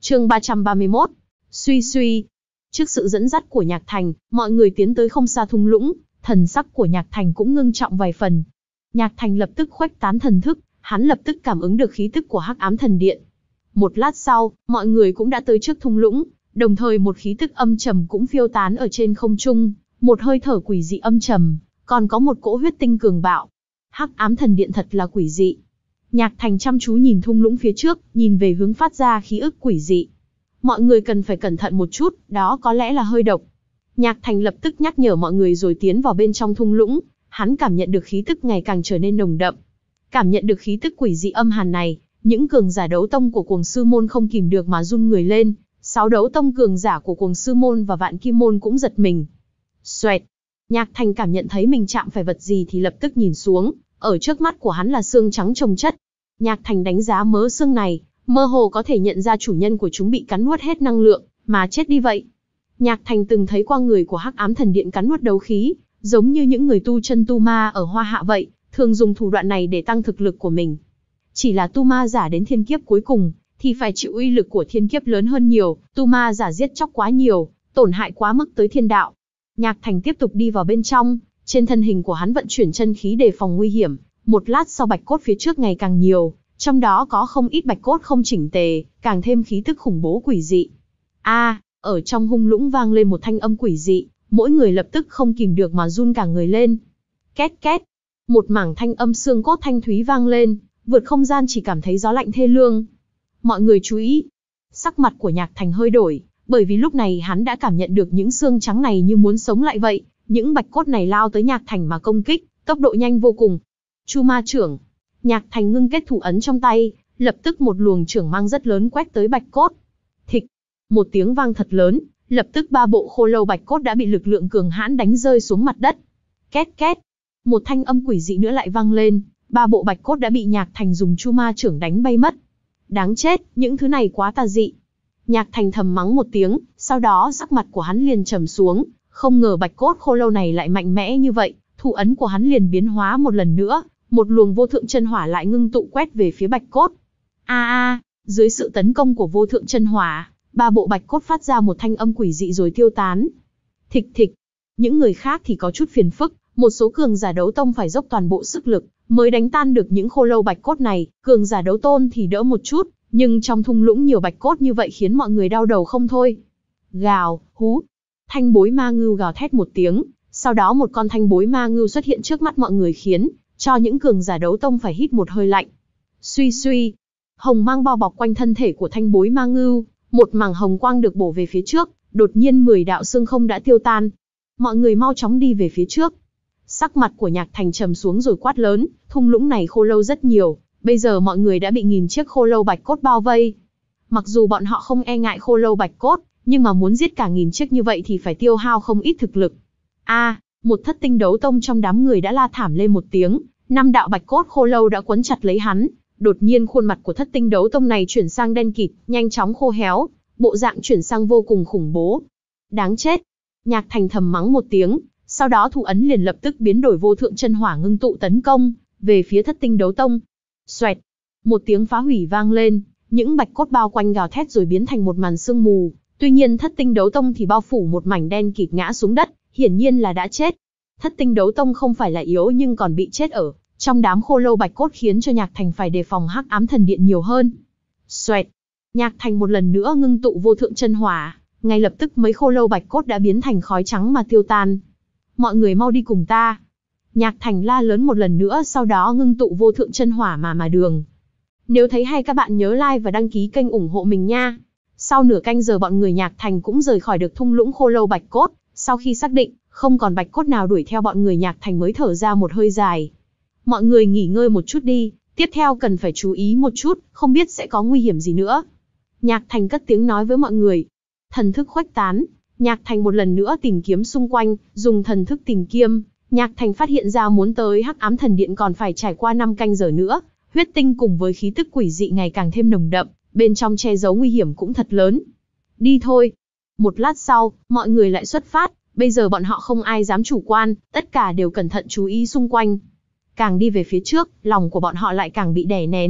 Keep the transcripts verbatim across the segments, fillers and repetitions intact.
Chương ba trăm ba mươi mốt. Suy suy. Trước sự dẫn dắt của Nhạc Thành, mọi người tiến tới không xa thung lũng, thần sắc của Nhạc Thành cũng ngưng trọng vài phần. Nhạc Thành lập tức khuếch tán thần thức, hắn lập tức cảm ứng được khí tức của Hắc Ám Thần Điện. Một lát sau, mọi người cũng đã tới trước thung lũng, đồng thời một khí tức âm trầm cũng phiêu tán ở trên không trung, một hơi thở quỷ dị âm trầm, còn có một cỗ huyết tinh cường bạo. Hắc Ám Thần Điện thật là quỷ dị. Nhạc Thành chăm chú nhìn thung lũng phía trước, nhìn về hướng phát ra khí ức quỷ dị. Mọi người cần phải cẩn thận một chút, đó có lẽ là hơi độc. Nhạc Thành lập tức nhắc nhở mọi người rồi tiến vào bên trong thung lũng, hắn cảm nhận được khí tức ngày càng trở nên nồng đậm. Cảm nhận được khí tức quỷ dị âm hàn này, những cường giả đấu tông của Cuồng Sư Môn không kìm được mà run người lên, sáu đấu tông cường giả của Cuồng Sư Môn và Vạn Kim Môn cũng giật mình. Xoẹt. Nhạc Thành cảm nhận thấy mình chạm phải vật gì thì lập tức nhìn xuống, ở trước mắt của hắn là xương trắng chồng chất. Nhạc Thành đánh giá mớ xương này, mơ hồ có thể nhận ra chủ nhân của chúng bị cắn nuốt hết năng lượng, mà chết đi vậy. Nhạc Thành từng thấy qua người của Hắc Ám Thần Điện cắn nuốt đấu khí, giống như những người tu chân tu ma ở Hoa Hạ vậy, thường dùng thủ đoạn này để tăng thực lực của mình. Chỉ là tu ma giả đến thiên kiếp cuối cùng, thì phải chịu uy lực của thiên kiếp lớn hơn nhiều, tu ma giả giết chóc quá nhiều, tổn hại quá mức tới thiên đạo. Nhạc Thành tiếp tục đi vào bên trong, trên thân hình của hắn vận chuyển chân khí đề phòng nguy hiểm, một lát sau bạch cốt phía trước ngày càng nhiều, trong đó có không ít bạch cốt không chỉnh tề, càng thêm khí tức khủng bố quỷ dị. A, à, ở trong hung lũng vang lên một thanh âm quỷ dị, mỗi người lập tức không kìm được mà run cả người lên. Két két, một mảng thanh âm xương cốt thanh thúy vang lên, vượt không gian chỉ cảm thấy gió lạnh thê lương. Mọi người chú ý, sắc mặt của Nhạc Thành hơi đổi, bởi vì lúc này hắn đã cảm nhận được những xương trắng này như muốn sống lại vậy, những bạch cốt này lao tới Nhạc Thành mà công kích, tốc độ nhanh vô cùng. Chu Ma trưởng. Nhạc Thành ngưng kết thủ ấn trong tay, lập tức một luồng trưởng mang rất lớn quét tới bạch cốt. Thịch, một tiếng vang thật lớn, lập tức ba bộ khô lâu bạch cốt đã bị lực lượng cường hãn đánh rơi xuống mặt đất. Két két, một thanh âm quỷ dị nữa lại vang lên, ba bộ bạch cốt đã bị Nhạc Thành dùng Chu Ma trưởng đánh bay mất. Đáng chết, những thứ này quá tà dị. Nhạc Thành thầm mắng một tiếng, sau đó sắc mặt của hắn liền trầm xuống, không ngờ bạch cốt khô lâu này lại mạnh mẽ như vậy, thủ ấn của hắn liền biến hóa một lần nữa, một luồng vô thượng chân hỏa lại ngưng tụ quét về phía bạch cốt. A a, dưới sự tấn công của vô thượng chân hỏa, ba bộ bạch cốt phát ra một thanh âm quỷ dị rồi tiêu tán. Thịch thịch, những người khác thì có chút phiền phức, một số cường giả đấu tông phải dốc toàn bộ sức lực mới đánh tan được những khô lâu bạch cốt này, cường giả đấu tôn thì đỡ một chút, nhưng trong thung lũng nhiều bạch cốt như vậy khiến mọi người đau đầu không thôi. Gào, hú, thanh bối ma ngưu gào thét một tiếng, sau đó một con thanh bối ma ngưu xuất hiện trước mắt mọi người khiến cho những cường giả đấu tông phải hít một hơi lạnh. Suy suy, hồng mang bao bọc quanh thân thể của thanh bối ma ngưu, một mảng hồng quang được bổ về phía trước, đột nhiên mười đạo xương không đã tiêu tan. Mọi người mau chóng đi về phía trước. Sắc mặt của Nhạc Thành trầm xuống rồi quát lớn, thung lũng này khô lâu rất nhiều, bây giờ mọi người đã bị nghìn chiếc khô lâu bạch cốt bao vây. Mặc dù bọn họ không e ngại khô lâu bạch cốt, nhưng mà muốn giết cả nghìn chiếc như vậy thì phải tiêu hao không ít thực lực. A, à, một thất tinh đấu tông trong đám người đã la thảm lên một tiếng, năm đạo bạch cốt khô lâu đã quấn chặt lấy hắn. Đột nhiên khuôn mặt của thất tinh đấu tông này chuyển sang đen kịt, nhanh chóng khô héo, bộ dạng chuyển sang vô cùng khủng bố. Đáng chết! Nhạc Thành thầm mắng một tiếng, sau đó thủ ấn liền lập tức biến đổi vô thượng chân hỏa ngưng tụ tấn công về phía thất tinh đấu tông. Xoẹt! Một tiếng phá hủy vang lên, những bạch cốt bao quanh gào thét rồi biến thành một màn sương mù. Tuy nhiên thất tinh đấu tông thì bao phủ một mảnh đen kịt ngã xuống đất, hiển nhiên là đã chết. Thất tinh đấu tông không phải là yếu nhưng còn bị chết ở trong đám khô lâu bạch cốt khiến cho Nhạc Thành phải đề phòng Hắc Ám Thần Điện nhiều hơn. Xoẹt! Nhạc Thành một lần nữa ngưng tụ vô thượng chân hỏa, ngay lập tức mấy khô lâu bạch cốt đã biến thành khói trắng mà tiêu tan. Mọi người mau đi cùng ta. Nhạc Thành la lớn một lần nữa, sau đó ngưng tụ vô thượng chân hỏa mà mà đường. Nếu thấy hay các bạn nhớ like và đăng ký kênh ủng hộ mình nha. Sau nửa canh giờ bọn người Nhạc Thành cũng rời khỏi được thung lũng khô lâu bạch cốt, sau khi xác định không còn bạch cốt nào đuổi theo bọn người Nhạc Thành mới thở ra một hơi dài. Mọi người nghỉ ngơi một chút đi, tiếp theo cần phải chú ý một chút, không biết sẽ có nguy hiểm gì nữa. Nhạc Thành cất tiếng nói với mọi người. Thần thức khuếch tán, Nhạc Thành một lần nữa tìm kiếm xung quanh, dùng thần thức tìm kiếm. Nhạc Thành phát hiện ra muốn tới Hắc Ám Thần Điện còn phải trải qua năm canh giờ nữa, huyết tinh cùng với khí tức quỷ dị ngày càng thêm nồng đậm, bên trong che giấu nguy hiểm cũng thật lớn. Đi thôi. Một lát sau, mọi người lại xuất phát, bây giờ bọn họ không ai dám chủ quan, tất cả đều cẩn thận chú ý xung quanh. Càng đi về phía trước, lòng của bọn họ lại càng bị đè nén,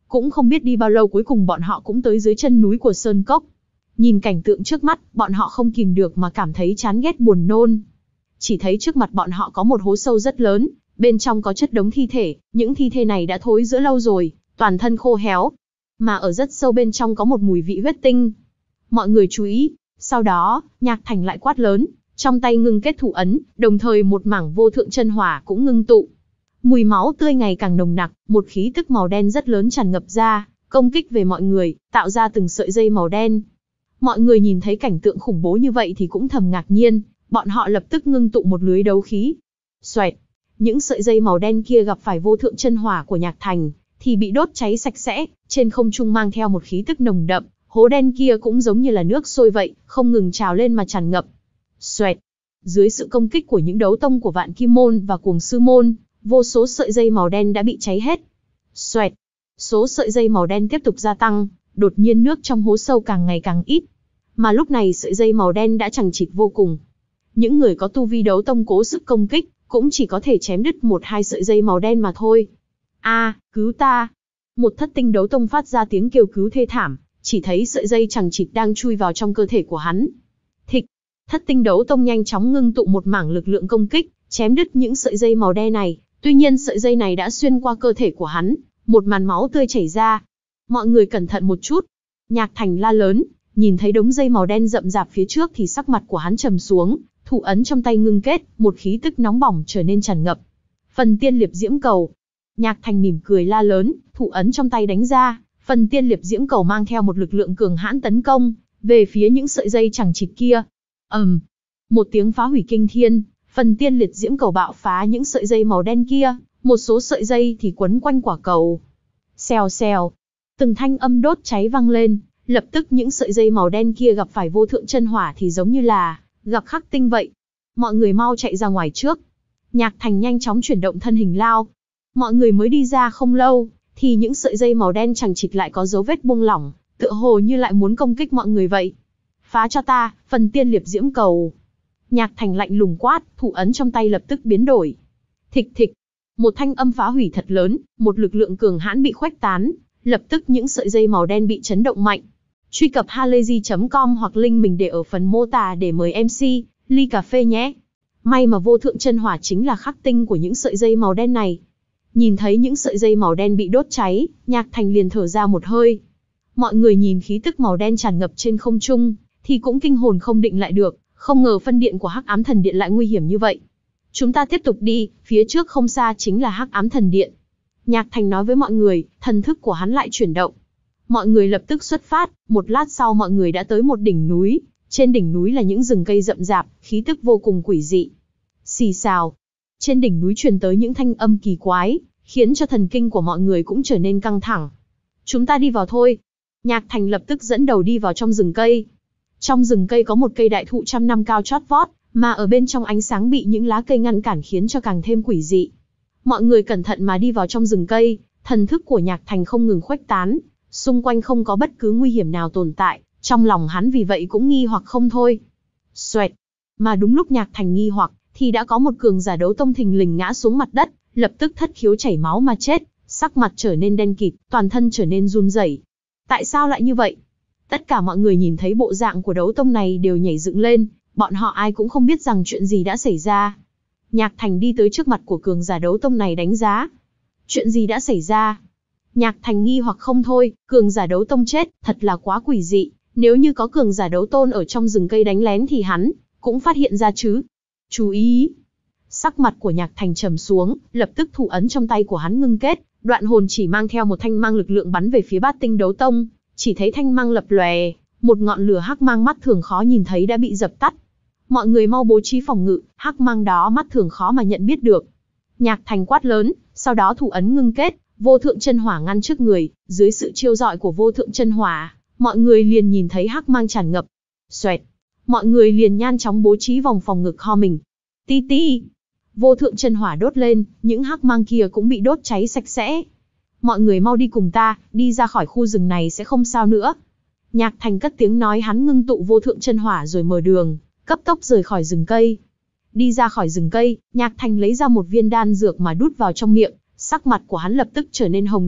Cũng không biết đi bao lâu cuối cùng bọn họ cũng tới dưới chân núi của Sơn Cốc. Nhìn cảnh tượng trước mắt, bọn họ không kìm được mà cảm thấy chán ghét buồn nôn. Chỉ thấy trước mặt bọn họ có một hố sâu rất lớn, bên trong có chất đống thi thể, những thi thể này đã thối rữa lâu rồi, toàn thân khô héo. Mà ở rất sâu bên trong có một mùi vị huyết tinh. Mọi người chú ý, sau đó, Nhạc Thành lại quát lớn, trong tay ngưng kết thủ ấn, đồng thời một mảng vô thượng chân hỏa cũng ngưng tụ. Mùi máu tươi ngày càng nồng nặc, một khí tức màu đen rất lớn tràn ngập ra, công kích về mọi người, tạo ra từng sợi dây màu đen. Mọi người nhìn thấy cảnh tượng khủng bố như vậy thì cũng thầm ngạc nhiên, bọn họ lập tức ngưng tụ một lưới đấu khí. Xoẹt, những sợi dây màu đen kia gặp phải vô thượng chân hỏa của Nhạc Thành, thì bị đốt cháy sạch sẽ, trên không trung mang theo một khí tức nồng đậm, hố đen kia cũng giống như là nước sôi vậy, không ngừng trào lên mà tràn ngập. Xoẹt, dưới sự công kích của những đấu tông của Vạn Kim Môn và Cuồng Sư Môn, vô số sợi dây màu đen đã bị cháy hết. Xoẹt, số sợi dây màu đen tiếp tục gia tăng, đột nhiên nước trong hố sâu càng ngày càng ít. Mà lúc này sợi dây màu đen đã chằng chịt vô cùng. Những người có tu vi đấu tông cố sức công kích, cũng chỉ có thể chém đứt một hai sợi dây màu đen mà thôi. A, cứu ta! Một thất tinh đấu tông phát ra tiếng kêu cứu thê thảm, chỉ thấy sợi dây chằng chịt đang chui vào trong cơ thể của hắn. Thịch! Thất tinh đấu tông nhanh chóng ngưng tụ một mảng lực lượng công kích, chém đứt những sợi dây màu đen này. Tuy nhiên sợi dây này đã xuyên qua cơ thể của hắn, một màn máu tươi chảy ra. Mọi người cẩn thận một chút. Nhạc Thành la lớn, nhìn thấy đống dây màu đen rậm rạp phía trước thì sắc mặt của hắn trầm xuống, thủ ấn trong tay ngưng kết, một khí tức nóng bỏng trở nên tràn ngập. Phần tiên liệp diễm cầu. Nhạc Thành mỉm cười la lớn, thủ ấn trong tay đánh ra, phần tiên liệp diễm cầu mang theo một lực lượng cường hãn tấn công về phía những sợi dây chằng chịt kia. Ầm, um, một tiếng phá hủy kinh thiên, phần tiên liệt diễm cầu bạo phá những sợi dây màu đen kia, một số sợi dây thì quấn quanh quả cầu. Xèo xèo, từng thanh âm đốt cháy vang lên, lập tức những sợi dây màu đen kia gặp phải vô thượng chân hỏa thì giống như là gặp khắc tinh vậy. Mọi người mau chạy ra ngoài trước. Nhạc Thành nhanh chóng chuyển động thân hình lao. Mọi người mới đi ra không lâu, thì những sợi dây màu đen chằng chịt lại có dấu vết buông lỏng, tựa hồ như lại muốn công kích mọi người vậy. Phá cho ta, phần tiên liệp diễm cầu. Nhạc Thành lạnh lùng quát, thủ ấn trong tay lập tức biến đổi. Thịch thịch, một thanh âm phá hủy thật lớn, một lực lượng cường hãn bị khuếch tán, lập tức những sợi dây màu đen bị chấn động mạnh. Truy cập halayzi chấm com hoặc link mình để ở phần mô tả để mời em xê, ly cà phê nhé. May mà vô thượng chân hỏa chính là khắc tinh của những sợi dây màu đen này. Nhìn thấy những sợi dây màu đen bị đốt cháy, Nhạc Thành liền thở ra một hơi. Mọi người nhìn khí tức màu đen tràn ngập trên không trung, thì cũng kinh hồn không định lại được, không ngờ phân điện của Hắc Ám Thần Điện lại nguy hiểm như vậy. Chúng ta tiếp tục đi, phía trước không xa chính là Hắc Ám Thần Điện. Nhạc Thành nói với mọi người, thần thức của hắn lại chuyển động. Mọi người lập tức xuất phát, một lát sau mọi người đã tới một đỉnh núi, trên đỉnh núi là những rừng cây rậm rạp, khí tức vô cùng quỷ dị. Xì xào, trên đỉnh núi truyền tới những thanh âm kỳ quái, khiến cho thần kinh của mọi người cũng trở nên căng thẳng. Chúng ta đi vào thôi. Nhạc Thành lập tức dẫn đầu đi vào trong rừng cây. Trong rừng cây có một cây đại thụ trăm năm cao chót vót, mà ở bên trong ánh sáng bị những lá cây ngăn cản khiến cho càng thêm quỷ dị. Mọi người cẩn thận mà đi vào trong rừng cây, thần thức của Nhạc Thành không ngừng khuếch tán, xung quanh không có bất cứ nguy hiểm nào tồn tại, trong lòng hắn vì vậy cũng nghi hoặc không thôi. Xoẹt, mà đúng lúc Nhạc Thành nghi hoặc, thì đã có một cường giả đấu tông thình lình ngã xuống mặt đất, lập tức thất khiếu chảy máu mà chết, sắc mặt trở nên đen kịt, toàn thân trở nên run rẩy. Tại sao lại như vậy? Tất cả mọi người nhìn thấy bộ dạng của đấu tông này đều nhảy dựng lên, bọn họ ai cũng không biết rằng chuyện gì đã xảy ra. Nhạc Thành đi tới trước mặt của cường giả đấu tông này đánh giá. Chuyện gì đã xảy ra? Nhạc Thành nghi hoặc không thôi, cường giả đấu tông chết, thật là quá quỷ dị, nếu như có cường giả đấu tôn ở trong rừng cây đánh lén thì hắn cũng phát hiện ra chứ. Chú ý! Sắc mặt của Nhạc Thành trầm xuống, lập tức thủ ấn trong tay của hắn ngưng kết, đoạn hồn chỉ mang theo một thanh mang lực lượng bắn về phía bát tinh đấu tông, chỉ thấy thanh mang lập lòe, một ngọn lửa hắc mang mắt thường khó nhìn thấy đã bị dập tắt. Mọi người mau bố trí phòng ngự, hắc mang đó mắt thường khó mà nhận biết được. Nhạc Thành quát lớn, sau đó thủ ấn ngưng kết, vô thượng chân hỏa ngăn trước người, dưới sự chiêu dọi của vô thượng chân hỏa, mọi người liền nhìn thấy hắc mang tràn ngập. Xoẹt, mọi người liền nhanh chóng bố trí vòng phòng ngự kho mình. Ti ti, vô thượng chân hỏa đốt lên, những hắc mang kia cũng bị đốt cháy sạch sẽ. Mọi người mau đi cùng ta, đi ra khỏi khu rừng này sẽ không sao nữa. Nhạc Thành cất tiếng nói, hắn ngưng tụ vô thượng chân hỏa rồi mở đường, cấp tốc rời khỏi rừng cây. Đi ra khỏi rừng cây, Nhạc Thành lấy ra một viên đan dược mà đút vào trong miệng, sắc mặt của hắn lập tức trở nên hồng nhuận,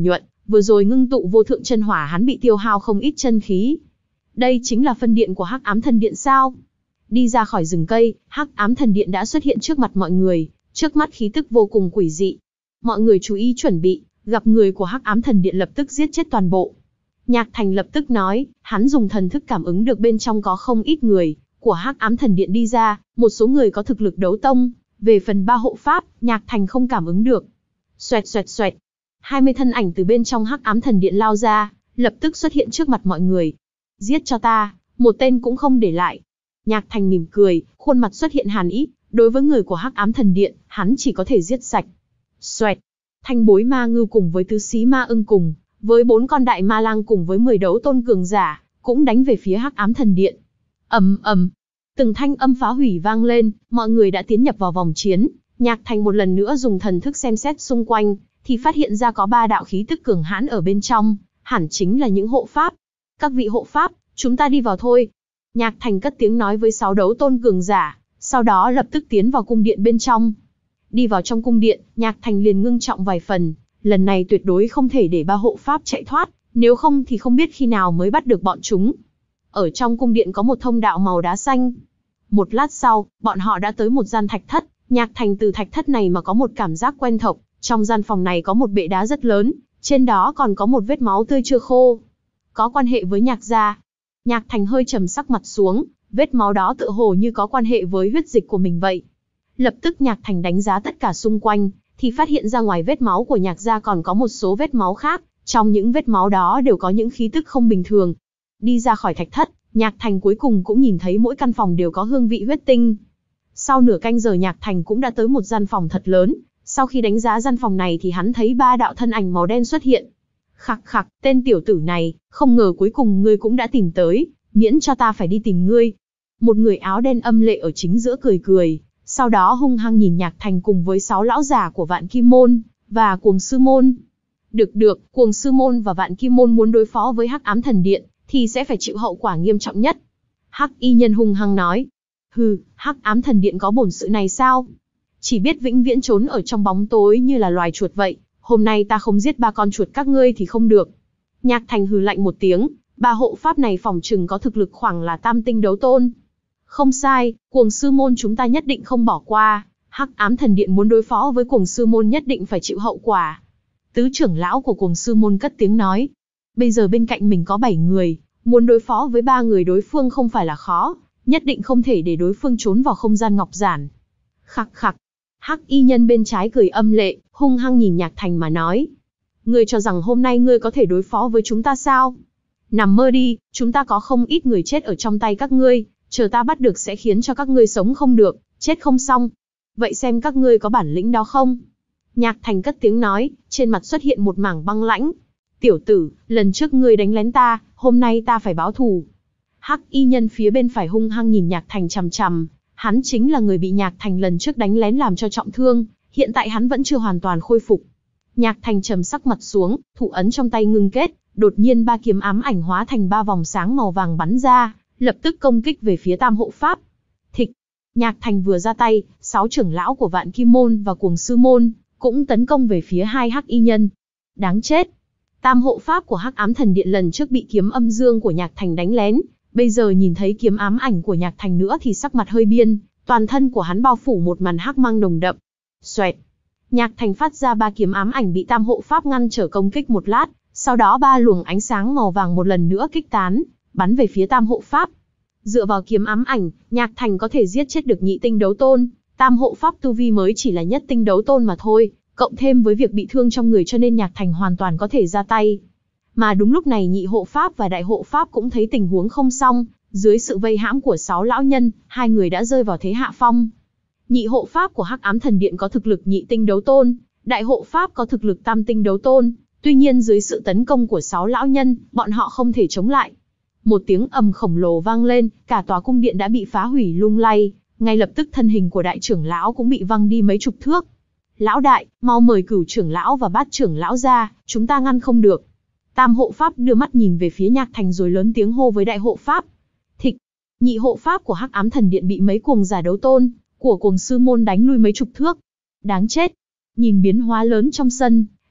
vừa rồi ngưng tụ vô thượng chân hỏa hắn bị tiêu hao không ít chân khí. Đây chính là phân điện của Hắc Ám Thần Điện sao? Đi ra khỏi rừng cây, Hắc Ám Thần Điện đã xuất hiện trước mặt mọi người, trước mắt khí tức vô cùng quỷ dị. Mọi người chú ý chuẩn bị, gặp người của Hắc Ám Thần Điện lập tức giết chết toàn bộ. Nhạc Thành lập tức nói, hắn dùng thần thức cảm ứng được bên trong có không ít người của Hắc Ám Thần Điện đi ra, một số người có thực lực đấu tông, về phần ba hộ pháp, Nhạc Thành không cảm ứng được. Xoẹt xoẹt xoẹt, hai mươi thân ảnh từ bên trong Hắc Ám Thần Điện lao ra, lập tức xuất hiện trước mặt mọi người. Giết cho ta, một tên cũng không để lại. Nhạc Thành mỉm cười, khuôn mặt xuất hiện hàn ý, đối với người của Hắc Ám Thần Điện, hắn chỉ có thể giết sạch. Xoẹt, Thanh Bối Ma Ngưu cùng với Tứ Xí Ma Ưng cùng với bốn con đại ma lang cùng với mười đấu tôn cường giả, cũng đánh về phía Hắc Ám Thần Điện. Ầm ầm, từng thanh âm phá hủy vang lên, mọi người đã tiến nhập vào vòng chiến. Nhạc Thành một lần nữa dùng thần thức xem xét xung quanh, thì phát hiện ra có ba đạo khí tức cường hãn ở bên trong, hẳn chính là những hộ pháp. Các vị hộ pháp, chúng ta đi vào thôi. Nhạc Thành cất tiếng nói với sáu đấu tôn cường giả, sau đó lập tức tiến vào cung điện bên trong. Đi vào trong cung điện, Nhạc Thành liền ngưng trọng vài phần, lần này tuyệt đối không thể để ba hộ pháp chạy thoát, nếu không thì không biết khi nào mới bắt được bọn chúng. Ở trong cung điện có một thông đạo màu đá xanh. Một lát sau, bọn họ đã tới một gian thạch thất. Nhạc Thành từ thạch thất này mà có một cảm giác quen thuộc. Trong gian phòng này có một bệ đá rất lớn, trên đó còn có một vết máu tươi chưa khô. Có quan hệ với Nhạc gia. Nhạc Thành hơi trầm sắc mặt xuống, vết máu đó tựa hồ như có quan hệ với huyết dịch của mình vậy. Lập tức Nhạc Thành đánh giá tất cả xung quanh, thì phát hiện ra ngoài vết máu của Nhạc gia còn có một số vết máu khác, trong những vết máu đó đều có những khí tức không bình thường. Đi ra khỏi thạch thất, Nhạc Thành cuối cùng cũng nhìn thấy mỗi căn phòng đều có hương vị huyết tinh. Sau nửa canh giờ Nhạc Thành cũng đã tới một gian phòng thật lớn, sau khi đánh giá gian phòng này thì hắn thấy ba đạo thân ảnh màu đen xuất hiện. Khặc khặc, tên tiểu tử này, không ngờ cuối cùng ngươi cũng đã tìm tới, miễn cho ta phải đi tìm ngươi. Một người áo đen âm lệ ở chính giữa cười cười, sau đó hung hăng nhìn Nhạc Thành cùng với sáu lão già của Vạn Kim Môn và Cuồng Sư Môn. Được được, Cuồng Sư Môn và Vạn Kim Môn muốn đối phó với Hắc Ám Thần Điện, thì sẽ phải chịu hậu quả nghiêm trọng nhất. Hắc Y Nhân hung hăng nói. Hừ, Hắc Ám Thần Điện có bổn sự này sao? Chỉ biết vĩnh viễn trốn ở trong bóng tối như là loài chuột vậy, hôm nay ta không giết ba con chuột các ngươi thì không được. Nhạc Thành hừ lạnh một tiếng, ba hộ pháp này phỏng chừng có thực lực khoảng là tam tinh đấu tôn. Không sai, Cuồng Sư Môn chúng ta nhất định không bỏ qua, Hắc Ám Thần Điện muốn đối phó với Cuồng Sư Môn nhất định phải chịu hậu quả. Tứ trưởng lão của Cuồng Sư Môn cất tiếng nói. Bây giờ bên cạnh mình có bảy người, muốn đối phó với ba người đối phương không phải là khó, nhất định không thể để đối phương trốn vào không gian ngọc giản. Khặc khặc, Hắc Y Nhân bên trái cười âm lệ, hung hăng nhìn Nhạc Thành mà nói. Ngươi cho rằng hôm nay ngươi có thể đối phó với chúng ta sao? Nằm mơ đi, chúng ta có không ít người chết ở trong tay các ngươi, chờ ta bắt được sẽ khiến cho các ngươi sống không được, chết không xong. Vậy xem các ngươi có bản lĩnh đó không? Nhạc Thành cất tiếng nói, trên mặt xuất hiện một mảng băng lãnh. Tiểu tử, lần trước ngươi đánh lén ta, hôm nay ta phải báo thù. Hắc Y Nhân phía bên phải hung hăng nhìn Nhạc Thành chằm chằm, hắn chính là người bị Nhạc Thành lần trước đánh lén làm cho trọng thương, hiện tại hắn vẫn chưa hoàn toàn khôi phục. Nhạc Thành trầm sắc mặt xuống, thủ ấn trong tay ngưng kết, đột nhiên ba kiếm ám ảnh hóa thành ba vòng sáng màu vàng bắn ra, lập tức công kích về phía tam hộ pháp. Thịch, Nhạc Thành vừa ra tay, sáu trưởng lão của Vạn Kim Môn và Cuồng Sư Môn cũng tấn công về phía hai Hắc Y Nhân. Đáng chết! Tam hộ pháp của Hắc Ám Thần Điện lần trước bị kiếm âm dương của Nhạc Thành đánh lén, bây giờ nhìn thấy kiếm ám ảnh của Nhạc Thành nữa thì sắc mặt hơi biên, toàn thân của hắn bao phủ một màn hắc mang nồng đậm. Xoẹt! Nhạc Thành phát ra ba kiếm ám ảnh bị tam hộ pháp ngăn trở công kích một lát, sau đó ba luồng ánh sáng màu vàng một lần nữa kích tán, bắn về phía tam hộ pháp. Dựa vào kiếm ám ảnh, Nhạc Thành có thể giết chết được nhị tinh đấu tôn, tam hộ pháp tu vi mới chỉ là nhất tinh đấu tôn mà thôi, cộng thêm với việc bị thương trong người cho nên Nhạc Thành hoàn toàn có thể ra tay. Mà đúng lúc này nhị hộ pháp và đại hộ pháp cũng thấy tình huống không xong, dưới sự vây hãm của sáu lão nhân, hai người đã rơi vào thế hạ phong. Nhị hộ pháp của Hắc Ám Thần Điện có thực lực nhị tinh đấu tôn, đại hộ pháp có thực lực tam tinh đấu tôn, tuy nhiên dưới sự tấn công của sáu lão nhân, bọn họ không thể chống lại. Một tiếng ầm khổng lồ vang lên, cả tòa cung điện đã bị phá hủy lung lay, ngay lập tức thân hình của đại trưởng lão cũng bị văng đi mấy chục thước. Lão đại, mau mời cửu trưởng lão và bát trưởng lão ra, chúng ta ngăn không được. Tam hộ pháp đưa mắt nhìn về phía Nhạc Thành rồi lớn tiếng hô với đại hộ pháp. Thịch, nhị hộ pháp của Hắc Ám Thần Điện bị mấy cuồng giả đấu tôn của Cuồng Sư Môn đánh lui mấy chục thước. Đáng chết. Nhìn biến hóa lớn trong sân,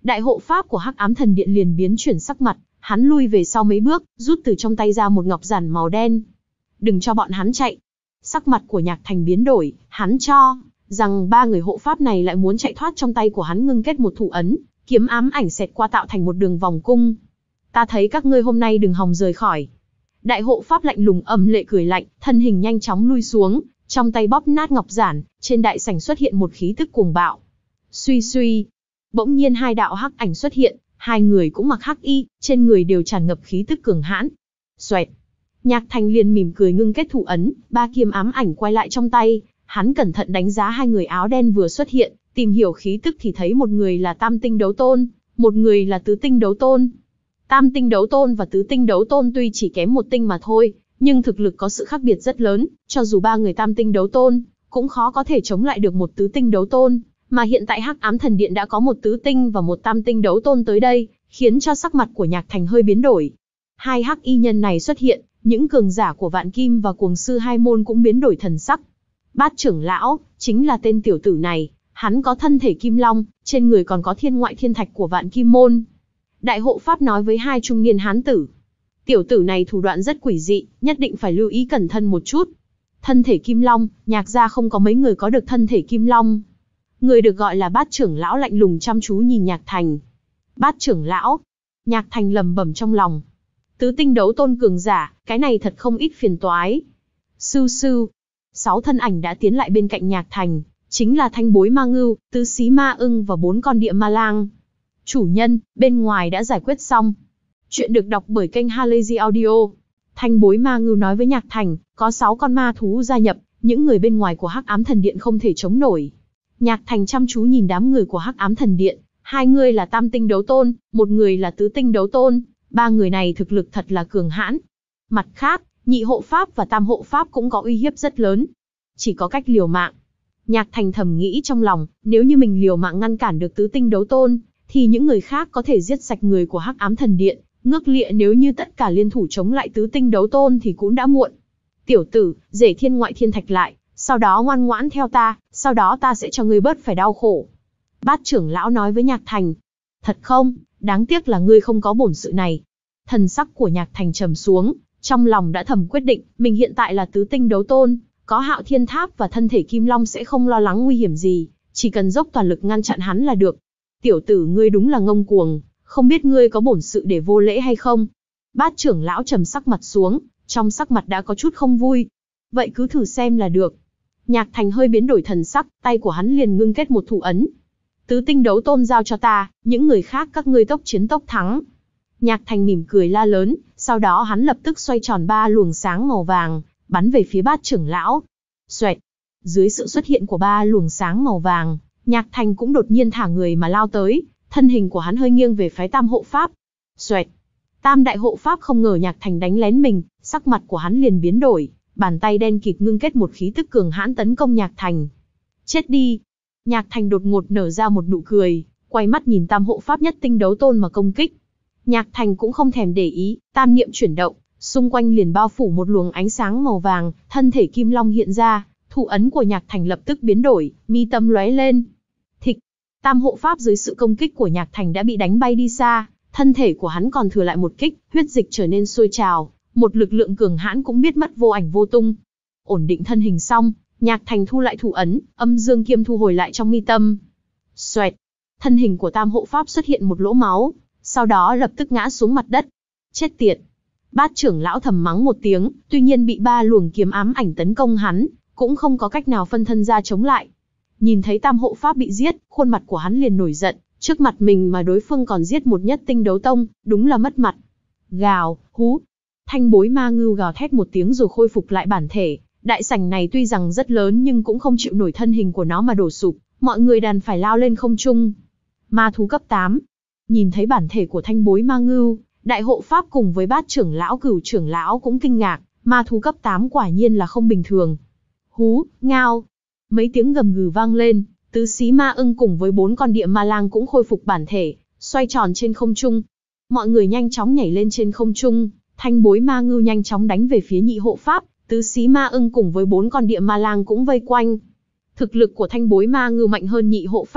Đại hộ pháp của Hắc Ám Thần Điện liền biến chuyển sắc mặt, hắn lui về sau mấy bước, rút từ trong tay ra một ngọc giản màu đen. Đừng cho bọn hắn chạy. Sắc mặt của Nhạc Thành biến đổi, hắn cho rằng ba người hộ pháp này lại muốn chạy thoát, trong tay của hắn ngưng kết một thủ ấn, kiếm ám ảnh xẹt qua tạo thành một đường vòng cung. Ta thấy các ngươi hôm nay đừng hòng rời khỏi. Đại hộ pháp lạnh lùng âm lệ cười lạnh, thân hình nhanh chóng lui xuống, trong tay bóp nát ngọc giản, trên đại sảnh xuất hiện một khí tức cuồng bạo. Suy suy, bỗng nhiên hai đạo hắc ảnh xuất hiện, hai người cũng mặc hắc y, trên người đều tràn ngập khí tức cường hãn. Xoẹt, Nhạc Thành liền mỉm cười ngưng kết thủ ấn, ba kiếm ám ảnh quay lại trong tay, hắn cẩn thận đánh giá hai người áo đen vừa xuất hiện, tìm hiểu khí tức thì thấy một người là tam tinh đấu tôn, một người là tứ tinh đấu tôn. Tam tinh đấu tôn và tứ tinh đấu tôn tuy chỉ kém một tinh mà thôi, nhưng thực lực có sự khác biệt rất lớn, cho dù ba người tam tinh đấu tôn, cũng khó có thể chống lại được một tứ tinh đấu tôn, mà hiện tại Hắc Ám Thần Điện đã có một tứ tinh và một tam tinh đấu tôn tới đây, khiến cho sắc mặt của Nhạc Thành hơi biến đổi. Hai hắc y nhân này xuất hiện, những cường giả của Vạn Kim và Cuồng Sư hai môn cũng biến đổi thần sắc. Bát trưởng lão, chính là tên tiểu tử này, hắn có thân thể kim long, trên người còn có thiên ngoại thiên thạch của Vạn Kim môn. Đại hộ pháp nói với hai trung niên hán tử. Tiểu tử này thủ đoạn rất quỷ dị, nhất định phải lưu ý cẩn thận một chút. Thân thể kim long, Nhạc gia không có mấy người có được thân thể kim long. Người được gọi là Bát trưởng lão lạnh lùng chăm chú nhìn Nhạc Thành. Bát trưởng lão, Nhạc Thành lẩm bẩm trong lòng. Tứ tinh đấu tôn cường giả, cái này thật không ít phiền toái. Sư sư, sáu thân ảnh đã tiến lại bên cạnh Nhạc Thành, chính là Thanh Bối Ma Ngưu, Tứ Xí Ma Ưng và bốn con địa ma lang. Chủ nhân, bên ngoài đã giải quyết xong. Chuyện được đọc bởi kênh Halazy Audio. Thanh Bối Ma Ngưu nói với Nhạc Thành, có sáu con ma thú gia nhập, những người bên ngoài của Hắc Ám Thần Điện không thể chống nổi. Nhạc Thành chăm chú nhìn đám người của Hắc Ám Thần Điện, hai người là tam tinh đấu tôn, một người là tứ tinh đấu tôn, ba người này thực lực thật là cường hãn. Mặt khác, nhị hộ pháp và tam hộ pháp cũng có uy hiếp rất lớn. Chỉ có cách liều mạng. Nhạc Thành thầm nghĩ trong lòng, nếu như mình liều mạng ngăn cản được tứ tinh đấu tôn, thì những người khác có thể giết sạch người của Hắc Ám Thần Điện, ngước lịa nếu như tất cả liên thủ chống lại tứ tinh đấu tôn thì cũng đã muộn. Tiểu tử, rể thiên ngoại thiên thạch lại, sau đó ngoan ngoãn theo ta, sau đó ta sẽ cho ngươi bớt phải đau khổ. Bát trưởng lão nói với Nhạc Thành. Thật không, đáng tiếc là ngươi không có bổn sự này. Thần sắc của Nhạc Thành trầm xuống, trong lòng đã thầm quyết định, mình hiện tại là tứ tinh đấu tôn, có Hạo Thiên Tháp và thân thể Kim Long sẽ không lo lắng nguy hiểm gì, chỉ cần dốc toàn lực ngăn chặn hắn là được. Tiểu tử ngươi đúng là ngông cuồng, không biết ngươi có bổn sự để vô lễ hay không? Bát trưởng lão trầm sắc mặt xuống, trong sắc mặt đã có chút không vui. Vậy cứ thử xem là được. Nhạc Thành hơi biến đổi thần sắc, tay của hắn liền ngưng kết một thủ ấn. Tứ tinh đấu tôn giao cho ta, những người khác các ngươi tốc chiến tốc thắng. Nhạc Thành mỉm cười la lớn, sau đó hắn lập tức xoay tròn ba luồng sáng màu vàng, bắn về phía Bát trưởng lão. Xoẹt, dưới sự xuất hiện của ba luồng sáng màu vàng, Nhạc Thành cũng đột nhiên thả người mà lao tới, thân hình của hắn hơi nghiêng về phái tam hộ pháp. Xoẹt, tam đại hộ pháp không ngờ Nhạc Thành đánh lén mình, sắc mặt của hắn liền biến đổi, bàn tay đen kịt ngưng kết một khí tức cường hãn tấn công Nhạc Thành. Chết đi! Nhạc Thành đột ngột nở ra một nụ cười, quay mắt nhìn tam hộ pháp nhất tinh đấu tôn mà công kích. Nhạc Thành cũng không thèm để ý, tam niệm chuyển động, xung quanh liền bao phủ một luồng ánh sáng màu vàng, thân thể Kim Long hiện ra, thủ ấn của Nhạc Thành lập tức biến đổi, mi tâm lóe lên. Thịch, tam hộ pháp dưới sự công kích của Nhạc Thành đã bị đánh bay đi xa, thân thể của hắn còn thừa lại một kích, huyết dịch trở nên sôi trào, một lực lượng cường hãn cũng biết mất vô ảnh vô tung. Ổn định thân hình xong, Nhạc Thành thu lại thủ ấn, âm dương kiếm thu hồi lại trong mi tâm. Xoẹt, thân hình của tam hộ pháp xuất hiện một lỗ máu, sau đó lập tức ngã xuống mặt đất. Chết tiệt! Bát trưởng lão thầm mắng một tiếng, tuy nhiên bị ba luồng kiếm ám ảnh tấn công hắn, cũng không có cách nào phân thân ra chống lại. Nhìn thấy tam hộ pháp bị giết, khuôn mặt của hắn liền nổi giận, trước mặt mình mà đối phương còn giết một nhất tinh đấu tông, đúng là mất mặt. Gào, hú! Thanh Bối Ma Ngưu gào thét một tiếng rồi khôi phục lại bản thể. Đại sảnh này tuy rằng rất lớn nhưng cũng không chịu nổi thân hình của nó mà đổ sụp, mọi người đành phải lao lên không trung. Ma thú cấp tám. Nhìn thấy bản thể của Thanh Bối Ma Ngưu, đại hộ pháp cùng với Bát trưởng lão Cửu trưởng lão cũng kinh ngạc, ma thú cấp tám quả nhiên là không bình thường. Hú, ngao. Mấy tiếng gầm gừ vang lên, Tứ Xí Ma Ưng cùng với bốn con địa ma lang cũng khôi phục bản thể, xoay tròn trên không trung. Mọi người nhanh chóng nhảy lên trên không trung, Thanh Bối Ma Ngưu nhanh chóng đánh về phía nhị hộ pháp, Tứ Xí Ma Ưng cùng với bốn con địa ma lang cũng vây quanh. Thực lực của Thanh Bối Ma Ngưu mạnh hơn nhị hộ pháp,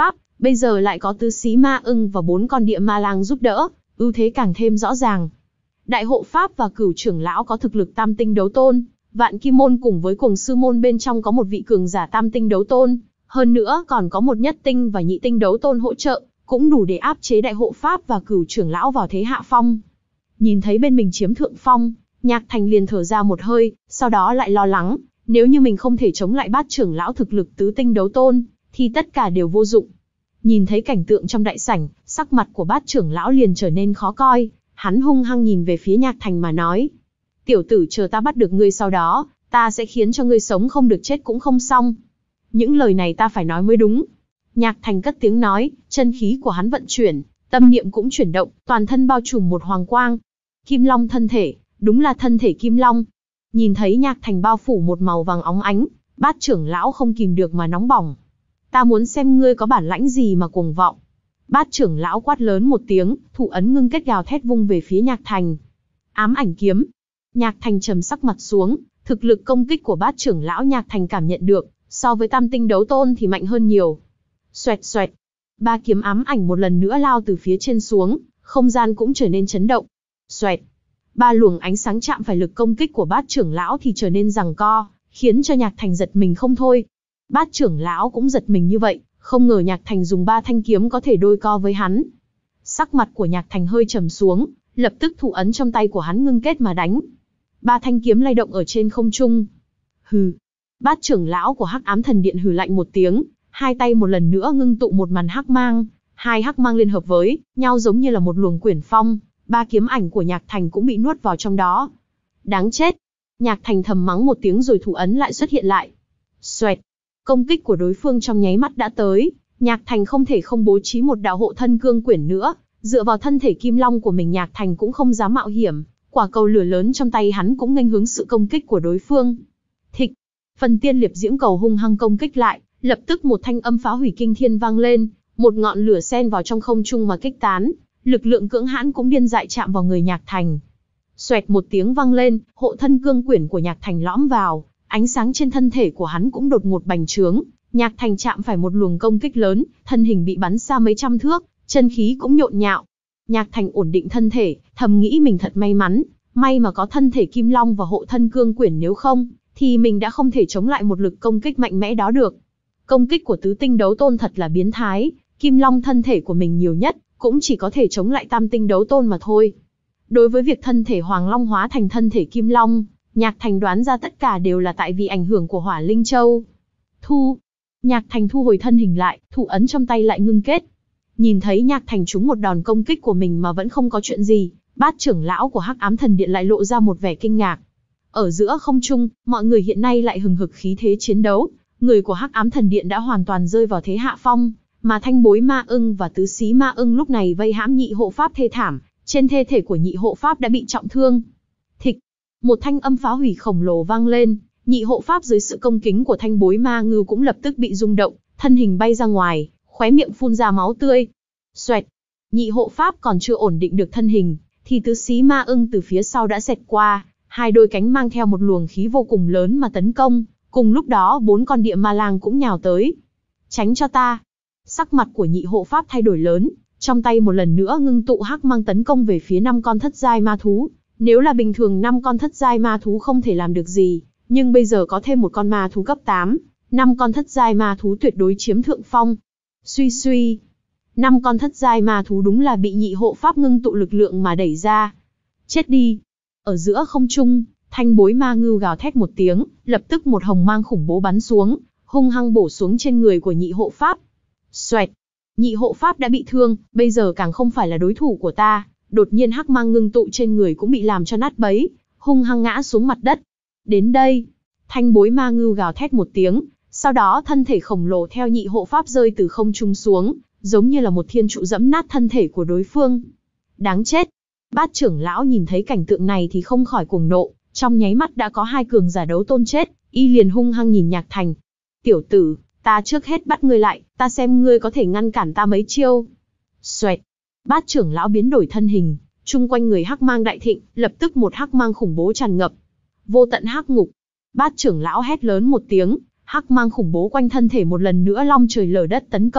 bây giờ lại có tứ xí ma ưng và bốn con địa ma lang giúp đỡ, ưu thế càng thêm rõ ràng. Đại hộ pháp và cửu trưởng lão có thực lực tam tinh đấu tôn, vạn kim môn cùng với cuồng sư môn bên trong có một vị cường giả tam tinh đấu tôn, hơn nữa còn có một nhất tinh và nhị tinh đấu tôn hỗ trợ, cũng đủ để áp chế đại hộ pháp và cửu trưởng lão vào thế hạ phong. Nhìn thấy bên mình chiếm thượng phong, Nhạc Thành liền thở ra một hơi, sau đó lại lo lắng, nếu như mình không thể chống lại bát trưởng lão thực lực tứ tinh đấu tôn, thì tất cả đều vô dụng. Nhìn thấy cảnh tượng trong đại sảnh, sắc mặt của bát trưởng lão liền trở nên khó coi, hắn hung hăng nhìn về phía Nhạc Thành mà nói. Tiểu tử, chờ ta bắt được ngươi sau đó, ta sẽ khiến cho ngươi sống không được chết cũng không xong. Những lời này ta phải nói mới đúng. Nhạc Thành cất tiếng nói, chân khí của hắn vận chuyển, tâm niệm cũng chuyển động, toàn thân bao trùm một hoàng quang. Kim Long thân thể, đúng là thân thể Kim Long. Nhìn thấy Nhạc Thành bao phủ một màu vàng óng ánh, bát trưởng lão không kìm được mà nóng bỏng. Ta muốn xem ngươi có bản lãnh gì mà cuồng vọng. Bát trưởng lão quát lớn một tiếng, thủ ấn ngưng kết gào thét vung về phía Nhạc Thành. Ám ảnh kiếm. Nhạc Thành trầm sắc mặt xuống, thực lực công kích của bát trưởng lão Nhạc Thành cảm nhận được, so với tam tinh đấu tôn thì mạnh hơn nhiều. Xoẹt xoẹt. Ba kiếm ám ảnh một lần nữa lao từ phía trên xuống, không gian cũng trở nên chấn động. Xoẹt. Ba luồng ánh sáng chạm phải lực công kích của bát trưởng lão thì trở nên giằng co, khiến cho Nhạc Thành giật mình không thôi. Bát trưởng lão cũng giật mình như vậy, không ngờ Nhạc Thành dùng ba thanh kiếm có thể đôi co với hắn. Sắc mặt của Nhạc Thành hơi trầm xuống, lập tức thủ ấn trong tay của hắn ngưng kết mà đánh. Ba thanh kiếm lay động ở trên không trung. Hừ. Bát trưởng lão của Hắc Ám Thần Điện hừ lạnh một tiếng, hai tay một lần nữa ngưng tụ một màn hắc mang, hai hắc mang liên hợp với nhau giống như là một luồng quyển phong, ba kiếm ảnh của Nhạc Thành cũng bị nuốt vào trong đó. Đáng chết. Nhạc Thành thầm mắng một tiếng rồi thủ ấn lại xuất hiện lại. Xoẹt. Công kích của đối phương trong nháy mắt đã tới, Nhạc Thành không thể không bố trí một đạo hộ thân cương quyển nữa, dựa vào thân thể Kim Long của mình Nhạc Thành cũng không dám mạo hiểm, quả cầu lửa lớn trong tay hắn cũng nghênh hướng sự công kích của đối phương. Thịch. Phần tiên liệp diễm cầu hung hăng công kích lại, lập tức một thanh âm phá hủy kinh thiên vang lên, một ngọn lửa xen vào trong không trung mà kích tán, lực lượng cưỡng hãn cũng điên dại chạm vào người Nhạc Thành. Xoẹt một tiếng vang lên, hộ thân cương quyển của Nhạc Thành lõm vào, ánh sáng trên thân thể của hắn cũng đột ngột bành trướng, Nhạc Thành chạm phải một luồng công kích lớn, thân hình bị bắn xa mấy trăm thước, chân khí cũng nhộn nhạo. Nhạc Thành ổn định thân thể, thầm nghĩ mình thật may mắn, may mà có thân thể Kim Long và hộ thân cương quyển, nếu không thì mình đã không thể chống lại một lực công kích mạnh mẽ đó được. Công kích của tứ tinh đấu tôn thật là biến thái, Kim Long thân thể của mình nhiều nhất cũng chỉ có thể chống lại tam tinh đấu tôn mà thôi. Đối với việc thân thể Hoàng Long hóa thành thân thể Kim Long, Nhạc Thành đoán ra tất cả đều là tại vì ảnh hưởng của Hỏa Linh Châu. Thu. Nhạc Thành thu hồi thân hình lại, thủ ấn trong tay lại ngưng kết. Nhìn thấy Nhạc Thành trúng một đòn công kích của mình mà vẫn không có chuyện gì, bát trưởng lão của Hắc Ám Thần Điện lại lộ ra một vẻ kinh ngạc. Ở giữa không trung, mọi người hiện nay lại hừng hực khí thế chiến đấu, người của Hắc Ám Thần Điện đã hoàn toàn rơi vào thế hạ phong, mà Thanh Bối Ma Ưng và Tứ Xí Ma Ưng lúc này vây hãm nhị hộ pháp thê thảm, trên thi thể của nhị hộ pháp đã bị trọng thương. Thịch. Một thanh âm phá hủy khổng lồ vang lên, nhị hộ pháp dưới sự công kính của Thanh Bối Ma Ngưu cũng lập tức bị rung động, thân hình bay ra ngoài, khóe miệng phun ra máu tươi. Xoẹt. Nhị hộ pháp còn chưa ổn định được thân hình, thì Tứ Xí Ma Ưng từ phía sau đã xẹt qua, hai đôi cánh mang theo một luồng khí vô cùng lớn mà tấn công, cùng lúc đó bốn con địa ma lang cũng nhào tới. Tránh cho ta. Sắc mặt của nhị hộ pháp thay đổi lớn, trong tay một lần nữa ngưng tụ hắc mang tấn công về phía năm con thất giai ma thú. Nếu là bình thường năm con thất giai ma thú không thể làm được gì, nhưng bây giờ có thêm một con ma thú cấp tám, năm con thất giai ma thú tuyệt đối chiếm thượng phong. Suy suy. Năm con thất giai ma thú đúng là bị nhị hộ pháp ngưng tụ lực lượng mà đẩy ra. Chết đi. Ở giữa không trung, Thanh Bối Ma Ngưu gào thét một tiếng, lập tức một hồng mang khủng bố bắn xuống, hung hăng bổ xuống trên người của nhị hộ pháp. Xoẹt. Nhị hộ pháp đã bị thương, bây giờ càng không phải là đối thủ của ta. Đột nhiên hắc mang ngưng tụ trên người cũng bị làm cho nát bấy, hung hăng ngã xuống mặt đất. Đến đây. Thanh Bối Ma Ngưu gào thét một tiếng, sau đó thân thể khổng lồ theo nhị hộ pháp rơi từ không trung xuống, giống như là một thiên trụ dẫm nát thân thể của đối phương. Đáng chết. Bát trưởng lão nhìn thấy cảnh tượng này thì không khỏi cuồng nộ, trong nháy mắt đã có hai cường giả đấu tôn chết, y liền hung hăng nhìn Nhạc Thành. Tiểu tử, ta trước hết bắt ngươi lại, ta xem ngươi có thể ngăn cản ta mấy chiêu. Xoẹt. Bát trưởng lão biến đổi thân hình, chung quanh người hắc mang đại thịnh, lập tức một hắc mang khủng bố tràn ngập. Vô tận hắc ngục. Bát trưởng lão hét lớn một tiếng, hắc mang khủng bố quanh thân thể một lần nữa long trời lở đất tấn công,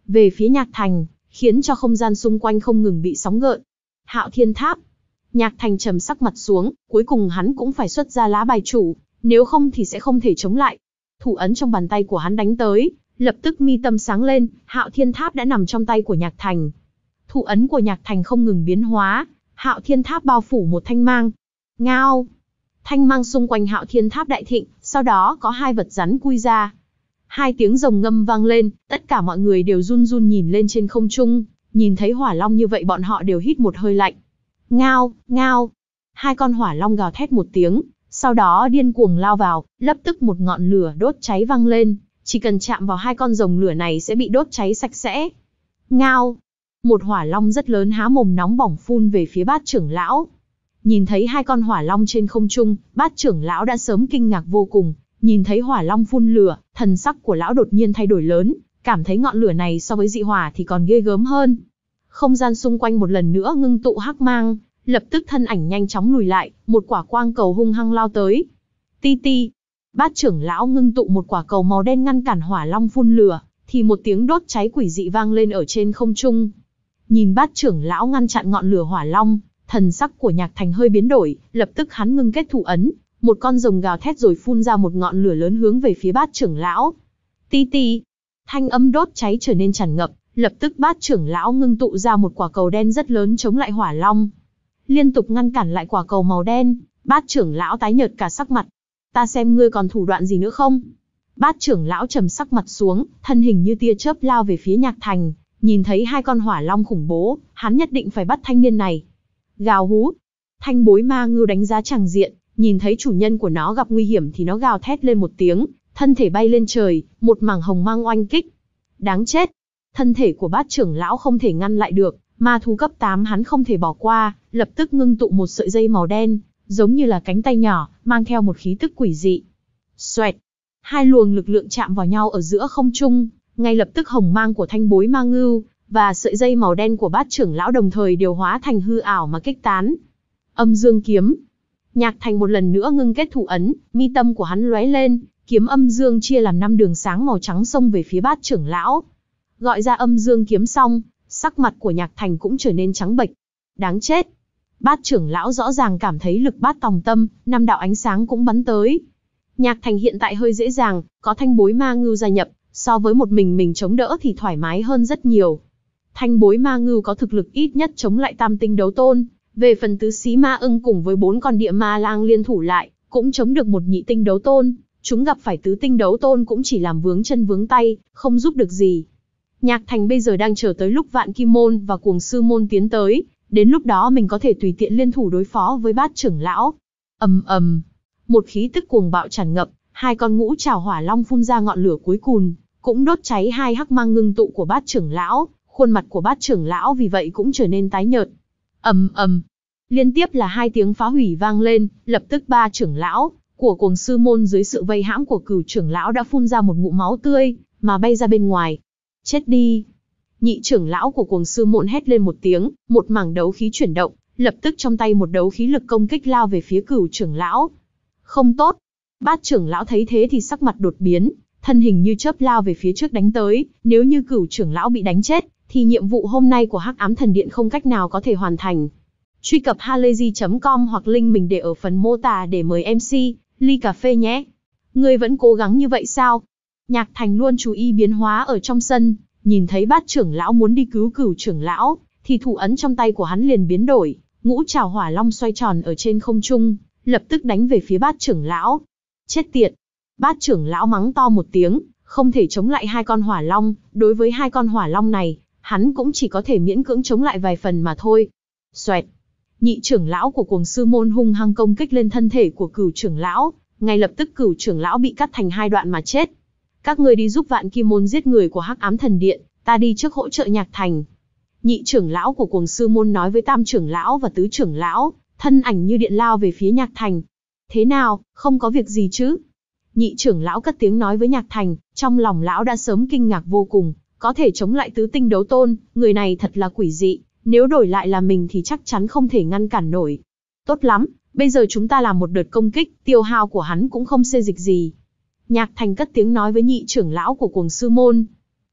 về phía Nhạc Thành, khiến cho không gian xung quanh không ngừng bị sóng gợn. Hạo Thiên Tháp. Nhạc Thành trầm sắc mặt xuống, cuối cùng hắn cũng phải xuất ra lá bài chủ, nếu không thì sẽ không thể chống lại. Thủ ấn trong bàn tay của hắn đánh tới, lập tức mi tâm sáng lên, Hạo Thiên Tháp đã nằm trong tay của Nhạc Thành. Thủ ấn của Nhạc Thành không ngừng biến hóa, Hạo Thiên Tháp bao phủ một thanh mang. Ngao! Thanh mang xung quanh Hạo Thiên Tháp đại thịnh, sau đó có hai vật rắn cui ra. Hai tiếng rồng ngâm vang lên, tất cả mọi người đều run run nhìn lên trên không trung, nhìn thấy hỏa long như vậy bọn họ đều hít một hơi lạnh. Ngao, ngao! Hai con hỏa long gào thét một tiếng, sau đó điên cuồng lao vào, lập tức một ngọn lửa đốt cháy vang lên, chỉ cần chạm vào hai con rồng lửa này sẽ bị đốt cháy sạch sẽ. Ngao! Một hỏa long rất lớn há mồm nóng bỏng phun về phía Bát trưởng lão. Nhìn thấy hai con hỏa long trên không trung, Bát trưởng lão đã sớm kinh ngạc vô cùng, nhìn thấy hỏa long phun lửa, thần sắc của lão đột nhiên thay đổi lớn, cảm thấy ngọn lửa này so với dị hỏa thì còn ghê gớm hơn. Không gian xung quanh một lần nữa ngưng tụ hắc mang, lập tức thân ảnh nhanh chóng lùi lại, một quả quang cầu hung hăng lao tới. Ti ti! Bát trưởng lão ngưng tụ một quả cầu màu đen ngăn cản hỏa long phun lửa, thì một tiếng đốt cháy quỷ dị vang lên ở trên không trung. Nhìn Bát trưởng lão ngăn chặn ngọn lửa hỏa long, thần sắc của Nhạc Thành hơi biến đổi, lập tức hắn ngưng kết thủ ấn, một con rồng gào thét rồi phun ra một ngọn lửa lớn hướng về phía Bát trưởng lão. Ti ti! Thanh âm đốt cháy trở nên tràn ngập, lập tức Bát trưởng lão ngưng tụ ra một quả cầu đen rất lớn chống lại hỏa long. Liên tục ngăn cản lại quả cầu màu đen, Bát trưởng lão tái nhợt cả sắc mặt. Ta xem ngươi còn thủ đoạn gì nữa không? Bát trưởng lão trầm sắc mặt xuống, thân hình như tia chớp lao về phía Nhạc Thành, nhìn thấy hai con hỏa long khủng bố, hắn nhất định phải bắt thanh niên này. Gào hú! Thanh bối ma ngưu đánh giá tràng diện, nhìn thấy chủ nhân của nó gặp nguy hiểm thì nó gào thét lên một tiếng, thân thể bay lên trời, một mảng hồng mang oanh kích. Đáng chết! Thân thể của Bát trưởng lão không thể ngăn lại được, ma thú cấp tám hắn không thể bỏ qua, lập tức ngưng tụ một sợi dây màu đen, giống như là cánh tay nhỏ, mang theo một khí tức quỷ dị. Xoẹt! Hai luồng lực lượng chạm vào nhau ở giữa không trung, ngay lập tức hồng mang của thanh bối ma ngưu và sợi dây màu đen của Bát trưởng lão đồng thời đều hóa thành hư ảo mà kích tán. Âm dương kiếm. Nhạc Thành một lần nữa ngưng kết thủ ấn, mi tâm của hắn lóe lên, kiếm âm dương chia làm năm đường sáng màu trắng xông về phía Bát trưởng lão. Gọi ra âm dương kiếm xong, sắc mặt của Nhạc Thành cũng trở nên trắng bệch. Đáng chết! Bát trưởng lão rõ ràng cảm thấy lực bát tòng tâm, năm đạo ánh sáng cũng bắn tới. Nhạc Thành hiện tại hơi dễ dàng, có thanh bối ma ngưu gia nhập, so với một mình mình chống đỡ thì thoải mái hơn rất nhiều. Thanh bối ma ngưu có thực lực ít nhất chống lại tam tinh đấu tôn, về phần tứ xí ma ưng cùng với bốn con địa ma lang liên thủ lại, cũng chống được một nhị tinh đấu tôn, chúng gặp phải tứ tinh đấu tôn cũng chỉ làm vướng chân vướng tay, không giúp được gì. Nhạc Thành bây giờ đang chờ tới lúc Vạn Kim Môn và Cuồng Sư Môn tiến tới, đến lúc đó mình có thể tùy tiện liên thủ đối phó với Bát trưởng lão. Ầm ầm, một khí tức cuồng bạo tràn ngập, hai con ngũ trảo hỏa long phun ra ngọn lửa cuối cùng, cũng đốt cháy hai hắc mang ngưng tụ của Bát trưởng lão, khuôn mặt của Bát trưởng lão vì vậy cũng trở nên tái nhợt. Ầm ầm, liên tiếp là hai tiếng phá hủy vang lên, lập tức ba trưởng lão của Cuồng Sư Môn dưới sự vây hãm của Cửu trưởng lão đã phun ra một ngụm máu tươi, mà bay ra bên ngoài. Chết đi! Nhị trưởng lão của Cuồng Sư Môn hét lên một tiếng, một mảng đấu khí chuyển động, lập tức trong tay một đấu khí lực công kích lao về phía Cửu trưởng lão. Không tốt! Bát trưởng lão thấy thế thì sắc mặt đột biến, thân hình như chớp lao về phía trước đánh tới, nếu như Cửu trưởng lão bị đánh chết, thì nhiệm vụ hôm nay của Hắc Ám Thần Điện không cách nào có thể hoàn thành. Truy cập halayzi chấm com hoặc link mình để ở phần mô tả để mời em xê, ly cà phê nhé. Ngươi vẫn cố gắng như vậy sao? Nhạc Thành luôn chú ý biến hóa ở trong sân, nhìn thấy Bát trưởng lão muốn đi cứu Cửu trưởng lão, thì thủ ấn trong tay của hắn liền biến đổi, ngũ trảo hỏa long xoay tròn ở trên không trung, lập tức đánh về phía Bát trưởng lão. Chết tiệt! Bát trưởng lão mắng to một tiếng, không thể chống lại hai con hỏa long, đối với hai con hỏa long này, hắn cũng chỉ có thể miễn cưỡng chống lại vài phần mà thôi. Xoẹt! Nhị trưởng lão của Cuồng Sư Môn hung hăng công kích lên thân thể của Cửu trưởng lão, ngay lập tức Cửu trưởng lão bị cắt thành hai đoạn mà chết. Các ngươi đi giúp Vạn Kim Môn giết người của Hắc Ám Thần Điện, ta đi trước hỗ trợ Nhạc Thành. Nhị trưởng lão của Cuồng Sư Môn nói với tam trưởng lão và tứ trưởng lão, thân ảnh như điện lao về phía Nhạc Thành. Thế nào, không có việc gì chứ? Nhị trưởng lão cất tiếng nói với Nhạc Thành, trong lòng lão đã sớm kinh ngạc vô cùng, có thể chống lại tứ tinh đấu tôn, người này thật là quỷ dị, nếu đổi lại là mình thì chắc chắn không thể ngăn cản nổi. Tốt lắm, bây giờ chúng ta làm một đợt công kích, tiêu hao của hắn cũng không xê dịch gì. Nhạc Thành cất tiếng nói với nhị trưởng lão của Cuồng Sư Môn.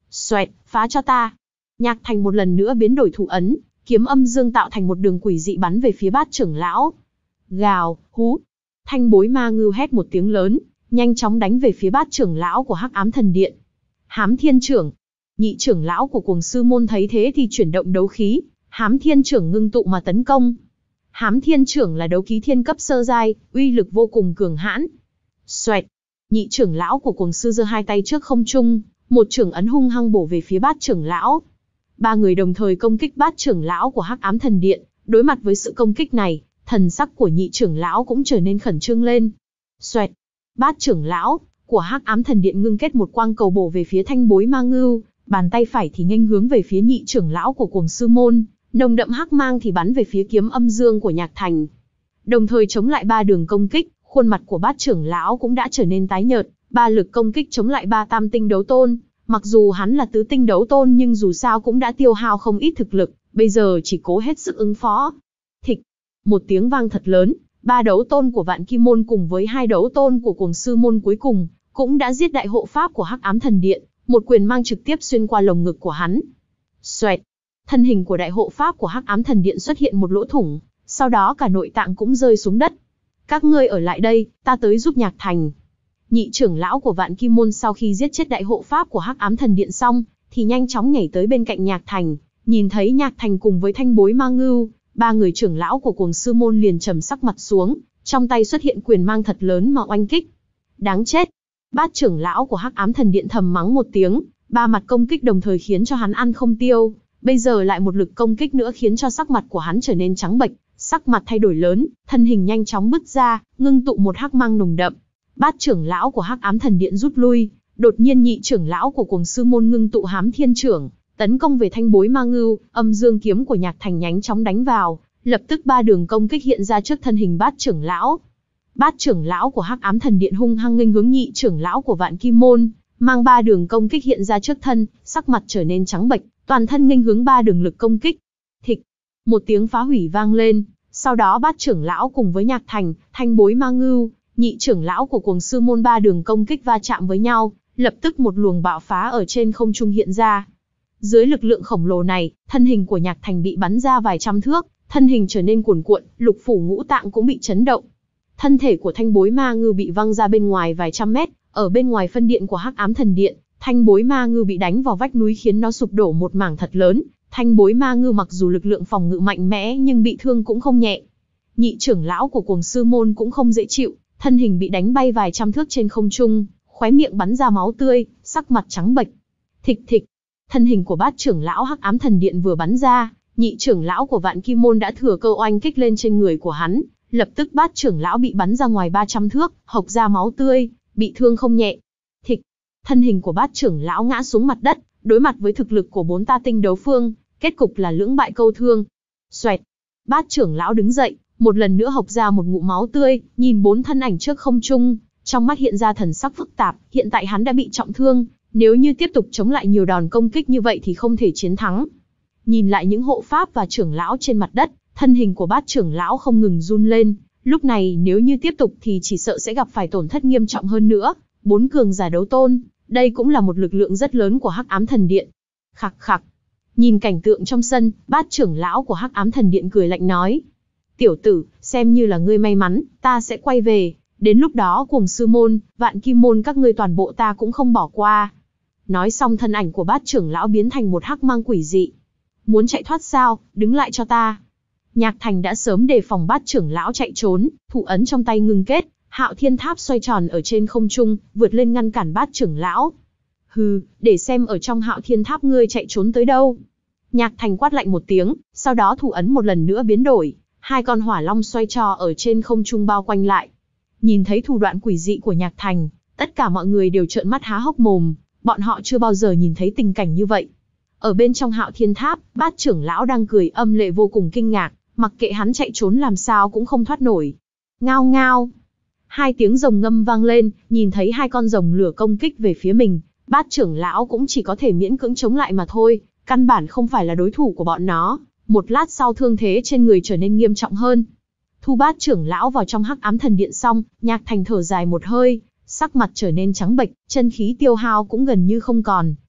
Xoẹt, phá cho ta. Nhạc Thành một lần nữa biến đổi thủ ấn, kiếm âm dương tạo thành một đường quỷ dị bắn về phía Bát trưởng lão. Gào, hú. Thanh bối ma ngưu hét một tiếng lớn, nhanh chóng đánh về phía Bát trưởng lão của Hắc Ám Thần Điện. Hám Thiên Trưởng. Nhị trưởng lão của Cuồng Sư môn thấy thế thì chuyển động đấu khí, Hám Thiên Trưởng ngưng tụ mà tấn công. Hám Thiên Trưởng là đấu khí thiên cấp sơ giai, uy lực vô cùng cường hãn. Xoẹt. Nhị trưởng lão của Cuồng Sư giơ hai tay trước không trung, một trưởng ấn hung hăng bổ về phía Bát trưởng lão. Ba người đồng thời công kích Bát trưởng lão của Hắc Ám Thần Điện, đối mặt với sự công kích này, thần sắc của nhị trưởng lão cũng trở nên khẩn trương lên. Xoẹt. Bát trưởng lão của Hắc Ám Thần Điện ngưng kết một quang cầu bổ về phía thanh bối ma ngưu, bàn tay phải thì nghênh hướng về phía nhị trưởng lão của Cuồng Sư môn, nồng đậm hắc mang thì bắn về phía kiếm âm dương của Nhạc Thành. Đồng thời chống lại ba đường công kích, khuôn mặt của Bát trưởng lão cũng đã trở nên tái nhợt, ba lực công kích chống lại ba tam tinh đấu tôn, mặc dù hắn là tứ tinh đấu tôn nhưng dù sao cũng đã tiêu hao không ít thực lực, bây giờ chỉ cố hết sức ứng phó. Thịch, một tiếng vang thật lớn, ba đấu tôn của Vạn Kim môn cùng với hai đấu tôn của Cuồng Sư môn cuối cùng cũng đã giết đại hộ pháp của Hắc Ám Thần Điện, một quyền mang trực tiếp xuyên qua lồng ngực của hắn. Xoẹt, thân hình của đại hộ pháp của Hắc Ám Thần Điện xuất hiện một lỗ thủng, sau đó cả nội tạng cũng rơi xuống đất. Các ngươi ở lại đây, ta tới giúp Nhạc Thành. Nhị trưởng lão của Vạn Kim môn sau khi giết chết đại hộ pháp của Hắc Ám Thần Điện xong, thì nhanh chóng nhảy tới bên cạnh Nhạc Thành, nhìn thấy Nhạc Thành cùng với thanh bối ma ngưu, ba người trưởng lão của Cuồng Sư môn liền trầm sắc mặt xuống, trong tay xuất hiện quyền mang thật lớn mà oanh kích. Đáng chết! Bát trưởng lão của Hắc Ám Thần Điện thầm mắng một tiếng, ba mặt công kích đồng thời khiến cho hắn ăn không tiêu, bây giờ lại một lực công kích nữa khiến cho sắc mặt của hắn trở nên trắng bệch, sắc mặt thay đổi lớn, thân hình nhanh chóng bứt ra, ngưng tụ một hắc mang nồng đậm. Bát trưởng lão của Hắc Ám Thần Điện rút lui, đột nhiên nhị trưởng lão của Cuồng Sư môn ngưng tụ Hám Thiên Trưởng, tấn công về thanh bối ma ngưu, âm dương kiếm của Nhạc Thành nhanh chóng đánh vào, lập tức ba đường công kích hiện ra trước thân hình Bát trưởng lão. Bát trưởng lão của Hắc Ám Thần Điện hung hăng nghênh hướng nhị trưởng lão của Vạn Kim môn, mang ba đường công kích hiện ra trước thân, sắc mặt trở nên trắng bệch, toàn thân nghênh hướng ba đường lực công kích. Thịch, một tiếng phá hủy vang lên, sau đó Bát trưởng lão cùng với Nhạc Thành, thanh bối ma ngưu, nhị trưởng lão của Cuồng Sư môn ba đường công kích va chạm với nhau, lập tức một luồng bạo phá ở trên không trung hiện ra. Dưới lực lượng khổng lồ này, thân hình của Nhạc Thành bị bắn ra vài trăm thước, thân hình trở nên cuồn cuộn, lục phủ ngũ tạng cũng bị chấn động. Thân thể của thanh bối ma ngưu bị văng ra bên ngoài vài trăm mét, ở bên ngoài phân điện của Hắc Ám Thần Điện, thanh bối ma ngưu bị đánh vào vách núi khiến nó sụp đổ một mảng thật lớn. Thanh bối ma ngưu mặc dù lực lượng phòng ngự mạnh mẽ nhưng bị thương cũng không nhẹ. Nhị trưởng lão của Cuồng Sư môn cũng không dễ chịu, thân hình bị đánh bay vài trăm thước trên không trung, khóe miệng bắn ra máu tươi, sắc mặt trắng bệch. Thịch thịch, thân hình của Bát trưởng lão Hắc Ám Thần Điện vừa bắn ra, nhị trưởng lão của Vạn Kim môn đã thừa cơ oanh kích lên trên người của hắn, lập tức Bát trưởng lão bị bắn ra ngoài ba trăm thước, hộc ra máu tươi, bị thương không nhẹ. Thịch, thân hình của Bát trưởng lão ngã xuống mặt đất, đối mặt với thực lực của bốn ta tinh đấu phương, kết cục là lưỡng bại câu thương. Xoẹt, Bát trưởng lão đứng dậy, một lần nữa hộc ra một ngụm máu tươi, nhìn bốn thân ảnh trước không trung, trong mắt hiện ra thần sắc phức tạp, hiện tại hắn đã bị trọng thương, nếu như tiếp tục chống lại nhiều đòn công kích như vậy thì không thể chiến thắng. Nhìn lại những hộ pháp và trưởng lão trên mặt đất, thân hình của Bát trưởng lão không ngừng run lên, lúc này nếu như tiếp tục thì chỉ sợ sẽ gặp phải tổn thất nghiêm trọng hơn nữa. Bốn cường giả đấu tôn, đây cũng là một lực lượng rất lớn của Hắc Ám Thần Điện. Khặc khặc, nhìn cảnh tượng trong sân, Bát trưởng lão của Hắc Ám Thần Điện cười lạnh nói: tiểu tử, xem như là ngươi may mắn, ta sẽ quay về, đến lúc đó Cuồng Sư môn, Vạn Kim môn các ngươi toàn bộ ta cũng không bỏ qua. Nói xong thân ảnh của Bát trưởng lão biến thành một hắc mang quỷ dị. Muốn chạy thoát sao, đứng lại cho ta. Nhạc Thành đã sớm đề phòng Bát trưởng lão chạy trốn, thủ ấn trong tay ngưng kết, Hạo Thiên Tháp xoay tròn ở trên không trung, vượt lên ngăn cản Bát trưởng lão. Hừ, để xem ở trong Hạo Thiên Tháp ngươi chạy trốn tới đâu. Nhạc Thành quát lạnh một tiếng, sau đó thủ ấn một lần nữa biến đổi, hai con hỏa long xoay trò ở trên không trung bao quanh lại. Nhìn thấy thủ đoạn quỷ dị của Nhạc Thành, tất cả mọi người đều trợn mắt há hốc mồm, bọn họ chưa bao giờ nhìn thấy tình cảnh như vậy. Ở bên trong Hạo Thiên Tháp, Bát trưởng lão đang cười âm lệ vô cùng kinh ngạc, mặc kệ hắn chạy trốn làm sao cũng không thoát nổi. Ngao ngao, hai tiếng rồng ngâm vang lên, nhìn thấy hai con rồng lửa công kích về phía mình, Bát trưởng lão cũng chỉ có thể miễn cưỡng chống lại mà thôi, căn bản không phải là đối thủ của bọn nó. Một lát sau thương thế trên người trở nên nghiêm trọng hơn. Thu Bát trưởng lão vào trong Hắc Ám Thần Điện xong, Nhạc Thành thở dài một hơi, sắc mặt trở nên trắng bệch, chân khí tiêu hao cũng gần như không còn,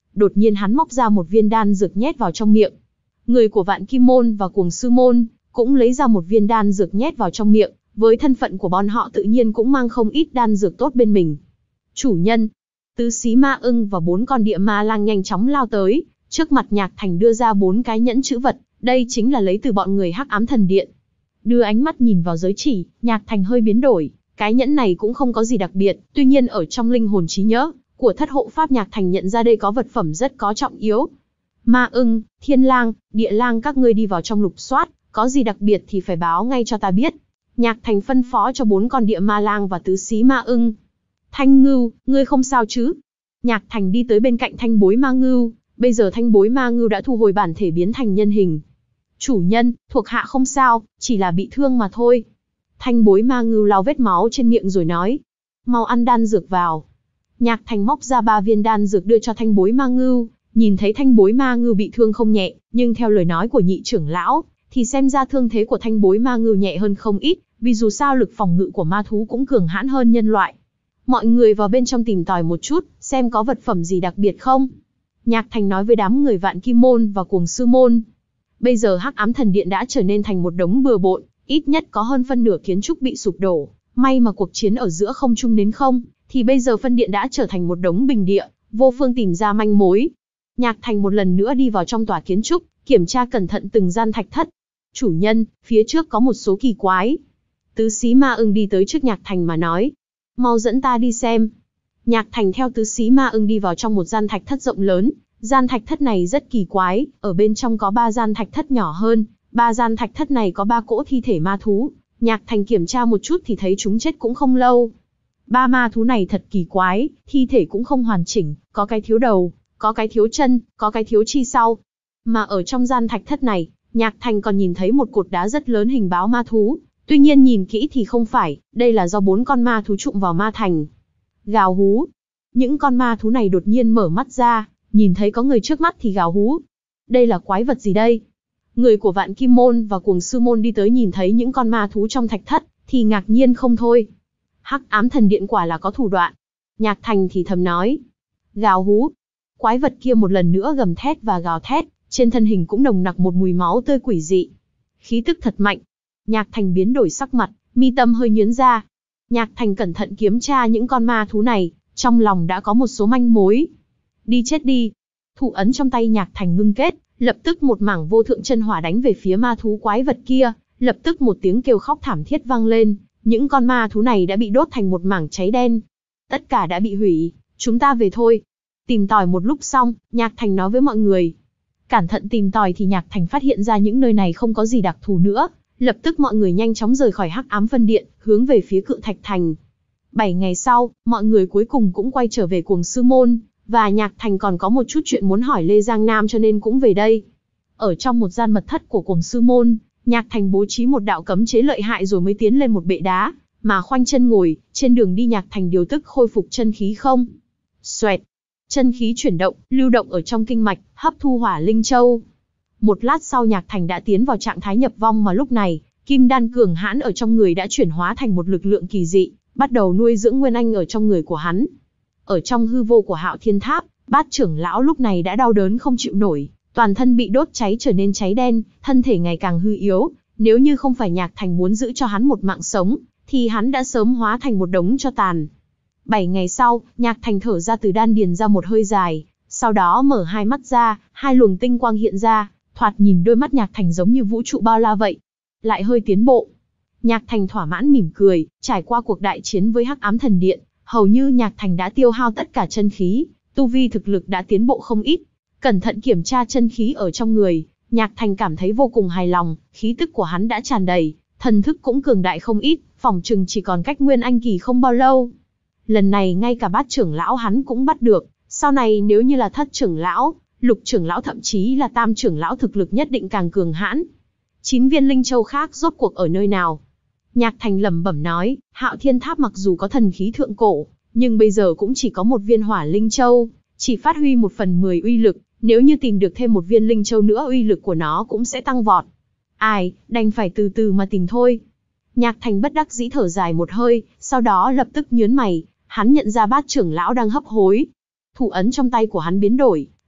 đột nhiên hắn móc ra một viên đan dược nhét vào trong miệng. Người của Vạn Kim Môn và Cuồng Sư Môn cũng lấy ra một viên đan dược nhét vào trong miệng, với thân phận của bọn họ tự nhiên cũng mang không ít đan dược tốt bên mình. Chủ nhân, Tứ Xí Ma Ưng và bốn con địa ma lang nhanh chóng lao tới, trước mặt Nhạc Thành đưa ra bốn cái nhẫn chữ vật, đây chính là lấy từ bọn người Hắc Ám Thần Điện. Đưa ánh mắt nhìn vào giới chỉ, Nhạc Thành hơi biến đổi, cái nhẫn này cũng không có gì đặc biệt, tuy nhiên ở trong linh hồn trí nhớ của Thất Hộ Pháp, Nhạc Thành nhận ra đây có vật phẩm rất có trọng yếu. Ma Ưng, Thiên Lang, Địa Lang các ngươi đi vào trong lục soát, có gì đặc biệt thì phải báo ngay cho ta biết. Nhạc Thành phân phó cho bốn con địa ma lang và tứ xí ma ưng. Thanh Ngưu, ngươi không sao chứ? Nhạc Thành đi tới bên cạnh Thanh Bối Ma Ngưu, bây giờ Thanh Bối Ma Ngưu đã thu hồi bản thể biến thành nhân hình. Chủ nhân, thuộc hạ không sao, chỉ là bị thương mà thôi. Thanh Bối Ma Ngưu lau vết máu trên miệng rồi nói. Mau ăn đan dược vào. Nhạc Thành móc ra ba viên đan dược đưa cho Thanh Bối Ma Ngưu, nhìn thấy Thanh Bối Ma Ngưu bị thương không nhẹ, nhưng theo lời nói của nhị trưởng lão, thì xem ra thương thế của Thanh Bối Ma Ngưu nhẹ hơn không ít, vì dù sao lực phòng ngự của ma thú cũng cường hãn hơn nhân loại. Mọi người vào bên trong tìm tòi một chút, xem có vật phẩm gì đặc biệt không. Nhạc Thành nói với đám người Vạn Kim Môn và Cuồng Sư Môn. Bây giờ Hắc Ám Thần Điện đã trở nên thành một đống bừa bộn, ít nhất có hơn phân nửa kiến trúc bị sụp đổ. May mà cuộc chiến ở giữa không trung đến không, thì bây giờ phân điện đã trở thành một đống bình địa, vô phương tìm ra manh mối. Nhạc Thành một lần nữa đi vào trong tòa kiến trúc, kiểm tra cẩn thận từng gian thạch thất. Chủ nhân, phía trước có một số kỳ quái. Tứ Xí Ma Ưng đi tới trước Nhạc Thành mà nói. Mau dẫn ta đi xem. Nhạc Thành theo Tứ Xí Ma Ưng đi vào trong một gian thạch thất rộng lớn. Gian thạch thất này rất kỳ quái, ở bên trong có ba gian thạch thất nhỏ hơn. Ba gian thạch thất này có ba cỗ thi thể ma thú. Nhạc Thành kiểm tra một chút thì thấy chúng chết cũng không lâu. Ba ma thú này thật kỳ quái, thi thể cũng không hoàn chỉnh, có cái thiếu đầu, có cái thiếu chân, có cái thiếu chi sau. Mà ở trong gian thạch thất này, Nhạc Thành còn nhìn thấy một cột đá rất lớn hình báo ma thú. Tuy nhiên nhìn kỹ thì không phải, đây là do bốn con ma thú trụm vào ma thành. Gào hú. Những con ma thú này đột nhiên mở mắt ra, nhìn thấy có người trước mắt thì gào hú. Đây là quái vật gì đây? Người của Vạn Kim Môn và Cuồng Sư Môn đi tới nhìn thấy những con ma thú trong thạch thất, thì ngạc nhiên không thôi. Hắc Ám Thần Điện quả là có thủ đoạn. Nhạc Thành thì thầm nói. Gào hú. Quái vật kia một lần nữa gầm thét và gào thét, trên thân hình cũng nồng nặc một mùi máu tươi quỷ dị. Khí tức thật mạnh. Nhạc Thành biến đổi sắc mặt, mi tâm hơi nhướng ra. Nhạc Thành cẩn thận kiểm tra những con ma thú này, trong lòng đã có một số manh mối. Đi chết đi. Thủ ấn trong tay Nhạc Thành ngưng kết, lập tức một mảng vô thượng chân hỏa đánh về phía ma thú quái vật kia, lập tức một tiếng kêu khóc thảm thiết vang lên, những con ma thú này đã bị đốt thành một mảng cháy đen. Tất cả đã bị hủy, chúng ta về thôi. Tìm tòi một lúc xong, Nhạc Thành nói với mọi người. Cẩn thận tìm tòi thì Nhạc Thành phát hiện ra những nơi này không có gì đặc thù nữa, lập tức mọi người nhanh chóng rời khỏi Hắc Ám Phân Điện, hướng về phía Cự Thạch Thành. Bảy ngày sau, mọi người cuối cùng cũng quay trở về Cuồng Sư Môn, và Nhạc Thành còn có một chút chuyện muốn hỏi Lê Giang Nam cho nên cũng về đây. Ở trong một gian mật thất của Cuồng Sư Môn, Nhạc Thành bố trí một đạo cấm chế lợi hại rồi mới tiến lên một bệ đá, mà khoanh chân ngồi, trên đường đi Nhạc Thành điều tức khôi phục chân khí không. Xoẹt, chân khí chuyển động, lưu động ở trong kinh mạch, hấp thu hỏa linh châu. Một lát sau Nhạc Thành đã tiến vào trạng thái nhập vong mà lúc này, kim đan cường hãn ở trong người đã chuyển hóa thành một lực lượng kỳ dị, bắt đầu nuôi dưỡng nguyên anh ở trong người của hắn. Ở trong hư vô của Hạo Thiên Tháp, Bát trưởng lão lúc này đã đau đớn không chịu nổi, toàn thân bị đốt cháy trở nên cháy đen, thân thể ngày càng hư yếu, nếu như không phải Nhạc Thành muốn giữ cho hắn một mạng sống, thì hắn đã sớm hóa thành một đống tro tàn. Bảy ngày sau, Nhạc Thành thở ra từ đan điền ra một hơi dài, sau đó mở hai mắt ra, hai luồng tinh quang hiện ra, thoạt nhìn đôi mắt Nhạc Thành giống như vũ trụ bao la vậy. Lại hơi tiến bộ. Nhạc Thành thỏa mãn mỉm cười, trải qua cuộc đại chiến với Hắc Ám Thần Điện, hầu như Nhạc Thành đã tiêu hao tất cả chân khí, tu vi thực lực đã tiến bộ không ít. Cẩn thận kiểm tra chân khí ở trong người, Nhạc Thành cảm thấy vô cùng hài lòng, khí tức của hắn đã tràn đầy, thần thức cũng cường đại không ít, phỏng chừng chỉ còn cách Nguyên Anh kỳ không bao lâu. Lần này ngay cả Bát trưởng lão hắn cũng bắt được, sau này nếu như là Thất trưởng lão, Lục trưởng lão thậm chí là Tam trưởng lão thực lực nhất định càng cường hãn. Chín viên linh châu khác rốt cuộc ở nơi nào? Nhạc Thành lẩm bẩm nói, Hạo Thiên Tháp mặc dù có thần khí thượng cổ, nhưng bây giờ cũng chỉ có một viên hỏa linh châu, chỉ phát huy một phần mười uy lực, nếu như tìm được thêm một viên linh châu nữa uy lực của nó cũng sẽ tăng vọt. Ai, đành phải từ từ mà tìm thôi. Nhạc Thành bất đắc dĩ thở dài một hơi, sau đó lập tức nhướng mày, hắn nhận ra Bát trưởng lão đang hấp hối. Thủ ấn trong tay của hắn biến đổi,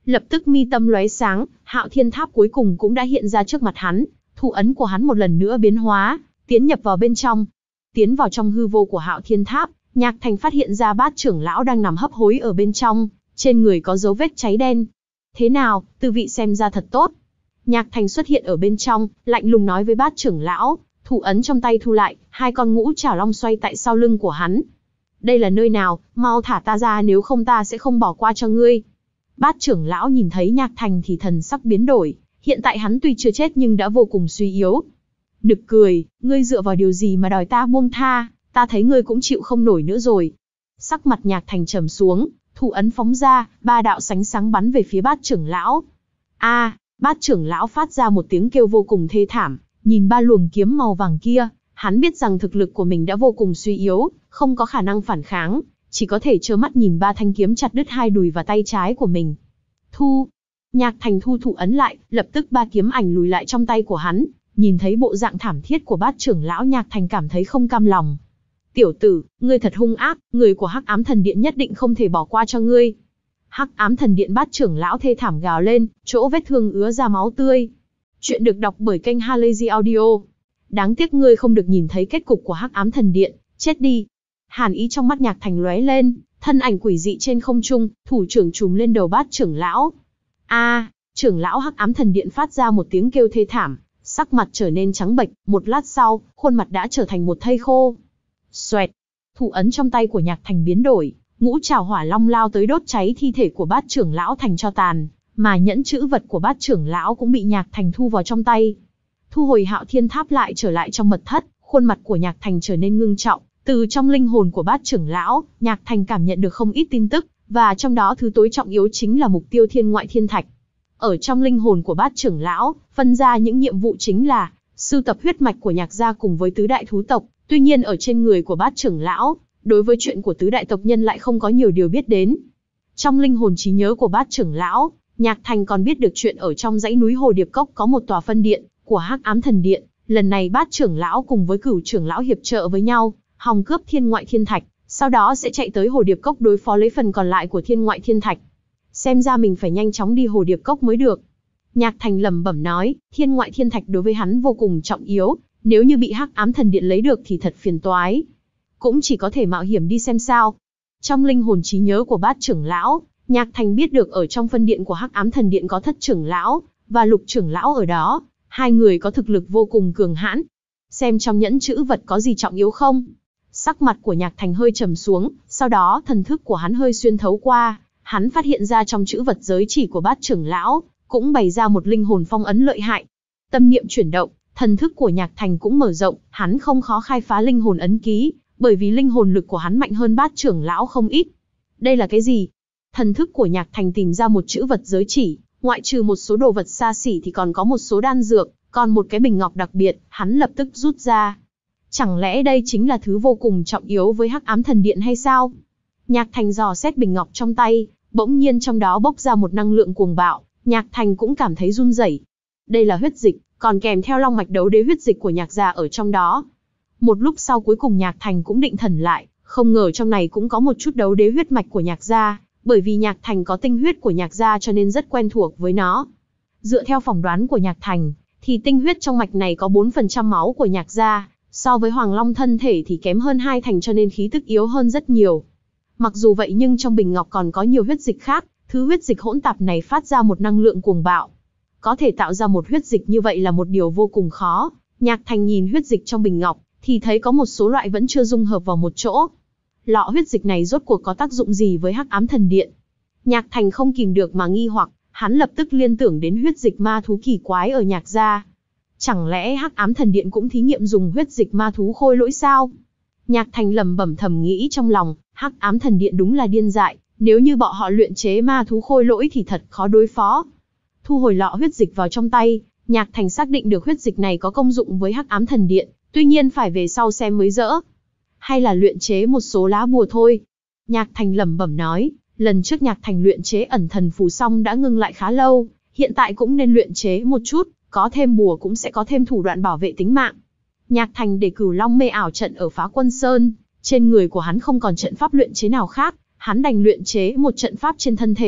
Lập tức mi tâm lóe sáng, Hạo Thiên Tháp cuối cùng cũng đã hiện ra trước mặt hắn, thủ ấn của hắn một lần nữa biến hóa, tiến nhập vào bên trong. Tiến vào trong hư vô của Hạo Thiên Tháp, Nhạc Thành phát hiện ra Bát trưởng lão đang nằm hấp hối ở bên trong, trên người có dấu vết cháy đen. Thế nào, tư vị xem ra thật tốt. Nhạc Thành xuất hiện ở bên trong, lạnh lùng nói với Bát trưởng lão, thủ ấn trong tay thu lại, hai con ngũ trảo long xoay tại sau lưng của hắn. Đây là nơi nào, mau thả ta ra nếu không ta sẽ không bỏ qua cho ngươi. Bát trưởng lão nhìn thấy Nhạc Thành thì thần sắc biến đổi, hiện tại hắn tuy chưa chết nhưng đã vô cùng suy yếu. Nực cười, ngươi dựa vào điều gì mà đòi ta buông tha, ta thấy ngươi cũng chịu không nổi nữa rồi. Sắc mặt Nhạc Thành trầm xuống, thủ ấn phóng ra, ba đạo sánh sáng bắn về phía Bát trưởng lão. A, Bát trưởng lão phát ra một tiếng kêu vô cùng thê thảm, nhìn ba luồng kiếm màu vàng kia, hắn biết rằng thực lực của mình đã vô cùng suy yếu, không có khả năng phản kháng, chỉ có thể trơ mắt nhìn ba thanh kiếm chặt đứt hai đùi và tay trái của mình. Thu, Nhạc Thành thu thủ ấn lại, lập tức ba kiếm ảnh lùi lại trong tay của hắn, nhìn thấy bộ dạng thảm thiết của Bát trưởng lão, Nhạc Thành cảm thấy không cam lòng. Tiểu tử, ngươi thật hung ác, người của Hắc Ám Thần Điện nhất định không thể bỏ qua cho ngươi. Hắc Ám Thần Điện Bát trưởng lão thê thảm gào lên, chỗ vết thương ứa ra máu tươi. Chuyện được đọc bởi kênh Halazy Audio. Đáng tiếc ngươi không được nhìn thấy kết cục của Hắc Ám Thần Điện, chết đi. Hàn ý trong mắt Nhạc Thành lóe lên, thân ảnh quỷ dị trên không trung, thủ trưởng trùm lên đầu Bát trưởng lão. A, trưởng lão Hắc Ám Thần Điện phát ra một tiếng kêu thê thảm, sắc mặt trở nên trắng bệch, một lát sau, khuôn mặt đã trở thành một thây khô. Xoẹt, thủ ấn trong tay của Nhạc Thành biến đổi, ngũ trảo hỏa long lao tới đốt cháy thi thể của Bát trưởng lão thành tro tàn, mà nhẫn chữ vật của Bát trưởng lão cũng bị Nhạc Thành thu vào trong tay. Thu hồi Hạo Thiên Tháp lại trở lại trong mật thất, khuôn mặt của Nhạc Thành trở nên ngưng trọng, từ trong linh hồn của Bát trưởng lão, Nhạc Thành cảm nhận được không ít tin tức, và trong đó thứ tối trọng yếu chính là mục tiêu thiên ngoại thiên thạch. Ở trong linh hồn của Bát trưởng lão, phân ra những nhiệm vụ chính là sưu tập huyết mạch của Nhạc gia cùng với tứ đại thú tộc. Tuy nhiên ở trên người của Bát trưởng lão, đối với chuyện của tứ đại tộc nhân lại không có nhiều điều biết đến. Trong linh hồn trí nhớ của Bát trưởng lão, Nhạc Thành còn biết được chuyện ở trong dãy núi Hồ Điệp Cốc có một tòa phân điện của Hắc Ám Thần Điện. Lần này Bát trưởng lão cùng với Cửu trưởng lão hiệp trợ với nhau, hòng cướp thiên ngoại thiên thạch, sau đó sẽ chạy tới Hồ Điệp Cốc đối phó lấy phần còn lại của thiên ngoại thiên thạch. Xem ra mình phải nhanh chóng đi Hồ Điệp Cốc mới được. Nhạc Thành lẩm bẩm nói, thiên ngoại thiên thạch đối với hắn vô cùng trọng yếu, nếu như bị Hắc Ám Thần Điện lấy được thì thật phiền toái. Cũng chỉ có thể mạo hiểm đi xem sao. Trong linh hồn trí nhớ của Bát trưởng lão, Nhạc Thành biết được ở trong phân điện của Hắc Ám Thần Điện có Thất trưởng lão và Lục trưởng lão ở đó, hai người có thực lực vô cùng cường hãn. Xem trong nhẫn chữ vật có gì trọng yếu không? Sắc mặt của Nhạc Thành hơi trầm xuống, sau đó thần thức của hắn hơi xuyên thấu qua, hắn phát hiện ra trong chữ vật giới chỉ của Bát trưởng lão cũng bày ra một linh hồn phong ấn lợi hại. Tâm niệm chuyển động, thần thức của Nhạc Thành cũng mở rộng, hắn không khó khai phá linh hồn ấn ký, bởi vì linh hồn lực của hắn mạnh hơn Bát trưởng lão không ít. Đây là cái gì? Thần thức của Nhạc Thành tìm ra một chữ vật giới chỉ, ngoại trừ một số đồ vật xa xỉ thì còn có một số đan dược, còn một cái bình ngọc đặc biệt, hắn lập tức rút ra. Chẳng lẽ đây chính là thứ vô cùng trọng yếu với Hắc Ám Thần Điện hay sao? Nhạc Thành dò xét bình ngọc trong tay, bỗng nhiên trong đó bốc ra một năng lượng cuồng bạo, Nhạc Thành cũng cảm thấy run rẩy. Đây là huyết dịch, còn kèm theo long mạch đấu đế huyết dịch của Nhạc gia ở trong đó. Một lúc sau cuối cùng Nhạc Thành cũng định thần lại, không ngờ trong này cũng có một chút đấu đế huyết mạch của Nhạc gia, bởi vì Nhạc Thành có tinh huyết của Nhạc gia cho nên rất quen thuộc với nó. Dựa theo phỏng đoán của Nhạc Thành, thì tinh huyết trong mạch này có bốn phần trăm máu của Nhạc gia, so với Hoàng Long thân thể thì kém hơn hai thành cho nên khí tức yếu hơn rất nhiều. Mặc dù vậy nhưng trong bình ngọc còn có nhiều huyết dịch khác, thứ huyết dịch hỗn tạp này phát ra một năng lượng cuồng bạo. Có thể tạo ra một huyết dịch như vậy là một điều vô cùng khó. Nhạc Thành nhìn huyết dịch trong bình ngọc, thì thấy có một số loại vẫn chưa dung hợp vào một chỗ. Lọ huyết dịch này rốt cuộc có tác dụng gì với Hắc Ám Thần Điện? Nhạc Thành không kìm được mà nghi hoặc, hắn lập tức liên tưởng đến huyết dịch ma thú kỳ quái ở Nhạc gia. Chẳng lẽ Hắc Ám Thần Điện cũng thí nghiệm dùng huyết dịch ma thú khôi lỗi sao? Nhạc Thành lẩm bẩm thầm nghĩ trong lòng, Hắc Ám Thần Điện đúng là điên dại, nếu như bọn họ luyện chế ma thú khôi lỗi thì thật khó đối phó. Thu hồi lọ huyết dịch vào trong tay, Nhạc Thành xác định được huyết dịch này có công dụng với Hắc Ám Thần Điện, tuy nhiên phải về sau xem mới dỡ. Hay là luyện chế một số lá bùa thôi. Nhạc Thành lẩm bẩm nói, lần trước Nhạc Thành luyện chế ẩn thần phù xong đã ngưng lại khá lâu, hiện tại cũng nên luyện chế một chút, có thêm bùa cũng sẽ có thêm thủ đoạn bảo vệ tính mạng. Nhạc Thành để Cửu Long mê ảo trận ở Phá Quân Sơn, trên người của hắn không còn trận pháp luyện chế nào khác, hắn đành luyện chế một trận pháp trên thân thể,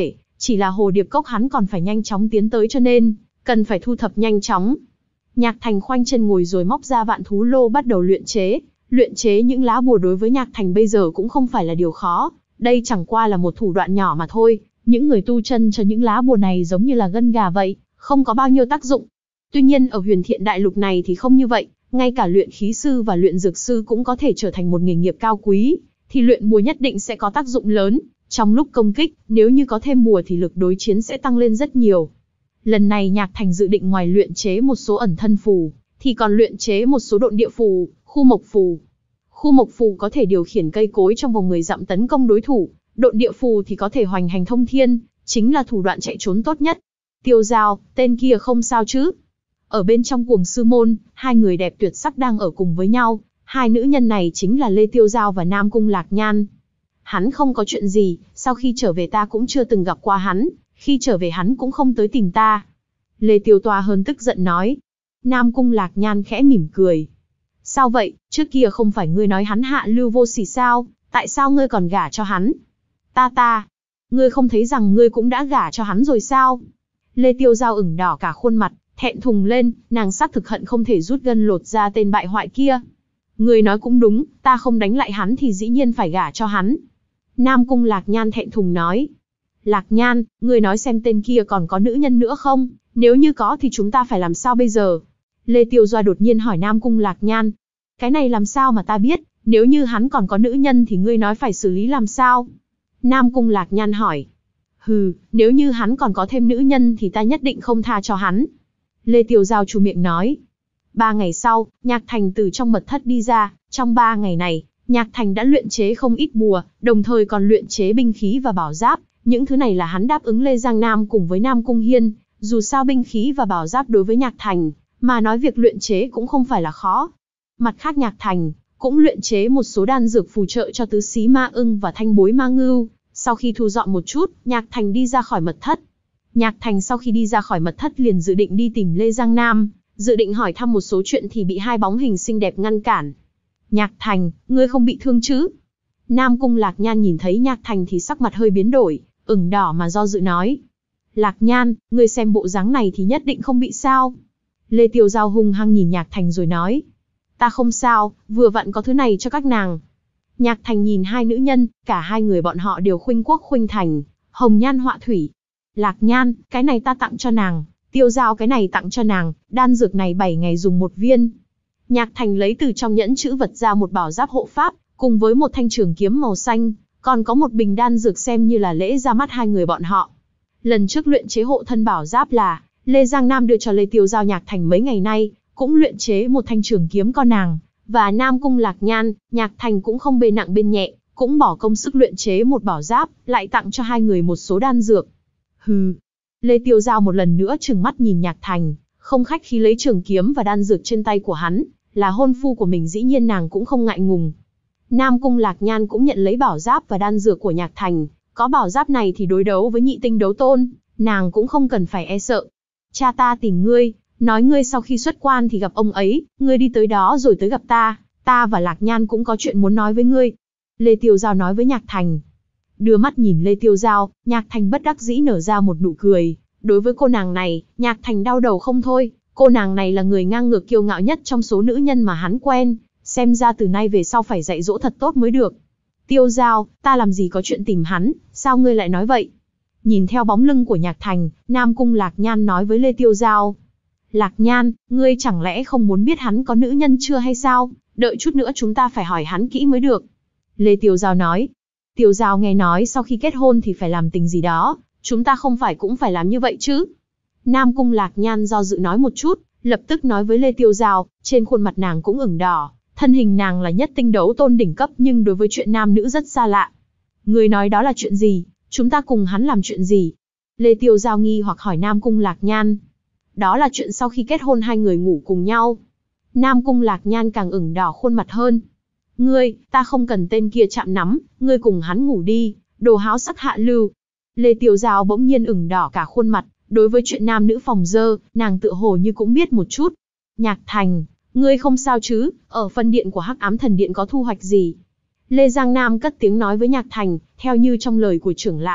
chỉ là hồ điệp cốc hắn còn phải nhanh chóng tiến tới cho nên, cần phải thu thập nhanh chóng. Nhạc Thành khoanh chân ngồi rồi móc ra vạn thú lô bắt đầu luyện chế. Luyện chế những lá bùa đối với Nhạc Thành bây giờ cũng không phải là điều khó, đây chẳng qua là một thủ đoạn nhỏ mà thôi. Những người tu chân cho những lá bùa này giống như là gân gà vậy, không có bao nhiêu tác dụng. Tuy nhiên ở Huyền Thiện Đại Lục này thì không như vậy, ngay cả luyện khí sư và luyện dược sư cũng có thể trở thành một nghề nghiệp cao quý, thì luyện bùa nhất định sẽ có tác dụng lớn. Trong lúc công kích, nếu như có thêm bùa thì lực đối chiến sẽ tăng lên rất nhiều. Lần này Nhạc Thành dự định ngoài luyện chế một số ẩn thân phù, thì còn luyện chế một số độn địa phù, khu mộc phù. Khu mộc phù có thể điều khiển cây cối trong vòng mười dặm tấn công đối thủ, độn địa phù thì có thể hoành hành thông thiên, chính là thủ đoạn chạy trốn tốt nhất. Tiêu Giao, tên kia không sao chứ? Ở bên trong Cuồng Sư Môn, hai người đẹp tuyệt sắc đang ở cùng với nhau, hai nữ nhân này chính là Lê Tiêu Giao và Nam Cung Lạc Nhan. Hắn không có chuyện gì, sau khi trở về ta cũng chưa từng gặp qua hắn, khi trở về hắn cũng không tới tìm ta. Lê Tiêu Toa hơn tức giận nói. Nam Cung Lạc Nhan khẽ mỉm cười. Sao vậy, trước kia không phải ngươi nói hắn hạ lưu vô sỉ sao, tại sao ngươi còn gả cho hắn? Ta ta, ngươi không thấy rằng ngươi cũng đã gả cho hắn rồi sao? Lê Tiêu Giao ửng đỏ cả khuôn mặt, thẹn thùng lên, nàng xác thực hận không thể rút gân lột ra tên bại hoại kia. Ngươi nói cũng đúng, ta không đánh lại hắn thì dĩ nhiên phải gả cho hắn. Nam Cung Lạc Nhan thẹn thùng nói. Lạc Nhan, ngươi nói xem tên kia còn có nữ nhân nữa không? Nếu như có thì chúng ta phải làm sao bây giờ? Lê Tiêu Doa đột nhiên hỏi Nam Cung Lạc Nhan. Cái này làm sao mà ta biết, nếu như hắn còn có nữ nhân thì ngươi nói phải xử lý làm sao? Nam Cung Lạc Nhan hỏi. Hừ, nếu như hắn còn có thêm nữ nhân thì ta nhất định không tha cho hắn. Lê Tiêu Giao chu miệng nói. Ba ngày sau, Nhạc Thành từ trong mật thất đi ra, trong ba ngày này, Nhạc Thành đã luyện chế không ít bùa, đồng thời còn luyện chế binh khí và bảo giáp, những thứ này là hắn đáp ứng Lê Giang Nam cùng với Nam Cung Hiên, dù sao binh khí và bảo giáp đối với Nhạc Thành, mà nói việc luyện chế cũng không phải là khó. Mặt khác Nhạc Thành cũng luyện chế một số đan dược phù trợ cho tứ xí ma ưng và thanh bối ma ngưu. Sau khi thu dọn một chút, Nhạc Thành đi ra khỏi mật thất. Nhạc Thành sau khi đi ra khỏi mật thất liền dự định đi tìm Lê Giang Nam, dự định hỏi thăm một số chuyện thì bị hai bóng hình xinh đẹp ngăn cản. Nhạc Thành, ngươi không bị thương chứ? Nam Cung Lạc Nhan nhìn thấy Nhạc Thành thì sắc mặt hơi biến đổi, ửng đỏ mà do dự nói. Lạc Nhan, ngươi xem bộ dáng này thì nhất định không bị sao? Lê Tiêu Giao hung hăng nhìn Nhạc Thành rồi nói. Ta không sao, vừa vặn có thứ này cho các nàng. Nhạc Thành nhìn hai nữ nhân, cả hai người bọn họ đều khuynh quốc khuynh thành, hồng nhan họa thủy. Lạc Nhan, cái này ta tặng cho nàng, Tiêu Giao cái này tặng cho nàng, đan dược này bảy ngày dùng một viên. Nhạc Thành lấy từ trong nhẫn chữ vật ra một bảo giáp hộ pháp, cùng với một thanh trường kiếm màu xanh, còn có một bình đan dược xem như là lễ ra mắt hai người bọn họ. Lần trước luyện chế hộ thân bảo giáp là Lê Giang Nam đưa cho Lê Tiêu Giao. Nhạc Thành mấy ngày nay cũng luyện chế một thanh trường kiếm con nàng, và Nam Cung Lạc Nhan, Nhạc Thành cũng không bê nặng bên nhẹ, cũng bỏ công sức luyện chế một bảo giáp, lại tặng cho hai người một số đan dược. Hừ. Lê Tiêu Giao một lần nữa trừng mắt nhìn Nhạc Thành, không khách khí lấy trường kiếm và đan dược trên tay của hắn, là hôn phu của mình dĩ nhiên nàng cũng không ngại ngùng. Nam Cung Lạc Nhan cũng nhận lấy bảo giáp và đan dược của Nhạc Thành, có bảo giáp này thì đối đấu với nhị tinh đấu tôn, nàng cũng không cần phải e sợ. Cha ta tìm ngươi, nói ngươi sau khi xuất quan thì gặp ông ấy, ngươi đi tới đó rồi tới gặp ta, ta và Lạc Nhan cũng có chuyện muốn nói với ngươi. Lê Tiêu Giao nói với Nhạc Thành. Đưa mắt nhìn Lê Tiêu Giao, Nhạc Thành bất đắc dĩ nở ra một nụ cười. Đối với cô nàng này, Nhạc Thành đau đầu không thôi, cô nàng này là người ngang ngược kiêu ngạo nhất trong số nữ nhân mà hắn quen, xem ra từ nay về sau phải dạy dỗ thật tốt mới được. Tiêu Giao, ta làm gì có chuyện tìm hắn, sao ngươi lại nói vậy? Nhìn theo bóng lưng của Nhạc Thành, Nam Cung Lạc Nhan nói với Lê Tiêu Giao. Lạc Nhan, ngươi chẳng lẽ không muốn biết hắn có nữ nhân chưa hay sao? Đợi chút nữa chúng ta phải hỏi hắn kỹ mới được. Lê Tiêu Giao nói. Tiêu Giao nghe nói sau khi kết hôn thì phải làm tình gì đó, chúng ta không phải cũng phải làm như vậy chứ? Nam Cung Lạc Nhan do dự nói một chút, lập tức nói với Lê Tiêu Giao, trên khuôn mặt nàng cũng ửng đỏ, thân hình nàng là nhất tinh đấu tôn đỉnh cấp nhưng đối với chuyện nam nữ rất xa lạ. Ngươi nói đó là chuyện gì? Chúng ta cùng hắn làm chuyện gì? Lê Tiêu Giao nghi hoặc hỏi Nam Cung Lạc Nhan. Đó là chuyện sau khi kết hôn hai người ngủ cùng nhau. Nam Cung Lạc Nhan càng ửng đỏ khuôn mặt hơn. Ngươi, ta không cần tên kia chạm nắm, ngươi cùng hắn ngủ đi, đồ háo sắc hạ lưu. Lê Tiêu Giao bỗng nhiên ửng đỏ cả khuôn mặt, đối với chuyện nam nữ phòng dơ, nàng tựa hồ như cũng biết một chút. Nhạc Thành, ngươi không sao chứ, ở phân điện của Hắc Ám Thần Điện có thu hoạch gì? Lê Giang Nam cất tiếng nói với Nhạc Thành, theo như trong lời của trưởng lão,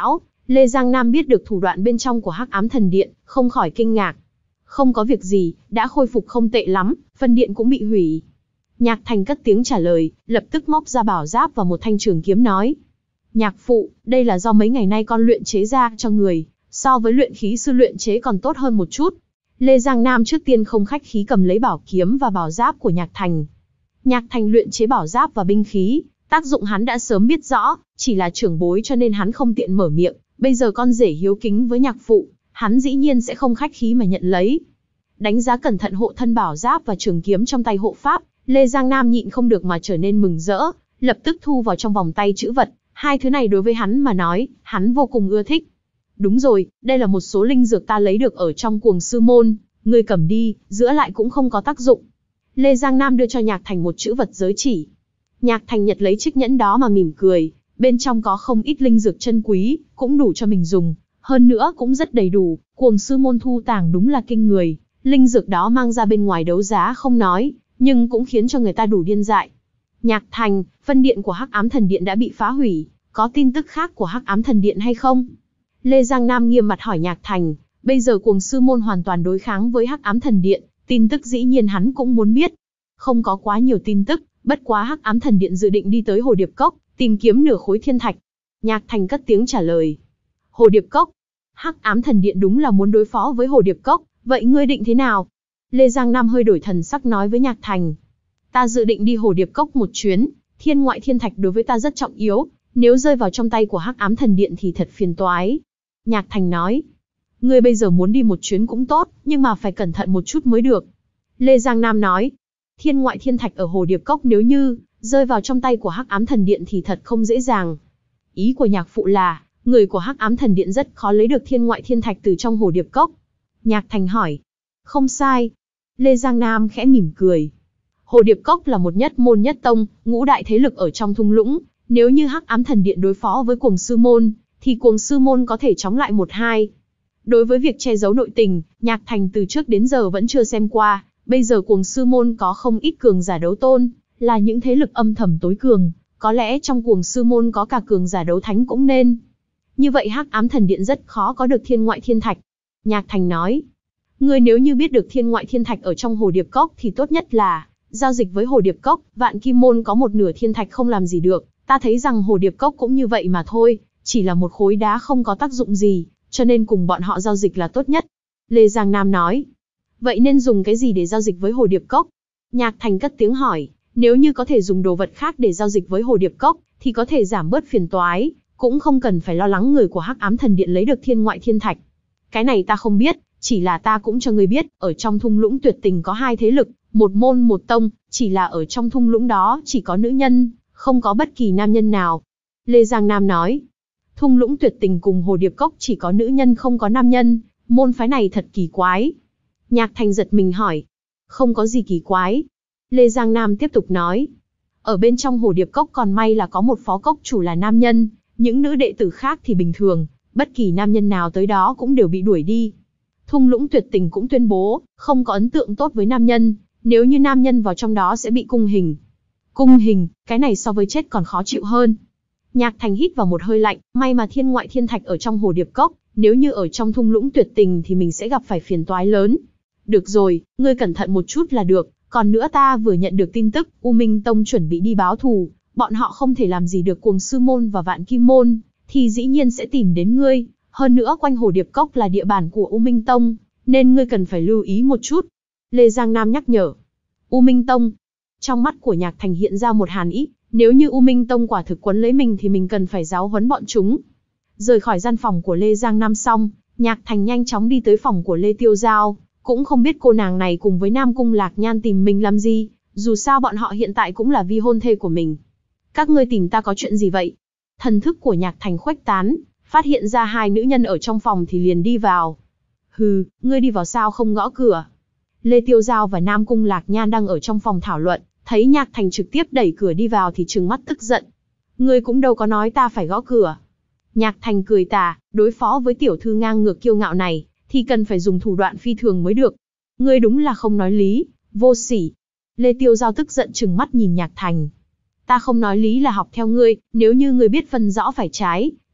Lê Giang Nam biết được thủ đoạn bên trong của Hắc Ám Thần Điện, không khỏi kinh ngạc. Không có việc gì, đã khôi phục không tệ lắm, phân điện cũng bị hủy. Nhạc Thành cất tiếng trả lời, lập tức móc ra bảo giáp và một thanh trường kiếm nói. Nhạc phụ, đây là do mấy ngày nay con luyện chế ra cho người, so với luyện khí sư luyện chế còn tốt hơn một chút. Lê Giang Nam trước tiên không khách khí cầm lấy bảo kiếm và bảo giáp của Nhạc Thành. Nhạc Thành luyện chế bảo giáp và binh khí, tác dụng hắn đã sớm biết rõ, chỉ là trưởng bối cho nên hắn không tiện mở miệng. Bây giờ con rể hiếu kính với nhạc phụ, hắn dĩ nhiên sẽ không khách khí mà nhận lấy. Đánh giá cẩn thận hộ thân bảo giáp và trường kiếm trong tay hộ pháp, Lê Giang Nam nhịn không được mà trở nên mừng rỡ, lập tức thu vào trong vòng tay chữ vật. Hai thứ này đối với hắn mà nói, hắn vô cùng ưa thích. Đúng rồi, đây là một số linh dược ta lấy được ở trong Cuồng Sư Môn, ngươi cầm đi, giữ lại cũng không có tác dụng. Lê Giang Nam đưa cho Nhạc Thành một chữ vật giới chỉ. Nhạc Thành nhận lấy chiếc nhẫn đó mà mỉm cười, bên trong có không ít linh dược chân quý, cũng đủ cho mình dùng, hơn nữa cũng rất đầy đủ, Cuồng Sư Môn thu tàng đúng là kinh người, linh dược đó mang ra bên ngoài đấu giá không nói, nhưng cũng khiến cho người ta đủ điên dại. Nhạc Thành, phân điện của Hắc Ám Thần Điện đã bị phá hủy, có tin tức khác của Hắc Ám Thần Điện hay không? Lê Giang Nam nghiêm mặt hỏi Nhạc Thành, bây giờ Cuồng Sư Môn hoàn toàn đối kháng với Hắc Ám Thần Điện, tin tức dĩ nhiên hắn cũng muốn biết. Không có quá nhiều tin tức, bất quá Hắc Ám Thần Điện dự định đi tới Hồ Điệp Cốc, tìm kiếm nửa khối thiên thạch. Nhạc Thành cất tiếng trả lời. Hồ Điệp Cốc? Hắc Ám Thần Điện đúng là muốn đối phó với Hồ Điệp Cốc, vậy ngươi định thế nào? Lê Giang Nam hơi đổi thần sắc nói với Nhạc Thành. Ta dự định đi Hồ Điệp Cốc một chuyến, thiên ngoại thiên thạch đối với ta rất trọng yếu, nếu rơi vào trong tay của Hắc Ám Thần Điện thì thật phiền toái. Nhạc Thành nói. Ngươi bây giờ muốn đi một chuyến cũng tốt, nhưng mà phải cẩn thận một chút mới được. Lê Giang Nam nói. Thiên ngoại thiên thạch ở Hồ Điệp Cốc nếu như rơi vào trong tay của Hắc Ám Thần Điện thì thật không dễ dàng. Ý của nhạc phụ là, người của Hắc Ám Thần Điện rất khó lấy được thiên ngoại thiên thạch từ trong Hồ Điệp Cốc. Nhạc Thành hỏi. Không sai. Lê Giang Nam khẽ mỉm cười. Hồ Điệp Cốc là một nhất môn nhất tông, ngũ đại thế lực ở trong thung lũng. Nếu như Hắc Ám Thần Điện đối phó với Cuồng Sư Môn, thì Cuồng Sư Môn có thể chống lại một hai. Đối với việc che giấu nội tình, Nhạc Thành từ trước đến giờ vẫn chưa xem qua. Bây giờ Cuồng Sư Môn có không ít cường giả đấu tôn, là những thế lực âm thầm tối cường. Có lẽ trong Cuồng Sư Môn có cả cường giả đấu thánh cũng nên. Như vậy Hắc Ám Thần Điện rất khó có được thiên ngoại thiên thạch. Nhạc Thành nói. Ngươi nếu như biết được thiên ngoại thiên thạch ở trong Hồ Điệp Cốc thì tốt nhất là giao dịch với Hồ Điệp Cốc. Vạn Kim Môn có một nửa thiên thạch không làm gì được. Ta thấy rằng Hồ Điệp Cốc cũng như vậy mà thôi, chỉ là một khối đá không có tác dụng gì, cho nên cùng bọn họ giao dịch là tốt nhất. Lê Giang Nam nói. Vậy nên dùng cái gì để giao dịch với Hồ Điệp Cốc? Nhạc Thành cất tiếng hỏi. Nếu như có thể dùng đồ vật khác để giao dịch với Hồ Điệp Cốc, thì có thể giảm bớt phiền toái, cũng không cần phải lo lắng người của Hắc Ám Thần Điện lấy được thiên ngoại thiên thạch. Cái này ta không biết, chỉ là ta cũng cho ngươi biết, ở trong thung lũng tuyệt tình có hai thế lực, một môn một tông, chỉ là ở trong thung lũng đó chỉ có nữ nhân, không có bất kỳ nam nhân nào. Lê Giang Nam nói. Thung lũng tuyệt tình cùng Hồ Điệp Cốc chỉ có nữ nhân không có nam nhân, môn phái này thật kỳ quái. Nhạc Thành giật mình hỏi. Không có gì kỳ quái. Lê Giang Nam tiếp tục nói. Ở bên trong Hồ Điệp Cốc còn may là có một phó cốc chủ là nam nhân, những nữ đệ tử khác thì bình thường, bất kỳ nam nhân nào tới đó cũng đều bị đuổi đi. Thung lũng tuyệt tình cũng tuyên bố, không có ấn tượng tốt với nam nhân, nếu như nam nhân vào trong đó sẽ bị cung hình. Cung hình, cái này so với chết còn khó chịu hơn. Nhạc Thành hít vào một hơi lạnh, may mà thiên ngoại thiên thạch ở trong Hồ Điệp Cốc, nếu như ở trong thung lũng tuyệt tình thì mình sẽ gặp phải phiền toái lớn. Được rồi, ngươi cẩn thận một chút là được, còn nữa ta vừa nhận được tin tức, U Minh Tông chuẩn bị đi báo thù, bọn họ không thể làm gì được Cuồng Sư Môn và Vạn Kim Môn, thì dĩ nhiên sẽ tìm đến ngươi, hơn nữa quanh Hồ Điệp Cốc là địa bàn của U Minh Tông, nên ngươi cần phải lưu ý một chút. Lê Giang Nam nhắc nhở. U Minh Tông. Trong mắt của Nhạc Thành hiện ra một hàn ý, nếu như U Minh Tông quả thực quấn lấy mình thì mình cần phải giáo huấn bọn chúng. Rời khỏi gian phòng của Lê Giang Nam xong, Nhạc Thành nhanh chóng đi tới phòng của Lê Tiêu Giao, cũng không biết cô nàng này cùng với Nam Cung Lạc Nhan tìm mình làm gì, dù sao bọn họ hiện tại cũng là vi hôn thê của mình. Các ngươi tìm ta có chuyện gì vậy? Thần thức của Nhạc Thành khuếch tán, phát hiện ra hai nữ nhân ở trong phòng thì liền đi vào. Hừ, ngươi đi vào sao không gõ cửa? Lê Tiêu Giao và Nam Cung Lạc Nhan đang ở trong phòng thảo luận, thấy Nhạc Thành trực tiếp đẩy cửa đi vào thì trừng mắt tức giận. Ngươi cũng đâu có nói ta phải gõ cửa. Nhạc Thành cười tà, đối phó với tiểu thư ngang ngược kiêu ngạo này, thì cần phải dùng thủ đoạn phi thường mới được. Ngươi đúng là không nói lý, vô sỉ. Lê Tiêu Giao tức giận trừng mắt nhìn Nhạc Thành. Ta không nói lý là học theo ngươi, nếu như ngươi biết phân rõ phải trái,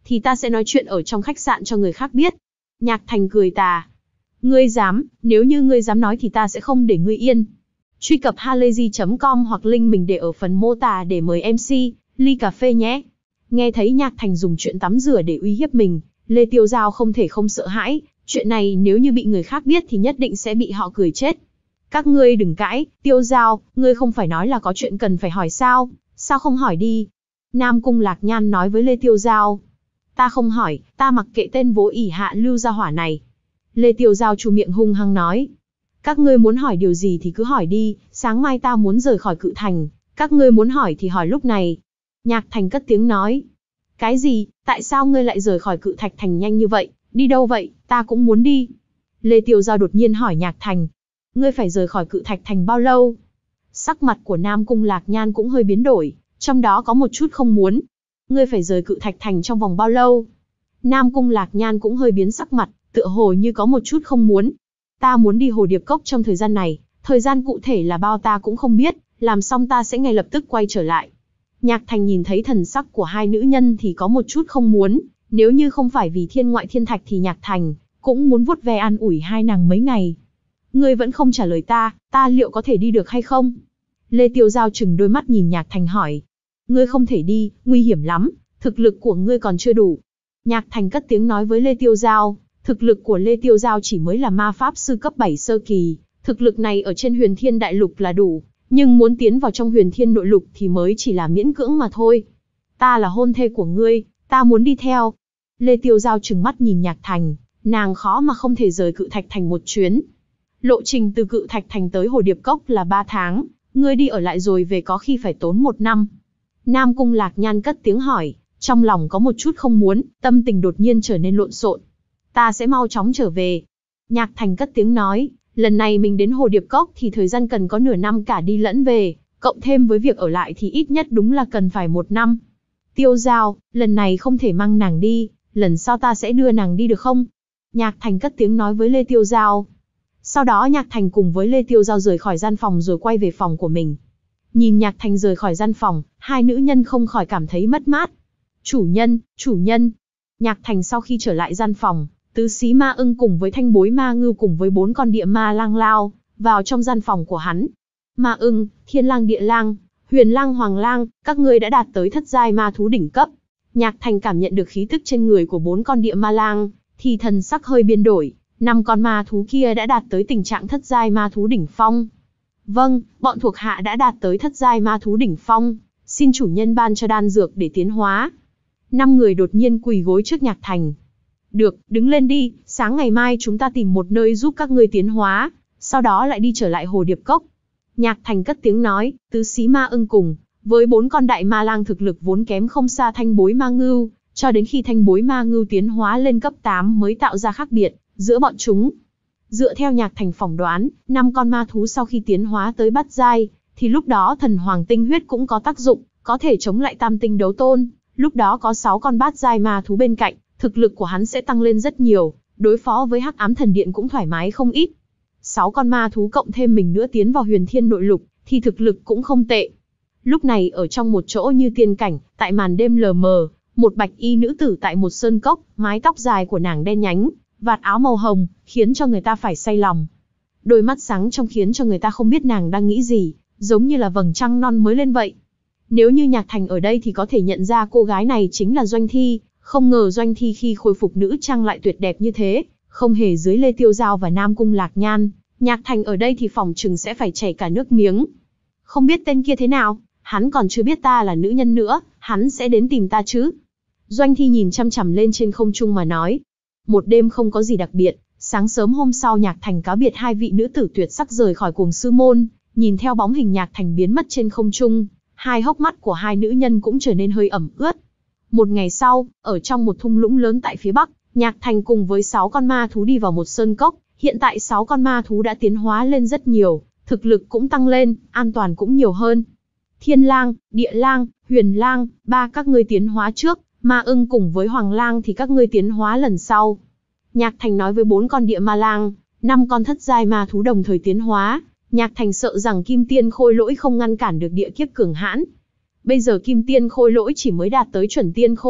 thì ta sẽ nói chuyện ở trong khách sạn cho người khác biết. Nhạc Thành cười tà. Ngươi dám, nếu như ngươi dám nói thì ta sẽ không để ngươi yên. Truy cập halayzi chấm com hoặc link mình để ở phần mô tả để mời em xê, ly cà phê nhé. Nghe thấy Nhạc Thành dùng chuyện tắm rửa để uy hiếp mình, Lê Tiêu Giao không thể không sợ hãi, chuyện này nếu như bị người khác biết thì nhất định sẽ bị họ cười chết. Các ngươi đừng cãi, Tiêu Giao, ngươi không phải nói là có chuyện cần phải hỏi sao, sao không hỏi đi? Nam Cung Lạc Nhan nói với Lê Tiêu Giao. Ta không hỏi, ta mặc kệ tên vô ỷ hạ lưu gia hỏa này. Lê Tiêu Giao chu miệng hung hăng nói. Các ngươi muốn hỏi điều gì thì cứ hỏi đi, sáng mai ta muốn rời khỏi Cự Thành, các ngươi muốn hỏi thì hỏi lúc này. Nhạc Thành cất tiếng nói. Cái gì, tại sao ngươi lại rời khỏi Cự Thạch Thành nhanh như vậy, đi đâu vậy, ta cũng muốn đi. Lê Tiêu Giao đột nhiên hỏi Nhạc Thành. Ngươi phải rời khỏi Cự Thạch Thành bao lâu? Sắc mặt của Nam Cung Lạc Nhan cũng hơi biến đổi, trong đó có một chút không muốn. Ngươi phải rời Cự Thạch Thành trong vòng bao lâu? Nam Cung Lạc Nhan cũng hơi biến sắc mặt, tựa hồ như có một chút không muốn. Ta muốn đi Hồ Điệp Cốc trong thời gian này, thời gian cụ thể là bao ta cũng không biết, làm xong ta sẽ ngay lập tức quay trở lại. Nhạc Thành nhìn thấy thần sắc của hai nữ nhân thì có một chút không muốn, nếu như không phải vì thiên ngoại thiên thạch thì Nhạc Thành cũng muốn vuốt ve an ủi hai nàng mấy ngày. Ngươi vẫn không trả lời ta, ta liệu có thể đi được hay không? Lê Tiêu Giao chừng đôi mắt nhìn Nhạc Thành hỏi. Ngươi không thể đi, nguy hiểm lắm, thực lực của ngươi còn chưa đủ. Nhạc Thành cất tiếng nói với Lê Tiêu Giao, thực lực của Lê Tiêu Giao chỉ mới là ma pháp sư cấp bảy sơ kỳ, thực lực này ở trên Huyền Thiên Đại Lục là đủ, nhưng muốn tiến vào trong Huyền Thiên Nội Lục thì mới chỉ là miễn cưỡng mà thôi. Ta là hôn thê của ngươi, ta muốn đi theo. Lê Tiêu Giao trừng mắt nhìn Nhạc Thành, nàng khó mà không thể rời Cự Thạch Thành một chuyến. Lộ trình từ Cự Thạch Thành tới Hồ Điệp Cốc là ba tháng, ngươi đi ở lại rồi về có khi phải tốn một năm. Nam Cung Lạc Nhan cất tiếng hỏi, trong lòng có một chút không muốn, tâm tình đột nhiên trở nên lộn xộn. Ta sẽ mau chóng trở về. Nhạc Thành cất tiếng nói, lần này mình đến Hồ Điệp Cốc thì thời gian cần có nửa năm cả đi lẫn về, cộng thêm với việc ở lại thì ít nhất đúng là cần phải một năm. Tiêu Giao, lần này không thể mang nàng đi, lần sau ta sẽ đưa nàng đi được không? Nhạc Thành cất tiếng nói với Lê Tiêu Giao. Sau đó Nhạc Thành cùng với Lê Tiêu Giao rời khỏi gian phòng rồi quay về phòng của mình. Nhìn Nhạc Thành rời khỏi gian phòng, hai nữ nhân không khỏi cảm thấy mất mát. Chủ nhân, chủ nhân. Nhạc Thành sau khi trở lại gian phòng, Tứ Xí Ma Ưng cùng với Thanh Bối Ma Ngưu cùng với bốn con địa ma lang lao vào trong gian phòng của hắn. Ma Ưng, Thiên Lang Địa Lang, Huyền Lang Hoàng Lang, các ngươi đã đạt tới thất giai ma thú đỉnh cấp. Nhạc Thành cảm nhận được khí tức trên người của bốn con địa ma lang, thì thần sắc hơi biến đổi. Năm con ma thú kia đã đạt tới tình trạng thất giai ma thú đỉnh phong. Vâng, bọn thuộc hạ đã đạt tới thất giai ma thú đỉnh phong, xin chủ nhân ban cho đan dược để tiến hóa. Năm người đột nhiên quỳ gối trước Nhạc Thành. Được, đứng lên đi, sáng ngày mai chúng ta tìm một nơi giúp các ngươi tiến hóa, sau đó lại đi trở lại Hồ Điệp Cốc. Nhạc Thành cất tiếng nói, Tứ Xí Ma Ưng cùng với bốn con đại ma lang thực lực vốn kém không xa Thanh Bối Ma Ngưu, cho đến khi Thanh Bối Ma Ngưu tiến hóa lên cấp tám mới tạo ra khác biệt giữa bọn chúng. Dựa theo Nhạc Thành phỏng đoán, năm con ma thú sau khi tiến hóa tới bát giai, thì lúc đó thần hoàng tinh huyết cũng có tác dụng, có thể chống lại tam tinh đấu tôn. Lúc đó có sáu con bát giai ma thú bên cạnh, thực lực của hắn sẽ tăng lên rất nhiều, đối phó với Hắc Ám Thần Điện cũng thoải mái không ít. Sáu con ma thú cộng thêm mình nữa tiến vào Huyền Thiên Nội Lục, thì thực lực cũng không tệ. Lúc này ở trong một chỗ như tiên cảnh, tại màn đêm lờ mờ, một bạch y nữ tử tại một sơn cốc, mái tóc dài của nàng đen nhánh, vạt áo màu hồng, khiến cho người ta phải say lòng. Đôi mắt sáng trong khiến cho người ta không biết nàng đang nghĩ gì, giống như là vầng trăng non mới lên vậy. Nếu như Nhạc Thành ở đây thì có thể nhận ra cô gái này chính là Doanh Thi, không ngờ Doanh Thi khi khôi phục nữ trang lại tuyệt đẹp như thế, không hề dưới Lê Tiêu Giao và Nam Cung Lạc Nhan. Nhạc Thành ở đây thì phòng chừng sẽ phải chảy cả nước miếng. Không biết tên kia thế nào, hắn còn chưa biết ta là nữ nhân nữa, hắn sẽ đến tìm ta chứ? Doanh Thi nhìn chăm chằm lên trên không trung mà nói. Một đêm không có gì đặc biệt, sáng sớm hôm sau Nhạc Thành cáo biệt hai vị nữ tử tuyệt sắc rời khỏi Cuồng Sư Môn, nhìn theo bóng hình Nhạc Thành biến mất trên không trung, hai hốc mắt của hai nữ nhân cũng trở nên hơi ẩm ướt. Một ngày sau, ở trong một thung lũng lớn tại phía bắc, Nhạc Thành cùng với sáu con ma thú đi vào một sơn cốc. Hiện tại sáu con ma thú đã tiến hóa lên rất nhiều, thực lực cũng tăng lên, an toàn cũng nhiều hơn. Thiên Lang, Địa Lang, Huyền Lang, ba các ngươi tiến hóa trước, Ma Ưng cùng với Hoàng Lang thì các ngươi tiến hóa lần sau. Nhạc Thành nói với bốn con địa ma lang, năm con thất giai ma thú đồng thời tiến hóa. Nhạc Thành sợ rằng Kim Tiên Khôi Lỗi không ngăn cản được địa kiếp cường hãn. Bây giờ Kim Tiên Khôi Lỗi chỉ mới đạt tới chuẩn Tiên Khôi,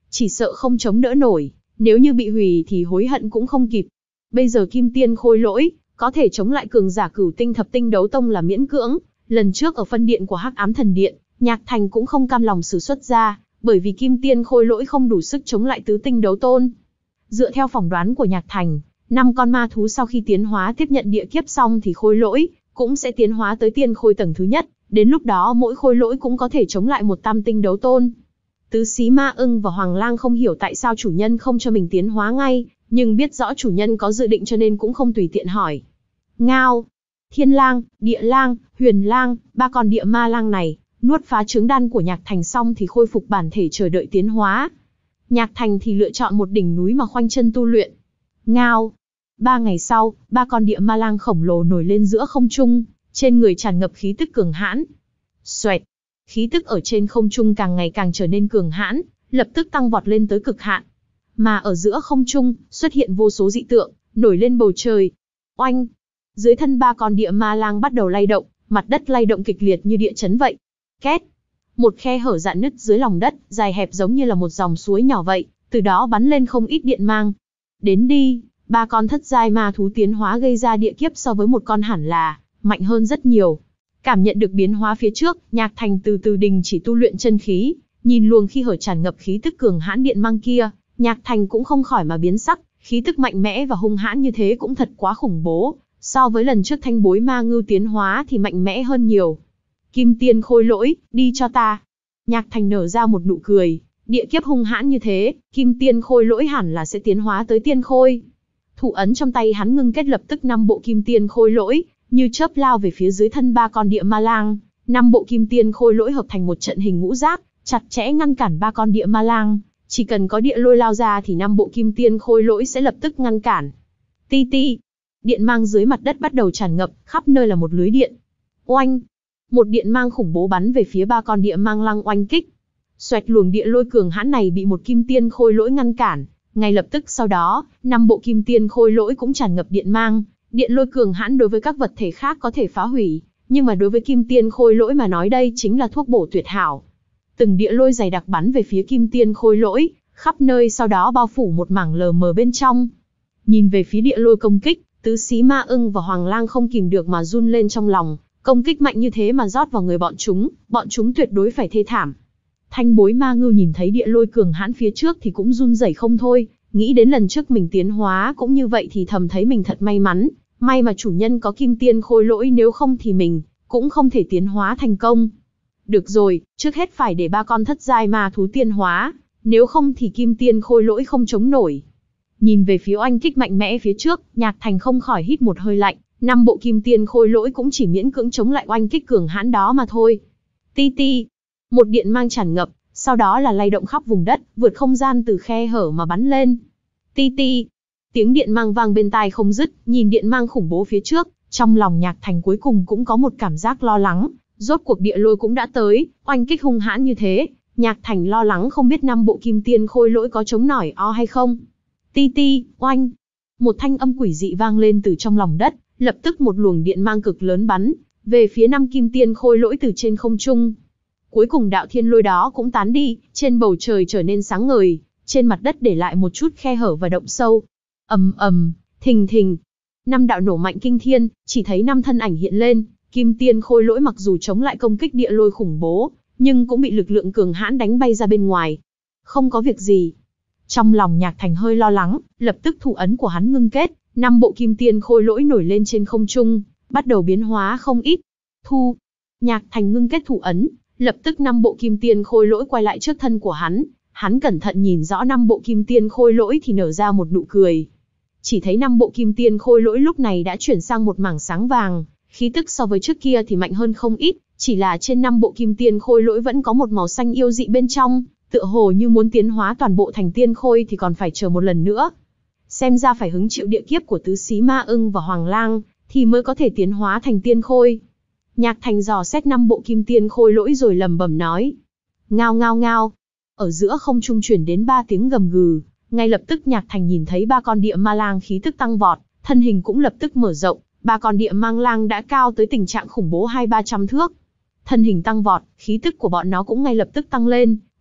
chỉ sợ không chống đỡ nổi, nếu như bị hủy thì hối hận cũng không kịp. Bây giờ kim tiên khôi lỗi, có thể chống lại cường giả cửu tinh thập tinh đấu tông là miễn cưỡng, lần trước ở phân điện của Hắc Ám Thần Điện, Nhạc Thành cũng không cam lòng sử xuất ra, bởi vì kim tiên khôi lỗi không đủ sức chống lại tứ tinh đấu tôn. Dựa theo phỏng đoán của Nhạc Thành, năm con ma thú sau khi tiến hóa tiếp nhận địa kiếp xong thì khôi lỗi cũng sẽ tiến hóa tới tiên khôi tầng thứ nhất, đến lúc đó mỗi khôi lỗi cũng có thể chống lại một tam tinh đấu tôn. Tứ Xí Ma Ưng và Hoàng Lang không hiểu tại sao chủ nhân không cho mình tiến hóa ngay, nhưng biết rõ chủ nhân có dự định cho nên cũng không tùy tiện hỏi. Ngao, Thiên Lang, Địa Lang, Huyền Lang, ba con địa ma lang này, nuốt phá trứng đan của Nhạc Thành xong thì khôi phục bản thể chờ đợi tiến hóa. Nhạc Thành thì lựa chọn một đỉnh núi mà khoanh chân tu luyện. Ngao. Ba ngày sau, ba con địa ma lang khổng lồ nổi lên giữa không trung, trên người tràn ngập khí tức cường hãn. Xoẹt. Khí tức ở trên không trung càng ngày càng trở nên cường hãn, lập tức tăng vọt lên tới cực hạn. Mà ở giữa không trung, xuất hiện vô số dị tượng, nổi lên bầu trời. Oanh! Dưới thân ba con địa ma lang bắt đầu lay động, mặt đất lay động kịch liệt như địa chấn vậy. Két! Một khe hở rạn nứt dưới lòng đất, dài hẹp giống như là một dòng suối nhỏ vậy, từ đó bắn lên không ít điện mang. Đến đi, ba con thất giai ma thú tiến hóa gây ra địa kiếp so với một con hẳn là mạnh hơn rất nhiều. Cảm nhận được biến hóa phía trước, Nhạc Thành từ từ đình chỉ tu luyện chân khí, nhìn luồng khi hở tràn ngập khí tức cường hãn điện mang kia, Nhạc Thành cũng không khỏi mà biến sắc, khí tức mạnh mẽ và hung hãn như thế cũng thật quá khủng bố, so với lần trước thanh bối ma ngưu tiến hóa thì mạnh mẽ hơn nhiều. Kim tiên khôi lỗi, đi cho ta. Nhạc Thành nở ra một nụ cười, địa kiếp hung hãn như thế, kim tiên khôi lỗi hẳn là sẽ tiến hóa tới tiên khôi. Thủ ấn trong tay hắn ngưng kết lập tức năm bộ kim tiên khôi lỗi, như chớp lao về phía dưới thân ba con địa ma lang, năm bộ kim tiên khôi lỗi hợp thành một trận hình ngũ giác, chặt chẽ ngăn cản ba con địa ma lang, chỉ cần có địa lôi lao ra thì năm bộ kim tiên khôi lỗi sẽ lập tức ngăn cản. Ti ti, điện mang dưới mặt đất bắt đầu tràn ngập, khắp nơi là một lưới điện. Oanh, một điện mang khủng bố bắn về phía ba con địa mang lang oanh kích. Xoẹt, luồng địa lôi cường hãn này bị một kim tiên khôi lỗi ngăn cản, ngay lập tức sau đó, năm bộ kim tiên khôi lỗi cũng tràn ngập điện mang. Điện lôi cường hãn đối với các vật thể khác có thể phá hủy, nhưng mà đối với kim tiên khôi lỗi mà nói đây chính là thuốc bổ tuyệt hảo. Từng địa lôi dày đặc bắn về phía kim tiên khôi lỗi, khắp nơi sau đó bao phủ một mảng lờ mờ bên trong. Nhìn về phía địa lôi công kích, Tứ Xí Ma Ưng và Hoàng Lang không kìm được mà run lên trong lòng, công kích mạnh như thế mà rót vào người bọn chúng, bọn chúng tuyệt đối phải thê thảm. Thanh bối ma ngưu nhìn thấy địa lôi cường hãn phía trước thì cũng run rẩy không thôi, nghĩ đến lần trước mình tiến hóa cũng như vậy thì thầm thấy mình thật may mắn, may mà chủ nhân có kim tiên khôi lỗi, nếu không thì mình cũng không thể tiến hóa thành công. Được rồi, trước hết phải để ba con thất giai ma thú tiên hóa, nếu không thì kim tiên khôi lỗi không chống nổi. Nhìn về phía oanh kích mạnh mẽ phía trước, Nhạc Thành không khỏi hít một hơi lạnh, năm bộ kim tiên khôi lỗi cũng chỉ miễn cưỡng chống lại oanh kích cường hãn đó mà thôi. Ti ti, một điện mang tràn ngập, sau đó là lay động khắp vùng đất, vượt không gian từ khe hở mà bắn lên. Ti ti, tiếng điện mang vang bên tai không dứt, nhìn điện mang khủng bố phía trước, trong lòng Nhạc Thành cuối cùng cũng có một cảm giác lo lắng, rốt cuộc địa lôi cũng đã tới, oanh kích hung hãn như thế, Nhạc Thành lo lắng không biết năm bộ kim tiên khôi lỗi có chống nổi o hay không. Ti ti, oanh, một thanh âm quỷ dị vang lên từ trong lòng đất, lập tức một luồng điện mang cực lớn bắn về phía năm kim tiên khôi lỗi từ trên không trung. Cuối cùng đạo thiên lôi đó cũng tán đi, trên bầu trời trở nên sáng ngời, trên mặt đất để lại một chút khe hở và động sâu. Ầm ầm, thình thình, năm đạo nổ mạnh kinh thiên, chỉ thấy năm thân ảnh hiện lên, kim tiên khôi lỗi mặc dù chống lại công kích địa lôi khủng bố, nhưng cũng bị lực lượng cường hãn đánh bay ra bên ngoài. Không có việc gì. Trong lòng Nhạc Thành hơi lo lắng, lập tức thủ ấn của hắn ngưng kết, năm bộ kim tiên khôi lỗi nổi lên trên không trung, bắt đầu biến hóa không ít. Thu. Nhạc Thành ngưng kết thủ ấn, lập tức năm bộ kim tiên khôi lỗi quay lại trước thân của hắn. Hắn cẩn thận nhìn rõ năm bộ kim tiên khôi lỗi thì nở ra một nụ cười. Chỉ thấy năm bộ kim tiên khôi lỗi lúc này đã chuyển sang một mảng sáng vàng, khí tức so với trước kia thì mạnh hơn không ít, chỉ là trên năm bộ kim tiên khôi lỗi vẫn có một màu xanh yêu dị bên trong, tựa hồ như muốn tiến hóa toàn bộ thành tiên khôi thì còn phải chờ một lần nữa. Xem ra phải hứng chịu địa kiếp của Tứ Xí Ma Ưng và Hoàng Lang thì mới có thể tiến hóa thành tiên khôi. Nhạc Thành dò xét năm bộ kim tiên khôi lỗi rồi lẩm bẩm nói: ngao ngao ngao. Ở giữa không trung truyền đến ba tiếng gầm gừ, ngay lập tức Nhạc Thành nhìn thấy ba con địa ma lang khí tức tăng vọt, thân hình cũng lập tức mở rộng, ba con địa mang lang đã cao tới tình trạng khủng bố hai ba trăm thước. Thân hình tăng vọt, khí tức của bọn nó cũng ngay lập tức tăng lên,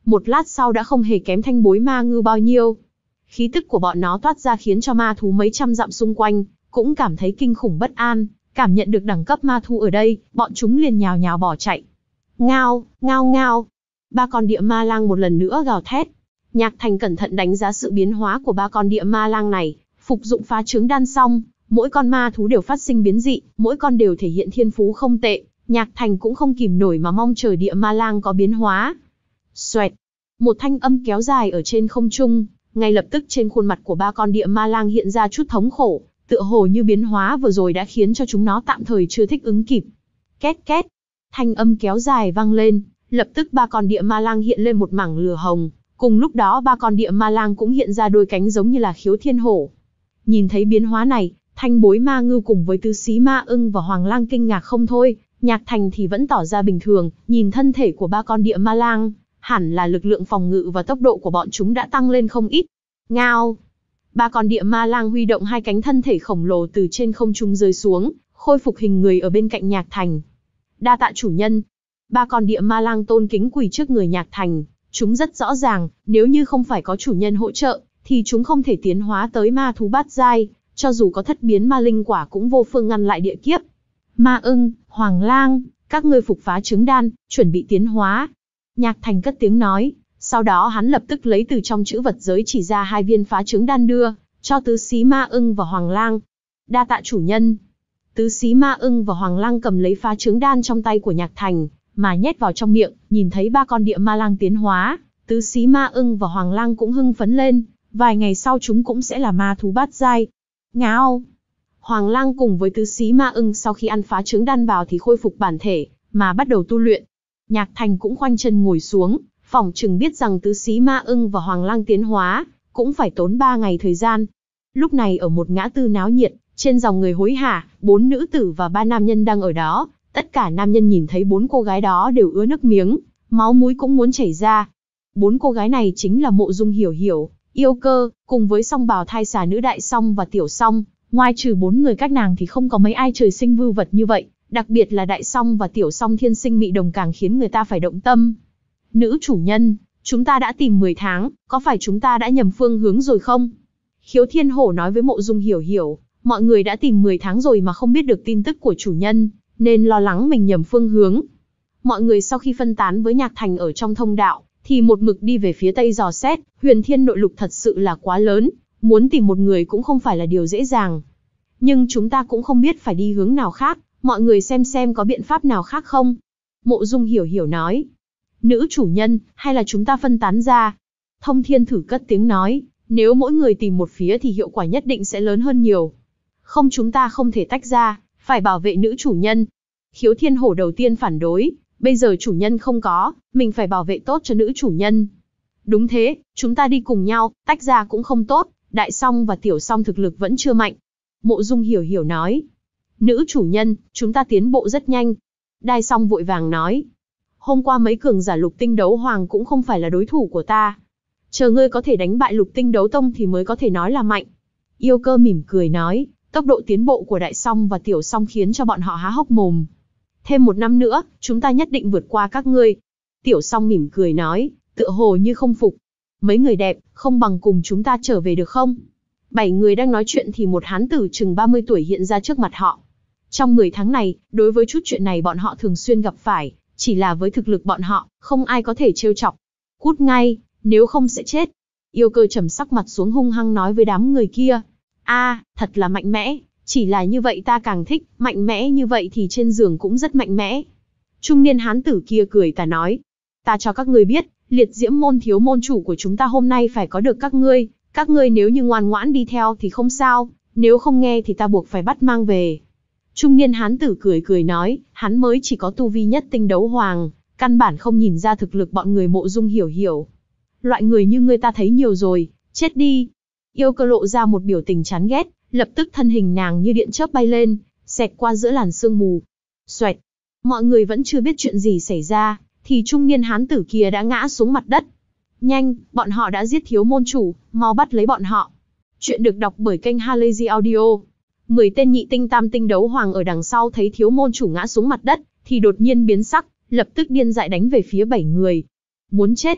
một lát sau đã không hề kém thanh bối ma ngư bao nhiêu. Khí tức của bọn nó toát ra khiến cho ma thú mấy trăm dặm xung quanh cũng cảm thấy kinh khủng bất an, cảm nhận được đẳng cấp ma thú ở đây, bọn chúng liền nhào nhào bỏ chạy. Ngao, ngao ngao. Ba con địa ma lang một lần nữa gào thét. Nhạc Thành cẩn thận đánh giá sự biến hóa của ba con địa ma lang này, phục dụng phá trứng đan xong, mỗi con ma thú đều phát sinh biến dị, mỗi con đều thể hiện thiên phú không tệ, Nhạc Thành cũng không kìm nổi mà mong chờ địa ma lang có biến hóa. Xoẹt, một thanh âm kéo dài ở trên không trung, ngay lập tức trên khuôn mặt của ba con địa ma lang hiện ra chút thống khổ, tựa hồ như biến hóa vừa rồi đã khiến cho chúng nó tạm thời chưa thích ứng kịp. Két két, thanh âm kéo dài vang lên, lập tức ba con địa ma lang hiện lên một mảng lửa hồng, cùng lúc đó ba con địa ma lang cũng hiện ra đôi cánh giống như là khiếu thiên hổ. Nhìn thấy biến hóa này, thanh bối ma ngưu cùng với tứ xí ma ưng và hoàng lang kinh ngạc không thôi, Nhạc Thành thì vẫn tỏ ra bình thường, nhìn thân thể của ba con địa ma lang, hẳn là lực lượng phòng ngự và tốc độ của bọn chúng đã tăng lên không ít. Ngao! Ba con địa ma lang huy động hai cánh thân thể khổng lồ từ trên không trung rơi xuống, khôi phục hình người ở bên cạnh Nhạc Thành. Đa tạ chủ nhân. Ba con địa ma lang tôn kính quỳ trước người Nhạc Thành, chúng rất rõ ràng, nếu như không phải có chủ nhân hỗ trợ, thì chúng không thể tiến hóa tới ma thú bát giai, cho dù có thất biến ma linh quả cũng vô phương ngăn lại địa kiếp. Ma ưng, hoàng lang, các ngươi phục phá trứng đan, chuẩn bị tiến hóa. Nhạc Thành cất tiếng nói, sau đó hắn lập tức lấy từ trong chữ vật giới chỉ ra hai viên phá trứng đan đưa, cho tứ xí ma ưng và hoàng lang. Đa tạ chủ nhân. Tứ xí ma ưng và hoàng lang cầm lấy phá trứng đan trong tay của Nhạc Thành, mà nhét vào trong miệng, nhìn thấy ba con địa ma lang tiến hóa, tứ xí ma ưng và hoàng lang cũng hưng phấn lên, vài ngày sau chúng cũng sẽ là ma thú bát giai. Ngao! Hoàng lang cùng với tứ xí ma ưng sau khi ăn phá trứng đan vào thì khôi phục bản thể, mà bắt đầu tu luyện. Nhạc Thành cũng khoanh chân ngồi xuống, phỏng chừng biết rằng tứ xí ma ưng và hoàng lang tiến hóa, cũng phải tốn ba ngày thời gian. Lúc này ở một ngã tư náo nhiệt, trên dòng người hối hả, bốn nữ tử và ba nam nhân đang ở đó. Tất cả nam nhân nhìn thấy bốn cô gái đó đều ứa nước miếng, máu mũi cũng muốn chảy ra. Bốn cô gái này chính là Mộ Dung Hiểu Hiểu, Yêu Cơ, cùng với song bào thai xà nữ Đại Song và Tiểu Song. Ngoài trừ bốn người các nàng thì không có mấy ai trời sinh vưu vật như vậy, đặc biệt là Đại Song và Tiểu Song thiên sinh mị đồng càng khiến người ta phải động tâm. Nữ chủ nhân, chúng ta đã tìm mười tháng, có phải chúng ta đã nhầm phương hướng rồi không? Khiếu Thiên Hổ nói với Mộ Dung Hiểu Hiểu, mọi người đã tìm mười tháng rồi mà không biết được tin tức của chủ nhân, nên lo lắng mình nhầm phương hướng. Mọi người sau khi phân tán với Nhạc Thành ở trong thông đạo, thì một mực đi về phía tây dò xét, huyền thiên nội lục thật sự là quá lớn, muốn tìm một người cũng không phải là điều dễ dàng. Nhưng chúng ta cũng không biết phải đi hướng nào khác, mọi người xem xem có biện pháp nào khác không? Mộ Dung Hiểu Hiểu nói. Nữ chủ nhân, hay là chúng ta phân tán ra? Thông Thiên Thử cất tiếng nói, nếu mỗi người tìm một phía thì hiệu quả nhất định sẽ lớn hơn nhiều. Không, chúng ta không thể tách ra, phải bảo vệ nữ chủ nhân. Khiếu Thiên Hổ đầu tiên phản đối, bây giờ chủ nhân không có, mình phải bảo vệ tốt cho nữ chủ nhân. Đúng thế, chúng ta đi cùng nhau, tách ra cũng không tốt, Đại Song và Tiểu Song thực lực vẫn chưa mạnh. Mộ Dung Hiểu Hiểu nói. Nữ chủ nhân, chúng ta tiến bộ rất nhanh. Đại Song vội vàng nói. Hôm qua mấy cường giả lục tinh đấu hoàng cũng không phải là đối thủ của ta. Chờ ngươi có thể đánh bại lục tinh đấu tông thì mới có thể nói là mạnh. Yêu Cơ mỉm cười nói, tốc độ tiến bộ của Đại Song và Tiểu Song khiến cho bọn họ há hốc mồm. Thêm một năm nữa, chúng ta nhất định vượt qua các ngươi. Tiểu Song mỉm cười nói, tựa hồ như không phục. Mấy người đẹp, không bằng cùng chúng ta trở về được không? Bảy người đang nói chuyện thì một hán tử chừng ba mươi tuổi hiện ra trước mặt họ. Trong mười tháng này, đối với chút chuyện này bọn họ thường xuyên gặp phải, chỉ là với thực lực bọn họ, không ai có thể trêu chọc. Cút ngay, nếu không sẽ chết. Yêu Cơ trầm sắc mặt xuống hung hăng nói với đám người kia. A, thật là mạnh mẽ, chỉ là như vậy ta càng thích, mạnh mẽ như vậy thì trên giường cũng rất mạnh mẽ. Trung niên hán tử kia cười tà nói. Ta cho các ngươi biết, liệt diễm môn thiếu môn chủ của chúng ta hôm nay phải có được các ngươi. Các ngươi nếu như ngoan ngoãn đi theo thì không sao, nếu không nghe thì ta buộc phải bắt mang về. Trung niên hán tử cười cười nói, hắn mới chỉ có tu vi nhất tinh đấu hoàng, căn bản không nhìn ra thực lực bọn người Mộ Dung Hiểu Hiểu. Loại người như ngươi ta thấy nhiều rồi, chết đi. Yêu Cơ lộ ra một biểu tình chán ghét, lập tức thân hình nàng như điện chớp bay lên, xẹt qua giữa làn sương mù. Xoẹt, mọi người vẫn chưa biết chuyện gì xảy ra, thì trung niên hán tử kia đã ngã xuống mặt đất. Nhanh, bọn họ đã giết thiếu môn chủ, mau bắt lấy bọn họ. Chuyện được đọc bởi kênh Halazy Audio. Mười tên nhị tinh tam tinh đấu hoàng ở đằng sau thấy thiếu môn chủ ngã xuống mặt đất, thì đột nhiên biến sắc, lập tức điên dại đánh về phía bảy người. Muốn chết.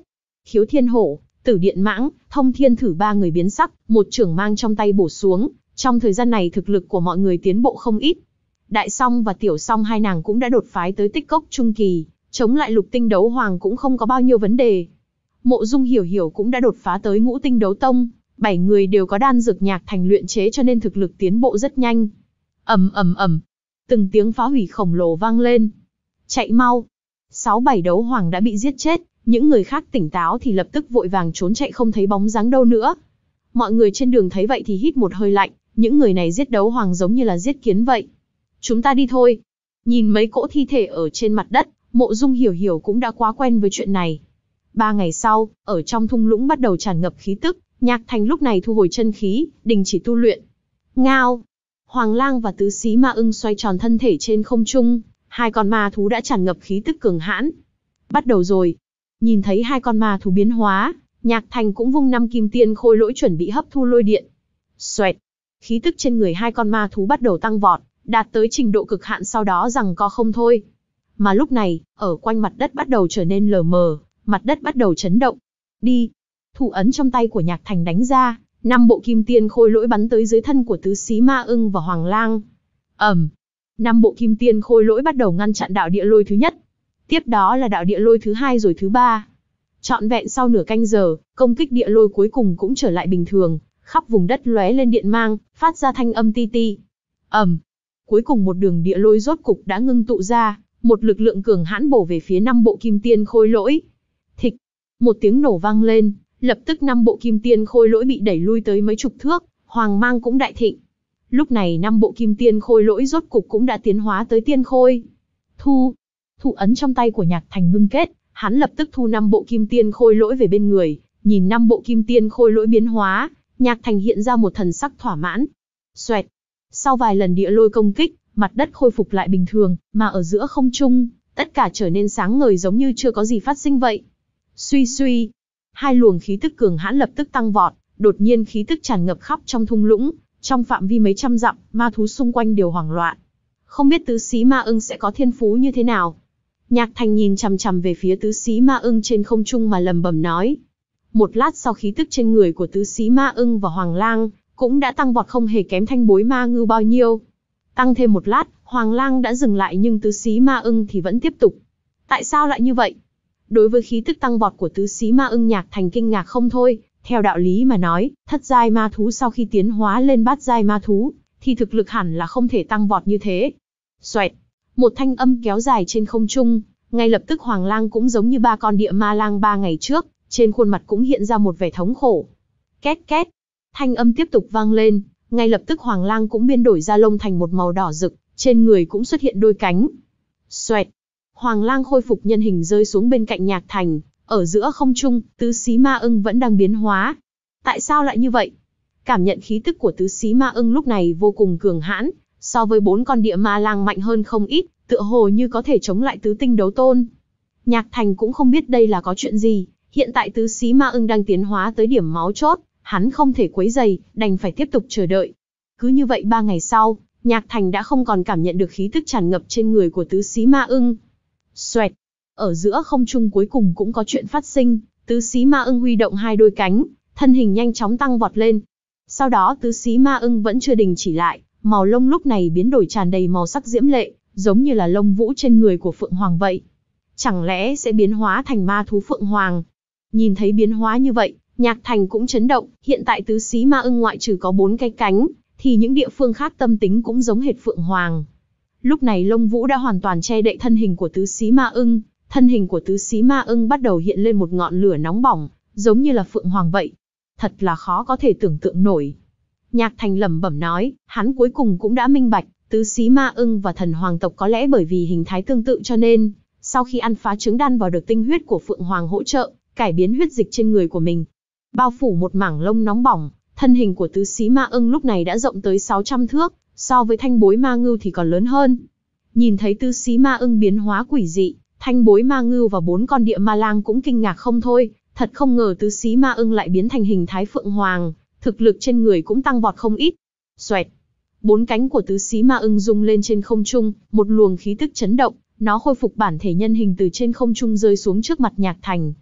Khiếu Thiên Hổ, Tử Điện Mãng, Thông Thiên Thử ba người biến sắc, một chưởng mang trong tay bổ xuống. Trong thời gian này thực lực của mọi người tiến bộ không ít. Đại Song và Tiểu Song hai nàng cũng đã đột phái tới tích cốc trung kỳ, chống lại Lục Tinh Đấu Hoàng cũng không có bao nhiêu vấn đề. Mộ Dung Hiểu Hiểu cũng đã đột phá tới Ngũ Tinh Đấu Tông, bảy người đều có đan dược Nhạc Thành luyện chế cho nên thực lực tiến bộ rất nhanh. Ầm ầm ầm, từng tiếng phá hủy khổng lồ vang lên. Chạy mau! Sáu bảy đấu hoàng đã bị giết chết, những người khác tỉnh táo thì lập tức vội vàng trốn chạy không thấy bóng dáng đâu nữa. Mọi người trên đường thấy vậy thì hít một hơi lạnh, những người này giết đấu hoàng giống như là giết kiến vậy. Chúng ta đi thôi. Nhìn mấy cỗ thi thể ở trên mặt đất, Mộ Dung Hiểu Hiểu cũng đã quá quen với chuyện này. Ba ngày sau, ở trong thung lũng bắt đầu tràn ngập khí tức, Nhạc Thành lúc này thu hồi chân khí, đình chỉ tu luyện. Ngao! Hoàng Lang và Tứ Xí Ma Ưng xoay tròn thân thể trên không trung, hai con ma thú đã tràn ngập khí tức cường hãn. Bắt đầu rồi. Nhìn thấy hai con ma thú biến hóa, Nhạc Thành cũng vung năm kim tiên khôi lỗi chuẩn bị hấp thu lôi điện. Xoẹt! Khí tức trên người hai con ma thú bắt đầu tăng vọt, đạt tới trình độ cực hạn sau đó giằng co không thôi. Mà lúc này, ở quanh mặt đất bắt đầu trở nên lờ mờ, mặt đất bắt đầu chấn động. Đi! Thủ ấn trong tay của Nhạc Thành đánh ra, năm bộ kim tiên khôi lỗi bắn tới dưới thân của Tứ Xí Ma Ưng và Hoàng Lang. Ầm! Năm bộ kim tiên khôi lỗi bắt đầu ngăn chặn đạo địa lôi thứ nhất. Tiếp đó là đạo địa lôi thứ hai rồi thứ ba. Trọn vẹn sau nửa canh giờ, công kích địa lôi cuối cùng cũng trở lại bình thường, khắp vùng đất lóe lên điện mang, phát ra thanh âm ti ti. Ầm! Cuối cùng một đường địa lôi rốt cục đã ngưng tụ ra, một lực lượng cường hãn bổ về phía năm bộ kim tiên khôi lỗi. Thịch! Một tiếng nổ vang lên, lập tức năm bộ kim tiên khôi lỗi bị đẩy lui tới mấy chục thước, hoàng mang cũng đại thịnh. Lúc này năm bộ kim tiên khôi lỗi rốt cục cũng đã tiến hóa tới tiên khôi. Thu! Thủ ấn trong tay của Nhạc Thành ngưng kết, hắn lập tức thu năm bộ kim tiên khôi lỗi về bên người, nhìn năm bộ kim tiên khôi lỗi biến hóa, Nhạc Thành hiện ra một thần sắc thỏa mãn. Xoẹt! Sau vài lần địa lôi công kích, mặt đất khôi phục lại bình thường, mà ở giữa không trung, tất cả trở nên sáng ngời giống như chưa có gì phát sinh vậy. Suy suy! Hai luồng khí tức cường hãn lập tức tăng vọt, đột nhiên khí tức tràn ngập khắp trong thung lũng, trong phạm vi mấy trăm dặm, ma thú xung quanh đều hoảng loạn. Không biết Tứ Xí Ma Ưng sẽ có thiên phú như thế nào. Nhạc Thành nhìn chằm chằm về phía Tứ Xí Ma Ưng trên không trung mà lẩm bẩm nói. Một lát sau khí tức trên người của Tứ Xí Ma Ưng và Hoàng Lang cũng đã tăng vọt không hề kém Thanh Bối Ma Ngưu bao nhiêu. Tăng thêm một lát, Hoàng Lang đã dừng lại nhưng Tứ Xí Ma Ưng thì vẫn tiếp tục. Tại sao lại như vậy? Đối với khí tức tăng vọt của Tứ Xí Ma Ưng, Nhạc Thành kinh ngạc không thôi. Theo đạo lý mà nói, thất giai ma thú sau khi tiến hóa lên bát giai ma thú, thì thực lực hẳn là không thể tăng vọt như thế. Xoẹt! Một thanh âm kéo dài trên không trung, ngay lập tức Hoàng Lang cũng giống như ba con địa ma lang ba ngày trước, trên khuôn mặt cũng hiện ra một vẻ thống khổ. Két két! Thanh âm tiếp tục vang lên, ngay lập tức Hoàng Lang cũng biến đổi da lông thành một màu đỏ rực, trên người cũng xuất hiện đôi cánh. Xoẹt! Hoàng Lang khôi phục nhân hình rơi xuống bên cạnh Nhạc Thành, ở giữa không trung, Tứ Xí Ma Ưng vẫn đang biến hóa. Tại sao lại như vậy? Cảm nhận khí tức của Tứ Xí Ma Ưng lúc này vô cùng cường hãn, so với bốn con địa ma lang mạnh hơn không ít, tựa hồ như có thể chống lại tứ tinh đấu tôn. Nhạc Thành cũng không biết đây là có chuyện gì, hiện tại Tứ Xí Ma Ưng đang tiến hóa tới điểm máu chốt, hắn không thể quấy rầy, đành phải tiếp tục chờ đợi. Cứ như vậy ba ngày sau, Nhạc Thành đã không còn cảm nhận được khí tức tràn ngập trên người của Tứ Xí Ma Ưng. Xoẹt! Ở giữa không trung cuối cùng cũng có chuyện phát sinh, Tứ Xí Ma Ưng huy động hai đôi cánh, thân hình nhanh chóng tăng vọt lên. Sau đó Tứ Xí Ma Ưng vẫn chưa đình chỉ lại, màu lông lúc này biến đổi tràn đầy màu sắc diễm lệ, giống như là lông vũ trên người của Phượng Hoàng vậy. Chẳng lẽ sẽ biến hóa thành ma thú Phượng Hoàng? Nhìn thấy biến hóa như vậy, Nhạc Thành cũng chấn động, hiện tại Tứ Xí Ma Ưng ngoại trừ có bốn cái cánh, thì những địa phương khác tâm tính cũng giống hệt Phượng Hoàng. Lúc này lông vũ đã hoàn toàn che đậy thân hình của Tứ Xí Ma Ưng, thân hình của Tứ Xí Ma Ưng bắt đầu hiện lên một ngọn lửa nóng bỏng, giống như là Phượng Hoàng vậy. Thật là khó có thể tưởng tượng nổi. Nhạc Thành lẩm bẩm nói, hắn cuối cùng cũng đã minh bạch, Tứ Xí Ma Ưng và Thần Hoàng tộc có lẽ bởi vì hình thái tương tự cho nên, sau khi ăn phá trứng đan vào được tinh huyết của Phượng Hoàng hỗ trợ, cải biến huyết dịch trên người của mình. Bao phủ một mảng lông nóng bỏng, thân hình của Tứ Xí Ma Ưng lúc này đã rộng tới sáu trăm thước, so với Thanh Bối Ma Ngưu thì còn lớn hơn. Nhìn thấy Tứ Xí Ma Ưng biến hóa quỷ dị, Thanh Bối Ma Ngưu và bốn con địa ma lang cũng kinh ngạc không thôi, thật không ngờ Tứ Xí Ma Ưng lại biến thành hình thái Phượng Hoàng, thực lực trên người cũng tăng vọt không ít. Xoẹt! Bốn cánh của Tứ Xí Ma Ưng rung lên trên không trung, một luồng khí tức chấn động, nó khôi phục bản thể nhân hình từ trên không trung rơi xuống trước mặt Nhạc Thành.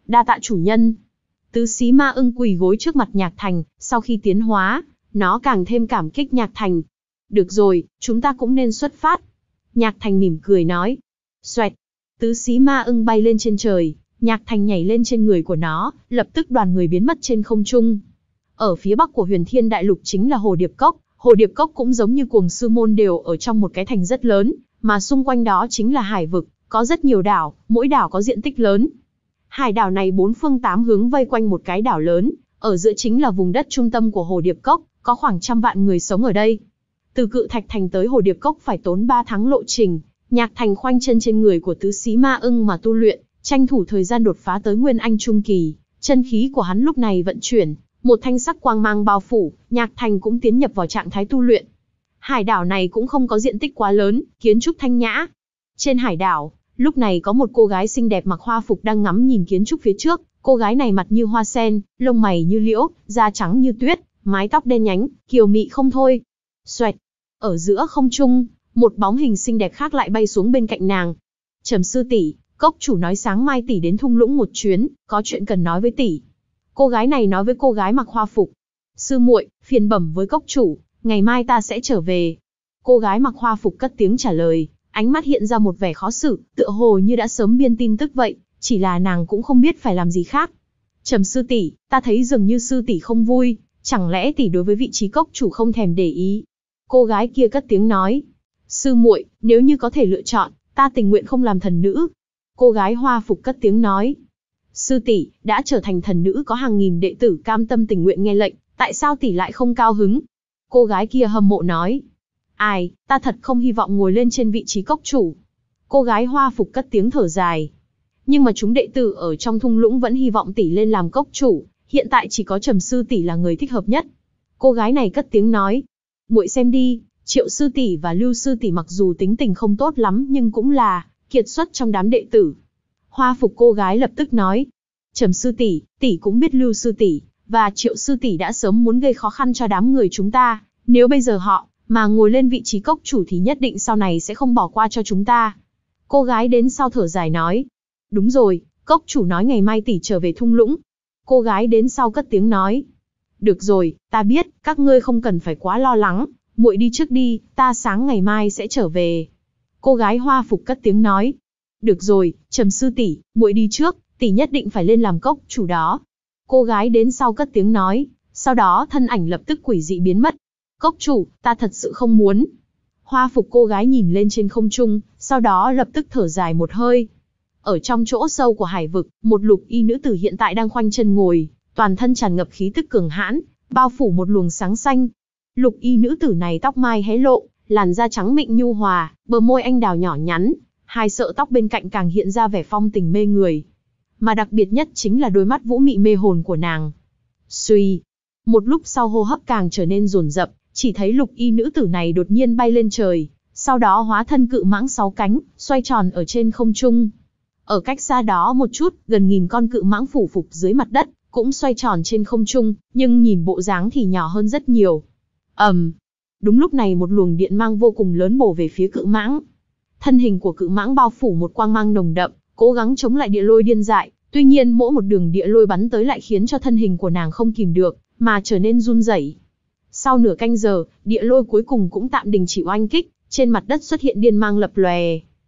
đa tạ chủ nhân. Tứ xí ma ưng quỳ gối trước mặt Nhạc Thành, sau khi tiến hóa, nó càng thêm cảm kích Nhạc Thành. Được rồi, chúng ta cũng nên xuất phát. Nhạc Thành mỉm cười nói. Xoẹt, tứ xí ma ưng bay lên trên trời, Nhạc Thành nhảy lên trên người của nó, lập tức đoàn người biến mất trên không trung. Ở phía bắc của Huyền Thiên Đại Lục chính là Hồ Điệp Cốc, Hồ Điệp Cốc cũng giống như Cuồng Sư Môn đều ở trong một cái thành rất lớn, mà xung quanh đó chính là hải vực, có rất nhiều đảo, mỗi đảo có diện tích lớn. Hải đảo này bốn phương tám hướng vây quanh một cái đảo lớn, ở giữa chính là vùng đất trung tâm của Hồ Điệp Cốc, có khoảng trăm vạn người sống ở đây. Từ Cự Thạch Thành tới Hồ Điệp Cốc phải tốn ba tháng lộ trình, Nhạc Thành khoanh chân trên người của tứ xí ma ưng mà tu luyện, tranh thủ thời gian đột phá tới Nguyên Anh Trung Kỳ, chân khí của hắn lúc này vận chuyển, một thanh sắc quang mang bao phủ, Nhạc Thành cũng tiến nhập vào trạng thái tu luyện. Hải đảo này cũng không có diện tích quá lớn, kiến trúc thanh nhã. Trên hải đảo, lúc này có một cô gái xinh đẹp mặc hoa phục đang ngắm nhìn kiến trúc phía trước, cô gái này mặt như hoa sen, lông mày như liễu, da trắng như tuyết, mái tóc đen nhánh, kiều mị không thôi. Xoẹt, ở giữa không trung, một bóng hình xinh đẹp khác lại bay xuống bên cạnh nàng. Trầm sư tỷ, cốc chủ nói sáng mai tỷ đến thung lũng một chuyến, có chuyện cần nói với tỷ. Cô gái này nói với cô gái mặc hoa phục. Sư muội, phiền bẩm với cốc chủ, ngày mai ta sẽ trở về. Cô gái mặc hoa phục cất tiếng trả lời, ánh mắt hiện ra một vẻ khó xử, tựa hồ như đã sớm biên tin tức vậy, chỉ là nàng cũng không biết phải làm gì khác. Trầm sư tỷ, ta thấy dường như sư tỷ không vui, chẳng lẽ tỷ đối với vị trí cốc chủ không thèm để ý? Cô gái kia cất tiếng nói. Sư muội, nếu như có thể lựa chọn, ta tình nguyện không làm thần nữ. Cô gái hoa phục cất tiếng nói. Sư tỷ, đã trở thành thần nữ có hàng nghìn đệ tử cam tâm tình nguyện nghe lệnh, tại sao tỷ lại không cao hứng? Cô gái kia hâm mộ nói. Ai, ta thật không hy vọng ngồi lên trên vị trí cốc chủ. Cô gái hoa phục cất tiếng thở dài. Nhưng mà chúng đệ tử ở trong thung lũng vẫn hy vọng tỷ lên làm cốc chủ, hiện tại chỉ có Trầm sư tỷ là người thích hợp nhất. Cô gái này cất tiếng nói. Muội xem đi, Triệu sư tỷ và Lưu sư tỷ mặc dù tính tình không tốt lắm nhưng cũng là kiệt xuất trong đám đệ tử. Hoa phục cô gái lập tức nói. Trầm sư tỷ, tỷ cũng biết Lưu sư tỷ và Triệu sư tỷ đã sớm muốn gây khó khăn cho đám người chúng ta, nếu bây giờ họ mà ngồi lên vị trí cốc chủ thì nhất định sau này sẽ không bỏ qua cho chúng ta. Cô gái đến sau thở dài nói. Đúng rồi, cốc chủ nói ngày mai tỷ trở về thung lũng. Cô gái đến sau cất tiếng nói. Được rồi, ta biết, các ngươi không cần phải quá lo lắng, muội đi trước đi, ta sáng ngày mai sẽ trở về. Cô gái hoa phục cất tiếng nói. Được rồi, Trầm sư tỷ, muội đi trước, tỷ nhất định phải lên làm cốc chủ đó. Cô gái đến sau cất tiếng nói, sau đó thân ảnh lập tức quỷ dị biến mất. Cốc chủ, ta thật sự không muốn. Hoa phục cô gái nhìn lên trên không trung, sau đó lập tức thở dài một hơi. Ở trong chỗ sâu của hải vực, một lục y nữ tử hiện tại đang khoanh chân ngồi, toàn thân tràn ngập khí tức cường hãn, bao phủ một luồng sáng xanh. Lục y nữ tử này tóc mai hé lộ, làn da trắng mịn nhu hòa, bờ môi anh đào nhỏ nhắn, hai sợi tóc bên cạnh càng hiện ra vẻ phong tình mê người. Mà đặc biệt nhất chính là đôi mắt vũ mị mê hồn của nàng. Suy, một lúc sau hô hấp càng trở nên dồn dập, chỉ thấy lục y nữ tử này đột nhiên bay lên trời, sau đó hóa thân cự mãng sáu cánh, xoay tròn ở trên không trung. Ở cách xa đó một chút, gần nghìn con cự mãng phủ phục dưới mặt đất, cũng xoay tròn trên không trung, nhưng nhìn bộ dáng thì nhỏ hơn rất nhiều. ầm, um, đúng lúc này một luồng điện mang vô cùng lớn bổ về phía cự mãng. Thân hình của cự mãng bao phủ một quang mang nồng đậm, cố gắng chống lại địa lôi điên dại. Tuy nhiên mỗi một đường địa lôi bắn tới lại khiến cho thân hình của nàng không kìm được, mà trở nên run rẩy. Sau nửa canh giờ, địa lôi cuối cùng cũng tạm đình chỉ oanh kích, trên mặt đất xuất hiện điện mang lập lòe.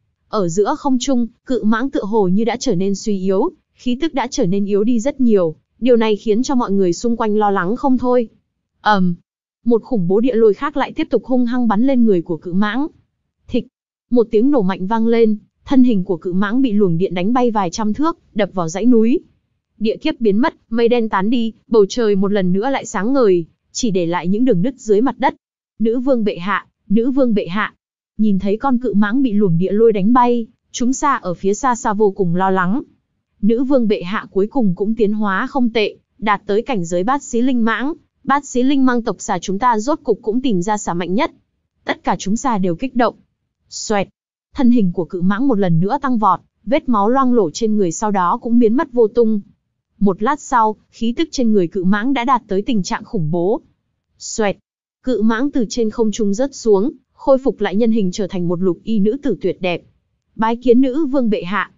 Ở giữa không trung, cự mãng tựa hồ như đã trở nên suy yếu, khí tức đã trở nên yếu đi rất nhiều. Điều này khiến cho mọi người xung quanh lo lắng không thôi. ầm, um, một khủng bố địa lôi khác lại tiếp tục hung hăng bắn lên người của cự mãng. Thịch, một tiếng nổ mạnh vang lên, thân hình của cự mãng bị luồng điện đánh bay vài trăm thước, đập vào dãy núi. Địa kiếp biến mất, mây đen tán đi, bầu trời một lần nữa lại sáng ngời, chỉ để lại những đường nứt dưới mặt đất. Nữ vương bệ hạ, nữ vương bệ hạ. Nhìn thấy con cự mãng bị luồng địa lôi đánh bay, chúng xa ở phía xa xa vô cùng lo lắng. Nữ vương bệ hạ cuối cùng cũng tiến hóa không tệ, đạt tới cảnh giới bát xí linh mãng. Bát xí linh mang tộc xà chúng ta rốt cục cũng tìm ra xà mạnh nhất. Tất cả chúng xà đều kích động. Xoẹt, thân hình của cự mãng một lần nữa tăng vọt, vết máu loang lổ trên người sau đó cũng biến mất vô tung. Một lát sau, khí tức trên người cự mãng đã đạt tới tình trạng khủng bố. Xoẹt, cự mãng từ trên không trung rớt xuống, khôi phục lại nhân hình trở thành một lục y nữ tử tuyệt đẹp. Bái kiến nữ vương bệ hạ.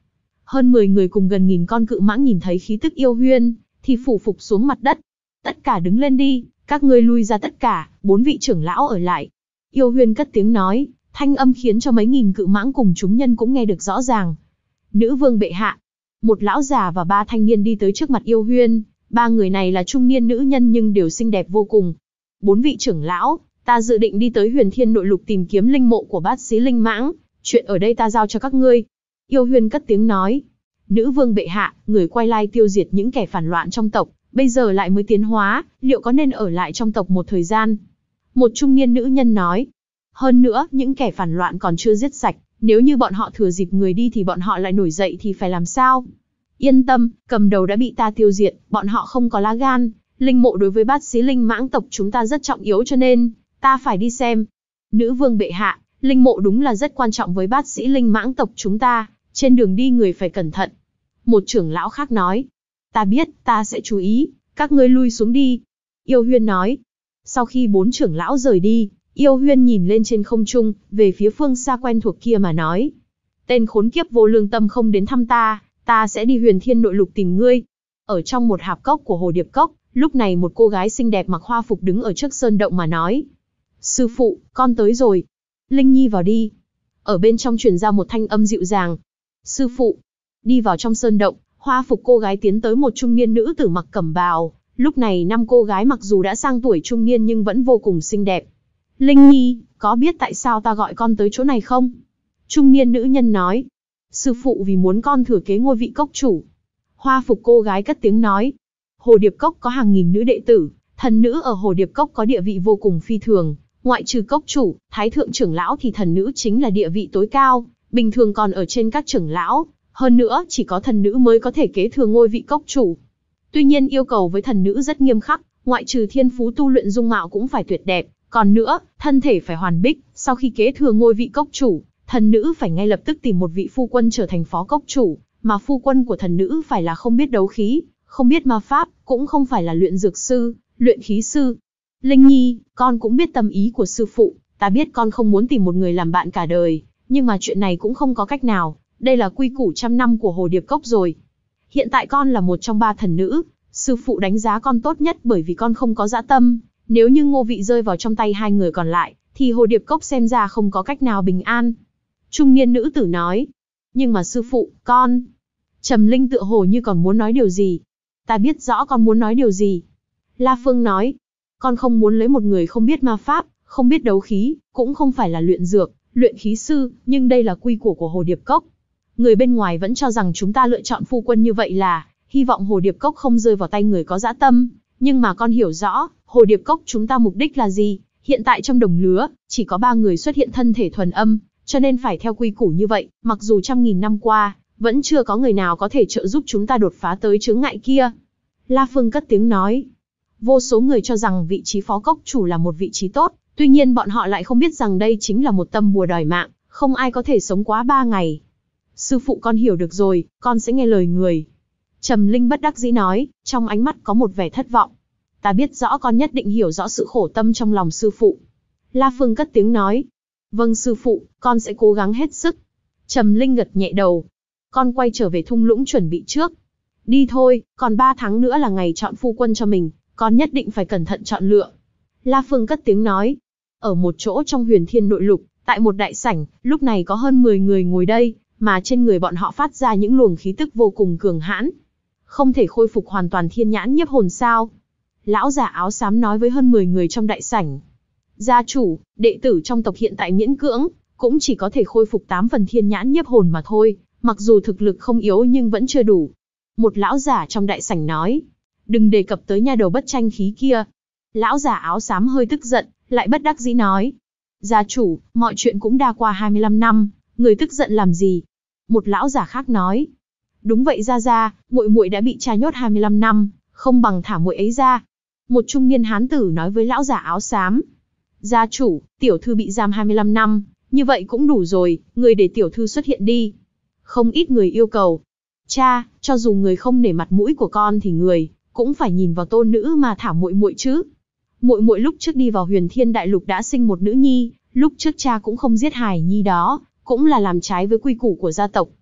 hơn mười người cùng gần nghìn con cự mãng nhìn thấy khí tức Yêu Huyên, thì phủ phục xuống mặt đất. Tất cả đứng lên đi, các ngươi lui ra tất cả, bốn vị trưởng lão ở lại. Yêu Huyên cất tiếng nói, thanh âm khiến cho mấy nghìn cự mãng cùng chúng nhân cũng nghe được rõ ràng. Nữ vương bệ hạ. Một lão già và ba thanh niên đi tới trước mặt Yêu Huyên, ba người này là trung niên nữ nhân nhưng đều xinh đẹp vô cùng. Bốn vị trưởng lão, ta dự định đi tới Huyền Thiên Nội Lục tìm kiếm linh mộ của bát xí linh mãng, chuyện ở đây ta giao cho các ngươi. Yêu Huyên cất tiếng nói, nữ vương bệ hạ, người quay lai tiêu diệt những kẻ phản loạn trong tộc, bây giờ lại mới tiến hóa, liệu có nên ở lại trong tộc một thời gian? Một trung niên nữ nhân nói, hơn nữa, những kẻ phản loạn còn chưa giết sạch, nếu như bọn họ thừa dịp người đi thì bọn họ lại nổi dậy thì phải làm sao? Yên tâm, cầm đầu đã bị ta tiêu diệt, bọn họ không có lá gan, linh mộ đối với bát xí linh mãng tộc chúng ta rất trọng yếu cho nên, ta phải đi xem. Nữ vương bệ hạ, linh mộ đúng là rất quan trọng với bát sĩ linh mãng tộc chúng ta, trên đường đi người phải cẩn thận. Một trưởng lão khác nói, ta biết, ta sẽ chú ý, các ngươi lui xuống đi. Yêu Huyên nói. Sau khi bốn trưởng lão rời đi, Yêu Huyên nhìn lên trên không trung, về phía phương xa quen thuộc kia mà nói. Tên khốn kiếp vô lương tâm không đến thăm ta, ta sẽ đi Huyền Thiên Nội Lục tìm ngươi. Ở trong một hạp cốc của Hồ Điệp Cốc, lúc này một cô gái xinh đẹp mặc hoa phục đứng ở trước sơn động mà nói. Sư phụ, con tới rồi. Linh Nhi vào đi. Ở bên trong truyền ra một thanh âm dịu dàng. Sư phụ. Đi vào trong sơn động, hoa phục cô gái tiến tới một trung niên nữ tử mặc cẩm bào. Lúc này năm cô gái mặc dù đã sang tuổi trung niên nhưng vẫn vô cùng xinh đẹp. Linh Nhi, có biết tại sao ta gọi con tới chỗ này không? Trung niên nữ nhân nói. Sư phụ vì muốn con thừa kế ngôi vị cốc chủ. Hoa phục cô gái cất tiếng nói. Hồ Điệp Cốc có hàng nghìn nữ đệ tử, thần nữ ở Hồ Điệp Cốc có địa vị vô cùng phi thường. Ngoại trừ cốc chủ, thái thượng trưởng lão thì thần nữ chính là địa vị tối cao, bình thường còn ở trên các trưởng lão. Hơn nữa, chỉ có thần nữ mới có thể kế thừa ngôi vị cốc chủ. Tuy nhiên yêu cầu với thần nữ rất nghiêm khắc, ngoại trừ thiên phú tu luyện dung mạo cũng phải tuyệt đẹp. Còn nữa, thân thể phải hoàn bích, sau khi kế thừa ngôi vị cốc chủ, thần nữ phải ngay lập tức tìm một vị phu quân trở thành phó cốc chủ, mà phu quân của thần nữ phải là không biết đấu khí, không biết ma pháp, cũng không phải là luyện dược sư, luyện khí sư. Linh Nhi, con cũng biết tâm ý của sư phụ, ta biết con không muốn tìm một người làm bạn cả đời, nhưng mà chuyện này cũng không có cách nào, đây là quy củ trăm năm của Hồ Điệp Cốc rồi. Hiện tại con là một trong ba thần nữ, sư phụ đánh giá con tốt nhất bởi vì con không có dã tâm. Nếu như ngôi vị rơi vào trong tay hai người còn lại, thì Hồ Điệp Cốc xem ra không có cách nào bình an. Trung niên nữ tử nói. Nhưng mà sư phụ, con... Trầm Linh tựa hồ như còn muốn nói điều gì. Ta biết rõ con muốn nói điều gì. La Phương nói. Con không muốn lấy một người không biết ma pháp, không biết đấu khí, cũng không phải là luyện dược, luyện khí sư, nhưng đây là quy củ của Hồ Điệp Cốc. Người bên ngoài vẫn cho rằng chúng ta lựa chọn phu quân như vậy là hy vọng Hồ Điệp Cốc không rơi vào tay người có dã tâm. Nhưng mà con hiểu rõ, Hồ Điệp Cốc chúng ta mục đích là gì? Hiện tại trong đồng lứa, chỉ có ba người xuất hiện thân thể thuần âm, cho nên phải theo quy củ như vậy, mặc dù trăm nghìn năm qua, vẫn chưa có người nào có thể trợ giúp chúng ta đột phá tới chướng ngại kia. La Phương cất tiếng nói. Vô số người cho rằng vị trí phó cốc chủ là một vị trí tốt, tuy nhiên bọn họ lại không biết rằng đây chính là một tâm bùa đòi mạng, không ai có thể sống quá ba ngày. Sư phụ con hiểu được rồi, con sẽ nghe lời người. Trầm Linh bất đắc dĩ nói, trong ánh mắt có một vẻ thất vọng. Ta biết rõ con nhất định hiểu rõ sự khổ tâm trong lòng sư phụ. La Phương cất tiếng nói. Vâng sư phụ, con sẽ cố gắng hết sức. Trầm Linh gật nhẹ đầu. Con quay trở về thung lũng chuẩn bị trước. Đi thôi, còn ba tháng nữa là ngày chọn phu quân cho mình, con nhất định phải cẩn thận chọn lựa. La Phương cất tiếng nói. Ở một chỗ trong Huyền Thiên Nội Lục, tại một đại sảnh, lúc này có hơn mười người ngồi đây, mà trên người bọn họ phát ra những luồng khí tức vô cùng cường hãn. Không thể khôi phục hoàn toàn thiên nhãn nhiếp hồn sao? Lão già áo xám nói với hơn mười người trong đại sảnh. Gia chủ, đệ tử trong tộc hiện tại miễn cưỡng, cũng chỉ có thể khôi phục tám phần thiên nhãn nhiếp hồn mà thôi, mặc dù thực lực không yếu nhưng vẫn chưa đủ. Một lão giả trong đại sảnh nói. Đừng đề cập tới nha đầu bất tranh khí kia. Lão già áo xám hơi tức giận, lại bất đắc dĩ nói. Gia chủ, mọi chuyện cũng đã qua hai mươi lăm năm, người tức giận làm gì? Một lão giả khác nói. Đúng vậy gia gia, muội muội đã bị tra nhốt hai mươi lăm năm, không bằng thả muội ấy ra. Một trung niên hán tử nói với lão giả áo xám. Gia chủ, tiểu thư bị giam hai mươi lăm năm, như vậy cũng đủ rồi, người để tiểu thư xuất hiện đi. Không ít người yêu cầu. Cha, cho dù người không nể mặt mũi của con thì người cũng phải nhìn vào tôn nữ mà thả muội muội chứ. Muội muội lúc trước đi vào Huyền Thiên Đại Lục đã sinh một nữ nhi, lúc trước cha cũng không giết hài nhi đó, cũng là làm trái với quy củ của gia tộc.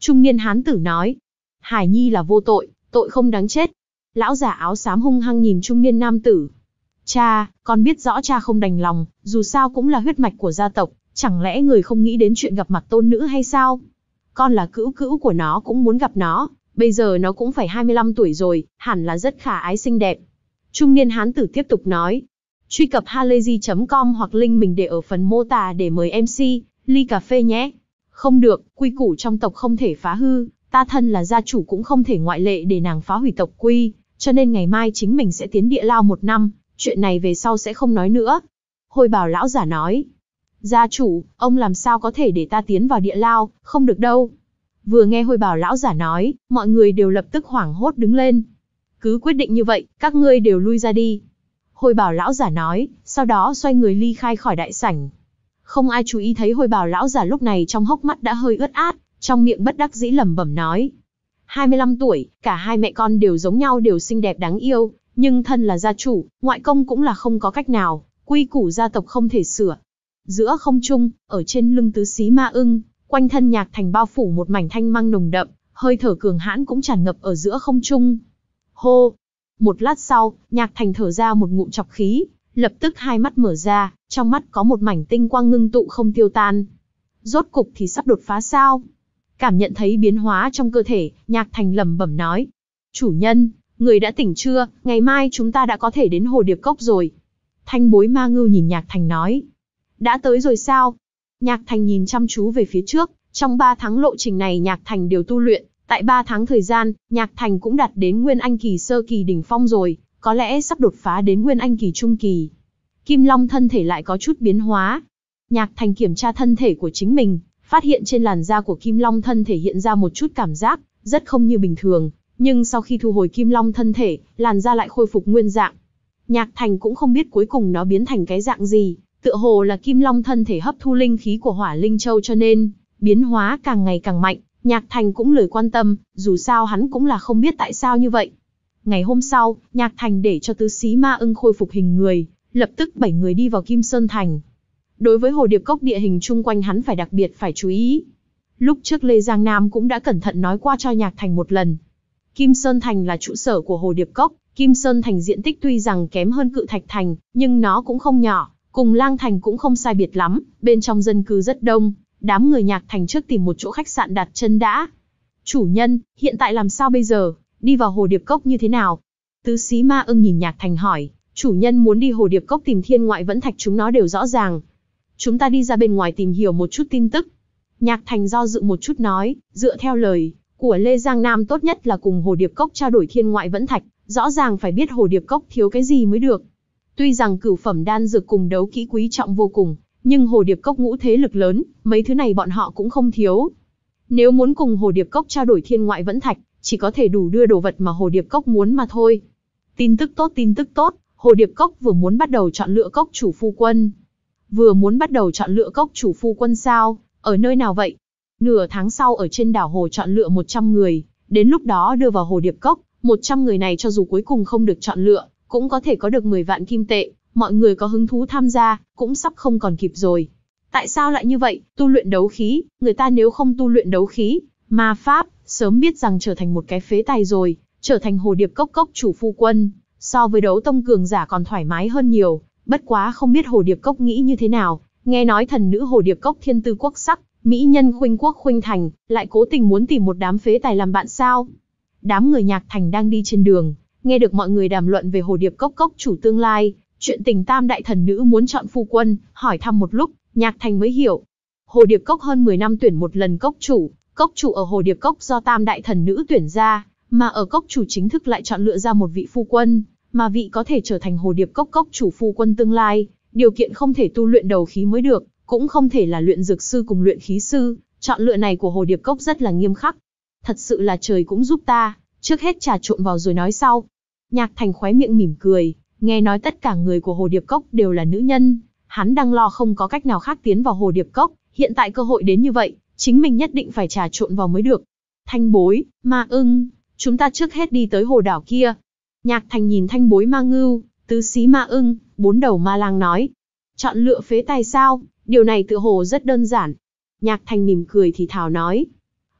Trung niên hán tử nói. Hải nhi là vô tội, tội không đáng chết. Lão giả áo xám hung hăng nhìn trung niên nam tử. Cha, con biết rõ cha không đành lòng, dù sao cũng là huyết mạch của gia tộc, chẳng lẽ người không nghĩ đến chuyện gặp mặt tôn nữ hay sao? Con là cữu cữu của nó cũng muốn gặp nó, bây giờ nó cũng phải hai mươi lăm tuổi rồi, hẳn là rất khả ái xinh đẹp. Trung niên hán tử tiếp tục nói. Truy cập halayzi chấm com hoặc link mình để ở phần mô tả để mời em xê, ly cà phê nhé. Không được, quy củ trong tộc không thể phá hư, ta thân là gia chủ cũng không thể ngoại lệ để nàng phá hủy tộc quy, cho nên ngày mai chính mình sẽ tiến địa lao một năm, chuyện này về sau sẽ không nói nữa. Hồi Bảo lão giả nói. Gia chủ, ông làm sao có thể để ta tiến vào địa lao, không được đâu. Vừa nghe Hồi Bảo lão giả nói, mọi người đều lập tức hoảng hốt đứng lên. Cứ quyết định như vậy, các ngươi đều lui ra đi. Hồi Bảo lão giả nói, sau đó xoay người ly khai khỏi đại sảnh. Không ai chú ý thấy Hồi Bảo lão giả lúc này trong hốc mắt đã hơi ướt át, trong miệng bất đắc dĩ lẩm bẩm nói. hai mươi lăm tuổi, cả hai mẹ con đều giống nhau, đều xinh đẹp đáng yêu, nhưng thân là gia chủ, ngoại công cũng là không có cách nào, quy củ gia tộc không thể sửa. Giữa không trung, ở trên lưng tứ xí ma ưng, quanh thân Nhạc Thành bao phủ một mảnh thanh mang nồng đậm, hơi thở cường hãn cũng tràn ngập ở giữa không trung. Hô! Một lát sau, Nhạc Thành thở ra một ngụm trọc khí, lập tức hai mắt mở ra, trong mắt có một mảnh tinh quang ngưng tụ không tiêu tan. Rốt cục thì sắp đột phá sao? Cảm nhận thấy biến hóa trong cơ thể, Nhạc Thành lẩm bẩm nói. Chủ nhân, người đã tỉnh chưa, ngày mai chúng ta đã có thể đến Hồ Điệp Cốc rồi. Thanh bối ma ngưu nhìn Nhạc Thành nói. Đã tới rồi sao? Nhạc Thành nhìn chăm chú về phía trước, trong ba tháng lộ trình này Nhạc Thành đều tu luyện, tại ba tháng thời gian, Nhạc Thành cũng đạt đến Nguyên Anh kỳ sơ kỳ đỉnh phong rồi, có lẽ sắp đột phá đến Nguyên Anh kỳ trung kỳ. Kim Long thân thể lại có chút biến hóa. Nhạc Thành kiểm tra thân thể của chính mình, phát hiện trên làn da của Kim Long thân thể hiện ra một chút cảm giác, rất không như bình thường, nhưng sau khi thu hồi Kim Long thân thể, làn da lại khôi phục nguyên dạng. Nhạc Thành cũng không biết cuối cùng nó biến thành cái dạng gì, tựa hồ là Kim Long thân thể hấp thu linh khí của Hỏa Linh Châu cho nên, biến hóa càng ngày càng mạnh, Nhạc Thành cũng lười quan tâm, dù sao hắn cũng là không biết tại sao như vậy. Ngày hôm sau, Nhạc Thành để cho tứ xí ma ưng khôi phục hình người, lập tức bảy người đi vào Kim Sơn Thành. Đối với Hồ Điệp Cốc địa hình chung quanh hắn phải đặc biệt phải chú ý. Lúc trước Lê Giang Nam cũng đã cẩn thận nói qua cho Nhạc Thành một lần. Kim Sơn Thành là trụ sở của Hồ Điệp Cốc, Kim Sơn Thành diện tích tuy rằng kém hơn Cự Thạch Thành, nhưng nó cũng không nhỏ, cùng Lang Thành cũng không sai biệt lắm, bên trong dân cư rất đông, đám người Nhạc Thành trước tìm một chỗ khách sạn đặt chân đã. Chủ nhân, hiện tại làm sao bây giờ, đi vào Hồ Điệp Cốc như thế nào? Tứ xí ma ưng nhìn Nhạc Thành hỏi, chủ nhân muốn đi Hồ Điệp Cốc tìm Thiên Ngoại Vẫn Thạch chúng nó đều rõ ràng. Chúng ta đi ra bên ngoài tìm hiểu một chút tin tức. Nhạc Thành do dự một chút nói, dựa theo lời của Lê Giang Nam tốt nhất là cùng Hồ Điệp Cốc trao đổi Thiên Ngoại Vẫn Thạch, rõ ràng phải biết Hồ Điệp Cốc thiếu cái gì mới được. Tuy rằng cửu phẩm đan dược cùng đấu kỹ quý trọng vô cùng, nhưng Hồ Điệp Cốc ngũ thế lực lớn, mấy thứ này bọn họ cũng không thiếu. Nếu muốn cùng Hồ Điệp Cốc trao đổi Thiên Ngoại Vẫn Thạch, chỉ có thể đủ đưa đồ vật mà Hồ Điệp Cốc muốn mà thôi. Tin tức tốt, tin tức tốt, Hồ Điệp Cốc vừa muốn bắt đầu chọn lựa cốc chủ phu quân. Vừa muốn bắt đầu chọn lựa cốc chủ phu quân sao? Ở nơi nào vậy? Nửa tháng sau ở trên đảo Hồ chọn lựa một trăm người, đến lúc đó đưa vào Hồ Điệp Cốc, một trăm người này cho dù cuối cùng không được chọn lựa, cũng có thể có được mười vạn kim tệ, mọi người có hứng thú tham gia, cũng sắp không còn kịp rồi. Tại sao lại như vậy? Tu luyện đấu khí, người ta nếu không tu luyện đấu khí, ma pháp, sớm biết rằng trở thành một cái phế tài rồi, trở thành Hồ Điệp Cốc cốc chủ phu quân, so với đấu tông cường giả còn thoải mái hơn nhiều. Bất quá không biết Hồ Điệp Cốc nghĩ như thế nào, nghe nói thần nữ Hồ Điệp Cốc thiên tư quốc sắc, mỹ nhân khuynh quốc khuynh thành, lại cố tình muốn tìm một đám phế tài làm bạn sao? Đám người Nhạc Thành đang đi trên đường, nghe được mọi người đàm luận về Hồ Điệp Cốc cốc chủ tương lai, chuyện tình tam đại thần nữ muốn chọn phu quân, hỏi thăm một lúc, Nhạc Thành mới hiểu. Hồ Điệp Cốc hơn mười năm tuyển một lần cốc chủ, cốc chủ ở Hồ Điệp Cốc do tam đại thần nữ tuyển ra, mà ở cốc chủ chính thức lại chọn lựa ra một vị phu quân, mà vị có thể trở thành Hồ Điệp Cốc cốc chủ phu quân tương lai, điều kiện không thể tu luyện đấu khí mới được, cũng không thể là luyện dược sư cùng luyện khí sư, chọn lựa này của Hồ Điệp Cốc rất là nghiêm khắc. Thật sự là trời cũng giúp ta, trước hết trà trộn vào rồi nói sau. Nhạc Thành khóe miệng mỉm cười, nghe nói tất cả người của Hồ Điệp Cốc đều là nữ nhân, hắn đang lo không có cách nào khác tiến vào Hồ Điệp Cốc, hiện tại cơ hội đến như vậy, chính mình nhất định phải trà trộn vào mới được. Thanh bối, ma ưng, chúng ta trước hết đi tới hồ đảo kia. Nhạc Thành nhìn thanh bối ma ngưu, tứ xí ma ưng, bốn đầu ma lang nói. Chọn lựa phế tài sao, điều này tự hồ rất đơn giản. Nhạc Thành mỉm cười thì thào nói.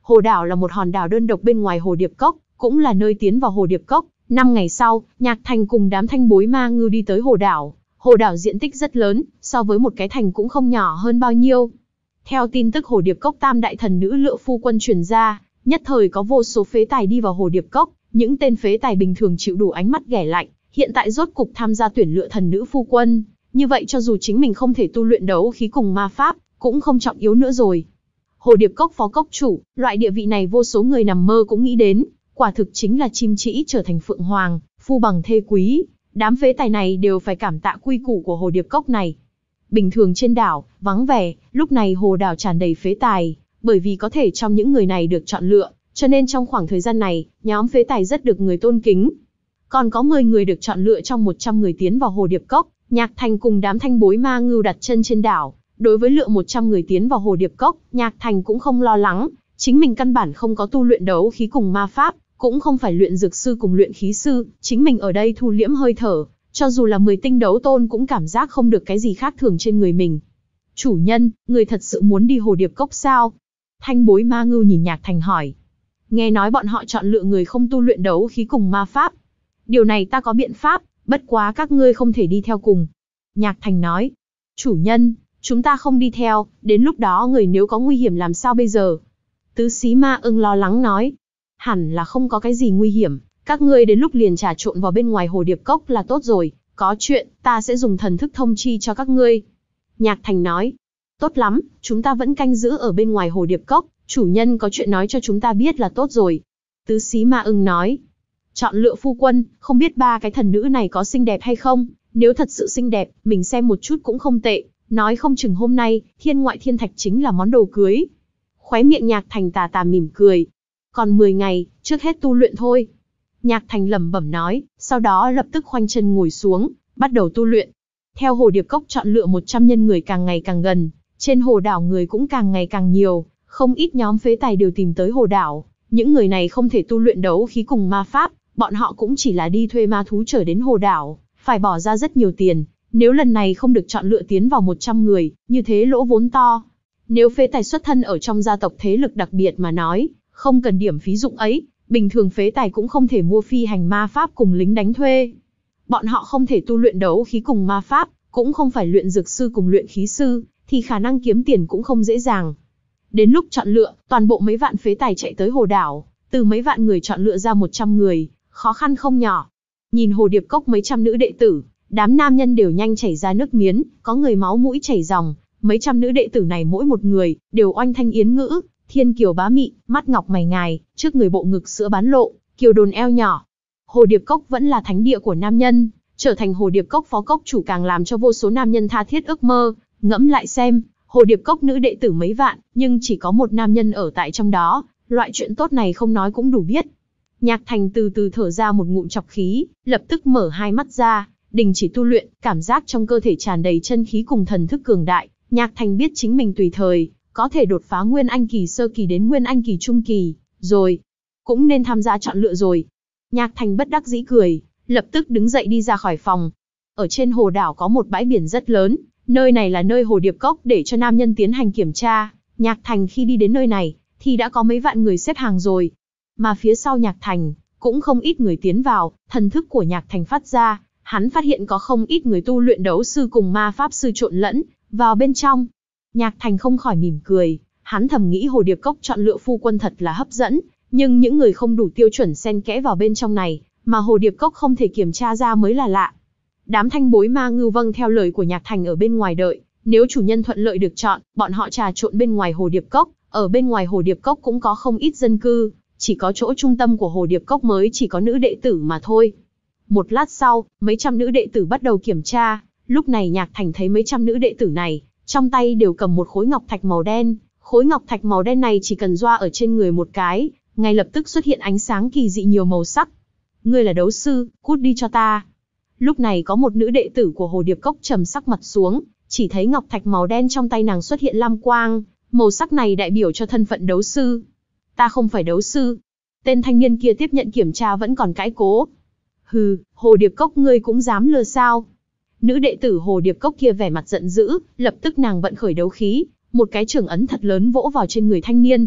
Hồ đảo là một hòn đảo đơn độc bên ngoài Hồ Điệp Cốc, cũng là nơi tiến vào Hồ Điệp Cốc. Năm ngày sau, Nhạc Thành cùng đám thanh bối ma ngưu đi tới hồ đảo. Hồ đảo diện tích rất lớn, so với một cái thành cũng không nhỏ hơn bao nhiêu. Theo tin tức Hồ Điệp Cốc tam đại thần nữ Lựa Phu Quân truyền ra, nhất thời có vô số phế tài đi vào Hồ Điệp Cốc. Những tên phế tài bình thường chịu đủ ánh mắt ghẻ lạnh, hiện tại rốt cục tham gia tuyển lựa thần nữ phu quân. Như vậy cho dù chính mình không thể tu luyện đấu khí cùng ma pháp, cũng không trọng yếu nữa rồi. Hồ Điệp Cốc phó cốc chủ, loại địa vị này vô số người nằm mơ cũng nghĩ đến, quả thực chính là chim trĩ trở thành phượng hoàng, phu bằng thê quý. Đám phế tài này đều phải cảm tạ quy củ của Hồ Điệp Cốc này. Bình thường trên đảo, vắng vẻ, lúc này hồ đảo tràn đầy phế tài, bởi vì có thể trong những người này được chọn lựa, cho nên trong khoảng thời gian này, nhóm phế tài rất được người tôn kính. Còn có mười người được chọn lựa trong một trăm người tiến vào Hồ Điệp Cốc, Nhạc Thành cùng đám thanh bối ma ngưu đặt chân trên đảo. Đối với lựa một trăm người tiến vào Hồ Điệp Cốc, Nhạc Thành cũng không lo lắng, chính mình căn bản không có tu luyện đấu khí cùng ma pháp, cũng không phải luyện dược sư cùng luyện khí sư, chính mình ở đây thu liễm hơi thở, cho dù là mười tinh đấu tôn cũng cảm giác không được cái gì khác thường trên người mình. Chủ nhân, người thật sự muốn đi Hồ Điệp Cốc sao? Thanh bối ma ngưu nhìn Nhạc Thành hỏi. Nghe nói bọn họ chọn lựa người không tu luyện đấu khí cùng ma pháp. Điều này ta có biện pháp, bất quá các ngươi không thể đi theo cùng. Nhạc Thành nói. Chủ nhân, chúng ta không đi theo, đến lúc đó người nếu có nguy hiểm làm sao bây giờ? Tứ xí ma ưng lo lắng nói. Hẳn là không có cái gì nguy hiểm, các ngươi đến lúc liền trà trộn vào bên ngoài Hồ Điệp Cốc là tốt rồi, có chuyện, ta sẽ dùng thần thức thông chi cho các ngươi. Nhạc Thành nói. Tốt lắm, chúng ta vẫn canh giữ ở bên ngoài Hồ Điệp Cốc, chủ nhân có chuyện nói cho chúng ta biết là tốt rồi. Tứ xí ma ưng nói. Chọn lựa phu quân, không biết ba cái thần nữ này có xinh đẹp hay không, nếu thật sự xinh đẹp, mình xem một chút cũng không tệ, nói không chừng hôm nay, thiên ngoại thiên thạch chính là món đồ cưới. Khóe miệng Nhạc Thành tà tà mỉm cười. Còn mười ngày, trước hết tu luyện thôi. Nhạc Thành lẩm bẩm nói, sau đó lập tức khoanh chân ngồi xuống, bắt đầu tu luyện. Theo Hồ Điệp Cốc chọn lựa một trăm nhân người càng ngày càng gần, trên hồ đảo người cũng càng ngày càng nhiều, không ít nhóm phế tài đều tìm tới hồ đảo. Những người này không thể tu luyện đấu khí cùng ma pháp, bọn họ cũng chỉ là đi thuê ma thú trở đến hồ đảo, phải bỏ ra rất nhiều tiền. Nếu lần này không được chọn lựa tiến vào một trăm người, như thế lỗ vốn to. Nếu phế tài xuất thân ở trong gia tộc thế lực đặc biệt mà nói, không cần điểm phí dụng ấy, bình thường phế tài cũng không thể mua phi hành ma pháp cùng lính đánh thuê. Bọn họ không thể tu luyện đấu khí cùng ma pháp, cũng không phải luyện dược sư cùng luyện khí sư, thì khả năng kiếm tiền cũng không dễ dàng. Đến lúc chọn lựa, toàn bộ mấy vạn phế tài chạy tới hồ đảo, từ mấy vạn người chọn lựa ra một trăm người, khó khăn không nhỏ. Nhìn Hồ Điệp Cốc mấy trăm nữ đệ tử, đám nam nhân đều nhanh chảy ra nước miến, có người máu mũi chảy ròng, mấy trăm nữ đệ tử này mỗi một người, đều oanh thanh yến ngữ, thiên kiều bá mị, mắt ngọc mày ngài, trước người bộ ngực sữa bán lộ, kiều đồn eo nhỏ. Hồ Điệp Cốc vẫn là thánh địa của nam nhân, trở thành Hồ Điệp Cốc phó cốc chủ càng làm cho vô số nam nhân tha thiết ước mơ. Ngẫm lại xem, Hồ Điệp Cốc nữ đệ tử mấy vạn, nhưng chỉ có một nam nhân ở tại trong đó, loại chuyện tốt này không nói cũng đủ biết. Nhạc Thành từ từ thở ra một ngụm trọc khí, lập tức mở hai mắt ra, đình chỉ tu luyện, cảm giác trong cơ thể tràn đầy chân khí cùng thần thức cường đại. Nhạc Thành biết chính mình tùy thời có thể đột phá Nguyên Anh kỳ sơ kỳ đến Nguyên Anh kỳ trung kỳ, rồi cũng nên tham gia chọn lựa rồi. Nhạc Thành bất đắc dĩ cười, lập tức đứng dậy đi ra khỏi phòng. Ở trên hồ đảo có một bãi biển rất lớn, nơi này là nơi Hồ Điệp Cốc để cho nam nhân tiến hành kiểm tra. Nhạc Thành khi đi đến nơi này, thì đã có mấy vạn người xếp hàng rồi. Mà phía sau Nhạc Thành, cũng không ít người tiến vào, thần thức của Nhạc Thành phát ra, hắn phát hiện có không ít người tu luyện đấu sư cùng ma pháp sư trộn lẫn vào bên trong. Nhạc Thành không khỏi mỉm cười, hắn thầm nghĩ Hồ Điệp Cốc chọn lựa phu quân thật là hấp dẫn, nhưng những người không đủ tiêu chuẩn xen kẽ vào bên trong này, mà Hồ Điệp Cốc không thể kiểm tra ra mới là lạ. Đám thanh bối ma ngưu vâng theo lời của Nhạc Thành ở bên ngoài đợi, nếu chủ nhân thuận lợi được chọn, bọn họ trà trộn bên ngoài Hồ Điệp Cốc, ở bên ngoài Hồ Điệp Cốc cũng có không ít dân cư, chỉ có chỗ trung tâm của Hồ Điệp Cốc mới chỉ có nữ đệ tử mà thôi. Một lát sau, mấy trăm nữ đệ tử bắt đầu kiểm tra, lúc này Nhạc Thành thấy mấy trăm nữ đệ tử này, trong tay đều cầm một khối ngọc thạch màu đen, khối ngọc thạch màu đen này chỉ cần doa ở trên người một cái, ngay lập tức xuất hiện ánh sáng kỳ dị nhiều màu sắc. Ngươi là đấu sư, cút đi cho ta. Lúc này có một nữ đệ tử của Hồ Điệp Cốc trầm sắc mặt xuống, chỉ thấy ngọc thạch màu đen trong tay nàng xuất hiện lam quang, màu sắc này đại biểu cho thân phận đấu sư. Ta không phải đấu sư. Tên thanh niên kia tiếp nhận kiểm tra vẫn còn cãi cố. Hừ, Hồ Điệp Cốc ngươi cũng dám lừa sao? Nữ đệ tử Hồ Điệp Cốc kia vẻ mặt giận dữ, lập tức nàng vận khởi đấu khí, một cái chưởng ấn thật lớn vỗ vào trên người thanh niên.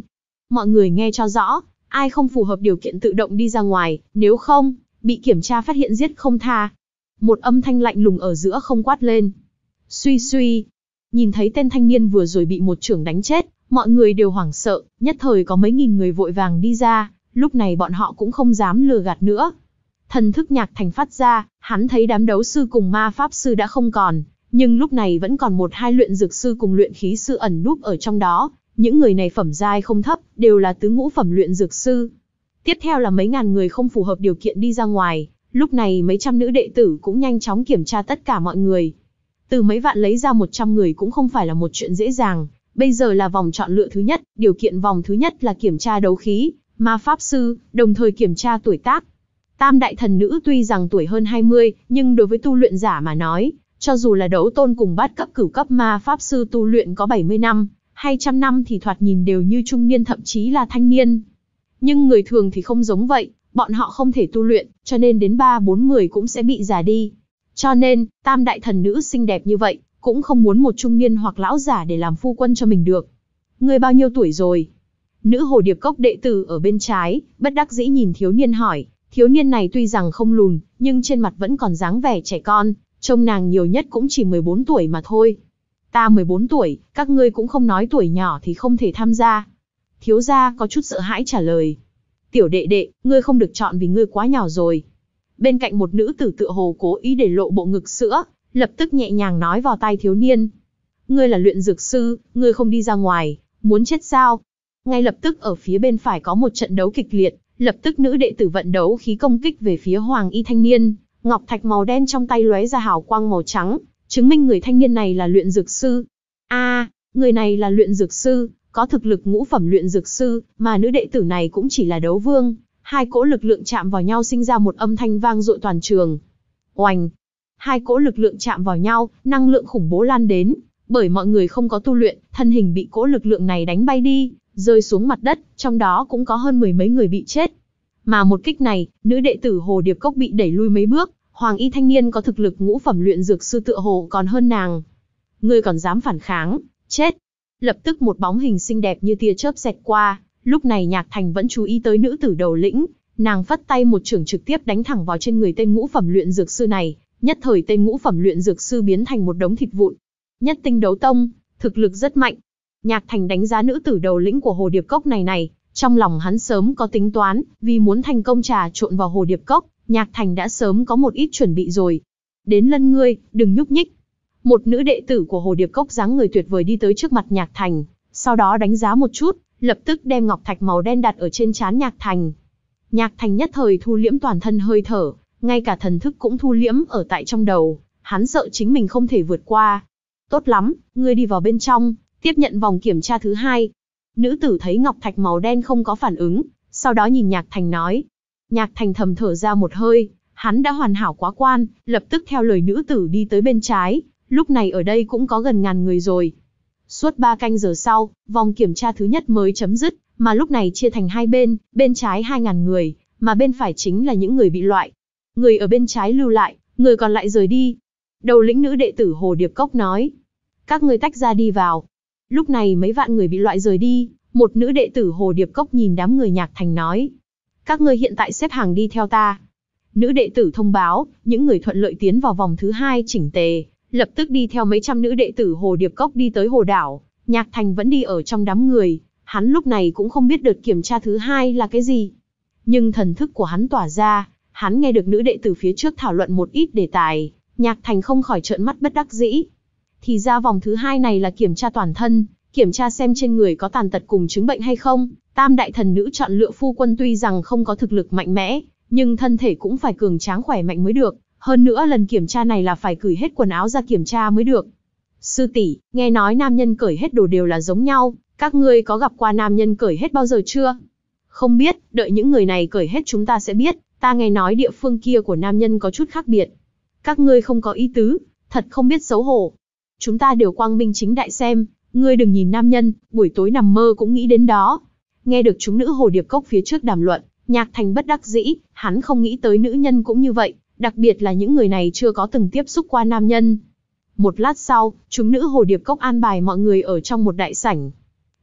Mọi người nghe cho rõ, ai không phù hợp điều kiện tự động đi ra ngoài, nếu không, bị kiểm tra phát hiện giết không tha. Một âm thanh lạnh lùng ở giữa không quát lên. Suy suy. Nhìn thấy tên thanh niên vừa rồi bị một chưởng đánh chết, mọi người đều hoảng sợ, nhất thời có mấy nghìn người vội vàng đi ra, lúc này bọn họ cũng không dám lừa gạt nữa. Thần thức Nhạc Thành phát ra, hắn thấy đám đấu sư cùng ma pháp sư đã không còn, nhưng lúc này vẫn còn một hai luyện dược sư cùng luyện khí sư ẩn núp ở trong đó, những người này phẩm giai không thấp, đều là tứ ngũ phẩm luyện dược sư. Tiếp theo là mấy ngàn người không phù hợp điều kiện đi ra ngoài, lúc này mấy trăm nữ đệ tử cũng nhanh chóng kiểm tra tất cả mọi người. Từ mấy vạn lấy ra một trăm người cũng không phải là một chuyện dễ dàng, bây giờ là vòng chọn lựa thứ nhất, điều kiện vòng thứ nhất là kiểm tra đấu khí, ma pháp sư, đồng thời kiểm tra tuổi tác. Tam đại thần nữ tuy rằng tuổi hơn hai mươi, nhưng đối với tu luyện giả mà nói, cho dù là đấu tôn cùng bát cấp cửu cấp ma pháp sư tu luyện có bảy mươi năm, hay trăm năm thì thoạt nhìn đều như trung niên thậm chí là thanh niên. Nhưng người thường thì không giống vậy, bọn họ không thể tu luyện, cho nên đến ba bốn mươi cũng sẽ bị già đi. Cho nên, tam đại thần nữ xinh đẹp như vậy, cũng không muốn một trung niên hoặc lão giả để làm phu quân cho mình được. Ngươi bao nhiêu tuổi rồi? Nữ hồ điệp cốc đệ tử ở bên trái, bất đắc dĩ nhìn thiếu niên hỏi. Thiếu niên này tuy rằng không lùn, nhưng trên mặt vẫn còn dáng vẻ trẻ con, trông nàng nhiều nhất cũng chỉ mười bốn tuổi mà thôi. Ta mười bốn tuổi, các ngươi cũng không nói tuổi nhỏ thì không thể tham gia. Thiếu gia có chút sợ hãi trả lời. Tiểu đệ đệ, ngươi không được chọn vì ngươi quá nhỏ rồi. Bên cạnh một nữ tử tựa hồ cố ý để lộ bộ ngực sữa, lập tức nhẹ nhàng nói vào tai thiếu niên. Ngươi là luyện dược sư, ngươi không đi ra ngoài, muốn chết sao? Ngay lập tức ở phía bên phải có một trận đấu kịch liệt, lập tức nữ đệ tử vận đấu khí công kích về phía hoàng y thanh niên, ngọc thạch màu đen trong tay lóe ra hào quang màu trắng, chứng minh người thanh niên này là luyện dược sư. A, à, người này là luyện dược sư, có thực lực ngũ phẩm luyện dược sư, mà nữ đệ tử này cũng chỉ là đấu vương. Hai cỗ lực lượng chạm vào nhau sinh ra một âm thanh vang dội toàn trường. Oành! Hai cỗ lực lượng chạm vào nhau, năng lượng khủng bố lan đến, bởi mọi người không có tu luyện, thân hình bị cỗ lực lượng này đánh bay đi, rơi xuống mặt đất, trong đó cũng có hơn mười mấy người bị chết. Mà một kích này, nữ đệ tử Hồ Điệp Cốc bị đẩy lui mấy bước, hoàng y thanh niên có thực lực ngũ phẩm luyện dược sư tựa hồ còn hơn nàng. Ngươi còn dám phản kháng, chết! Lập tức một bóng hình xinh đẹp như tia chớp xẹt qua, lúc này Nhạc Thành vẫn chú ý tới nữ tử đầu lĩnh, nàng phất tay một chưởng trực tiếp đánh thẳng vào trên người tên ngũ phẩm luyện dược sư này, nhất thời tên ngũ phẩm luyện dược sư biến thành một đống thịt vụn. Nhất tinh đấu tông, thực lực rất mạnh. Nhạc Thành đánh giá nữ tử đầu lĩnh của Hồ Điệp Cốc này này, trong lòng hắn sớm có tính toán, vì muốn thành công trà trộn vào Hồ Điệp Cốc, Nhạc Thành đã sớm có một ít chuẩn bị rồi. Đến lân ngươi, đừng nhúc nhích. Một nữ đệ tử của Hồ Điệp Cốc dáng người tuyệt vời đi tới trước mặt Nhạc Thành, sau đó đánh giá một chút, lập tức đem ngọc thạch màu đen đặt ở trên trán Nhạc Thành. Nhạc Thành nhất thời thu liễm toàn thân hơi thở, ngay cả thần thức cũng thu liễm ở tại trong đầu, hắn sợ chính mình không thể vượt qua. Tốt lắm, ngươi đi vào bên trong, tiếp nhận vòng kiểm tra thứ hai. Nữ tử thấy ngọc thạch màu đen không có phản ứng, sau đó nhìn Nhạc Thành nói. Nhạc Thành thầm thở ra một hơi, hắn đã hoàn hảo quá quan, lập tức theo lời nữ tử đi tới bên trái, lúc này ở đây cũng có gần ngàn người rồi. Suốt ba canh giờ sau, vòng kiểm tra thứ nhất mới chấm dứt, mà lúc này chia thành hai bên, bên trái hai ngàn người, mà bên phải chính là những người bị loại. Người ở bên trái lưu lại, người còn lại rời đi. Đầu lĩnh nữ đệ tử Hồ Điệp Cốc nói. Các ngươi tách ra đi vào. Lúc này mấy vạn người bị loại rời đi, một nữ đệ tử Hồ Điệp Cốc nhìn đám người Nhạc Thành nói. Các ngươi hiện tại xếp hàng đi theo ta. Nữ đệ tử thông báo, những người thuận lợi tiến vào vòng thứ hai chỉnh tề, lập tức đi theo mấy trăm nữ đệ tử Hồ Điệp Cốc đi tới hồ đảo. Nhạc Thành vẫn đi ở trong đám người, hắn lúc này cũng không biết đợt kiểm tra thứ hai là cái gì. Nhưng thần thức của hắn tỏa ra, hắn nghe được nữ đệ tử phía trước thảo luận một ít đề tài, Nhạc Thành không khỏi trợn mắt bất đắc dĩ. Thì ra vòng thứ hai này là kiểm tra toàn thân, kiểm tra xem trên người có tàn tật cùng chứng bệnh hay không. Tam đại thần nữ chọn lựa phu quân tuy rằng không có thực lực mạnh mẽ, nhưng thân thể cũng phải cường tráng khỏe mạnh mới được. Hơn nữa lần kiểm tra này là phải cởi hết quần áo ra kiểm tra mới được. Sư tỷ, nghe nói nam nhân cởi hết đồ đều là giống nhau, các ngươi có gặp qua nam nhân cởi hết bao giờ chưa? Không biết, đợi những người này cởi hết chúng ta sẽ biết, ta nghe nói địa phương kia của nam nhân có chút khác biệt. Các ngươi không có ý tứ, thật không biết xấu hổ. Chúng ta đều quang minh chính đại xem, ngươi đừng nhìn nam nhân, buổi tối nằm mơ cũng nghĩ đến đó. Nghe được chúng nữ Hồ Điệp Cốc phía trước đàm luận, Nhạc Thành bất đắc dĩ, hắn không nghĩ tới nữ nhân cũng như vậy, đặc biệt là những người này chưa có từng tiếp xúc qua nam nhân. Một lát sau, chúng nữ Hồ Điệp Cốc an bài mọi người ở trong một đại sảnh.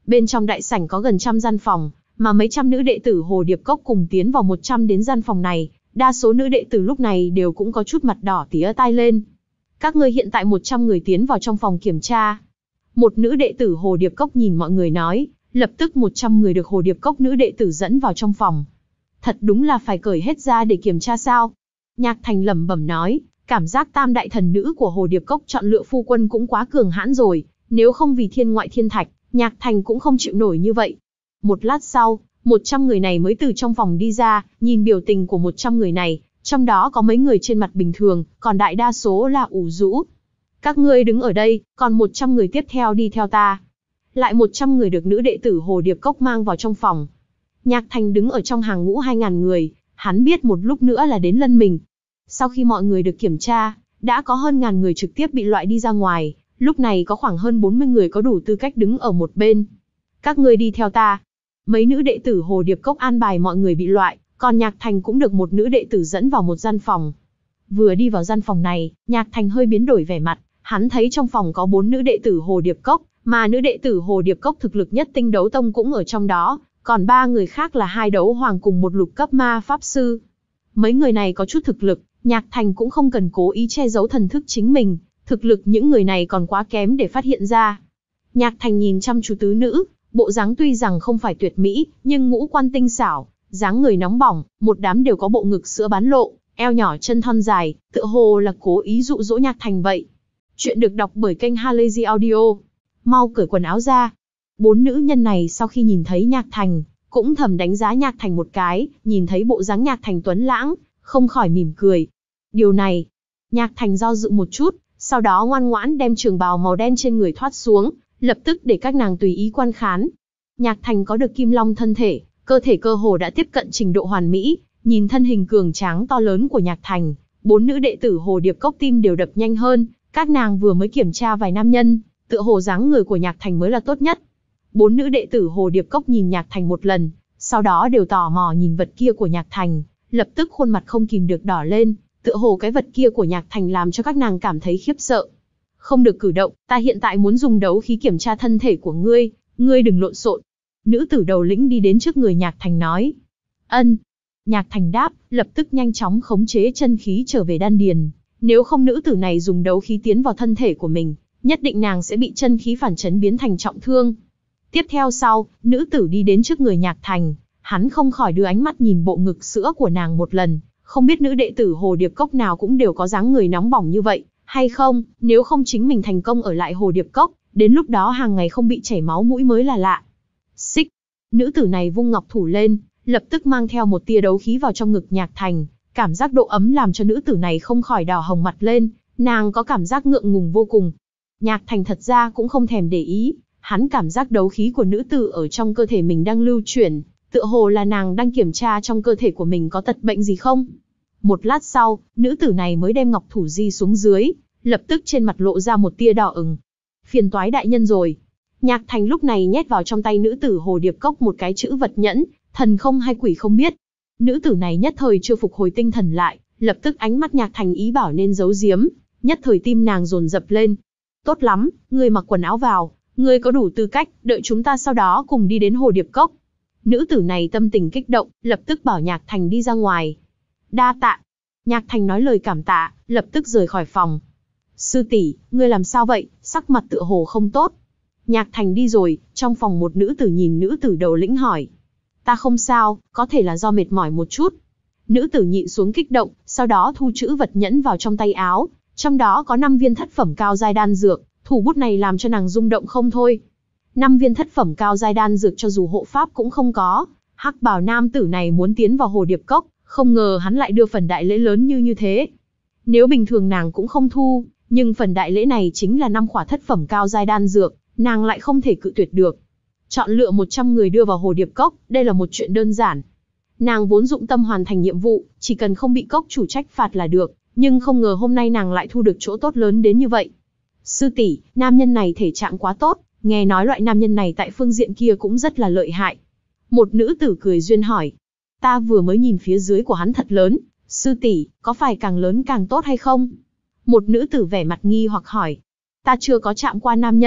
Bên trong đại sảnh có gần trăm gian phòng, mà mấy trăm nữ đệ tử Hồ Điệp Cốc cùng tiến vào một trăm đến gian phòng này, đa số nữ đệ tử lúc này đều cũng có chút mặt đỏ tía tai lên. Các ngươi hiện tại một trăm người tiến vào trong phòng kiểm tra. Một nữ đệ tử Hồ Điệp Cốc nhìn mọi người nói, lập tức một trăm người được Hồ Điệp Cốc nữ đệ tử dẫn vào trong phòng. Thật đúng là phải cởi hết ra để kiểm tra sao? Nhạc Thành lẩm bẩm nói, cảm giác tam đại thần nữ của Hồ Điệp Cốc chọn lựa phu quân cũng quá cường hãn rồi, nếu không vì thiên ngoại thiên thạch, Nhạc Thành cũng không chịu nổi như vậy. Một lát sau, một trăm người này mới từ trong phòng đi ra, nhìn biểu tình của một trăm người này, trong đó có mấy người trên mặt bình thường, còn đại đa số là ủ rũ. Các ngươi đứng ở đây, còn một trăm người tiếp theo đi theo ta. Lại một trăm người được nữ đệ tử Hồ Điệp Cốc mang vào trong phòng. Nhạc Thành đứng ở trong hàng ngũ hai nghìn người, hắn biết một lúc nữa là đến lân mình. Sau khi mọi người được kiểm tra, đã có hơn ngàn người trực tiếp bị loại đi ra ngoài, lúc này có khoảng hơn bốn mươi người có đủ tư cách đứng ở một bên. Các ngươi đi theo ta. Mấy nữ đệ tử Hồ Điệp Cốc an bài mọi người bị loại, còn Nhạc Thành cũng được một nữ đệ tử dẫn vào một gian phòng. Vừa đi vào gian phòng này, Nhạc Thành hơi biến đổi vẻ mặt, hắn thấy trong phòng có bốn nữ đệ tử Hồ Điệp Cốc, mà nữ đệ tử Hồ Điệp Cốc thực lực nhất Tinh Đấu Tông cũng ở trong đó, còn ba người khác là hai đấu hoàng cùng một lục cấp ma pháp sư. Mấy người này có chút thực lực, Nhạc Thành cũng không cần cố ý che giấu thần thức chính mình, thực lực những người này còn quá kém để phát hiện ra. Nhạc Thành nhìn chăm chú tứ nữ, bộ dáng tuy rằng không phải tuyệt mỹ, nhưng ngũ quan tinh xảo, dáng người nóng bỏng, một đám đều có bộ ngực sữa bán lộ, eo nhỏ chân thon dài, tựa hồ là cố ý dụ dỗ Nhạc Thành vậy. Chuyện được đọc bởi kênh Halazy Audio. Mau cởi quần áo ra. Bốn nữ nhân này sau khi nhìn thấy Nhạc Thành, cũng thầm đánh giá Nhạc Thành một cái, nhìn thấy bộ dáng Nhạc Thành tuấn lãng, không khỏi mỉm cười. Điều này, Nhạc Thành do dự một chút, sau đó ngoan ngoãn đem trường bào màu đen trên người thoát xuống, lập tức để các nàng tùy ý quan khán. Nhạc Thành có được Kim Long thân thể, cơ thể cơ hồ đã tiếp cận trình độ hoàn mỹ, nhìn thân hình cường tráng to lớn của Nhạc Thành, bốn nữ đệ tử Hồ Điệp Cốc tim đều đập nhanh hơn, các nàng vừa mới kiểm tra vài nam nhân, tựa hồ dáng người của Nhạc Thành mới là tốt nhất. Bốn nữ đệ tử Hồ Điệp Cốc nhìn Nhạc Thành một lần, sau đó đều tò mò nhìn vật kia của Nhạc Thành, lập tức khuôn mặt không kìm được đỏ lên, tựa hồ cái vật kia của Nhạc Thành làm cho các nàng cảm thấy khiếp sợ. Không được cử động, ta hiện tại muốn dùng đấu khí kiểm tra thân thể của ngươi, ngươi đừng lộn xộn. Nữ tử đầu lĩnh đi đến trước người Nhạc Thành nói. Ân. Nhạc Thành đáp, lập tức nhanh chóng khống chế chân khí trở về đan điền. Nếu không nữ tử này dùng đấu khí tiến vào thân thể của mình, nhất định nàng sẽ bị chân khí phản chấn biến thành trọng thương. Tiếp theo sau, nữ tử đi đến trước người Nhạc Thành, hắn không khỏi đưa ánh mắt nhìn bộ ngực sữa của nàng một lần, không biết nữ đệ tử Hồ Điệp Cốc nào cũng đều có dáng người nóng bỏng như vậy, hay không, nếu không chính mình thành công ở lại Hồ Điệp Cốc, đến lúc đó hàng ngày không bị chảy máu mũi mới là lạ. Xích, nữ tử này vung ngọc thủ lên, lập tức mang theo một tia đấu khí vào trong ngực Nhạc Thành, cảm giác độ ấm làm cho nữ tử này không khỏi đỏ hồng mặt lên, nàng có cảm giác ngượng ngùng vô cùng. Nhạc Thành thật ra cũng không thèm để ý, hắn cảm giác đấu khí của nữ tử ở trong cơ thể mình đang lưu chuyển, tựa hồ là nàng đang kiểm tra trong cơ thể của mình có tật bệnh gì không. Một lát sau, nữ tử này mới đem ngọc thủ di xuống dưới, lập tức trên mặt lộ ra một tia đỏ ửng. Phiền toái đại nhân rồi. Nhạc Thành lúc này nhét vào trong tay nữ tử Hồ Điệp Cốc một cái chữ vật nhẫn, thần không hay quỷ không biết. Nữ tử này nhất thời chưa phục hồi tinh thần lại, lập tức ánh mắt Nhạc Thành ý bảo nên giấu giếm, nhất thời tim nàng dồn dập lên. Tốt lắm, ngươi mặc quần áo vào, ngươi có đủ tư cách, đợi chúng ta sau đó cùng đi đến Hồ Điệp Cốc. Nữ tử này tâm tình kích động, lập tức bảo Nhạc Thành đi ra ngoài. Đa tạ. Nhạc Thành nói lời cảm tạ, lập tức rời khỏi phòng. Sư tỷ, ngươi làm sao vậy, sắc mặt tựa hồ không tốt. Nhạc Thành đi rồi, trong phòng một nữ tử nhìn nữ tử đầu lĩnh hỏi. Ta không sao, có thể là do mệt mỏi một chút. Nữ tử nhịn xuống kích động, sau đó thu chữ vật nhẫn vào trong tay áo, trong đó có năm viên thất phẩm cao giai đan dược, thủ bút này làm cho nàng rung động không thôi. Năm viên thất phẩm cao giai đan dược cho dù hộ pháp cũng không có, hắc bào nam tử này muốn tiến vào Hồ Điệp Cốc, không ngờ hắn lại đưa phần đại lễ lớn như như thế. Nếu bình thường nàng cũng không thu, nhưng phần đại lễ này chính là năm khỏa thất phẩm cao giai đan dược, nàng lại không thể cự tuyệt được. Chọn lựa một trăm người đưa vào Hồ Điệp Cốc, đây là một chuyện đơn giản. Nàng vốn dụng tâm hoàn thành nhiệm vụ, chỉ cần không bị cốc chủ trách phạt là được, nhưng không ngờ hôm nay nàng lại thu được chỗ tốt lớn đến như vậy. Sư tỷ, nam nhân này thể trạng quá tốt, nghe nói loại nam nhân này tại phương diện kia cũng rất là lợi hại. Một nữ tử cười duyên hỏi. Ta vừa mới nhìn phía dưới của hắn thật lớn, sư tỷ, có phải càng lớn càng tốt hay không? Một nữ tử vẻ mặt nghi hoặc hỏi. Ta chưa có chạm qua nam nhân,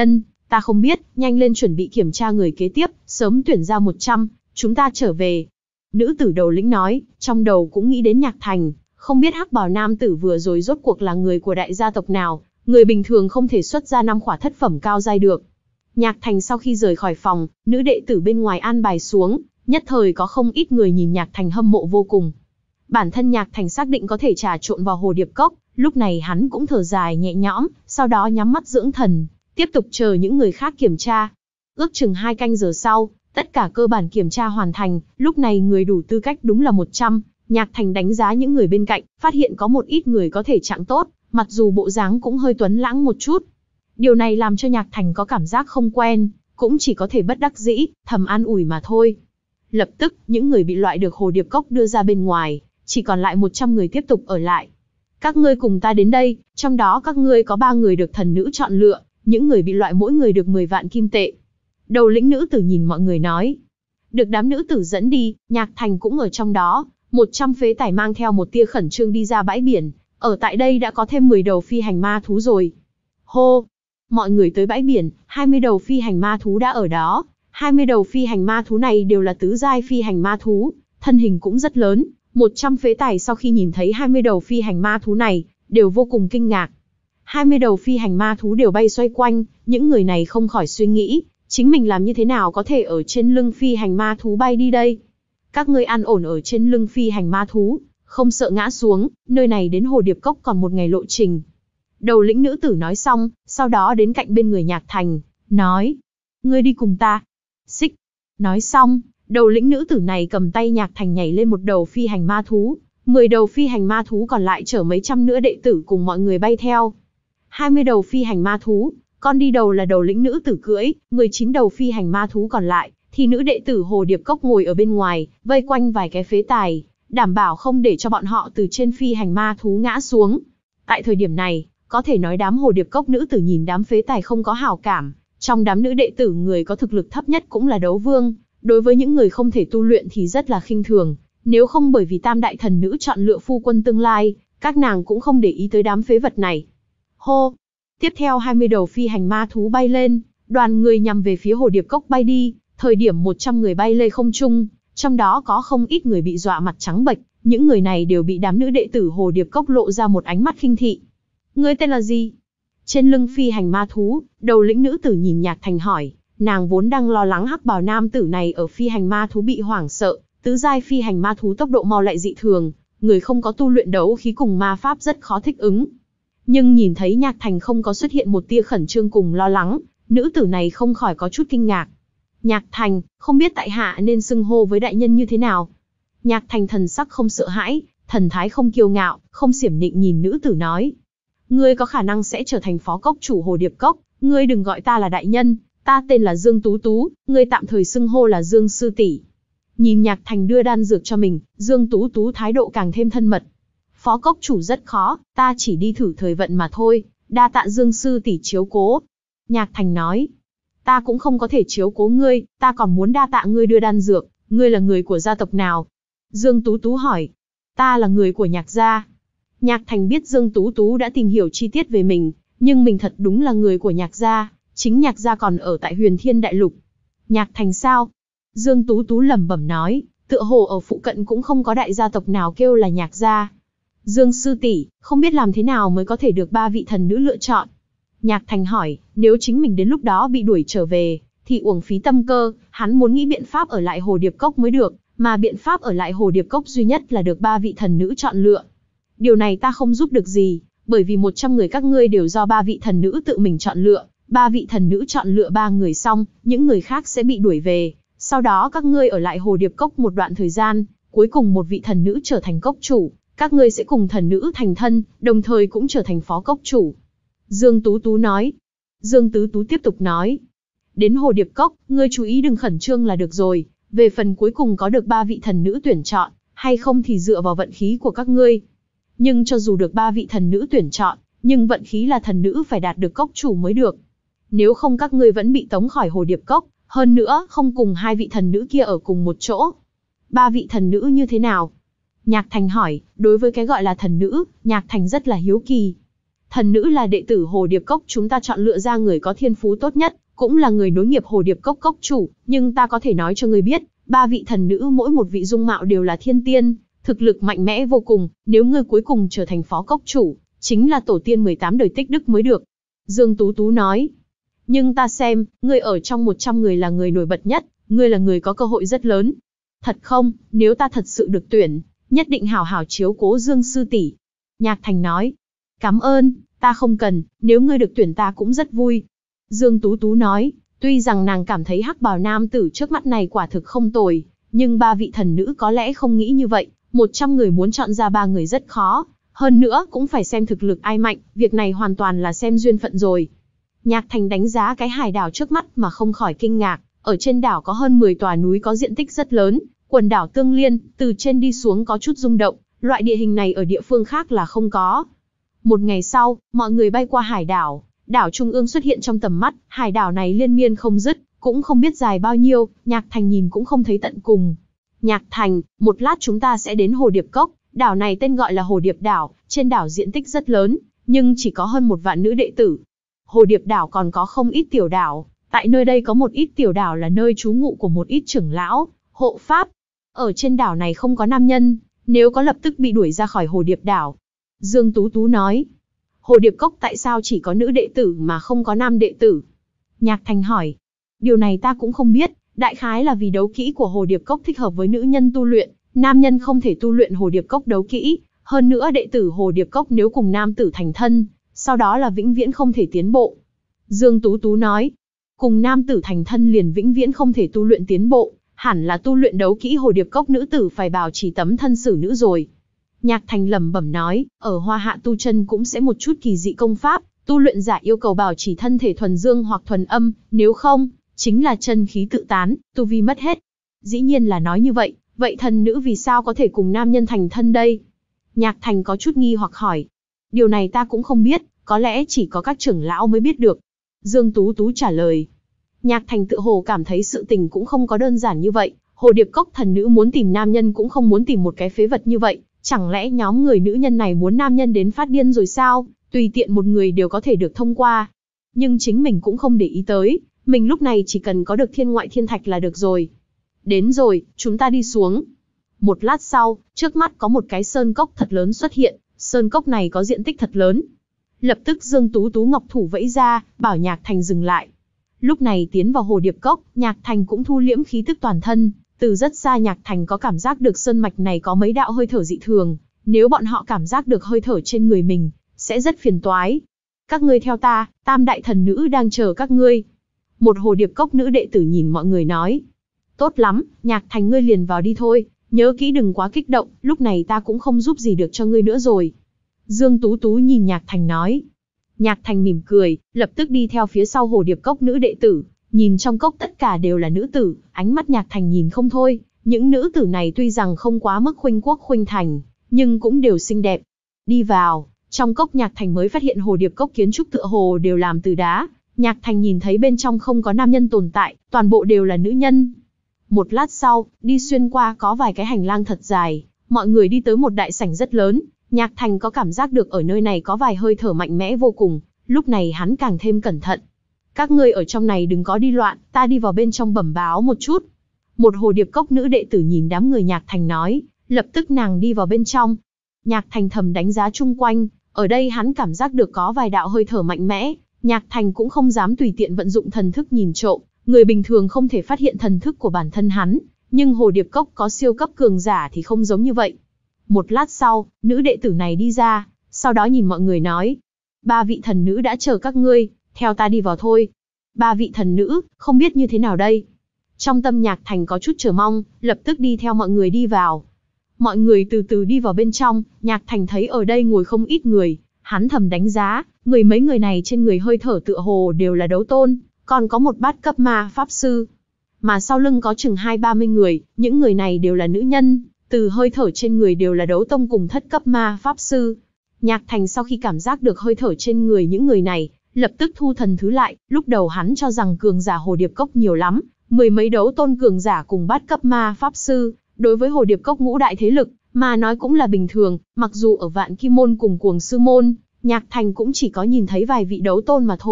Ta không biết, nhanh lên chuẩn bị kiểm tra người kế tiếp, sớm tuyển ra một trăm, chúng ta trở về. Nữ tử đầu lĩnh nói, trong đầu cũng nghĩ đến Nhạc Thành, không biết hắc bào nam tử vừa rồi rốt cuộc là người của đại gia tộc nào, người bình thường không thể xuất ra năm khỏa thất phẩm cao giai được. Nhạc Thành sau khi rời khỏi phòng, nữ đệ tử bên ngoài an bài xuống, nhất thời có không ít người nhìn Nhạc Thành hâm mộ vô cùng. Bản thân Nhạc Thành xác định có thể trà trộn vào hồ điệp cốc, lúc này hắn cũng thở dài nhẹ nhõm, sau đó nhắm mắt dưỡng thần, tiếp tục chờ những người khác kiểm tra. Ước chừng hai canh giờ sau, tất cả cơ bản kiểm tra hoàn thành, lúc này người đủ tư cách đúng là một trăm. Nhạc Thành đánh giá những người bên cạnh, phát hiện có một ít người có thể trạng tốt, mặc dù bộ dáng cũng hơi tuấn lãng một chút. Điều này làm cho Nhạc Thành có cảm giác không quen, cũng chỉ có thể bất đắc dĩ, thầm an ủi mà thôi. Lập tức, những người bị loại được hồ điệp cốc đưa ra bên ngoài, chỉ còn lại một trăm người tiếp tục ở lại. Các ngươi cùng ta đến đây, trong đó các ngươi có ba người được thần nữ chọn lựa, những người bị loại mỗi người được mười vạn kim tệ. Đầu lĩnh nữ tử nhìn mọi người nói. Được đám nữ tử dẫn đi, Nhạc Thành cũng ở trong đó, một trăm phế tài mang theo một tia khẩn trương đi ra bãi biển, ở tại đây đã có thêm mười đầu phi hành ma thú rồi. Hô! Mọi người tới bãi biển, hai mươi đầu phi hành ma thú đã ở đó, hai mươi đầu phi hành ma thú này đều là tứ giai phi hành ma thú, thân hình cũng rất lớn. một trăm phế tài sau khi nhìn thấy hai mươi đầu phi hành ma thú này, đều vô cùng kinh ngạc. hai mươi đầu phi hành ma thú đều bay xoay quanh, những người này không khỏi suy nghĩ, chính mình làm như thế nào có thể ở trên lưng phi hành ma thú bay đi đây? Các ngươi an ổn ở trên lưng phi hành ma thú, không sợ ngã xuống, nơi này đến hồ điệp cốc còn một ngày lộ trình. Đầu lĩnh nữ tử nói xong, sau đó đến cạnh bên người Nhạc Thành, nói, ngươi đi cùng ta. Xích. Nói xong, đầu lĩnh nữ tử này cầm tay Nhạc Thành nhảy lên một đầu phi hành ma thú, mười đầu phi hành ma thú còn lại chở mấy trăm nữa đệ tử cùng mọi người bay theo. hai mươi đầu phi hành ma thú, con đi đầu là đầu lĩnh nữ tử cưỡi, mười chín đầu phi hành ma thú còn lại, thì nữ đệ tử hồ điệp cốc ngồi ở bên ngoài, vây quanh vài cái phế tài, đảm bảo không để cho bọn họ từ trên phi hành ma thú ngã xuống. Tại thời điểm này, có thể nói đám hồ điệp cốc nữ tử nhìn đám phế tài không có hảo cảm, trong đám nữ đệ tử người có thực lực thấp nhất cũng là đấu vương, đối với những người không thể tu luyện thì rất là khinh thường, nếu không bởi vì tam đại thần nữ chọn lựa phu quân tương lai, các nàng cũng không để ý tới đám phế vật này. Hô! Tiếp theo hai mươi đầu phi hành ma thú bay lên, đoàn người nhằm về phía hồ điệp cốc bay đi, thời điểm một trăm người bay lên không trung, trong đó có không ít người bị dọa mặt trắng bệch, những người này đều bị đám nữ đệ tử hồ điệp cốc lộ ra một ánh mắt khinh thị. Ngươi tên là gì? Trên lưng phi hành ma thú, đầu lĩnh nữ tử nhìn Nhạc Thành hỏi, nàng vốn đang lo lắng hắc bào nam tử này ở phi hành ma thú bị hoảng sợ, tứ giai phi hành ma thú tốc độ mau lại dị thường, người không có tu luyện đấu khí cùng ma pháp rất khó thích ứng. Nhưng nhìn thấy Nhạc Thành không có xuất hiện một tia khẩn trương cùng lo lắng, nữ tử này không khỏi có chút kinh ngạc. Nhạc Thành, không biết tại hạ nên xưng hô với đại nhân như thế nào? Nhạc Thành thần sắc không sợ hãi, thần thái không kiêu ngạo, không xiểm nịnh nhìn nữ tử nói. Ngươi có khả năng sẽ trở thành phó cốc chủ hồ điệp cốc, ngươi đừng gọi ta là đại nhân, ta tên là Dương Tú Tú, ngươi tạm thời xưng hô là Dương sư tỷ. Nhìn Nhạc Thành đưa đan dược cho mình, Dương Tú Tú thái độ càng thêm thân mật. Phó cốc chủ rất khó, ta chỉ đi thử thời vận mà thôi, đa tạ Dương sư tỷ chiếu cố. Nhạc Thành nói, ta cũng không có thể chiếu cố ngươi, ta còn muốn đa tạ ngươi đưa đan dược, ngươi là người của gia tộc nào? Dương Tú Tú hỏi, ta là người của Nhạc gia. Nhạc Thành biết Dương Tú Tú đã tìm hiểu chi tiết về mình, nhưng mình thật đúng là người của Nhạc gia, chính Nhạc gia còn ở tại Huyền Thiên Đại Lục. Nhạc Thành sao? Dương Tú Tú lẩm bẩm nói, tựa hồ ở phụ cận cũng không có đại gia tộc nào kêu là Nhạc gia. Dương sư tỷ, không biết làm thế nào mới có thể được ba vị thần nữ lựa chọn? Nhạc Thành hỏi, nếu chính mình đến lúc đó bị đuổi trở về, thì uổng phí tâm cơ, hắn muốn nghĩ biện pháp ở lại hồ điệp cốc mới được, mà biện pháp ở lại hồ điệp cốc duy nhất là được ba vị thần nữ chọn lựa. Điều này ta không giúp được gì, bởi vì một trăm người các ngươi đều do ba vị thần nữ tự mình chọn lựa, ba vị thần nữ chọn lựa ba người xong, những người khác sẽ bị đuổi về, sau đó các ngươi ở lại hồ điệp cốc một đoạn thời gian, cuối cùng một vị thần nữ trở thành cốc chủ, các ngươi sẽ cùng thần nữ thành thân, đồng thời cũng trở thành phó cốc chủ. Dương Tú Tú nói. Dương Tú Tú tiếp tục nói. Đến hồ điệp cốc, ngươi chú ý đừng khẩn trương là được rồi, về phần cuối cùng có được ba vị thần nữ tuyển chọn, hay không thì dựa vào vận khí của các ngươi. Nhưng cho dù được ba vị thần nữ tuyển chọn, nhưng vận khí là thần nữ phải đạt được cốc chủ mới được. Nếu không các ngươi vẫn bị tống khỏi hồ điệp cốc, hơn nữa không cùng hai vị thần nữ kia ở cùng một chỗ. Ba vị thần nữ như thế nào? Nhạc Thành hỏi, đối với cái gọi là thần nữ, Nhạc Thành rất là hiếu kỳ. Thần nữ là đệ tử hồ điệp cốc chúng ta chọn lựa ra người có thiên phú tốt nhất, cũng là người nối nghiệp Hồ Điệp Cốc cốc chủ, nhưng ta có thể nói cho ngươi biết, ba vị thần nữ mỗi một vị dung mạo đều là thiên tiên, thực lực mạnh mẽ vô cùng, nếu ngươi cuối cùng trở thành phó cốc chủ, chính là tổ tiên mười tám đời tích đức mới được. Dương Tú Tú nói, nhưng ta xem, ngươi ở trong một trăm người là người nổi bật nhất, ngươi là người có cơ hội rất lớn. Thật không, nếu ta thật sự được tuyển, nhất định hảo hảo chiếu cố Dương sư tỷ. Nhạc Thành nói, cảm ơn, ta không cần, nếu ngươi được tuyển ta cũng rất vui. Dương Tú Tú nói, tuy rằng nàng cảm thấy hắc bào nam tử trước mắt này quả thực không tồi, nhưng ba vị thần nữ có lẽ không nghĩ như vậy, một trăm người muốn chọn ra ba người rất khó, hơn nữa cũng phải xem thực lực ai mạnh, việc này hoàn toàn là xem duyên phận rồi. Nhạc Thành đánh giá cái hải đảo trước mắt mà không khỏi kinh ngạc, ở trên đảo có hơn mười tòa núi có diện tích rất lớn, quần đảo tương liên, từ trên đi xuống có chút rung động, loại địa hình này ở địa phương khác là không có. Một ngày sau, mọi người bay qua hải đảo, đảo trung ương xuất hiện trong tầm mắt, hải đảo này liên miên không dứt, cũng không biết dài bao nhiêu, Nhạc Thành nhìn cũng không thấy tận cùng. Nhạc Thành, một lát chúng ta sẽ đến Hồ Điệp Cốc, đảo này tên gọi là Hồ Điệp đảo, trên đảo diện tích rất lớn, nhưng chỉ có hơn một vạn nữ đệ tử. Hồ Điệp đảo còn có không ít tiểu đảo, tại nơi đây có một ít tiểu đảo là nơi trú ngụ của một ít trưởng lão, hộ pháp. Ở trên đảo này không có nam nhân, nếu có lập tức bị đuổi ra khỏi Hồ Điệp đảo. Dương Tú Tú nói, Hồ Điệp Cốc tại sao chỉ có nữ đệ tử mà không có nam đệ tử? Nhạc Thành hỏi, điều này ta cũng không biết, đại khái là vì đấu kỹ của Hồ Điệp Cốc thích hợp với nữ nhân tu luyện, nam nhân không thể tu luyện Hồ Điệp Cốc đấu kỹ, hơn nữa đệ tử Hồ Điệp Cốc nếu cùng nam tử thành thân, sau đó là vĩnh viễn không thể tiến bộ. Dương Tú Tú nói, cùng nam tử thành thân liền vĩnh viễn không thể tu luyện tiến bộ, hẳn là tu luyện đấu kỹ Hồ Điệp Cốc nữ tử phải bảo trì tấm thân xử nữ rồi. Nhạc Thành lẩm bẩm nói, ở Hoa Hạ tu chân cũng sẽ một chút kỳ dị công pháp, tu luyện giả yêu cầu bảo trì thân thể thuần dương hoặc thuần âm, nếu không, chính là chân khí tự tán, tu vi mất hết. Dĩ nhiên là nói như vậy, vậy thần nữ vì sao có thể cùng nam nhân thành thân đây? Nhạc Thành có chút nghi hoặc hỏi. Điều này ta cũng không biết, có lẽ chỉ có các trưởng lão mới biết được. Dương Tú Tú trả lời. Nhạc Thành tự hồ cảm thấy sự tình cũng không có đơn giản như vậy. Hồ Điệp Cốc thần nữ muốn tìm nam nhân cũng không muốn tìm một cái phế vật như vậy. Chẳng lẽ nhóm người nữ nhân này muốn nam nhân đến phát điên rồi sao? Tùy tiện một người đều có thể được thông qua. Nhưng chính mình cũng không để ý tới. Mình lúc này chỉ cần có được thiên ngoại thiên thạch là được rồi. Đến rồi, chúng ta đi xuống. Một lát sau, trước mắt có một cái sơn cốc thật lớn xuất hiện. Sơn cốc này có diện tích thật lớn. Lập tức Dương Tú Tú ngọc thủ vẫy ra, bảo Nhạc Thành dừng lại. Lúc này tiến vào Hồ Điệp Cốc, Nhạc Thành cũng thu liễm khí tức toàn thân. Từ rất xa Nhạc Thành có cảm giác được sơn mạch này có mấy đạo hơi thở dị thường. Nếu bọn họ cảm giác được hơi thở trên người mình, sẽ rất phiền toái. Các ngươi theo ta, tam đại thần nữ đang chờ các ngươi. Một Hồ Điệp Cốc nữ đệ tử nhìn mọi người nói. Tốt lắm, Nhạc Thành ngươi liền vào đi thôi. Nhớ kỹ đừng quá kích động, lúc này ta cũng không giúp gì được cho ngươi nữa rồi. Dương Tú Tú nhìn Nhạc Thành nói. Nhạc Thành mỉm cười, lập tức đi theo phía sau Hồ Điệp Cốc nữ đệ tử. Nhìn trong cốc tất cả đều là nữ tử, ánh mắt Nhạc Thành nhìn không thôi. Những nữ tử này tuy rằng không quá mức khuynh quốc khuynh thành, nhưng cũng đều xinh đẹp. Đi vào, trong cốc Nhạc Thành mới phát hiện Hồ Điệp Cốc kiến trúc tựa hồ đều làm từ đá. Nhạc Thành nhìn thấy bên trong không có nam nhân tồn tại, toàn bộ đều là nữ nhân. Một lát sau, đi xuyên qua có vài cái hành lang thật dài, mọi người đi tới một đại sảnh rất lớn. Nhạc Thành có cảm giác được ở nơi này có vài hơi thở mạnh mẽ vô cùng, lúc này hắn càng thêm cẩn thận. Các ngươi ở trong này đừng có đi loạn, ta đi vào bên trong bẩm báo một chút. Một Hồ Điệp Cốc nữ đệ tử nhìn đám người Nhạc Thành nói, lập tức nàng đi vào bên trong. Nhạc Thành thầm đánh giá chung quanh, ở đây hắn cảm giác được có vài đạo hơi thở mạnh mẽ, Nhạc Thành cũng không dám tùy tiện vận dụng thần thức nhìn trộm, người bình thường không thể phát hiện thần thức của bản thân hắn, nhưng Hồ Điệp Cốc có siêu cấp cường giả thì không giống như vậy. Một lát sau, nữ đệ tử này đi ra, sau đó nhìn mọi người nói, ba vị thần nữ đã chờ các ngươi, theo ta đi vào thôi. Ba vị thần nữ, không biết như thế nào đây? Trong tâm Nhạc Thành có chút chờ mong, lập tức đi theo mọi người đi vào. Mọi người từ từ đi vào bên trong, Nhạc Thành thấy ở đây ngồi không ít người, hắn thầm đánh giá, người mấy người này trên người hơi thở tựa hồ đều là đấu tôn, còn có một bát cấp ma pháp sư. Mà sau lưng có chừng hai ba mươi người, những người này đều là nữ nhân, từ hơi thở trên người đều là đấu tông cùng thất cấp ma pháp sư. Nhạc Thành sau khi cảm giác được hơi thở trên người những người này, lập tức thu thần thứ lại, lúc đầu hắn cho rằng cường giả Hồ Điệp Cốc nhiều lắm, mười mấy đấu tôn cường giả cùng bát cấp ma pháp sư, đối với Hồ Điệp Cốc ngũ đại thế lực, mà nói cũng là bình thường, mặc dù ở Vạn Kim Môn cùng Cuồng Sư Môn, Nhạc Thành cũng chỉ có nhìn thấy vài vị đấu tôn mà thôi,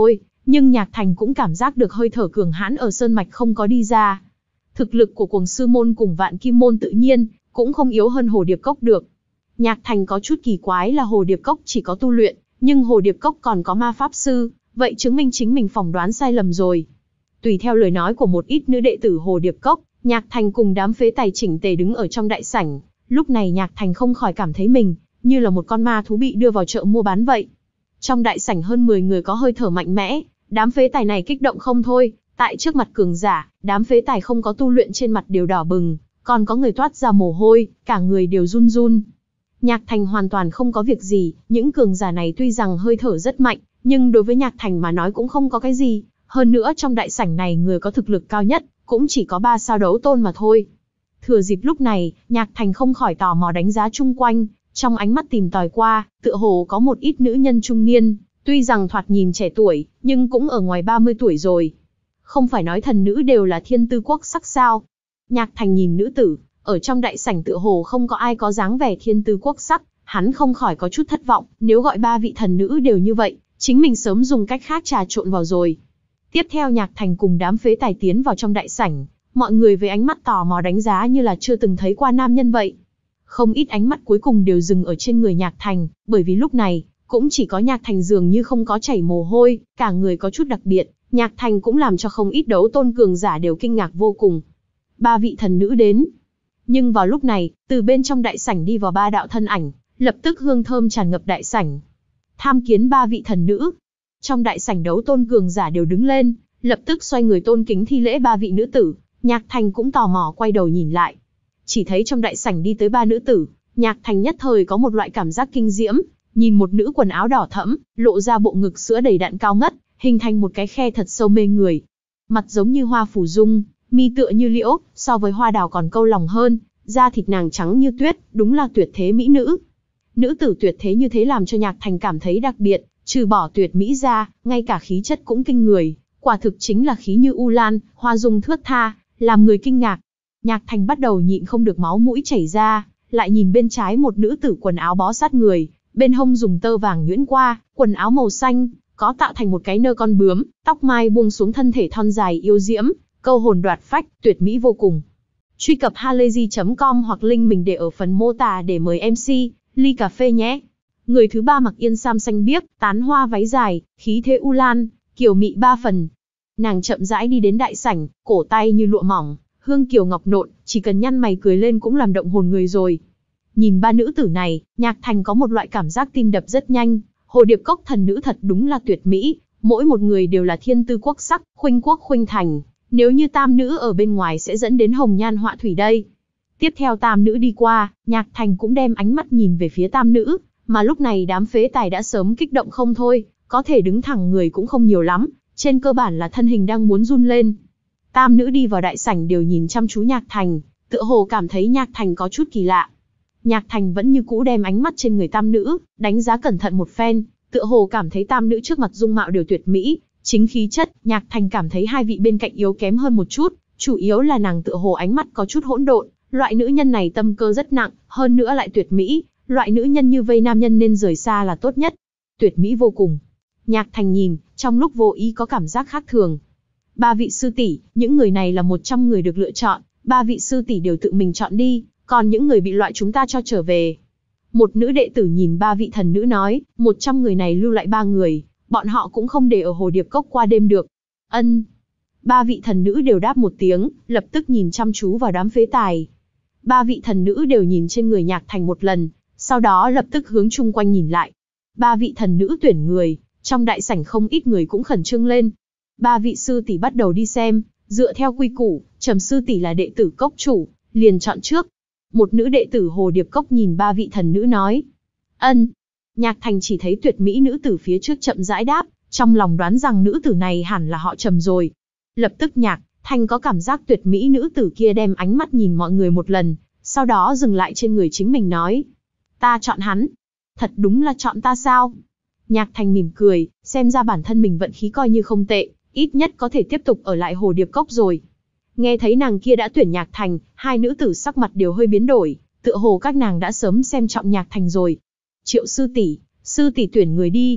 Nhưng Nhạc Thành cũng cảm giác được hơi thở cường hãn ở sơn mạch không có đi ra. Thực lực của Cuồng Sư Môn cùng Vạn Kim Môn tự nhiên cũng không yếu hơn Hồ Điệp Cốc được. Nhạc Thành có chút kỳ quái là Hồ Điệp Cốc chỉ có tu luyện, nhưng Hồ Điệp Cốc còn có ma pháp sư, vậy chứng minh chính mình phỏng đoán sai lầm rồi. Tùy theo lời nói của một ít nữ đệ tử Hồ Điệp Cốc, Nhạc Thành cùng đám phế tài chỉnh tề đứng ở trong đại sảnh. Lúc này Nhạc Thành không khỏi cảm thấy mình như là một con ma thú bị đưa vào chợ mua bán vậy. Trong đại sảnh hơn mười người có hơi thở mạnh mẽ, đám phế tài này kích động không thôi. Tại trước mặt cường giả, đám phế tài không có tu luyện trên mặt đều đỏ bừng, còn có người toát ra mồ hôi, cả người đều run run. Nhạc Thành hoàn toàn không có việc gì, những cường giả này tuy rằng hơi thở rất mạnh, nhưng đối với Nhạc Thành mà nói cũng không có cái gì. Hơn nữa trong đại sảnh này người có thực lực cao nhất, cũng chỉ có ba sao đấu tôn mà thôi. Thừa dịp lúc này, Nhạc Thành không khỏi tò mò đánh giá chung quanh, trong ánh mắt tìm tòi qua, tựa hồ có một ít nữ nhân trung niên, tuy rằng thoạt nhìn trẻ tuổi, nhưng cũng ở ngoài ba mươi tuổi rồi. Không phải nói thần nữ đều là thiên tư quốc sắc sao? Nhạc Thành nhìn nữ tử, ở trong đại sảnh tựa hồ không có ai có dáng vẻ thiên tư quốc sắc, hắn không khỏi có chút thất vọng, nếu gọi ba vị thần nữ đều như vậy, chính mình sớm dùng cách khác trà trộn vào rồi. Tiếp theo Nhạc Thành cùng đám phế tài tiến vào trong đại sảnh, mọi người với ánh mắt tò mò đánh giá như là chưa từng thấy qua nam nhân vậy. Không ít ánh mắt cuối cùng đều dừng ở trên người Nhạc Thành, bởi vì lúc này, cũng chỉ có Nhạc Thành dường như không có chảy mồ hôi, cả người có chút đặc biệt. Nhạc Thành cũng làm cho không ít đấu tôn cường giả đều kinh ngạc vô cùng. Ba vị thần nữ đến. Nhưng vào lúc này, từ bên trong đại sảnh đi vào ba đạo thân ảnh, lập tức hương thơm tràn ngập đại sảnh. Tham kiến ba vị thần nữ. Trong đại sảnh đấu tôn cường giả đều đứng lên, lập tức xoay người tôn kính thi lễ ba vị nữ tử. Nhạc Thành cũng tò mò quay đầu nhìn lại. Chỉ thấy trong đại sảnh đi tới ba nữ tử, Nhạc Thành nhất thời có một loại cảm giác kinh diễm, nhìn một nữ quần áo đỏ thẫm, lộ ra bộ ngực sữa đầy đặn cao ngất, hình thành một cái khe thật sâu mê người. Mặt giống như hoa phủ dung, mi tựa như liễu, so với hoa đào còn câu lòng hơn, da thịt nàng trắng như tuyết, đúng là tuyệt thế mỹ nữ. Nữ tử tuyệt thế như thế làm cho Nhạc Thành cảm thấy đặc biệt, trừ bỏ tuyệt mỹ ra, ngay cả khí chất cũng kinh người, quả thực chính là khí như u lan, hoa dung thướt tha, làm người kinh ngạc. Nhạc Thành bắt đầu nhịn không được máu mũi chảy ra, lại nhìn bên trái một nữ tử quần áo bó sát người, bên hông dùng tơ vàng nhuyễn qua, quần áo màu xanh, có tạo thành một cái nơ con bướm, tóc mai buông xuống thân thể thon dài yêu diễm, câu hồn đoạt phách, tuyệt mỹ vô cùng. Truy cập halayzi chấm com hoặc link mình để ở phần mô tả để mời em xê, ly cà phê nhé. Người thứ ba mặc yên sam xanh biếc, tán hoa váy dài, khí thế u lan, kiều mị ba phần. Nàng chậm rãi đi đến đại sảnh, cổ tay như lụa mỏng, hương kiều ngọc nộn, chỉ cần nhăn mày cười lên cũng làm động hồn người rồi. Nhìn ba nữ tử này, Nhạc Thành có một loại cảm giác tim đập rất nhanh. Hồ Điệp Cốc thần nữ thật đúng là tuyệt mỹ, mỗi một người đều là thiên tư quốc sắc, khuynh quốc khuynh thành. Nếu như tam nữ ở bên ngoài sẽ dẫn đến hồng nhan họa thủy đây. Tiếp theo tam nữ đi qua, Nhạc Thành cũng đem ánh mắt nhìn về phía tam nữ, mà lúc này đám phế tài đã sớm kích động không thôi, có thể đứng thẳng người cũng không nhiều lắm, trên cơ bản là thân hình đang muốn run lên. Tam nữ đi vào đại sảnh đều nhìn chăm chú Nhạc Thành, tựa hồ cảm thấy Nhạc Thành có chút kỳ lạ. Nhạc Thành vẫn như cũ đem ánh mắt trên người tam nữ, đánh giá cẩn thận một phen, tựa hồ cảm thấy tam nữ trước mặt dung mạo đều tuyệt mỹ, chính khí chất, Nhạc Thành cảm thấy hai vị bên cạnh yếu kém hơn một chút, chủ yếu là nàng tựa hồ ánh mắt có chút hỗn độn, loại nữ nhân này tâm cơ rất nặng, hơn nữa lại tuyệt mỹ, loại nữ nhân như vây nam nhân nên rời xa là tốt nhất. Tuyệt mỹ vô cùng. Nhạc Thành nhìn, trong lúc vô ý có cảm giác khác thường. Ba vị sư tỷ, những người này là một trăm người được lựa chọn, ba vị sư tỷ đều tự mình chọn đi, còn những người bị loại chúng ta cho trở về. Một nữ đệ tử nhìn ba vị thần nữ nói, một trăm người này lưu lại ba người, bọn họ cũng không để ở Hồ Điệp Cốc qua đêm được. Ân. Ba vị thần nữ đều đáp một tiếng, lập tức nhìn chăm chú vào đám phế tài. Ba vị thần nữ đều nhìn trên người Nhạc Thành một lần, sau đó lập tức hướng chung quanh nhìn lại. Ba vị thần nữ tuyển người, trong đại sảnh không ít người cũng khẩn trương lên. Ba vị sư tỷ bắt đầu đi xem, dựa theo quy củ, Trầm sư tỷ là đệ tử cốc chủ, liền chọn trước. Một nữ đệ tử Hồ Điệp Cốc nhìn ba vị thần nữ nói. Ân. Nhạc Thành chỉ thấy tuyệt mỹ nữ tử phía trước chậm rãi đáp, trong lòng đoán rằng nữ tử này hẳn là họ Trầm rồi. Lập tức Nhạc Thành có cảm giác tuyệt mỹ nữ tử kia đem ánh mắt nhìn mọi người một lần, sau đó dừng lại trên người chính mình nói. Ta chọn hắn. Thật đúng là chọn ta sao? Nhạc Thành mỉm cười, xem ra bản thân mình vận khí coi như không tệ, ít nhất có thể tiếp tục ở lại Hồ Điệp Cốc rồi. Nghe thấy nàng kia đã tuyển Nhạc Thành, hai nữ tử sắc mặt đều hơi biến đổi, tựa hồ các nàng đã sớm xem trọng Nhạc Thành rồi. Triệu sư tỷ, sư tỷ tuyển người đi.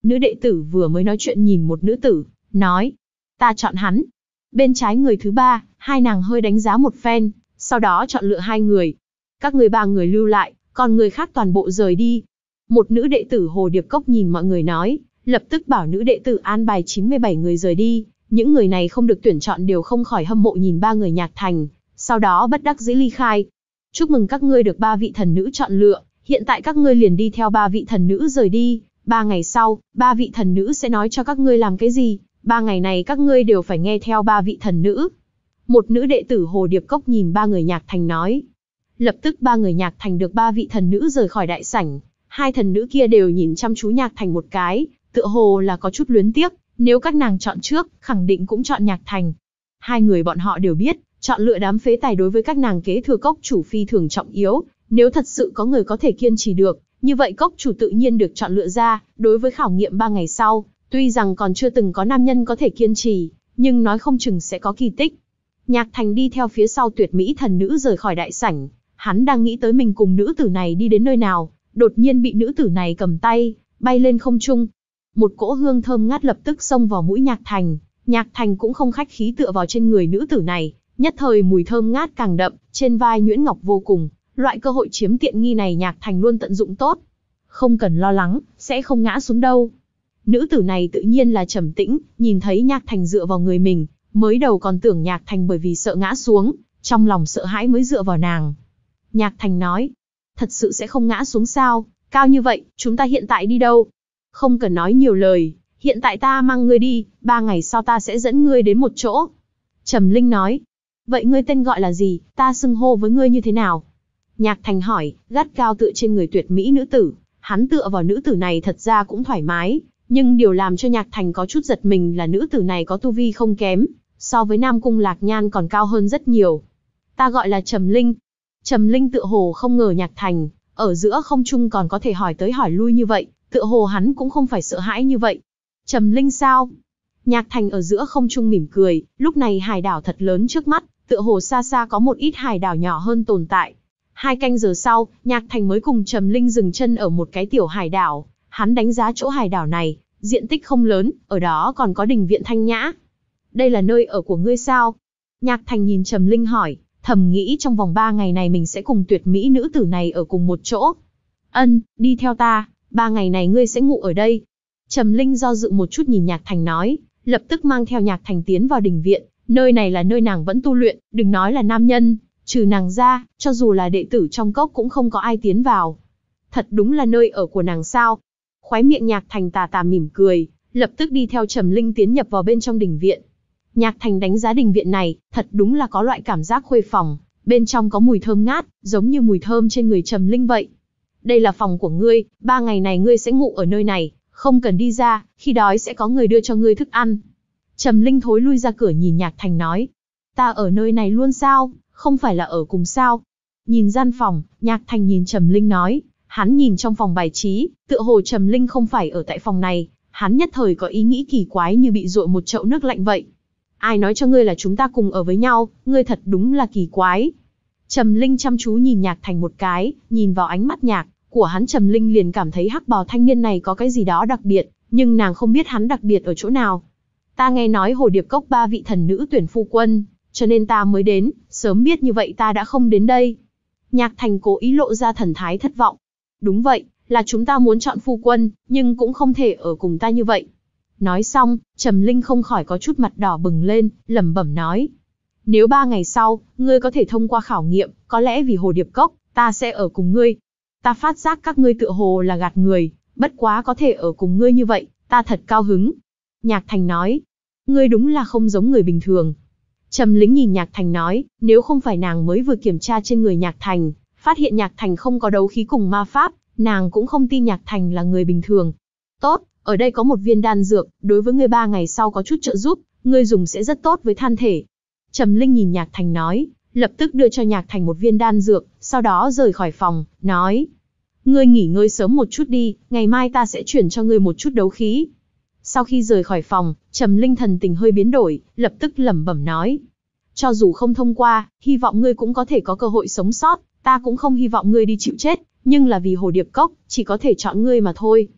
Nữ đệ tử vừa mới nói chuyện nhìn một nữ tử, nói, ta chọn hắn. Bên trái người thứ ba, hai nàng hơi đánh giá một phen, sau đó chọn lựa hai người. Các người ba người lưu lại, còn người khác toàn bộ rời đi. Một nữ đệ tử Hồ Điệp Cốc nhìn mọi người nói, lập tức bảo nữ đệ tử an bài chín mươi bảy người rời đi. Những người này không được tuyển chọn đều không khỏi hâm mộ nhìn ba người Nhạc Thành, sau đó bất đắc dĩ ly khai. Chúc mừng các ngươi được ba vị thần nữ chọn lựa, hiện tại các ngươi liền đi theo ba vị thần nữ rời đi. Ba ngày sau, ba vị thần nữ sẽ nói cho các ngươi làm cái gì, ba ngày này các ngươi đều phải nghe theo ba vị thần nữ. Một nữ đệ tử Hồ Điệp Cốc nhìn ba người Nhạc Thành nói. Lập tức ba người Nhạc Thành được ba vị thần nữ rời khỏi đại sảnh. Hai thần nữ kia đều nhìn chăm chú Nhạc Thành một cái, tựa hồ là có chút luyến tiếc, nếu các nàng chọn trước, khẳng định cũng chọn Nhạc Thành. Hai người bọn họ đều biết, chọn lựa đám phế tài đối với các nàng kế thừa cốc chủ phi thường trọng yếu, nếu thật sự có người có thể kiên trì được, như vậy cốc chủ tự nhiên được chọn lựa ra. Đối với khảo nghiệm ba ngày sau, tuy rằng còn chưa từng có nam nhân có thể kiên trì, nhưng nói không chừng sẽ có kỳ tích. Nhạc Thành đi theo phía sau tuyệt mỹ thần nữ rời khỏi đại sảnh, hắn đang nghĩ tới mình cùng nữ tử này đi đến nơi nào, đột nhiên bị nữ tử này cầm tay, bay lên không trung. Một cỗ hương thơm ngát lập tức xông vào mũi Nhạc Thành, Nhạc Thành cũng không khách khí tựa vào trên người nữ tử này, nhất thời mùi thơm ngát càng đậm, trên vai nhuyễn ngọc vô cùng. Loại cơ hội chiếm tiện nghi này Nhạc Thành luôn tận dụng tốt. Không cần lo lắng, sẽ không ngã xuống đâu. Nữ tử này tự nhiên là trầm tĩnh, nhìn thấy Nhạc Thành dựa vào người mình, mới đầu còn tưởng Nhạc Thành bởi vì sợ ngã xuống, trong lòng sợ hãi mới dựa vào nàng. Nhạc Thành nói, thật sự sẽ không ngã xuống sao, cao như vậy, chúng ta hiện tại đi đâu? Không cần nói nhiều lời, hiện tại ta mang ngươi đi, ba ngày sau ta sẽ dẫn ngươi đến một chỗ. Trầm Linh nói, vậy ngươi tên gọi là gì, ta xưng hô với ngươi như thế nào? Nhạc Thành hỏi, gắt cao tựa trên người tuyệt mỹ nữ tử, hắn tựa vào nữ tử này thật ra cũng thoải mái, nhưng điều làm cho Nhạc Thành có chút giật mình là nữ tử này có tu vi không kém, so với Nam Cung Lạc Nhan còn cao hơn rất nhiều. Ta gọi là Trầm Linh. Trầm Linh tựa hồ không ngờ Nhạc Thành, ở giữa không trung còn có thể hỏi tới hỏi lui như vậy, tựa hồ hắn cũng không phải sợ hãi như vậy. Trầm Linh sao? Nhạc Thành ở giữa không trung mỉm cười, lúc này hải đảo thật lớn trước mắt, tựa hồ xa xa có một ít hải đảo nhỏ hơn tồn tại. Hai canh giờ sau, Nhạc Thành mới cùng Trầm Linh dừng chân ở một cái tiểu hải đảo. Hắn đánh giá chỗ hải đảo này, diện tích không lớn, ở đó còn có đình viện thanh nhã. Đây là nơi ở của ngươi sao? Nhạc Thành nhìn Trầm Linh hỏi, thầm nghĩ trong vòng ba ngày này mình sẽ cùng tuyệt mỹ nữ tử này ở cùng một chỗ. Ân, đi theo ta, ba ngày này ngươi sẽ ngủ ở đây. Trầm Linh do dự một chút nhìn Nhạc Thành nói, lập tức mang theo Nhạc Thành tiến vào đình viện. Nơi này là nơi nàng vẫn tu luyện, đừng nói là nam nhân, trừ nàng ra, cho dù là đệ tử trong cốc cũng không có ai tiến vào. Thật đúng là nơi ở của nàng sao? Khóe miệng Nhạc Thành tà tà mỉm cười, lập tức đi theo Trầm Linh tiến nhập vào bên trong đình viện. Nhạc Thành đánh giá đình viện này, thật đúng là có loại cảm giác khuê phòng, bên trong có mùi thơm ngát, giống như mùi thơm trên người Trầm Linh vậy. Đây là phòng của ngươi, ba ngày này ngươi sẽ ngủ ở nơi này, không cần đi ra, khi đói sẽ có người đưa cho ngươi thức ăn. Trầm Linh thối lui ra cửa nhìn Nhạc Thành nói, ta ở nơi này luôn sao, không phải là ở cùng sao? Nhìn gian phòng, Nhạc Thành nhìn Trầm Linh nói, hắn nhìn trong phòng bài trí, tựa hồ Trầm Linh không phải ở tại phòng này, hắn nhất thời có ý nghĩ kỳ quái như bị dội một chậu nước lạnh vậy. Ai nói cho ngươi là chúng ta cùng ở với nhau, ngươi thật đúng là kỳ quái. Trầm Linh chăm chú nhìn Nhạc Thành một cái, nhìn vào ánh mắt nhạc của hắn Trầm Linh liền cảm thấy hắc bào thanh niên này có cái gì đó đặc biệt, nhưng nàng không biết hắn đặc biệt ở chỗ nào. Ta nghe nói Hồ Điệp Cốc ba vị thần nữ tuyển phu quân, cho nên ta mới đến, sớm biết như vậy ta đã không đến đây. Nhạc Thành cố ý lộ ra thần thái thất vọng. Đúng vậy, là chúng ta muốn chọn phu quân, nhưng cũng không thể ở cùng ta như vậy. Nói xong, Trầm Linh không khỏi có chút mặt đỏ bừng lên, lẩm bẩm nói. Nếu ba ngày sau, ngươi có thể thông qua khảo nghiệm, có lẽ vì Hồ Điệp Cốc, ta sẽ ở cùng ngươi. Ta phát giác các ngươi tựa hồ là gạt người, bất quá có thể ở cùng ngươi như vậy, ta thật cao hứng. Nhạc Thành nói, ngươi đúng là không giống người bình thường. Trầm Linh nhìn Nhạc Thành nói, nếu không phải nàng mới vừa kiểm tra trên người Nhạc Thành, phát hiện Nhạc Thành không có đấu khí cùng ma pháp, nàng cũng không tin Nhạc Thành là người bình thường. Tốt, ở đây có một viên đan dược, đối với ngươi ba ngày sau có chút trợ giúp, ngươi dùng sẽ rất tốt với thân thể. Trầm Linh nhìn Nhạc Thành nói, lập tức đưa cho Nhạc Thành một viên đan dược, sau đó rời khỏi phòng, nói. Ngươi nghỉ ngơi sớm một chút đi, ngày mai ta sẽ chuyển cho ngươi một chút đấu khí. Sau khi rời khỏi phòng, Trầm Linh thần tình hơi biến đổi, lập tức lẩm bẩm nói. Cho dù không thông qua, hy vọng ngươi cũng có thể có cơ hội sống sót, ta cũng không hy vọng ngươi đi chịu chết, nhưng là vì Hồ Điệp Cốc, chỉ có thể chọn ngươi mà thôi.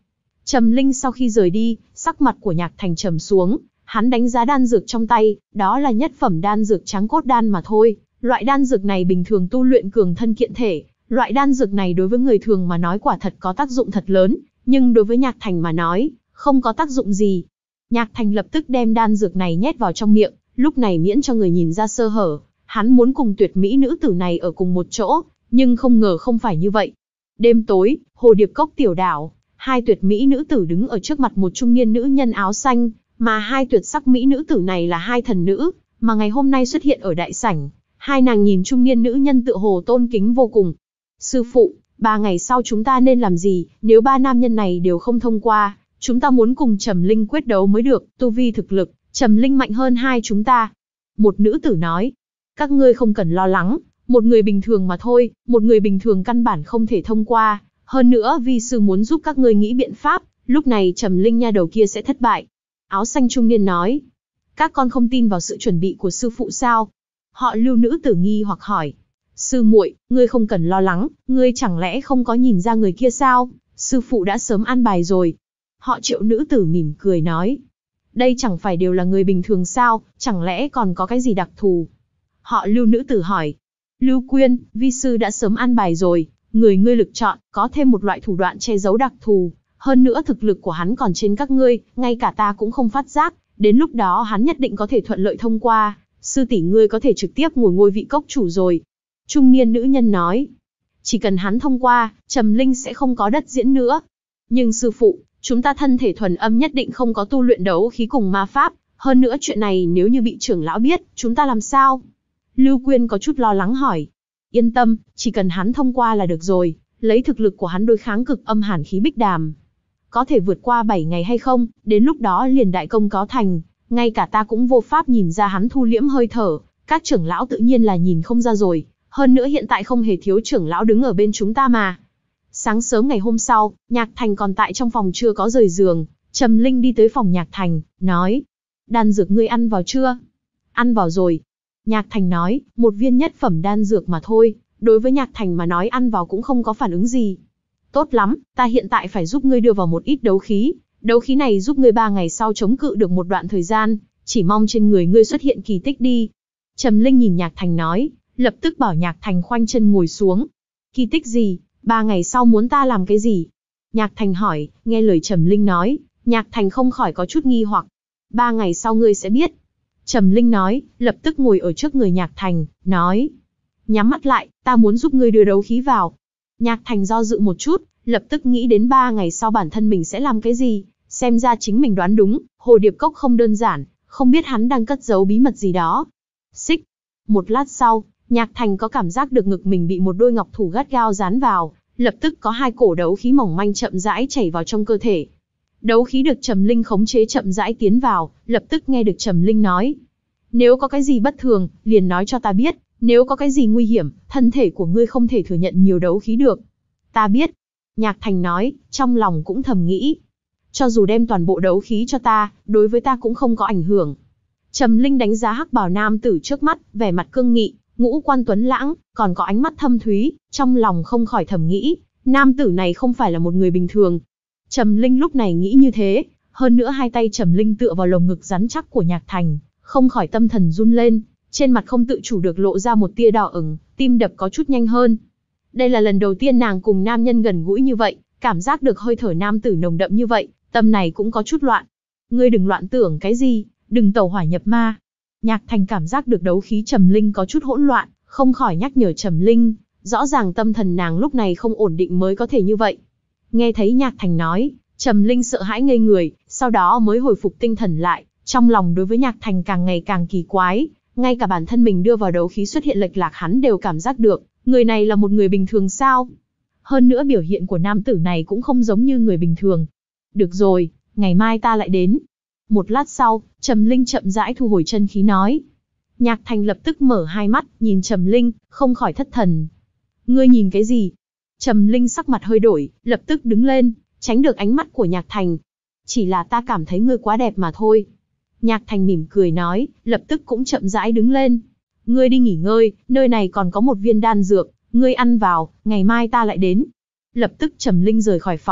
Trầm Linh sau khi rời đi, sắc mặt của Nhạc Thành trầm xuống, hắn đánh giá đan dược trong tay, đó là nhất phẩm đan dược trắng cốt đan mà thôi, loại đan dược này bình thường tu luyện cường thân kiện thể, loại đan dược này đối với người thường mà nói quả thật có tác dụng thật lớn, nhưng đối với Nhạc Thành mà nói, không có tác dụng gì. Nhạc Thành lập tức đem đan dược này nhét vào trong miệng, lúc này miễn cho người nhìn ra sơ hở, hắn muốn cùng tuyệt mỹ nữ tử này ở cùng một chỗ, nhưng không ngờ không phải như vậy. Đêm tối, Hồ Điệp Cốc tiểu đảo, hai tuyệt mỹ nữ tử đứng ở trước mặt một trung niên nữ nhân áo xanh, mà hai tuyệt sắc mỹ nữ tử này là hai thần nữ, mà ngày hôm nay xuất hiện ở đại sảnh. Hai nàng nhìn trung niên nữ nhân tựa hồ tôn kính vô cùng. Sư phụ, ba ngày sau chúng ta nên làm gì, nếu ba nam nhân này đều không thông qua, chúng ta muốn cùng Trầm Linh quyết đấu mới được, tu vi thực lực, Trầm Linh mạnh hơn hai chúng ta. Một nữ tử nói, các ngươi không cần lo lắng, một người bình thường mà thôi, một người bình thường căn bản không thể thông qua, hơn nữa vi sư muốn giúp các ngươi nghĩ biện pháp, lúc này Trầm Linh nha đầu kia sẽ thất bại. Áo xanh trung niên nói, các con không tin vào sự chuẩn bị của sư phụ sao? Họ Lưu nữ tử nghi hoặc hỏi, sư muội, ngươi không cần lo lắng, ngươi chẳng lẽ không có nhìn ra người kia sao? Sư phụ đã sớm an bài rồi. Họ Triệu nữ tử mỉm cười nói, đây chẳng phải đều là người bình thường sao, chẳng lẽ còn có cái gì đặc thù? Họ Lưu nữ tử hỏi, Lưu Quyên, vi sư đã sớm an bài rồi, người ngươi lực chọn, có thêm một loại thủ đoạn che giấu đặc thù, hơn nữa thực lực của hắn còn trên các ngươi, ngay cả ta cũng không phát giác, đến lúc đó hắn nhất định có thể thuận lợi thông qua, sư tỷ ngươi có thể trực tiếp ngồi ngôi vị cốc chủ rồi. Trung niên nữ nhân nói, chỉ cần hắn thông qua, Trầm Linh sẽ không có đất diễn nữa. Nhưng sư phụ, chúng ta thân thể thuần âm nhất định không có tu luyện đấu khí cùng ma pháp, hơn nữa chuyện này nếu như bị trưởng lão biết, chúng ta làm sao? Lưu Quyên có chút lo lắng hỏi. Yên tâm, chỉ cần hắn thông qua là được rồi, lấy thực lực của hắn đối kháng cực âm hàn khí bích đàm. Có thể vượt qua bảy ngày hay không, đến lúc đó liền đại công có thành, ngay cả ta cũng vô pháp nhìn ra hắn thu liễm hơi thở, các trưởng lão tự nhiên là nhìn không ra rồi, hơn nữa hiện tại không hề thiếu trưởng lão đứng ở bên chúng ta mà. Sáng sớm ngày hôm sau, Nhạc Thành còn tại trong phòng chưa có rời giường, Trầm Linh đi tới phòng Nhạc Thành, nói, đan dược ngươi ăn vào chưa? Ăn vào rồi. Nhạc Thành nói, một viên nhất phẩm đan dược mà thôi, đối với Nhạc Thành mà nói ăn vào cũng không có phản ứng gì. Tốt lắm, ta hiện tại phải giúp ngươi đưa vào một ít đấu khí, đấu khí này giúp ngươi ba ngày sau chống cự được một đoạn thời gian, chỉ mong trên người ngươi xuất hiện kỳ tích đi. Trầm Linh nhìn Nhạc Thành nói, lập tức bảo Nhạc Thành khoanh chân ngồi xuống. Kỳ tích gì? Ba ngày sau muốn ta làm cái gì? Nhạc Thành hỏi, nghe lời Trầm Linh nói, Nhạc Thành không khỏi có chút nghi hoặc. Ba ngày sau ngươi sẽ biết. Trầm Linh nói, lập tức ngồi ở trước người Nhạc Thành, nói, nhắm mắt lại, ta muốn giúp ngươi đưa đấu khí vào. Nhạc Thành do dự một chút, lập tức nghĩ đến ba ngày sau bản thân mình sẽ làm cái gì, xem ra chính mình đoán đúng, Hồ Điệp Cốc không đơn giản, không biết hắn đang cất giấu bí mật gì đó. Xích. Một lát sau, Nhạc Thành có cảm giác được ngực mình bị một đôi ngọc thủ gắt gao dán vào, lập tức có hai cổ đấu khí mỏng manh chậm rãi chảy vào trong cơ thể. Đấu khí được Trầm Linh khống chế chậm rãi tiến vào, lập tức nghe được Trầm Linh nói, nếu có cái gì bất thường, liền nói cho ta biết, nếu có cái gì nguy hiểm, thân thể của ngươi không thể thừa nhận nhiều đấu khí được. Ta biết. Nhạc Thành nói, trong lòng cũng thầm nghĩ, cho dù đem toàn bộ đấu khí cho ta, đối với ta cũng không có ảnh hưởng. Trầm Linh đánh giá hắc bào nam tử trước mắt, vẻ mặt cương nghị, ngũ quan tuấn lãng, còn có ánh mắt thâm thúy, trong lòng không khỏi thầm nghĩ, nam tử này không phải là một người bình thường. Trầm Linh lúc này nghĩ như thế, hơn nữa hai tay Trầm Linh tựa vào lồng ngực rắn chắc của Nhạc Thành, không khỏi tâm thần run lên, trên mặt không tự chủ được lộ ra một tia đỏ ửng, tim đập có chút nhanh hơn. Đây là lần đầu tiên nàng cùng nam nhân gần gũi như vậy, cảm giác được hơi thở nam tử nồng đậm như vậy, tâm này cũng có chút loạn. Ngươi đừng loạn tưởng cái gì, đừng tẩu hỏa nhập ma. Nhạc Thành cảm giác được đấu khí Trầm Linh có chút hỗn loạn, không khỏi nhắc nhở Trầm Linh, rõ ràng tâm thần nàng lúc này không ổn định mới có thể như vậy. Nghe thấy Nhạc Thành nói, Trầm Linh sợ hãi ngây người, sau đó mới hồi phục tinh thần lại, trong lòng đối với Nhạc Thành càng ngày càng kỳ quái, ngay cả bản thân mình đưa vào đấu khí xuất hiện lệch lạc hắn đều cảm giác được, người này là một người bình thường sao? Hơn nữa biểu hiện của nam tử này cũng không giống như người bình thường. Được rồi, ngày mai ta lại đến. Một lát sau, Trầm Linh chậm rãi thu hồi chân khí nói. Nhạc Thành lập tức mở hai mắt, nhìn Trầm Linh, không khỏi thất thần. Ngươi nhìn cái gì? Trầm Linh sắc mặt hơi đổi, lập tức đứng lên, tránh được ánh mắt của Nhạc Thành. Chỉ là ta cảm thấy ngươi quá đẹp mà thôi. Nhạc Thành mỉm cười nói, lập tức cũng chậm rãi đứng lên. Ngươi đi nghỉ ngơi, nơi này còn có một viên đan dược, ngươi ăn vào, ngày mai ta lại đến. Lập tức Trầm Linh rời khỏi phòng,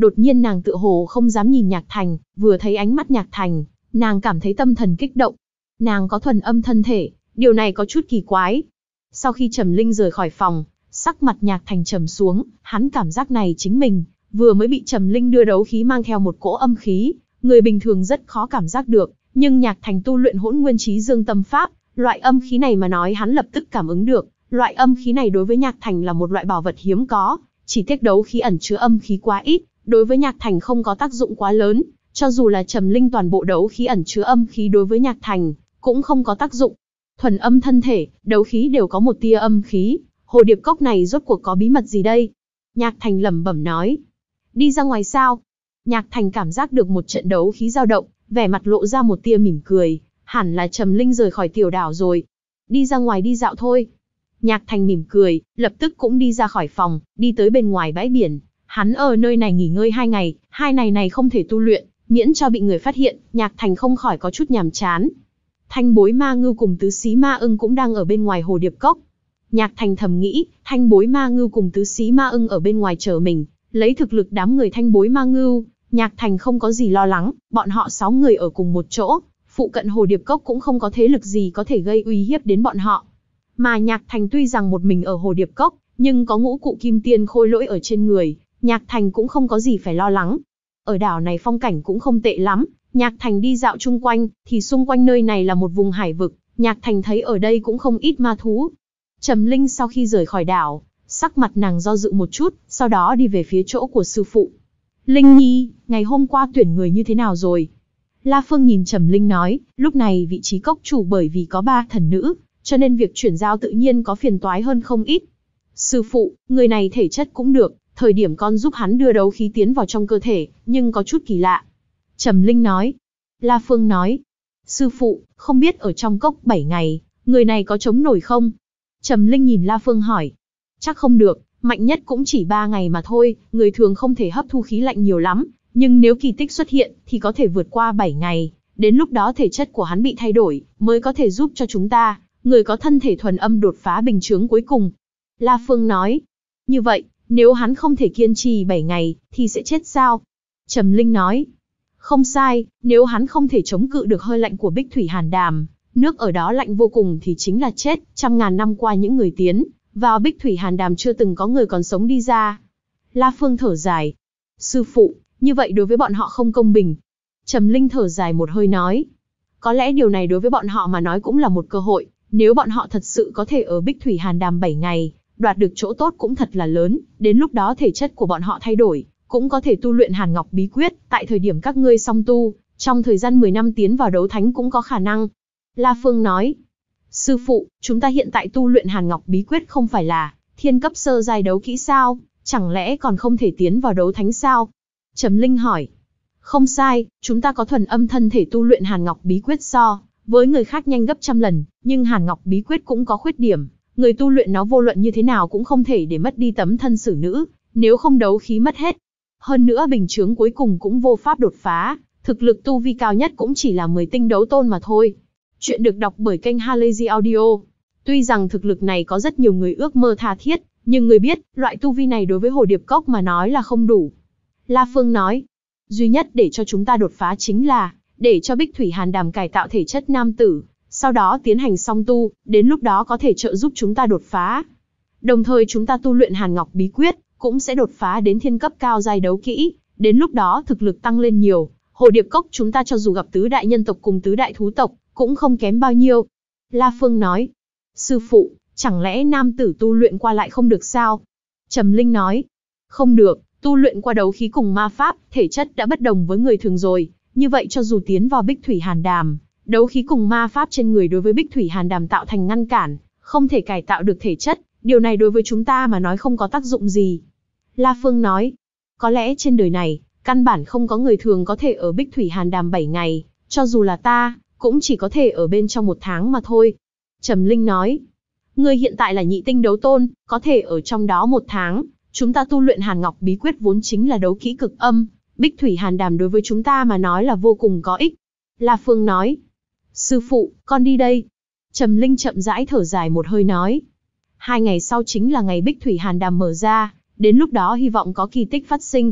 Đột nhiên nàng tựa hồ không dám nhìn Nhạc Thành, vừa thấy ánh mắt Nhạc Thành, nàng cảm thấy tâm thần kích động. Nàng có thuần âm thân thể, điều này có chút kỳ quái. Sau khi Trầm Linh rời khỏi phòng, sắc mặt Nhạc Thành trầm xuống, hắn cảm giác này chính mình vừa mới bị Trầm Linh đưa đấu khí mang theo một cỗ âm khí, người bình thường rất khó cảm giác được, nhưng Nhạc Thành tu luyện Hỗn Nguyên Chí Dương Tâm Pháp, loại âm khí này mà nói hắn lập tức cảm ứng được, loại âm khí này đối với Nhạc Thành là một loại bảo vật hiếm có, chỉ tiếc đấu khí ẩn chứa âm khí quá ít, đối với Nhạc Thành không có tác dụng quá lớn, cho dù là Trầm Linh toàn bộ đấu khí ẩn chứa âm khí đối với Nhạc Thành cũng không có tác dụng. Thuần âm thân thể, đấu khí đều có một tia âm khí, hồ điệp cốc này rốt cuộc có bí mật gì đây? Nhạc Thành lẩm bẩm nói. Đi ra ngoài sao? Nhạc Thành cảm giác được một trận đấu khí dao động, vẻ mặt lộ ra một tia mỉm cười, hẳn là Trầm Linh rời khỏi tiểu đảo rồi. Đi ra ngoài đi dạo thôi. Nhạc Thành mỉm cười, lập tức cũng đi ra khỏi phòng, đi tới bên ngoài bãi biển. Hắn ở nơi này nghỉ ngơi hai ngày, hai ngày này không thể tu luyện, miễn cho bị người phát hiện, Nhạc Thành không khỏi có chút nhàm chán. Thanh Bối Ma Ngưu cùng Tứ Xí Ma Ưng cũng đang ở bên ngoài hồ điệp cốc. Nhạc Thành thầm nghĩ, Thanh Bối Ma Ngưu cùng Tứ Xí Ma Ưng ở bên ngoài chờ mình, lấy thực lực đám người Thanh Bối Ma Ngưu, Nhạc Thành không có gì lo lắng, bọn họ sáu người ở cùng một chỗ, phụ cận hồ điệp cốc cũng không có thế lực gì có thể gây uy hiếp đến bọn họ. Mà Nhạc Thành tuy rằng một mình ở hồ điệp cốc, nhưng có ngũ cụ kim tiên khôi lỗi ở trên người, Nhạc Thành cũng không có gì phải lo lắng. Ở đảo này phong cảnh cũng không tệ lắm, Nhạc Thành đi dạo chung quanh, thì xung quanh nơi này là một vùng hải vực, Nhạc Thành thấy ở đây cũng không ít ma thú. Trầm Linh sau khi rời khỏi đảo, sắc mặt nàng do dự một chút, sau đó đi về phía chỗ của sư phụ. Linh Nhi, ngày hôm qua tuyển người như thế nào rồi? La Phương nhìn Trầm Linh nói, lúc này vị trí cốc chủ bởi vì có ba thần nữ, cho nên việc chuyển giao tự nhiên có phiền toái hơn không ít. Sư phụ, người này thể chất cũng được, thời điểm con giúp hắn đưa đấu khí tiến vào trong cơ thể, nhưng có chút kỳ lạ. Trầm Linh nói. La Phương nói. Sư phụ, không biết ở trong cốc bảy ngày, người này có chống nổi không? Trầm Linh nhìn La Phương hỏi. Chắc không được, mạnh nhất cũng chỉ ba ngày mà thôi, người thường không thể hấp thu khí lạnh nhiều lắm, nhưng nếu kỳ tích xuất hiện, thì có thể vượt qua bảy ngày, đến lúc đó thể chất của hắn bị thay đổi, mới có thể giúp cho chúng ta, người có thân thể thuần âm đột phá bình chướng cuối cùng. La Phương nói. Như vậy, nếu hắn không thể kiên trì bảy ngày, thì sẽ chết sao? Trầm Linh nói. Không sai, nếu hắn không thể chống cự được hơi lạnh của Bích Thủy Hàn Đàm, nước ở đó lạnh vô cùng thì chính là chết, trăm ngàn năm qua những người tiến vào Bích Thủy Hàn Đàm chưa từng có người còn sống đi ra. La Phương thở dài. Sư phụ, như vậy đối với bọn họ không công bình. Trầm Linh thở dài một hơi nói. Có lẽ điều này đối với bọn họ mà nói cũng là một cơ hội, nếu bọn họ thật sự có thể ở Bích Thủy Hàn Đàm bảy ngày, đoạt được chỗ tốt cũng thật là lớn, đến lúc đó thể chất của bọn họ thay đổi, cũng có thể tu luyện Hàn Ngọc Bí Quyết, tại thời điểm các ngươi song tu, trong thời gian mười năm tiến vào đấu thánh cũng có khả năng. La Phương nói. Sư phụ, chúng ta hiện tại tu luyện Hàn Ngọc Bí Quyết không phải là thiên cấp sơ giai đấu kỹ sao, chẳng lẽ còn không thể tiến vào đấu thánh sao? Trầm Linh hỏi. Không sai, chúng ta có thuần âm thân thể tu luyện Hàn Ngọc Bí Quyết so với người khác nhanh gấp trăm lần, nhưng Hàn Ngọc Bí Quyết cũng có khuyết điểm, người tu luyện nó vô luận như thế nào cũng không thể để mất đi tấm thân xử nữ, nếu không đấu khí mất hết. Hơn nữa bình chướng cuối cùng cũng vô pháp đột phá, thực lực tu vi cao nhất cũng chỉ là mười tinh đấu tôn mà thôi. Chuyện được đọc bởi kênh Halazy Audio. Tuy rằng thực lực này có rất nhiều người ước mơ tha thiết, nhưng người biết, loại tu vi này đối với hồ điệp cốc mà nói là không đủ. La Phương nói, duy nhất để cho chúng ta đột phá chính là, để cho Bích Thủy Hàn Đàm cải tạo thể chất nam tử, sau đó tiến hành song tu, đến lúc đó có thể trợ giúp chúng ta đột phá. Đồng thời chúng ta tu luyện Hàn Ngọc Bí Quyết, cũng sẽ đột phá đến thiên cấp cao giai đấu kỹ, đến lúc đó thực lực tăng lên nhiều, hồ điệp cốc chúng ta cho dù gặp tứ đại nhân tộc cùng tứ đại thú tộc, cũng không kém bao nhiêu. La Phương nói, sư phụ, chẳng lẽ nam tử tu luyện qua lại không được sao? Trầm Linh nói, không được, tu luyện qua đấu khí cùng ma pháp, thể chất đã bất đồng với người thường rồi, như vậy cho dù tiến vào Bích Thủy Hàn Đàm, đấu khí cùng ma pháp trên người đối với Bích Thủy Hàn Đàm tạo thành ngăn cản, không thể cải tạo được thể chất, điều này đối với chúng ta mà nói không có tác dụng gì. La Phương nói, có lẽ trên đời này, căn bản không có người thường có thể ở Bích Thủy Hàn Đàm bảy ngày, cho dù là ta, cũng chỉ có thể ở bên trong một tháng mà thôi. Trầm Linh nói, ngươi hiện tại là nhị tinh đấu tôn, có thể ở trong đó một tháng, chúng ta tu luyện Hàn Ngọc Bí Quyết vốn chính là đấu kỹ cực âm, Bích Thủy Hàn Đàm đối với chúng ta mà nói là vô cùng có ích. La Phương nói, sư phụ, con đi đây. Trầm Linh chậm rãi thở dài một hơi nói, hai ngày sau chính là ngày Bích Thủy Hàn Đàm mở ra, đến lúc đó hy vọng có kỳ tích phát sinh.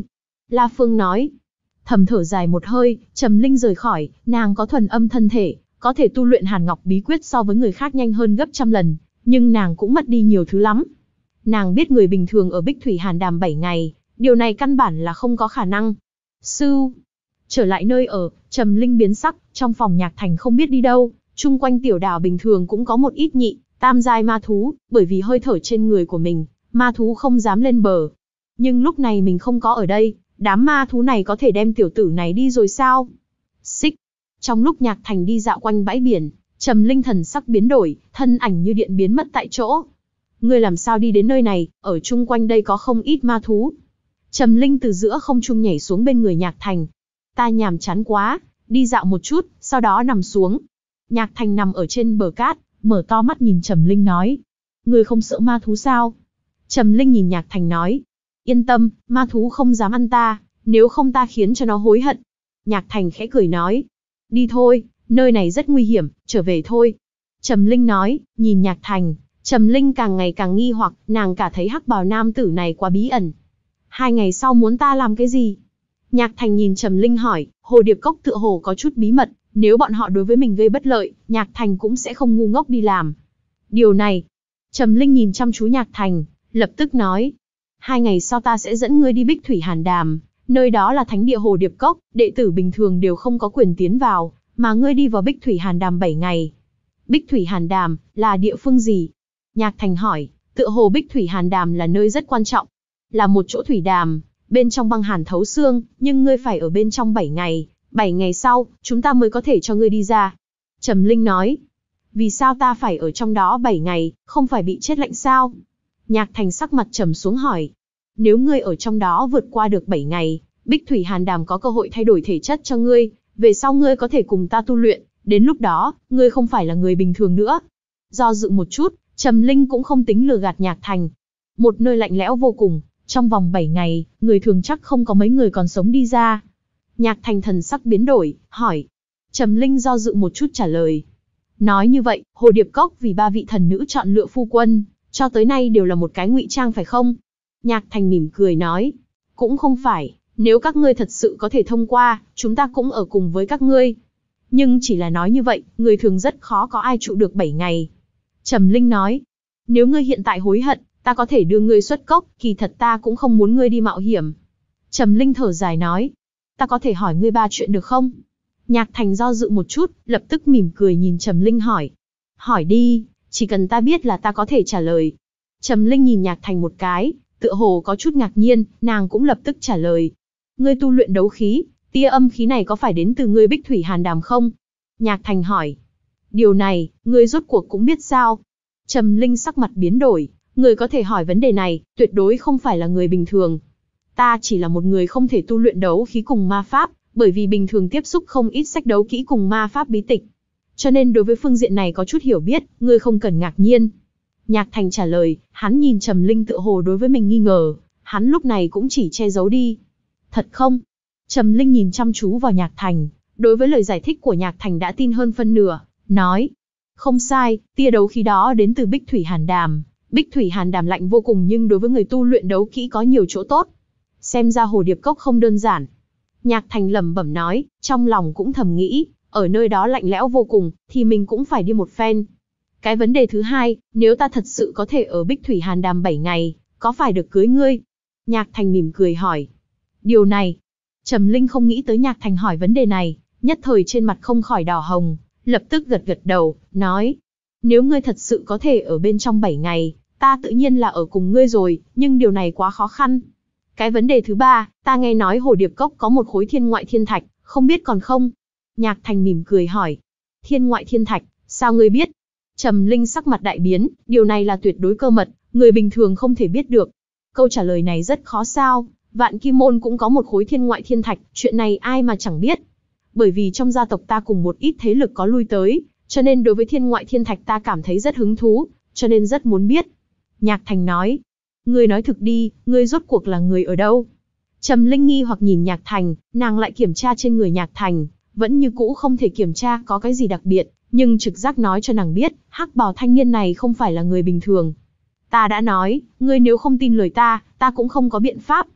La Phương nói. Thầm thở dài một hơi, Trầm Linh rời khỏi, nàng có thuần âm thân thể, có thể tu luyện Hàn Ngọc bí quyết so với người khác nhanh hơn gấp trăm lần, nhưng nàng cũng mất đi nhiều thứ lắm. Nàng biết người bình thường ở Bích Thủy Hàn Đàm bảy ngày, điều này căn bản là không có khả năng. Sư, trở lại nơi ở, Trầm Linh biến sắc, trong phòng Nhạc Thành không biết đi đâu, chung quanh tiểu đảo bình thường cũng có một ít nhị, tam giai ma thú, bởi vì hơi thở trên người của mình, ma thú không dám lên bờ. Nhưng lúc này mình không có ở đây, đám ma thú này có thể đem tiểu tử này đi rồi sao? Xích. Trong lúc Nhạc Thành đi dạo quanh bãi biển, Trầm Linh thần sắc biến đổi, thân ảnh như điện biến mất tại chỗ. Ngươi làm sao đi đến nơi này, ở chung quanh đây có không ít ma thú. Trầm Linh từ giữa không trung nhảy xuống bên người Nhạc Thành. Ta nhàm chán quá, đi dạo một chút, sau đó nằm xuống. Nhạc Thành nằm ở trên bờ cát, mở to mắt nhìn Trầm Linh nói. Ngươi không sợ ma thú sao? Trầm Linh nhìn Nhạc Thành nói. Yên tâm, ma thú không dám ăn ta, nếu không ta khiến cho nó hối hận. Nhạc Thành khẽ cười nói. Đi thôi, nơi này rất nguy hiểm, trở về thôi. Trầm Linh nói, nhìn Nhạc Thành, Trầm Linh càng ngày càng nghi hoặc, nàng cả thấy hắc bào nam tử này quá bí ẩn. Hai ngày sau muốn ta làm cái gì? Nhạc Thành nhìn Trầm Linh hỏi, Hồ Điệp Cốc tựa hồ có chút bí mật, nếu bọn họ đối với mình gây bất lợi, Nhạc Thành cũng sẽ không ngu ngốc đi làm. Điều này, Trầm Linh nhìn chăm chú Nhạc Thành, lập tức nói, hai ngày sau ta sẽ dẫn ngươi đi Bích Thủy Hàn Đàm, nơi đó là thánh địa Hồ Điệp Cốc, đệ tử bình thường đều không có quyền tiến vào, mà ngươi đi vào Bích Thủy Hàn Đàm bảy ngày. Bích Thủy Hàn Đàm, là địa phương gì? Nhạc Thành hỏi, tựa hồ Bích Thủy Hàn Đàm là nơi rất quan trọng, là một chỗ thủy đàm, bên trong băng hàn thấu xương, nhưng ngươi phải ở bên trong bảy ngày, bảy ngày sau, chúng ta mới có thể cho ngươi đi ra. Trầm Linh nói, vì sao ta phải ở trong đó bảy ngày, không phải bị chết lạnh sao? Nhạc Thành sắc mặt trầm xuống hỏi, nếu ngươi ở trong đó vượt qua được bảy ngày, Bích Thủy Hàn Đàm có cơ hội thay đổi thể chất cho ngươi, về sau ngươi có thể cùng ta tu luyện, đến lúc đó, ngươi không phải là người bình thường nữa. Do dự một chút, Trầm Linh cũng không tính lừa gạt Nhạc Thành. Một nơi lạnh lẽo vô cùng, trong vòng bảy ngày, người thường chắc không có mấy người còn sống đi ra. Nhạc Thành thần sắc biến đổi, hỏi. Trầm Linh do dự một chút trả lời. Nói như vậy, Hồ Điệp Cốc vì ba vị thần nữ chọn lựa phu quân, cho tới nay đều là một cái ngụy trang phải không? Nhạc Thành mỉm cười nói. Cũng không phải, nếu các ngươi thật sự có thể thông qua, chúng ta cũng ở cùng với các ngươi. Nhưng chỉ là nói như vậy, người thường rất khó có ai trụ được bảy ngày. Trầm Linh nói. Nếu ngươi hiện tại hối hận, ta có thể đưa ngươi xuất cốc, kỳ thật ta cũng không muốn ngươi đi mạo hiểm. Trầm Linh thở dài nói. Ta có thể hỏi ngươi ba chuyện được không? Nhạc Thành do dự một chút, lập tức mỉm cười nhìn Trầm Linh hỏi. Hỏi đi, chỉ cần ta biết là ta có thể trả lời. Trầm Linh nhìn Nhạc Thành một cái, tựa hồ có chút ngạc nhiên, nàng cũng lập tức trả lời. Ngươi tu luyện đấu khí, tia âm khí này có phải đến từ ngươi Bích Thủy Hàn Đàm không? Nhạc Thành hỏi. Điều này, ngươi rốt cuộc cũng biết sao? Trầm Linh sắc mặt biến đổi, người có thể hỏi vấn đề này, tuyệt đối không phải là người bình thường. Ta chỉ là một người không thể tu luyện đấu khí cùng ma pháp, bởi vì bình thường tiếp xúc không ít sách đấu kỹ cùng ma pháp bí tịch. Cho nên đối với phương diện này có chút hiểu biết, ngươi không cần ngạc nhiên. Nhạc Thành trả lời, hắn nhìn Trầm Linh tựa hồ đối với mình nghi ngờ, hắn lúc này cũng chỉ che giấu đi. Thật không? Trầm Linh nhìn chăm chú vào Nhạc Thành, đối với lời giải thích của Nhạc Thành đã tin hơn phân nửa, nói. Không sai, tia đấu khí đó đến từ Bích Thủy Hàn Đàm. Bích Thủy Hàn Đàm lạnh vô cùng nhưng đối với người tu luyện đấu kỹ có nhiều chỗ tốt. Xem ra Hồ Điệp Cốc không đơn giản. Nhạc Thành lẩm bẩm nói, trong lòng cũng thầm nghĩ, ở nơi đó lạnh lẽo vô cùng, thì mình cũng phải đi một phen. Cái vấn đề thứ hai, nếu ta thật sự có thể ở Bích Thủy Hàn Đàm bảy ngày, có phải được cưới ngươi? Nhạc Thành mỉm cười hỏi. Điều này, Trầm Linh không nghĩ tới Nhạc Thành hỏi vấn đề này, nhất thời trên mặt không khỏi đỏ hồng, lập tức gật gật đầu, nói. Nếu ngươi thật sự có thể ở bên trong bảy ngày, ta tự nhiên là ở cùng ngươi rồi, nhưng điều này quá khó khăn. Cái vấn đề thứ ba, ta nghe nói Hồ Điệp Cốc có một khối thiên ngoại thiên thạch, không biết còn không? Nhạc Thành mỉm cười hỏi. Thiên ngoại thiên thạch, sao ngươi biết? Trầm Linh sắc mặt đại biến, điều này là tuyệt đối cơ mật, người bình thường không thể biết được. Câu trả lời này rất khó sao, Vạn Kim Môn cũng có một khối thiên ngoại thiên thạch, chuyện này ai mà chẳng biết. Bởi vì trong gia tộc ta cùng một ít thế lực có lui tới, cho nên đối với thiên ngoại thiên thạch ta cảm thấy rất hứng thú, cho nên rất muốn biết. Nhạc Thành nói. Ngươi nói thực đi, ngươi rốt cuộc là người ở đâu? Trầm Linh nghi hoặc nhìn Nhạc Thành, nàng lại kiểm tra trên người Nhạc Thành, vẫn như cũ không thể kiểm tra có cái gì đặc biệt, nhưng trực giác nói cho nàng biết, hắc bào thanh niên này không phải là người bình thường. Ta đã nói, ngươi nếu không tin lời ta, ta cũng không có biện pháp.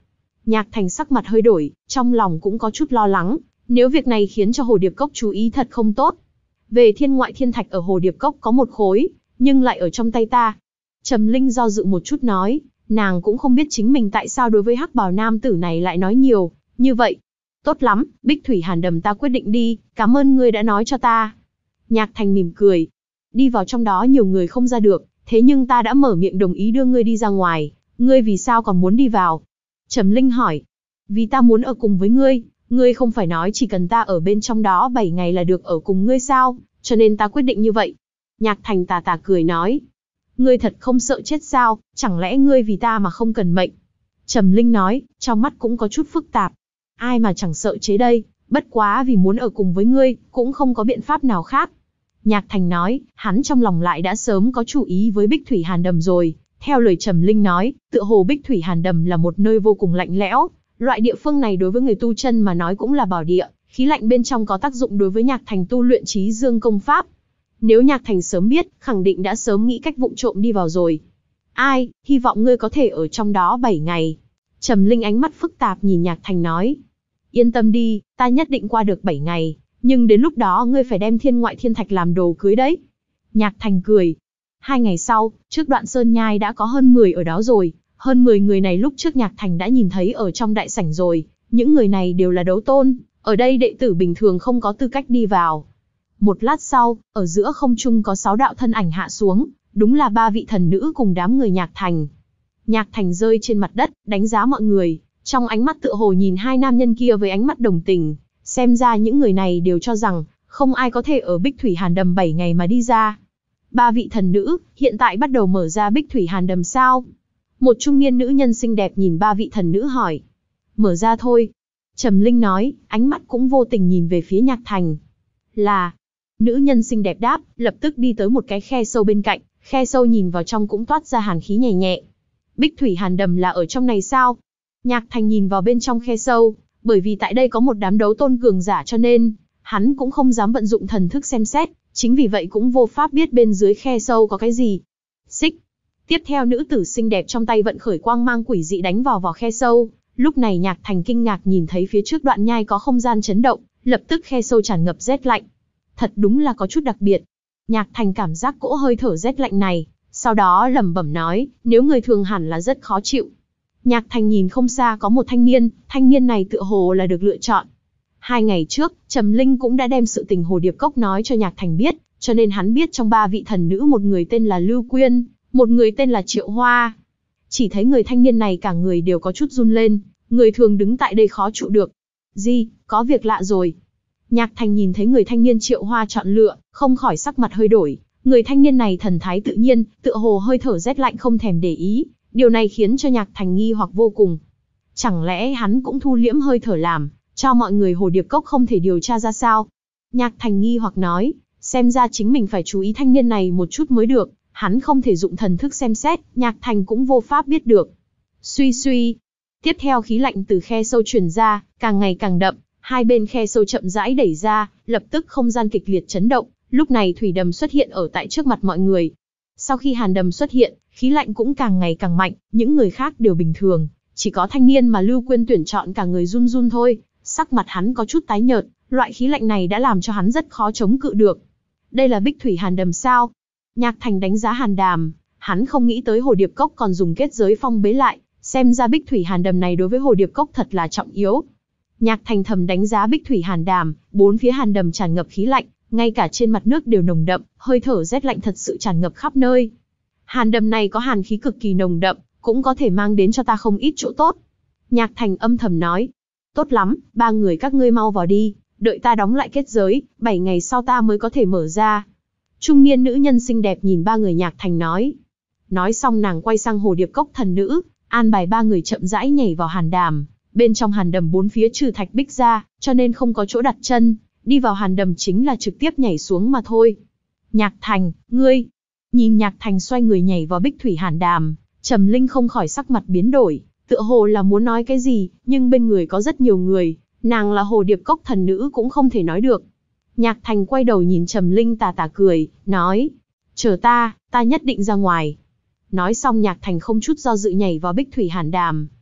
Nhạc Thành sắc mặt hơi đổi, trong lòng cũng có chút lo lắng, nếu việc này khiến cho Hồ Điệp Cốc chú ý thật không tốt. Về thiên ngoại thiên thạch ở Hồ Điệp Cốc có một khối, nhưng lại ở trong tay ta. Trầm Linh do dự một chút nói, nàng cũng không biết chính mình tại sao đối với hắc bào nam tử này lại nói nhiều, như vậy. Tốt lắm, Bích Thủy Hàn Đầm ta quyết định đi, cảm ơn ngươi đã nói cho ta. Nhạc Thành mỉm cười. Đi vào trong đó nhiều người không ra được, thế nhưng ta đã mở miệng đồng ý đưa ngươi đi ra ngoài, ngươi vì sao còn muốn đi vào? Trầm Linh hỏi. Vì ta muốn ở cùng với ngươi, ngươi không phải nói chỉ cần ta ở bên trong đó bảy ngày là được ở cùng ngươi sao, cho nên ta quyết định như vậy. Nhạc Thành tà tà cười nói. Ngươi thật không sợ chết sao, chẳng lẽ ngươi vì ta mà không cần mệnh? Trầm Linh nói, trong mắt cũng có chút phức tạp. Ai mà chẳng sợ chế đây, bất quá vì muốn ở cùng với ngươi, cũng không có biện pháp nào khác. Nhạc Thành nói, hắn trong lòng lại đã sớm có chủ ý với Bích Thủy Hàn Đầm rồi. Theo lời Trầm Linh nói, tựa hồ Bích Thủy Hàn Đầm là một nơi vô cùng lạnh lẽo. Loại địa phương này đối với người tu chân mà nói cũng là bảo địa, khí lạnh bên trong có tác dụng đối với Nhạc Thành tu luyện Chí Dương công pháp. Nếu Nhạc Thành sớm biết, khẳng định đã sớm nghĩ cách vụng trộm đi vào rồi. Ai, hy vọng ngươi có thể ở trong đó bảy ngày. Trầm Linh ánh mắt phức tạp nhìn Nhạc Thành nói. Yên tâm đi, ta nhất định qua được bảy ngày, nhưng đến lúc đó ngươi phải đem thiên ngoại thiên thạch làm đồ cưới đấy. Nhạc Thành cười. Hai ngày sau, trước đoạn sơn nhai đã có hơn mười ở đó rồi. Hơn mười người này lúc trước Nhạc Thành đã nhìn thấy ở trong đại sảnh rồi. Những người này đều là đấu tôn, ở đây đệ tử bình thường không có tư cách đi vào. Một lát sau, ở giữa không trung có sáu đạo thân ảnh hạ xuống, đúng là ba vị thần nữ cùng đám người Nhạc Thành. Nhạc Thành rơi trên mặt đất, đánh giá mọi người, trong ánh mắt tựa hồ nhìn hai nam nhân kia với ánh mắt đồng tình. Xem ra những người này đều cho rằng, không ai có thể ở Bích Thủy Hàn Đầm bảy ngày mà đi ra. Ba vị thần nữ, hiện tại bắt đầu mở ra Bích Thủy Hàn Đầm sao? Một trung niên nữ nhân xinh đẹp nhìn ba vị thần nữ hỏi. Mở ra thôi. Trầm Linh nói, ánh mắt cũng vô tình nhìn về phía Nhạc Thành. Là. Nữ nhân xinh đẹp đáp, lập tức đi tới một cái khe sâu bên cạnh, khe sâu nhìn vào trong cũng toát ra hàn khí nhẹ nhẹ. Bích Thủy Hàn Đầm là ở trong này sao? Nhạc Thành nhìn vào bên trong khe sâu, bởi vì tại đây có một đám đấu tôn cường giả cho nên, hắn cũng không dám vận dụng thần thức xem xét, chính vì vậy cũng vô pháp biết bên dưới khe sâu có cái gì. Xích. Tiếp theo nữ tử xinh đẹp trong tay vận khởi quang mang quỷ dị đánh vào vào khe sâu, lúc này Nhạc Thành kinh ngạc nhìn thấy phía trước đoạn nhai có không gian chấn động, lập tức khe sâu tràn ngập rét lạnh. Thật đúng là có chút đặc biệt. Nhạc Thành cảm giác cỗ hơi thở rét lạnh này, sau đó lẩm bẩm nói, nếu người thường hẳn là rất khó chịu. Nhạc Thành nhìn không xa có một thanh niên, thanh niên này tựa hồ là được lựa chọn. Hai ngày trước, Trầm Linh cũng đã đem sự tình Hồ Điệp Cốc nói cho Nhạc Thành biết, cho nên hắn biết trong ba vị thần nữ một người tên là Lưu Quyên, một người tên là Triệu Hoa. Chỉ thấy người thanh niên này cả người đều có chút run lên, người thường đứng tại đây khó trụ được. Gì, có việc lạ rồi. Nhạc Thành nhìn thấy người thanh niên Triệu Hoa chọn lựa, không khỏi sắc mặt hơi đổi. Người thanh niên này thần thái tự nhiên, tựa hồ hơi thở rét lạnh không thèm để ý. Điều này khiến cho Nhạc Thành nghi hoặc vô cùng. Chẳng lẽ hắn cũng thu liễm hơi thở làm, cho mọi người Hồ Điệp Cốc không thể điều tra ra sao? Nhạc Thành nghi hoặc nói, xem ra chính mình phải chú ý thanh niên này một chút mới được. Hắn không thể dụng thần thức xem xét, Nhạc Thành cũng vô pháp biết được. Suy suy. Tiếp theo khí lạnh từ khe sâu truyền ra, càng ngày càng đậm. Hai bên khe sâu chậm rãi đẩy ra, lập tức không gian kịch liệt chấn động. Lúc này thủy đầm xuất hiện ở tại trước mặt mọi người. Sau khi hàn đầm xuất hiện, khí lạnh cũng càng ngày càng mạnh, những người khác đều bình thường. Chỉ có thanh niên mà Lưu Quyên tuyển chọn cả người run run thôi. Sắc mặt hắn có chút tái nhợt, loại khí lạnh này đã làm cho hắn rất khó chống cự được. Đây là Bích Thủy Hàn Đầm sao? Nhạc Thành đánh giá hàn đàm, hắn không nghĩ tới Hồ Điệp Cốc còn dùng kết giới phong bế lại, xem ra Bích Thủy Hàn Đầm này đối với Hồ Điệp Cốc thật là trọng yếu. Nhạc Thành thầm đánh giá Bích Thủy Hàn Đàm, bốn phía hàn đầm tràn ngập khí lạnh, ngay cả trên mặt nước đều nồng đậm, hơi thở rét lạnh thật sự tràn ngập khắp nơi. Hàn đầm này có hàn khí cực kỳ nồng đậm, cũng có thể mang đến cho ta không ít chỗ tốt. Nhạc Thành âm thầm nói, tốt lắm, ba người các ngươi mau vào đi, đợi ta đóng lại kết giới, bảy ngày sau ta mới có thể mở ra. Trung niên nữ nhân xinh đẹp nhìn ba người Nhạc Thành nói. Nói xong nàng quay sang Hồ Điệp Cốc thần nữ, an bài ba người chậm rãi nhảy vào hàn đàm. Bên trong hàn đầm bốn phía trừ thạch bích ra, cho nên không có chỗ đặt chân, đi vào hàn đầm chính là trực tiếp nhảy xuống mà thôi. Nhạc Thành, ngươi, nhìn Nhạc Thành xoay người nhảy vào Bích Thủy Hàn Đàm, Trầm Linh không khỏi sắc mặt biến đổi, tựa hồ là muốn nói cái gì, nhưng bên người có rất nhiều người, nàng là Hồ Điệp Cốc thần nữ cũng không thể nói được. Nhạc Thành quay đầu nhìn Trầm Linh tà tà cười, nói, chờ ta, ta nhất định ra ngoài. Nói xong Nhạc Thành không chút do dự nhảy vào Bích Thủy Hàn Đàm.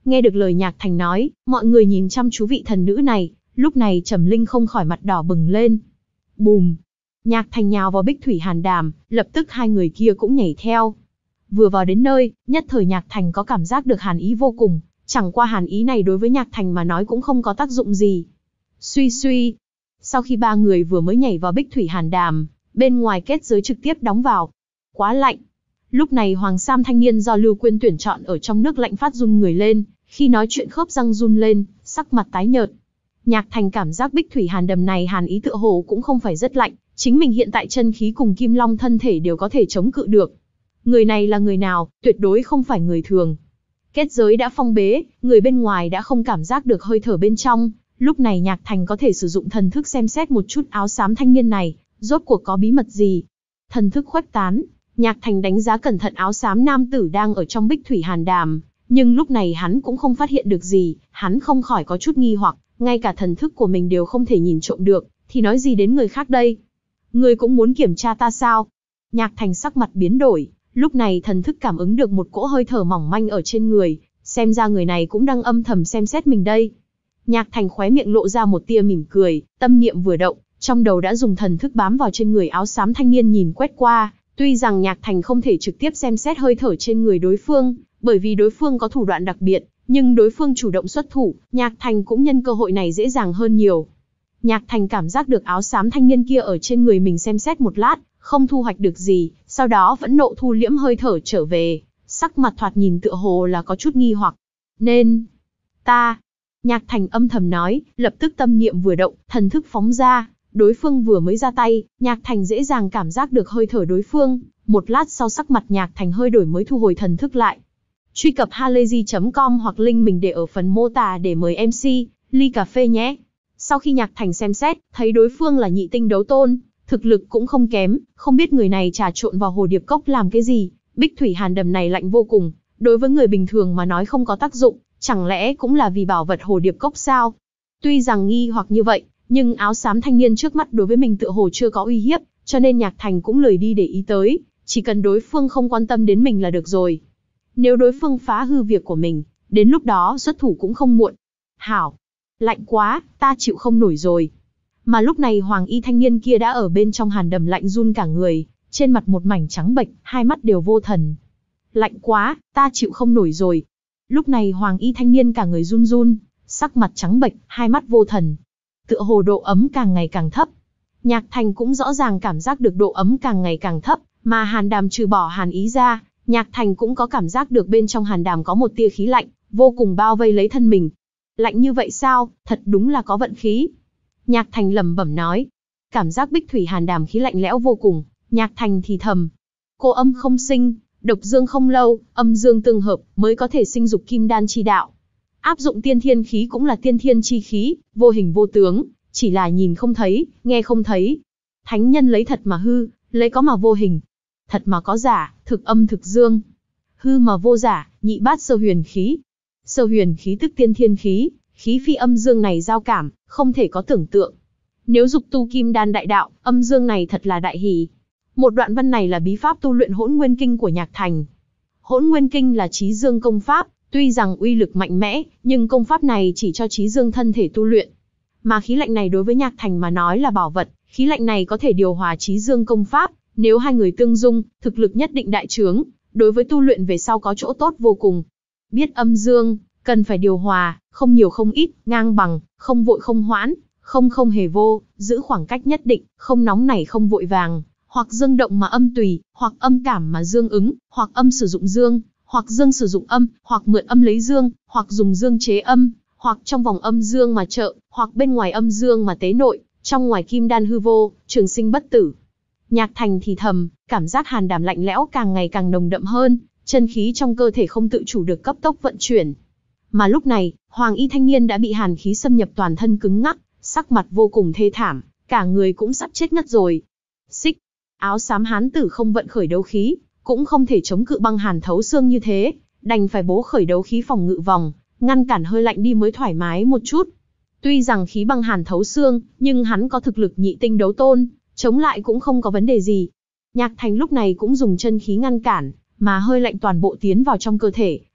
Nghe được lời Nhạc Thành nói, mọi người nhìn chăm chú vị thần nữ này, lúc này Trầm Linh không khỏi mặt đỏ bừng lên. Bùm! Nhạc Thành nhào vào Bích Thủy Hàn Đàm, lập tức hai người kia cũng nhảy theo. Vừa vào đến nơi, nhất thời Nhạc Thành có cảm giác được hàn ý vô cùng, chẳng qua hàn ý này đối với Nhạc Thành mà nói cũng không có tác dụng gì. Suy suy! Sau khi ba người vừa mới nhảy vào Bích Thủy Hàn Đàm, bên ngoài kết giới trực tiếp đóng vào. Quá lạnh! Lúc này Hoàng Sam thanh niên do Lưu Quyên tuyển chọn ở trong nước lạnh phát run người lên, khi nói chuyện khớp răng run lên, sắc mặt tái nhợt. Nhạc Thành cảm giác Bích Thủy Hàn Đàm này hàn ý tựa hồ cũng không phải rất lạnh, chính mình hiện tại chân khí cùng Kim Long thân thể đều có thể chống cự được. Người này là người nào, tuyệt đối không phải người thường. Kết giới đã phong bế, người bên ngoài đã không cảm giác được hơi thở bên trong, lúc này Nhạc Thành có thể sử dụng thần thức xem xét một chút áo xám thanh niên này, rốt cuộc có bí mật gì. Thần thức khuếch tán, Nhạc Thành đánh giá cẩn thận áo xám nam tử đang ở trong Bích Thủy Hàn Đàm, nhưng lúc này hắn cũng không phát hiện được gì, hắn không khỏi có chút nghi hoặc, ngay cả thần thức của mình đều không thể nhìn trộm được, thì nói gì đến người khác đây? Ngươi cũng muốn kiểm tra ta sao? Nhạc Thành sắc mặt biến đổi, lúc này thần thức cảm ứng được một cỗ hơi thở mỏng manh ở trên người, xem ra người này cũng đang âm thầm xem xét mình đây. Nhạc Thành khóe miệng lộ ra một tia mỉm cười, tâm niệm vừa động, trong đầu đã dùng thần thức bám vào trên người áo xám thanh niên nhìn quét qua, tuy rằng Nhạc Thành không thể trực tiếp xem xét hơi thở trên người đối phương, bởi vì đối phương có thủ đoạn đặc biệt, nhưng đối phương chủ động xuất thủ, Nhạc Thành cũng nhân cơ hội này dễ dàng hơn nhiều. Nhạc Thành cảm giác được áo xám thanh niên kia ở trên người mình xem xét một lát, không thu hoạch được gì, sau đó vẫn nộ thu liễm hơi thở trở về, sắc mặt thoạt nhìn tựa hồ là có chút nghi hoặc. Nên, ta, Nhạc Thành âm thầm nói, lập tức tâm niệm vừa động, thần thức phóng ra, đối phương vừa mới ra tay, Nhạc Thành dễ dàng cảm giác được hơi thở đối phương, một lát sau sắc mặt Nhạc Thành hơi đổi mới thu hồi thần thức lại. Truy cập halayzi chấm com hoặc link mình để ở phần mô tả để mời em xê, ly cà phê nhé. Sau khi Nhạc Thành xem xét, thấy đối phương là nhị tinh đấu tôn, thực lực cũng không kém, không biết người này trà trộn vào hồ điệp cốc làm cái gì. Bích Thủy Hàn Đàm này lạnh vô cùng, đối với người bình thường mà nói không có tác dụng, chẳng lẽ cũng là vì bảo vật hồ điệp cốc sao? Tuy rằng nghi hoặc như vậy, nhưng áo xám thanh niên trước mắt đối với mình tựa hồ chưa có uy hiếp, cho nên Nhạc Thành cũng lười đi để ý tới, chỉ cần đối phương không quan tâm đến mình là được rồi. Nếu đối phương phá hư việc của mình, đến lúc đó xuất thủ cũng không muộn. Hảo! Lạnh quá, ta chịu không nổi rồi. Mà lúc này hoàng y thanh niên kia đã ở bên trong hàn đàm lạnh run cả người, trên mặt một mảnh trắng bệch, hai mắt đều vô thần. Lạnh quá, ta chịu không nổi rồi. Lúc này hoàng y thanh niên cả người run run, sắc mặt trắng bệch, hai mắt vô thần. Tựa hồ độ ấm càng ngày càng thấp. Nhạc Thành cũng rõ ràng cảm giác được độ ấm càng ngày càng thấp, mà hàn đàm trừ bỏ hàn ý ra, Nhạc Thành cũng có cảm giác được bên trong hàn đàm có một tia khí lạnh, vô cùng bao vây lấy thân mình. Lạnh như vậy sao, thật đúng là có vận khí. Nhạc Thành lẩm bẩm nói. Cảm giác Bích Thủy Hàn Đàm khí lạnh lẽo vô cùng, Nhạc Thành thì thầm. Cô âm không sinh, độc dương không lâu, âm dương tương hợp mới có thể sinh dục kim đan chi đạo. Áp dụng tiên thiên khí cũng là tiên thiên chi khí, vô hình vô tướng, chỉ là nhìn không thấy, nghe không thấy. Thánh nhân lấy thật mà hư, lấy có mà vô hình. Thật mà có giả, thực âm thực dương. Hư mà vô giả, nhị bát sơ huyền khí. Sơ huyền khí tức tiên thiên khí, khí phi âm dương này giao cảm, không thể có tưởng tượng. Nếu dục tu kim đan đại đạo, âm dương này thật là đại hỷ. Một đoạn văn này là bí pháp tu luyện Hỗn Nguyên Kinh của Nhạc Thành. Hỗn Nguyên Kinh là trí dương công pháp, tuy rằng uy lực mạnh mẽ, nhưng công pháp này chỉ cho trí dương thân thể tu luyện. Mà khí lạnh này đối với Nhạc Thành mà nói là bảo vật, khí lạnh này có thể điều hòa trí dương công pháp, nếu hai người tương dung, thực lực nhất định đại trướng, đối với tu luyện về sau có chỗ tốt vô cùng. Biết âm dương, cần phải điều hòa, không nhiều không ít, ngang bằng, không vội không hoãn, không không hề vô, giữ khoảng cách nhất định, không nóng nảy không vội vàng, hoặc dương động mà âm tùy, hoặc âm cảm mà dương ứng, hoặc âm sử dụng dương, hoặc dương sử dụng âm, hoặc mượn âm lấy dương, hoặc dùng dương chế âm, hoặc trong vòng âm dương mà trợ, hoặc bên ngoài âm dương mà tế nội, trong ngoài kim đan hư vô, trường sinh bất tử. Nhạc Thành thì thầm, cảm giác hàn đàm lạnh lẽo càng ngày càng nồng đậm hơn, chân khí trong cơ thể không tự chủ được cấp tốc vận chuyển. Mà lúc này, hoàng y thanh niên đã bị hàn khí xâm nhập toàn thân cứng ngắc, sắc mặt vô cùng thê thảm, cả người cũng sắp chết ngất rồi. Xích, áo xám hán tử không vận khởi đấu khí, cũng không thể chống cự băng hàn thấu xương như thế, đành phải bố khởi đấu khí phòng ngự vòng, ngăn cản hơi lạnh đi mới thoải mái một chút. Tuy rằng khí băng hàn thấu xương, nhưng hắn có thực lực nhị tinh đấu tôn, chống lại cũng không có vấn đề gì. Nhạc Thành lúc này cũng dùng chân khí ngăn cản, mà hơi lạnh toàn bộ tiến vào trong cơ thể,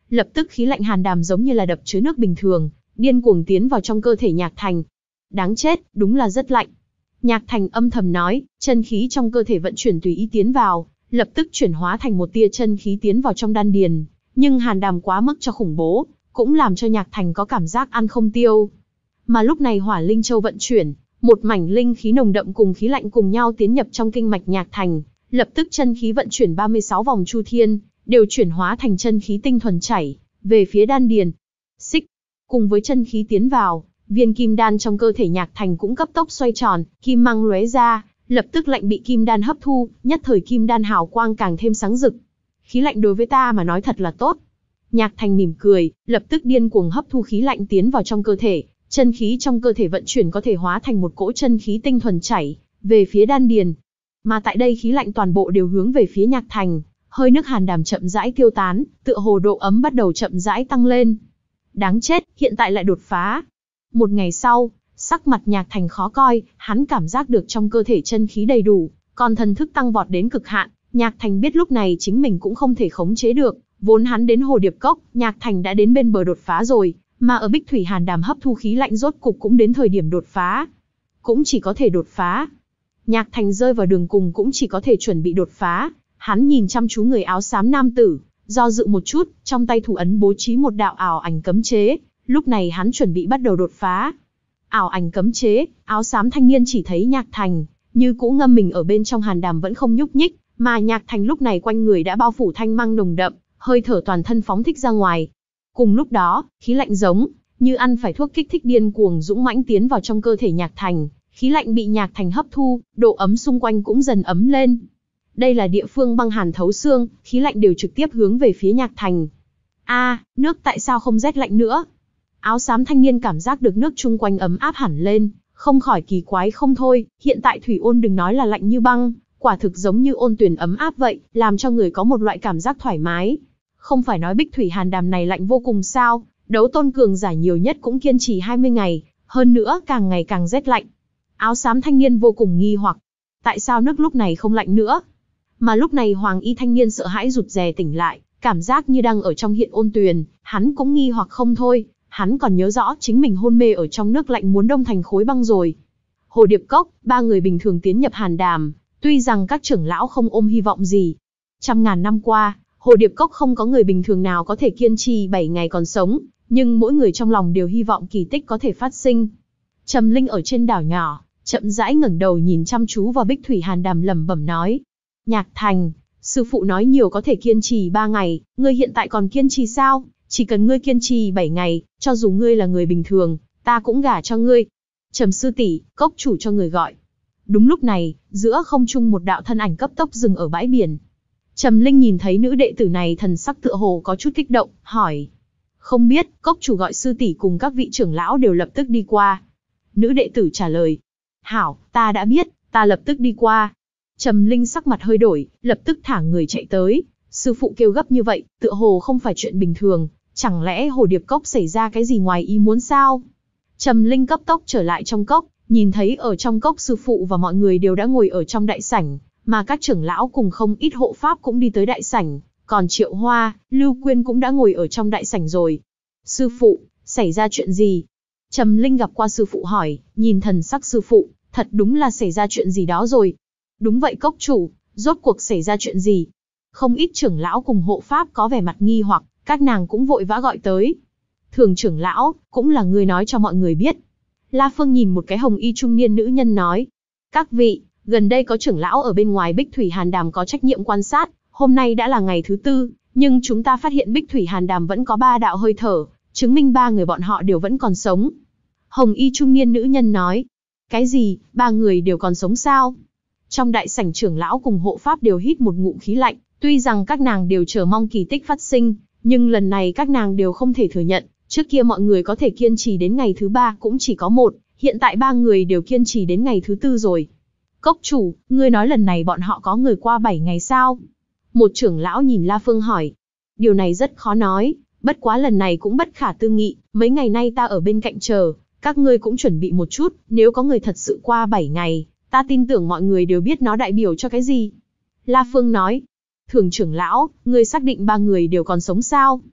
lập tức khí lạnh hàn đàm giống như là đập chứa nước bình thường, điên cuồng tiến vào trong cơ thể Nhạc Thành. Đáng chết, đúng là rất lạnh. Nhạc Thành âm thầm nói, chân khí trong cơ thể vận chuyển tùy ý tiến vào, lập tức chuyển hóa thành một tia chân khí tiến vào trong đan điền, nhưng hàn đàm quá mức cho khủng bố, cũng làm cho Nhạc Thành có cảm giác ăn không tiêu. Mà lúc này Hỏa Linh Châu vận chuyển, một mảnh linh khí nồng đậm cùng khí lạnh cùng nhau tiến nhập trong kinh mạch Nhạc Thành, lập tức chân khí vận chuyển ba mươi sáu vòng chu thiên, đều chuyển hóa thành chân khí tinh thuần chảy về phía đan điền. Xích, cùng với chân khí tiến vào, viên kim đan trong cơ thể Nhạc Thành cũng cấp tốc xoay tròn, kim mang lóe ra, lập tức lạnh bị kim đan hấp thu, nhất thời kim đan hào quang càng thêm sáng rực. Khí lạnh đối với ta mà nói thật là tốt. Nhạc Thành mỉm cười, lập tức điên cuồng hấp thu khí lạnh tiến vào trong cơ thể, chân khí trong cơ thể vận chuyển có thể hóa thành một cỗ chân khí tinh thuần chảy về phía đan điền. Mà tại đây khí lạnh toàn bộ đều hướng về phía Nhạc Thành, hơi nước hàn đàm chậm rãi tiêu tán, tựa hồ độ ấm bắt đầu chậm rãi tăng lên. Đáng chết, hiện tại lại đột phá. Một ngày sau, sắc mặt Nhạc Thành khó coi, hắn cảm giác được trong cơ thể chân khí đầy đủ, còn thần thức tăng vọt đến cực hạn. Nhạc Thành biết lúc này chính mình cũng không thể khống chế được, vốn hắn đến Hồ Điệp Cốc, Nhạc Thành đã đến bên bờ đột phá rồi, mà ở Bích Thủy Hàn Đàm hấp thu khí lạnh rốt cục cũng đến thời điểm đột phá. Cũng chỉ có thể đột phá. Nhạc Thành rơi vào đường cùng cũng chỉ có thể chuẩn bị đột phá. Hắn nhìn chăm chú người áo xám nam tử, do dự một chút, trong tay thủ ấn bố trí một đạo ảo ảnh cấm chế, lúc này hắn chuẩn bị bắt đầu đột phá. Ảo ảnh cấm chế, áo xám thanh niên chỉ thấy Nhạc Thành như cũ ngâm mình ở bên trong hàn đàm vẫn không nhúc nhích, mà Nhạc Thành lúc này quanh người đã bao phủ thanh mang nồng đậm, hơi thở toàn thân phóng thích ra ngoài. Cùng lúc đó, khí lạnh giống như ăn phải thuốc kích thích điên cuồng dũng mãnh tiến vào trong cơ thể Nhạc Thành, khí lạnh bị Nhạc Thành hấp thu, độ ấm xung quanh cũng dần ấm lên. Đây là địa phương băng hàn thấu xương, khí lạnh đều trực tiếp hướng về phía Nhạc Thành. A, à, nước tại sao không rét lạnh nữa? Áo xám thanh niên cảm giác được nước chung quanh ấm áp hẳn lên, không khỏi kỳ quái không thôi, hiện tại thủy ôn đừng nói là lạnh như băng, quả thực giống như ôn tuyền ấm áp vậy, làm cho người có một loại cảm giác thoải mái. Không phải nói Bích Thủy Hàn Đàm này lạnh vô cùng sao, đấu tôn cường giả nhiều nhất cũng kiên trì hai mươi ngày, hơn nữa càng ngày càng rét lạnh. Áo xám thanh niên vô cùng nghi hoặc, tại sao nước lúc này không lạnh nữa? Mà lúc này Hoàng Y thanh niên sợ hãi rụt rè tỉnh lại, cảm giác như đang ở trong hiện ôn tuyền, hắn cũng nghi hoặc không thôi, hắn còn nhớ rõ chính mình hôn mê ở trong nước lạnh muốn đông thành khối băng rồi. Hồ Điệp Cốc, ba người bình thường tiến nhập Hàn Đàm, tuy rằng các trưởng lão không ôm hy vọng gì. Trăm ngàn năm qua, Hồ Điệp Cốc không có người bình thường nào có thể kiên trì bảy ngày còn sống, nhưng mỗi người trong lòng đều hy vọng kỳ tích có thể phát sinh. Trầm Linh ở trên đảo nhỏ, chậm rãi ngẩng đầu nhìn chăm chú vào Bích Thủy Hàn Đàm lẩm bẩm nói. Nhạc Thành, sư phụ nói nhiều có thể kiên trì ba ngày, ngươi hiện tại còn kiên trì sao? Chỉ cần ngươi kiên trì bảy ngày, cho dù ngươi là người bình thường, ta cũng gả cho ngươi. Trầm sư tỷ, cốc chủ cho người gọi. Đúng lúc này, giữa không trung một đạo thân ảnh cấp tốc dừng ở bãi biển. Trầm Linh nhìn thấy nữ đệ tử này thần sắc tựa hồ có chút kích động, hỏi. Không biết, cốc chủ gọi sư tỷ cùng các vị trưởng lão đều lập tức đi qua. Nữ đệ tử trả lời. Hảo, ta đã biết, ta lập tức đi qua. Trầm Linh sắc mặt hơi đổi, lập tức thả người chạy tới. Sư phụ kêu gấp như vậy, tựa hồ không phải chuyện bình thường. Chẳng lẽ Hồ Điệp Cốc xảy ra cái gì ngoài ý muốn sao? Trầm Linh cấp tốc trở lại trong cốc, nhìn thấy ở trong cốc sư phụ và mọi người đều đã ngồi ở trong đại sảnh, mà các trưởng lão cùng không ít hộ pháp cũng đi tới đại sảnh, còn Triệu Hoa, Lưu Quyên cũng đã ngồi ở trong đại sảnh rồi. Sư phụ, xảy ra chuyện gì? Trầm Linh gặp qua sư phụ hỏi, nhìn thần sắc sư phụ, thật đúng là xảy ra chuyện gì đó rồi. Đúng vậy cốc chủ, rốt cuộc xảy ra chuyện gì? Không ít trưởng lão cùng hộ pháp có vẻ mặt nghi hoặc, các nàng cũng vội vã gọi tới. Thường trưởng lão, cũng là người nói cho mọi người biết. La Phương nhìn một cái hồng y trung niên nữ nhân nói. Các vị, gần đây có trưởng lão ở bên ngoài Bích Thủy Hàn Đàm có trách nhiệm quan sát, hôm nay đã là ngày thứ tư, nhưng chúng ta phát hiện Bích Thủy Hàn Đàm vẫn có ba đạo hơi thở, chứng minh ba người bọn họ đều vẫn còn sống. Hồng y trung niên nữ nhân nói. Cái gì, ba người đều còn sống sao? Trong đại sảnh trưởng lão cùng hộ pháp đều hít một ngụm khí lạnh, tuy rằng các nàng đều chờ mong kỳ tích phát sinh, nhưng lần này các nàng đều không thể thừa nhận, trước kia mọi người có thể kiên trì đến ngày thứ ba cũng chỉ có một, hiện tại ba người đều kiên trì đến ngày thứ tư rồi. Cốc chủ, ngươi nói lần này bọn họ có người qua bảy ngày sao? Một trưởng lão nhìn La Phương hỏi. Điều này rất khó nói, bất quá lần này cũng bất khả tư nghị, mấy ngày nay ta ở bên cạnh chờ, các ngươi cũng chuẩn bị một chút, nếu có người thật sự qua bảy ngày, ta tin tưởng mọi người đều biết nó đại biểu cho cái gì. La Phương nói. Thường trưởng lão, ngươi xác định ba người đều còn sống sao?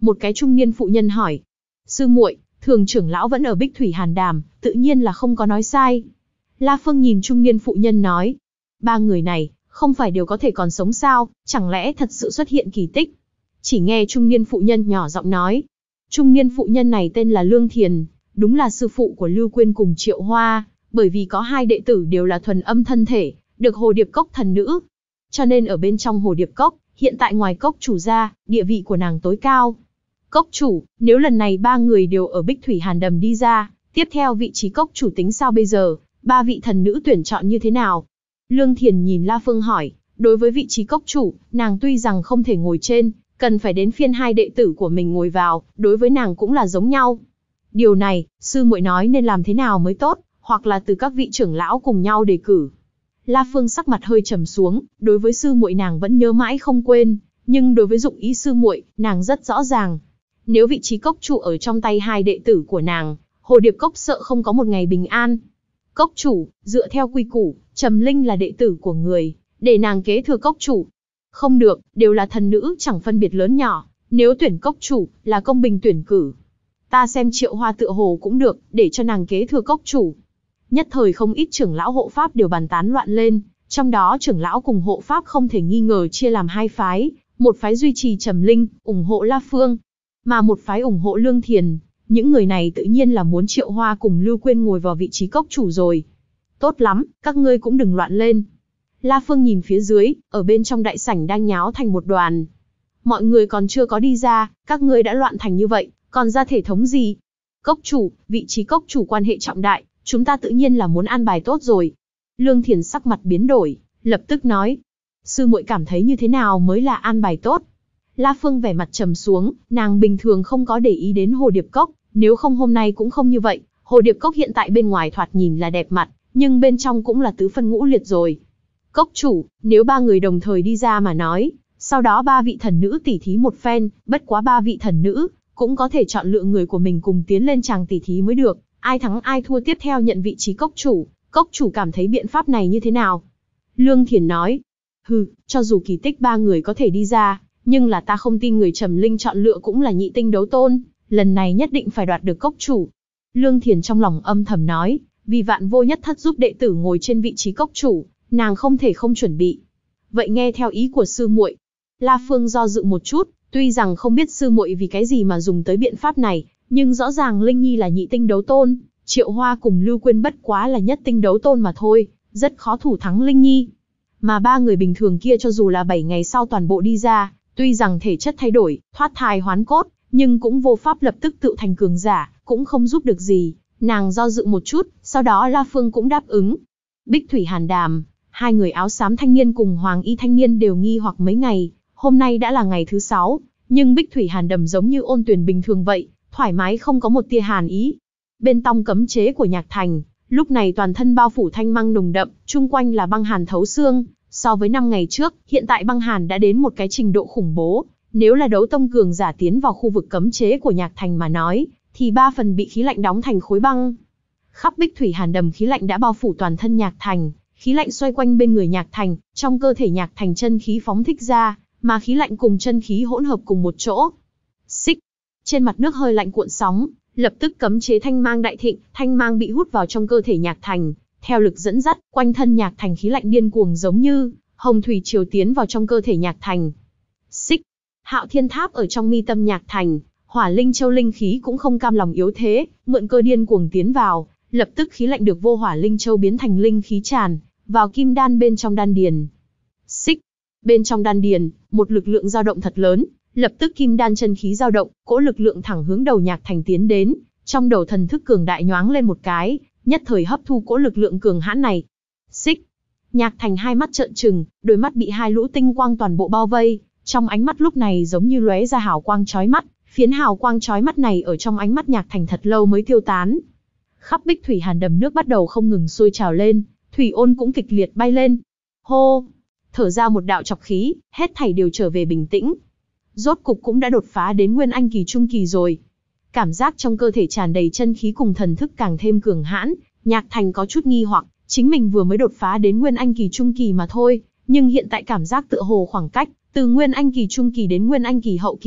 Một cái trung niên phụ nhân hỏi. Sư muội, Thường trưởng lão vẫn ở Bích Thủy Hàn Đàm, tự nhiên là không có nói sai. La Phương nhìn trung niên phụ nhân nói. Ba người này, không phải đều có thể còn sống sao, chẳng lẽ thật sự xuất hiện kỳ tích? Chỉ nghe trung niên phụ nhân nhỏ giọng nói. Trung niên phụ nhân này tên là Lương Thiền, đúng là sư phụ của Lưu Quyên cùng Triệu Hoa, bởi vì có hai đệ tử đều là thuần âm thân thể, được Hồ Điệp Cốc thần nữ. Cho nên ở bên trong Hồ Điệp Cốc, hiện tại ngoài cốc chủ ra, địa vị của nàng tối cao. Cốc chủ, nếu lần này ba người đều ở Bích Thủy Hàn Đầm đi ra, tiếp theo vị trí cốc chủ tính sao bây giờ, ba vị thần nữ tuyển chọn như thế nào? Lương Thiền nhìn La Phương hỏi, đối với vị trí cốc chủ, nàng tuy rằng không thể ngồi trên, cần phải đến phiên hai đệ tử của mình ngồi vào, đối với nàng cũng là giống nhau. Điều này, sư muội nói nên làm thế nào mới tốt, hoặc là từ các vị trưởng lão cùng nhau đề cử. La Phương sắc mặt hơi trầm xuống, đối với sư muội nàng vẫn nhớ mãi không quên, nhưng đối với dụng ý sư muội, nàng rất rõ ràng. Nếu vị trí cốc chủ ở trong tay hai đệ tử của nàng, Hồ Điệp Cốc sợ không có một ngày bình an. Cốc chủ, dựa theo quy củ, Trầm Linh là đệ tử của người, để nàng kế thừa cốc chủ. Không được, đều là thần nữ chẳng phân biệt lớn nhỏ, nếu tuyển cốc chủ, là công bình tuyển cử. Ta xem Triệu Hoa tựa hồ cũng được, để cho nàng kế thừa cốc chủ. Nhất thời không ít trưởng lão hộ pháp đều bàn tán loạn lên, trong đó trưởng lão cùng hộ pháp không thể nghi ngờ chia làm hai phái, một phái duy trì Trầm Linh, ủng hộ La Phương, mà một phái ủng hộ Lương Thiền. Những người này tự nhiên là muốn Triệu Hoa cùng Lưu Quyên ngồi vào vị trí cốc chủ rồi. Tốt lắm, các ngươi cũng đừng loạn lên. La Phương nhìn phía dưới, ở bên trong đại sảnh đang nháo thành một đoàn. Mọi người còn chưa có đi ra, các ngươi đã loạn thành như vậy, còn ra thể thống gì? Cốc chủ, vị trí cốc chủ quan hệ trọng đại, chúng ta tự nhiên là muốn an bài tốt rồi. Lương Thiền sắc mặt biến đổi, lập tức nói. Sư muội cảm thấy như thế nào mới là an bài tốt? La Phương vẻ mặt trầm xuống, nàng bình thường không có để ý đến Hồ Điệp Cốc, nếu không hôm nay cũng không như vậy. Hồ Điệp Cốc hiện tại bên ngoài thoạt nhìn là đẹp mặt, nhưng bên trong cũng là tứ phân ngũ liệt rồi. Cốc chủ, nếu ba người đồng thời đi ra mà nói, sau đó ba vị thần nữ tỉ thí một phen, bất quá ba vị thần nữ cũng có thể chọn lựa người của mình cùng tiến lên chàng tỉ thí mới được, ai thắng ai thua tiếp theo nhận vị trí cốc chủ. Cốc chủ cảm thấy biện pháp này như thế nào? Lương Thiền nói. Hừ, cho dù kỳ tích ba người có thể đi ra, nhưng là ta không tin người Trầm Linh chọn lựa cũng là nhị tinh đấu tôn, lần này nhất định phải đoạt được cốc chủ. Lương Thiền trong lòng âm thầm nói, vì vạn vô nhất thất giúp đệ tử ngồi trên vị trí cốc chủ, nàng không thể không chuẩn bị. Vậy nghe theo ý của sư muội. La Phương do dự một chút, tuy rằng không biết sư muội vì cái gì mà dùng tới biện pháp này, nhưng rõ ràng Linh Nhi là nhị tinh đấu tôn, Triệu Hoa cùng Lưu Quyên bất quá là nhất tinh đấu tôn mà thôi, rất khó thủ thắng Linh Nhi. Mà ba người bình thường kia cho dù là bảy ngày sau toàn bộ đi ra, tuy rằng thể chất thay đổi, thoát thai hoán cốt, nhưng cũng vô pháp lập tức tự thành cường giả, cũng không giúp được gì. Nàng do dự một chút, sau đó La Phương cũng đáp ứng. Bích Thủy Hàn Đàm, hai người áo xám thanh niên cùng hoàng y thanh niên đều nghi hoặc mấy ngày, hôm nay đã là ngày thứ sáu, nhưng Bích Thủy Hàn Đầm giống như ôn tuyền bình thường vậy, thoải mái không có một tia hàn ý. Bên trong cấm chế của Nhạc Thành, lúc này toàn thân bao phủ thanh mang nồng đậm, chung quanh là băng hàn thấu xương. So với năm ngày trước, hiện tại băng hàn đã đến một cái trình độ khủng bố. Nếu là đấu tông cường giả tiến vào khu vực cấm chế của Nhạc Thành mà nói, thì ba phần bị khí lạnh đóng thành khối băng. Khắp Bích Thủy Hàn Đầm khí lạnh đã bao phủ toàn thân Nhạc Thành, khí lạnh xoay quanh bên người Nhạc Thành, trong cơ thể Nhạc Thành chân khí phóng thích ra, mà khí lạnh cùng chân khí hỗn hợp cùng một chỗ. Xích, trên mặt nước hơi lạnh cuộn sóng, lập tức cấm chế thanh mang đại thịnh, thanh mang bị hút vào trong cơ thể Nhạc Thành, theo lực dẫn dắt, quanh thân Nhạc Thành khí lạnh điên cuồng giống như hồng thủy triều tiến vào trong cơ thể Nhạc Thành. Xích, Hạo Thiên Tháp ở trong mi tâm Nhạc Thành, Hỏa Linh Châu linh khí cũng không cam lòng yếu thế, mượn cơ điên cuồng tiến vào, lập tức khí lạnh được vô Hỏa Linh Châu biến thành linh khí tràn vào kim đan bên trong đan điền. Xích, bên trong đan điền, một lực lượng dao động thật lớn, lập tức kim đan chân khí dao động, cỗ lực lượng thẳng hướng đầu Nhạc Thành tiến đến, trong đầu thần thức cường đại nhoáng lên một cái, nhất thời hấp thu cỗ lực lượng cường hãn này. Xích, Nhạc Thành hai mắt trợn trừng, đôi mắt bị hai lũ tinh quang toàn bộ bao vây, trong ánh mắt lúc này giống như lóe ra hào quang chói mắt, phiến hào quang chói mắt này ở trong ánh mắt Nhạc Thành thật lâu mới tiêu tán. Khắp Bích Thủy Hàn Đầm nước bắt đầu không ngừng sôi trào lên, thủy ôn cũng kịch liệt bay lên. Hô, thở ra một đạo trọc khí, hết thảy đều trở về bình tĩnh. Rốt cục cũng đã đột phá đến Nguyên Anh kỳ trung kỳ rồi. Cảm giác trong cơ thể tràn đầy chân khí cùng thần thức càng thêm cường hãn, Nhạc Thành có chút nghi hoặc, chính mình vừa mới đột phá đến Nguyên Anh kỳ trung kỳ mà thôi, nhưng hiện tại cảm giác tựa hồ khoảng cách từ Nguyên Anh kỳ trung kỳ đến Nguyên Anh kỳ hậu kỳ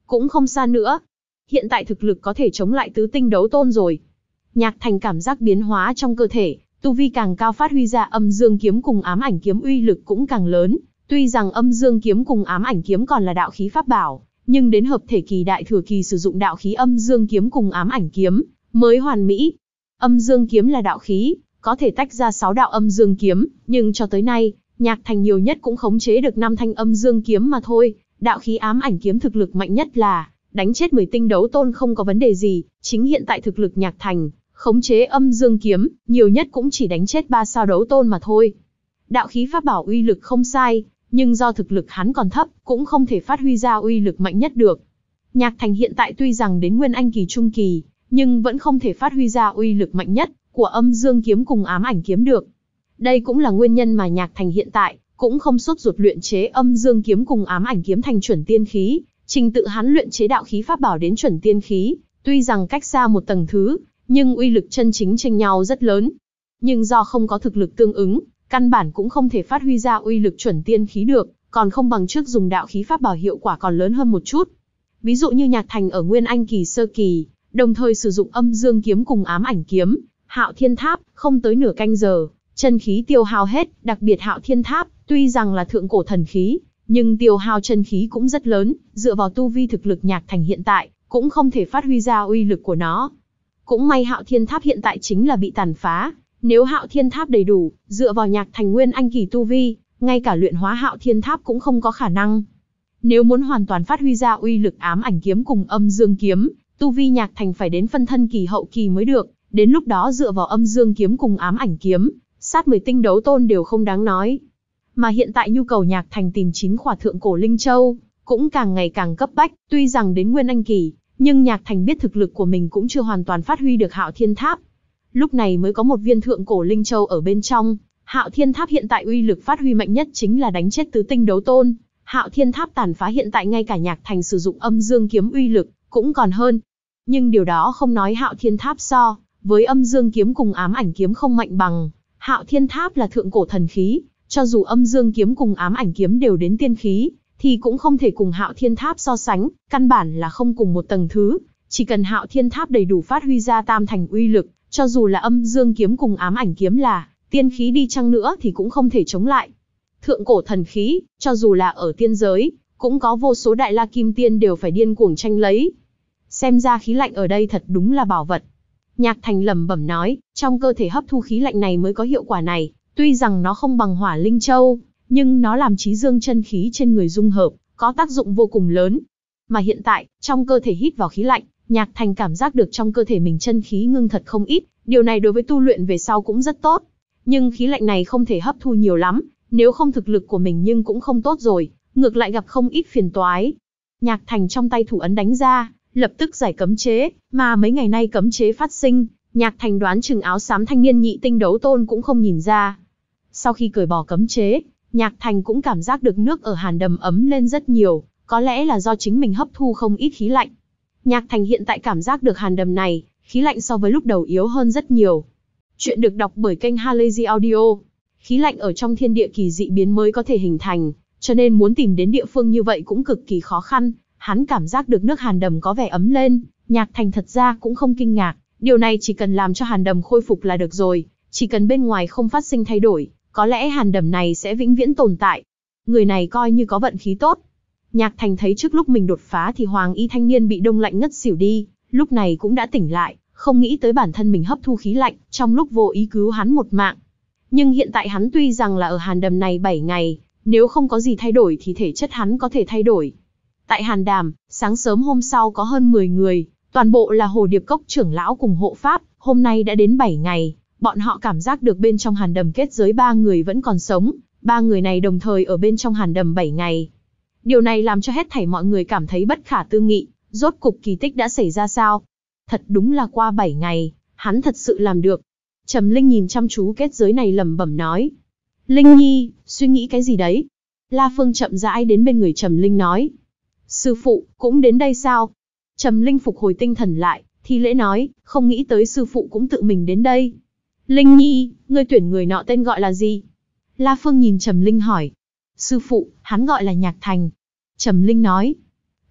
cũng không xa nữa. Hiện tại thực lực có thể chống lại tứ tinh đấu tôn rồi. Nhạc Thành cảm giác biến hóa trong cơ thể, tu vi càng cao phát huy ra âm dương kiếm cùng ám ảnh kiếm uy lực cũng càng lớn. Tuy rằng âm dương kiếm cùng ám ảnh kiếm còn là đạo khí pháp bảo, nhưng đến hợp thể kỳ đại thừa kỳ sử dụng đạo khí âm dương kiếm cùng ám ảnh kiếm mới hoàn mỹ. Âm dương kiếm là đạo khí, có thể tách ra sáu đạo âm dương kiếm, nhưng cho tới nay, Nhạc Thành nhiều nhất cũng khống chế được năm thanh âm dương kiếm mà thôi. Đạo khí ám ảnh kiếm thực lực mạnh nhất là đánh chết mười tinh đấu tôn không có vấn đề gì. Chính hiện tại thực lực Nhạc Thành khống chế âm dương kiếm, nhiều nhất cũng chỉ đánh chết ba sao đấu tôn mà thôi. Đạo khí pháp bảo uy lực không sai, nhưng do thực lực hắn còn thấp, cũng không thể phát huy ra uy lực mạnh nhất được. Nhạc Thành hiện tại tuy rằng đến Nguyên Anh kỳ trung kỳ, nhưng vẫn không thể phát huy ra uy lực mạnh nhất của âm dương kiếm cùng ám ảnh kiếm được. Đây cũng là nguyên nhân mà Nhạc Thành hiện tại cũng không sốt ruột luyện chế âm dương kiếm cùng ám ảnh kiếm thành chuẩn tiên khí. Trình tự hắn luyện chế đạo khí pháp bảo đến chuẩn tiên khí, tuy rằng cách xa một tầng thứ, nhưng uy lực chân chính chênh nhau rất lớn. Nhưng do không có thực lực tương ứng, căn bản cũng không thể phát huy ra uy lực chuẩn tiên khí được, còn không bằng trước dùng đạo khí pháp bảo hiệu quả còn lớn hơn một chút. Ví dụ như Nhạc Thành ở Nguyên Anh kỳ sơ kỳ, đồng thời sử dụng âm dương kiếm cùng ám ảnh kiếm, Hạo Thiên Tháp, không tới nửa canh giờ, chân khí tiêu hao hết. Đặc biệt Hạo Thiên Tháp, tuy rằng là thượng cổ thần khí, nhưng tiêu hao chân khí cũng rất lớn, dựa vào tu vi thực lực Nhạc Thành hiện tại, cũng không thể phát huy ra uy lực của nó. Cũng may Hạo Thiên Tháp hiện tại chính là bị tàn phá, nếu Hạo Thiên Tháp đầy đủ, dựa vào Nhạc Thành Nguyên Anh kỳ tu vi, ngay cả luyện hóa Hạo Thiên Tháp cũng không có khả năng. Nếu muốn hoàn toàn phát huy ra uy lực ám ảnh kiếm cùng âm dương kiếm, tu vi Nhạc Thành phải đến phân thân kỳ hậu kỳ mới được, đến lúc đó dựa vào âm dương kiếm cùng ám ảnh kiếm, sát mười tinh đấu tôn đều không đáng nói. Mà hiện tại nhu cầu Nhạc Thành tìm chín khỏa thượng cổ linh châu, cũng càng ngày càng cấp bách, tuy rằng đến Nguyên Anh kỳ, nhưng Nhạc Thành biết thực lực của mình cũng chưa hoàn toàn phát huy được Hạo Thiên Tháp. Lúc này mới có một viên thượng cổ linh châu ở bên trong. Hạo Thiên Tháp hiện tại uy lực phát huy mạnh nhất chính là đánh chết tứ tinh đấu tôn. Hạo Thiên Tháp tàn phá hiện tại ngay cả Nhạc Thành sử dụng âm dương kiếm uy lực cũng còn hơn. Nhưng điều đó không nói Hạo Thiên Tháp so với âm dương kiếm cùng ám ảnh kiếm không mạnh bằng. Hạo Thiên Tháp là thượng cổ thần khí, cho dù âm dương kiếm cùng ám ảnh kiếm đều đến tiên khí, thì cũng không thể cùng Hạo Thiên Tháp so sánh, căn bản là không cùng một tầng thứ. Chỉ cần Hạo Thiên Tháp đầy đủ phát huy ra tam thành uy lực, cho dù là âm dương kiếm cùng ám ảnh kiếm là tiên khí đi chăng nữa thì cũng không thể chống lại. Thượng cổ thần khí, cho dù là ở tiên giới, cũng có vô số đại la kim tiên đều phải điên cuồng tranh lấy. Xem ra khí lạnh ở đây thật đúng là bảo vật. Nhạc Thành lẩm bẩm nói, trong cơ thể hấp thu khí lạnh này mới có hiệu quả này, tuy rằng nó không bằng hỏa linh châu, nhưng nó làm trí dương chân khí trên người dung hợp, có tác dụng vô cùng lớn. Mà hiện tại, trong cơ thể hít vào khí lạnh, Nhạc Thành cảm giác được trong cơ thể mình chân khí ngưng thật không ít, điều này đối với tu luyện về sau cũng rất tốt. Nhưng khí lạnh này không thể hấp thu nhiều lắm, nếu không thực lực của mình nhưng cũng không tốt rồi, ngược lại gặp không ít phiền toái. Nhạc Thành trong tay thủ ấn đánh ra, lập tức giải cấm chế, mà mấy ngày nay cấm chế phát sinh, Nhạc Thành đoán chừng áo xám thanh niên nhị tinh đấu tôn cũng không nhìn ra. Sau khi cởi bỏ cấm chế, Nhạc Thành cũng cảm giác được nước ở hàn đầm ấm lên rất nhiều, có lẽ là do chính mình hấp thu không ít khí lạnh. Nhạc Thành hiện tại cảm giác được hàn đầm này, khí lạnh so với lúc đầu yếu hơn rất nhiều. Chuyện được đọc bởi kênh Halazy Audio. Khí lạnh ở trong thiên địa kỳ dị biến mới có thể hình thành, cho nên muốn tìm đến địa phương như vậy cũng cực kỳ khó khăn. Hắn cảm giác được nước hàn đầm có vẻ ấm lên, Nhạc Thành thật ra cũng không kinh ngạc, điều này chỉ cần làm cho hàn đầm khôi phục là được rồi, chỉ cần bên ngoài không phát sinh thay đổi, có lẽ hàn đầm này sẽ vĩnh viễn tồn tại. Người này coi như có vận khí tốt. Nhạc Thành thấy trước lúc mình đột phá thì hoàng y thanh niên bị đông lạnh ngất xỉu đi, lúc này cũng đã tỉnh lại, không nghĩ tới bản thân mình hấp thu khí lạnh, trong lúc vô ý cứu hắn một mạng. Nhưng hiện tại hắn tuy rằng là ở hàn đầm này bảy ngày, nếu không có gì thay đổi thì thể chất hắn có thể thay đổi. Tại hàn đàm, sáng sớm hôm sau có hơn mười người, toàn bộ là Hồ Điệp Cốc trưởng lão cùng hộ pháp, hôm nay đã đến bảy ngày, bọn họ cảm giác được bên trong hàn đầm kết giới ba người vẫn còn sống, ba người này đồng thời ở bên trong hàn đầm bảy ngày. Điều này làm cho hết thảy mọi người cảm thấy bất khả tư nghị, rốt cục kỳ tích đã xảy ra sao? Thật đúng là qua bảy ngày, hắn thật sự làm được. Trầm Linh nhìn chăm chú kết giới này lẩm bẩm nói. Linh Nhi, suy nghĩ cái gì đấy? La Phương chậm rãi đến bên người Trầm Linh nói. Sư phụ, cũng đến đây sao? Trầm Linh phục hồi tinh thần lại, thi lễ nói, không nghĩ tới sư phụ cũng tự mình đến đây. Linh Nhi, ngươi tuyển người nọ tên gọi là gì? La Phương nhìn Trầm Linh hỏi. Sư phụ, hắn gọi là Nhạc Thành. Trầm Linh nói.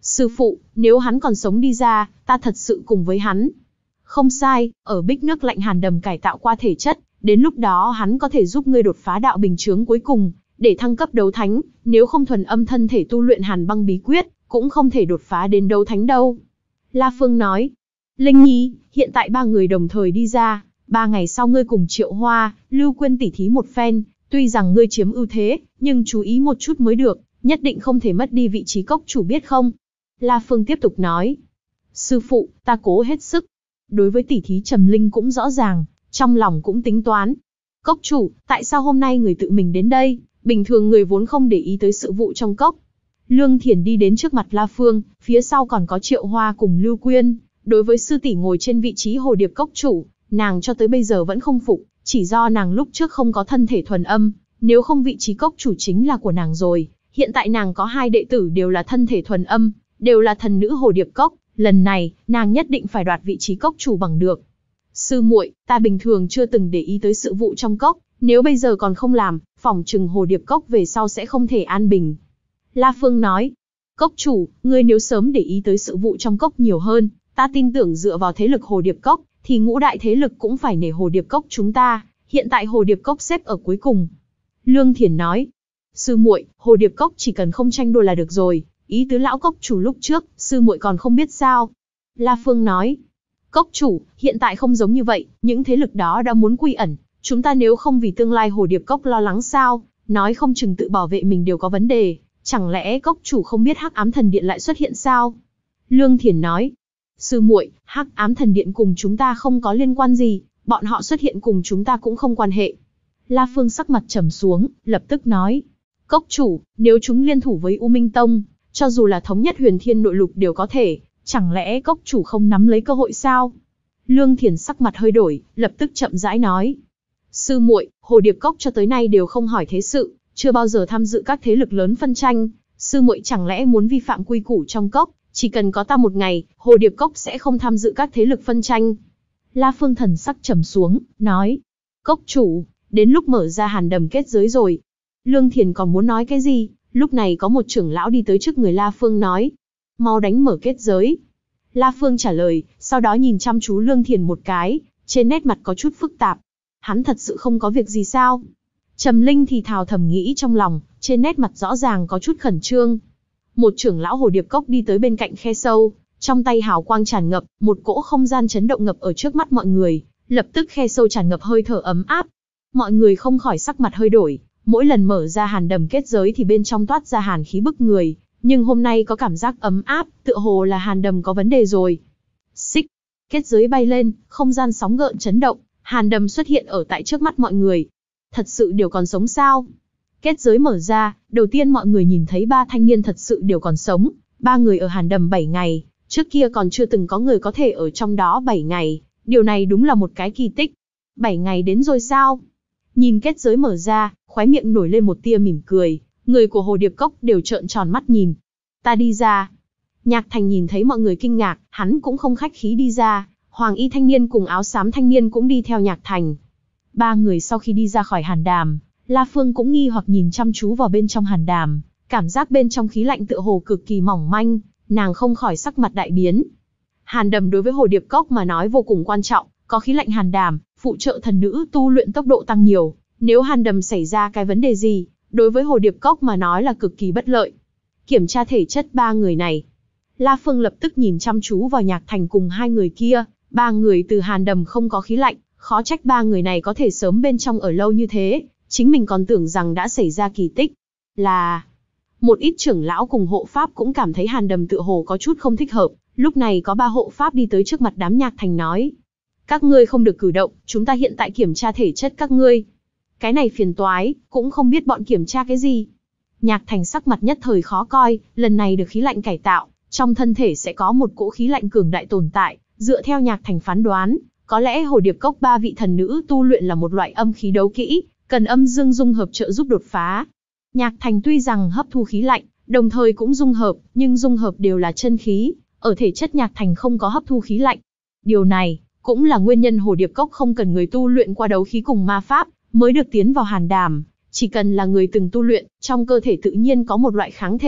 Sư phụ, nếu hắn còn sống đi ra, ta thật sự cùng với hắn. Không sai, ở bích nước lạnh hàn đầm cải tạo qua thể chất, đến lúc đó hắn có thể giúp ngươi đột phá đạo bình chướng cuối cùng, để thăng cấp đấu thánh, nếu không thuần âm thân thể tu luyện hàn băng bí quyết, cũng không thể đột phá đến đấu thánh đâu. La Phương nói, Linh Nhi, hiện tại ba người đồng thời đi ra, ba ngày sau ngươi cùng Triệu Hoa, Lưu Quyên tỉ thí một phen, tuy rằng ngươi chiếm ưu thế, nhưng chú ý một chút mới được, nhất định không thể mất đi vị trí cốc chủ biết không? La Phương tiếp tục nói, sư phụ, ta cố hết sức. Đối với tỉ thí Trầm Linh cũng rõ ràng, trong lòng cũng tính toán. Cốc chủ, tại sao hôm nay người tự mình đến đây, bình thường người vốn không để ý tới sự vụ trong cốc. Lương Thiển đi đến trước mặt La Phương, phía sau còn có Triệu Hoa cùng Lưu Quyên. Đối với sư tỷ ngồi trên vị trí hồ điệp cốc chủ, nàng cho tới bây giờ vẫn không phục, chỉ do nàng lúc trước không có thân thể thuần âm, nếu không vị trí cốc chủ chính là của nàng rồi. Hiện tại nàng có hai đệ tử đều là thân thể thuần âm, đều là thần nữ hồ điệp cốc, lần này, nàng nhất định phải đoạt vị trí cốc chủ bằng được. Sư muội, ta bình thường chưa từng để ý tới sự vụ trong cốc, nếu bây giờ còn không làm, phỏng chừng hồ điệp cốc về sau sẽ không thể an bình. La Phương nói, cốc chủ, ngươi nếu sớm để ý tới sự vụ trong cốc nhiều hơn, ta tin tưởng dựa vào thế lực hồ điệp cốc, thì ngũ đại thế lực cũng phải nể hồ điệp cốc chúng ta, hiện tại hồ điệp cốc xếp ở cuối cùng. Lương Thiển nói, sư muội, hồ điệp cốc chỉ cần không tranh đua là được rồi, ý tứ lão cốc chủ lúc trước, sư muội còn không biết sao. La Phương nói, cốc chủ, hiện tại không giống như vậy, những thế lực đó đã muốn quy ẩn, chúng ta nếu không vì tương lai hồ điệp cốc lo lắng sao, nói không chừng tự bảo vệ mình đều có vấn đề, chẳng lẽ cốc chủ không biết Hắc Ám Thần Điện lại xuất hiện sao? Lương Thiển nói, sư muội, Hắc Ám Thần Điện cùng chúng ta không có liên quan gì, bọn họ xuất hiện cùng chúng ta cũng không quan hệ. La Phương sắc mặt trầm xuống, lập tức nói, cốc chủ, nếu chúng liên thủ với U Minh Tông, cho dù là thống nhất huyền thiên nội lục đều có thể, chẳng lẽ cốc chủ không nắm lấy cơ hội sao? Lương Thiển sắc mặt hơi đổi, lập tức chậm rãi nói, sư muội, hồ điệp cốc cho tới nay đều không hỏi thế sự, chưa bao giờ tham dự các thế lực lớn phân tranh, sư muội chẳng lẽ muốn vi phạm quy củ trong cốc, chỉ cần có ta một ngày, hồ điệp cốc sẽ không tham dự các thế lực phân tranh. La Phương thần sắc trầm xuống, nói, cốc chủ, đến lúc mở ra hàn đầm kết giới rồi. Lương Thiển còn muốn nói cái gì, lúc này có một trưởng lão đi tới trước người La Phương nói, mau đánh mở kết giới. La Phương trả lời, sau đó nhìn chăm chú Lương Thiển một cái, trên nét mặt có chút phức tạp. Hắn thật sự không có việc gì sao? Trầm Linh thì thào thầm nghĩ trong lòng, trên nét mặt rõ ràng có chút khẩn trương. Một trưởng lão hồ điệp cốc đi tới bên cạnh khe sâu, trong tay hào quang tràn ngập, một cỗ không gian chấn động ngập ở trước mắt mọi người, lập tức khe sâu tràn ngập hơi thở ấm áp. Mọi người không khỏi sắc mặt hơi đổi, mỗi lần mở ra hàn đầm kết giới thì bên trong toát ra hàn khí bức người, nhưng hôm nay có cảm giác ấm áp, tựa hồ là hàn đầm có vấn đề rồi. Xích, kết giới bay lên, không gian sóng gợn chấn động, hàn đầm xuất hiện ở tại trước mắt mọi người. Thật sự đều còn sống sao? Kết giới mở ra, đầu tiên mọi người nhìn thấy ba thanh niên thật sự đều còn sống, ba người ở hàn đầm bảy ngày, trước kia còn chưa từng có người có thể ở trong đó bảy ngày, điều này đúng là một cái kỳ tích. bảy ngày đến rồi sao? Nhìn kết giới mở ra, khóe miệng nổi lên một tia mỉm cười, người của hồ điệp cốc đều trợn tròn mắt nhìn. Ta đi ra. Nhạc Thành nhìn thấy mọi người kinh ngạc, hắn cũng không khách khí đi ra, hoàng y thanh niên cùng áo xám thanh niên cũng đi theo Nhạc Thành. Ba người sau khi đi ra khỏi hàn đàm, La Phương cũng nghi hoặc nhìn chăm chú vào bên trong hàn đàm, cảm giác bên trong khí lạnh tựa hồ cực kỳ mỏng manh, nàng không khỏi sắc mặt đại biến. Hàn đầm đối với hồ điệp cốc mà nói vô cùng quan trọng, có khí lạnh hàn đàm, phụ trợ thần nữ tu luyện tốc độ tăng nhiều, nếu hàn đầm xảy ra cái vấn đề gì, đối với hồ điệp cốc mà nói là cực kỳ bất lợi. Kiểm tra thể chất ba người này. La Phương lập tức nhìn chăm chú vào Nhạc Thành cùng hai người kia, ba người từ hàn đầm không có khí lạnh, khó trách ba người này có thể sớm bên trong ở lâu như thế, chính mình còn tưởng rằng đã xảy ra kỳ tích. Là, một ít trưởng lão cùng hộ pháp cũng cảm thấy hàn đầm tựa hồ có chút không thích hợp, lúc này có ba hộ pháp đi tới trước mặt đám Nhạc Thành nói. Các ngươi không được cử động, chúng ta hiện tại kiểm tra thể chất các ngươi. Cái này phiền toái, cũng không biết bọn kiểm tra cái gì. Nhạc Thành sắc mặt nhất thời khó coi, lần này được khí lạnh cải tạo, trong thân thể sẽ có một cỗ khí lạnh cường đại tồn tại, dựa theo Nhạc Thành phán đoán, có lẽ hồ điệp cốc ba vị thần nữ tu luyện là một loại âm khí đấu kỹ, cần âm dương dung hợp trợ giúp đột phá. Nhạc Thành tuy rằng hấp thu khí lạnh, đồng thời cũng dung hợp, nhưng dung hợp đều là chân khí, ở thể chất Nhạc Thành không có hấp thu khí lạnh. Điều này cũng là nguyên nhân hồ điệp cốc không cần người tu luyện qua đấu khí cùng ma pháp mới được tiến vào hàn đàm, chỉ cần là người từng tu luyện, trong cơ thể tự nhiên có một loại kháng thể,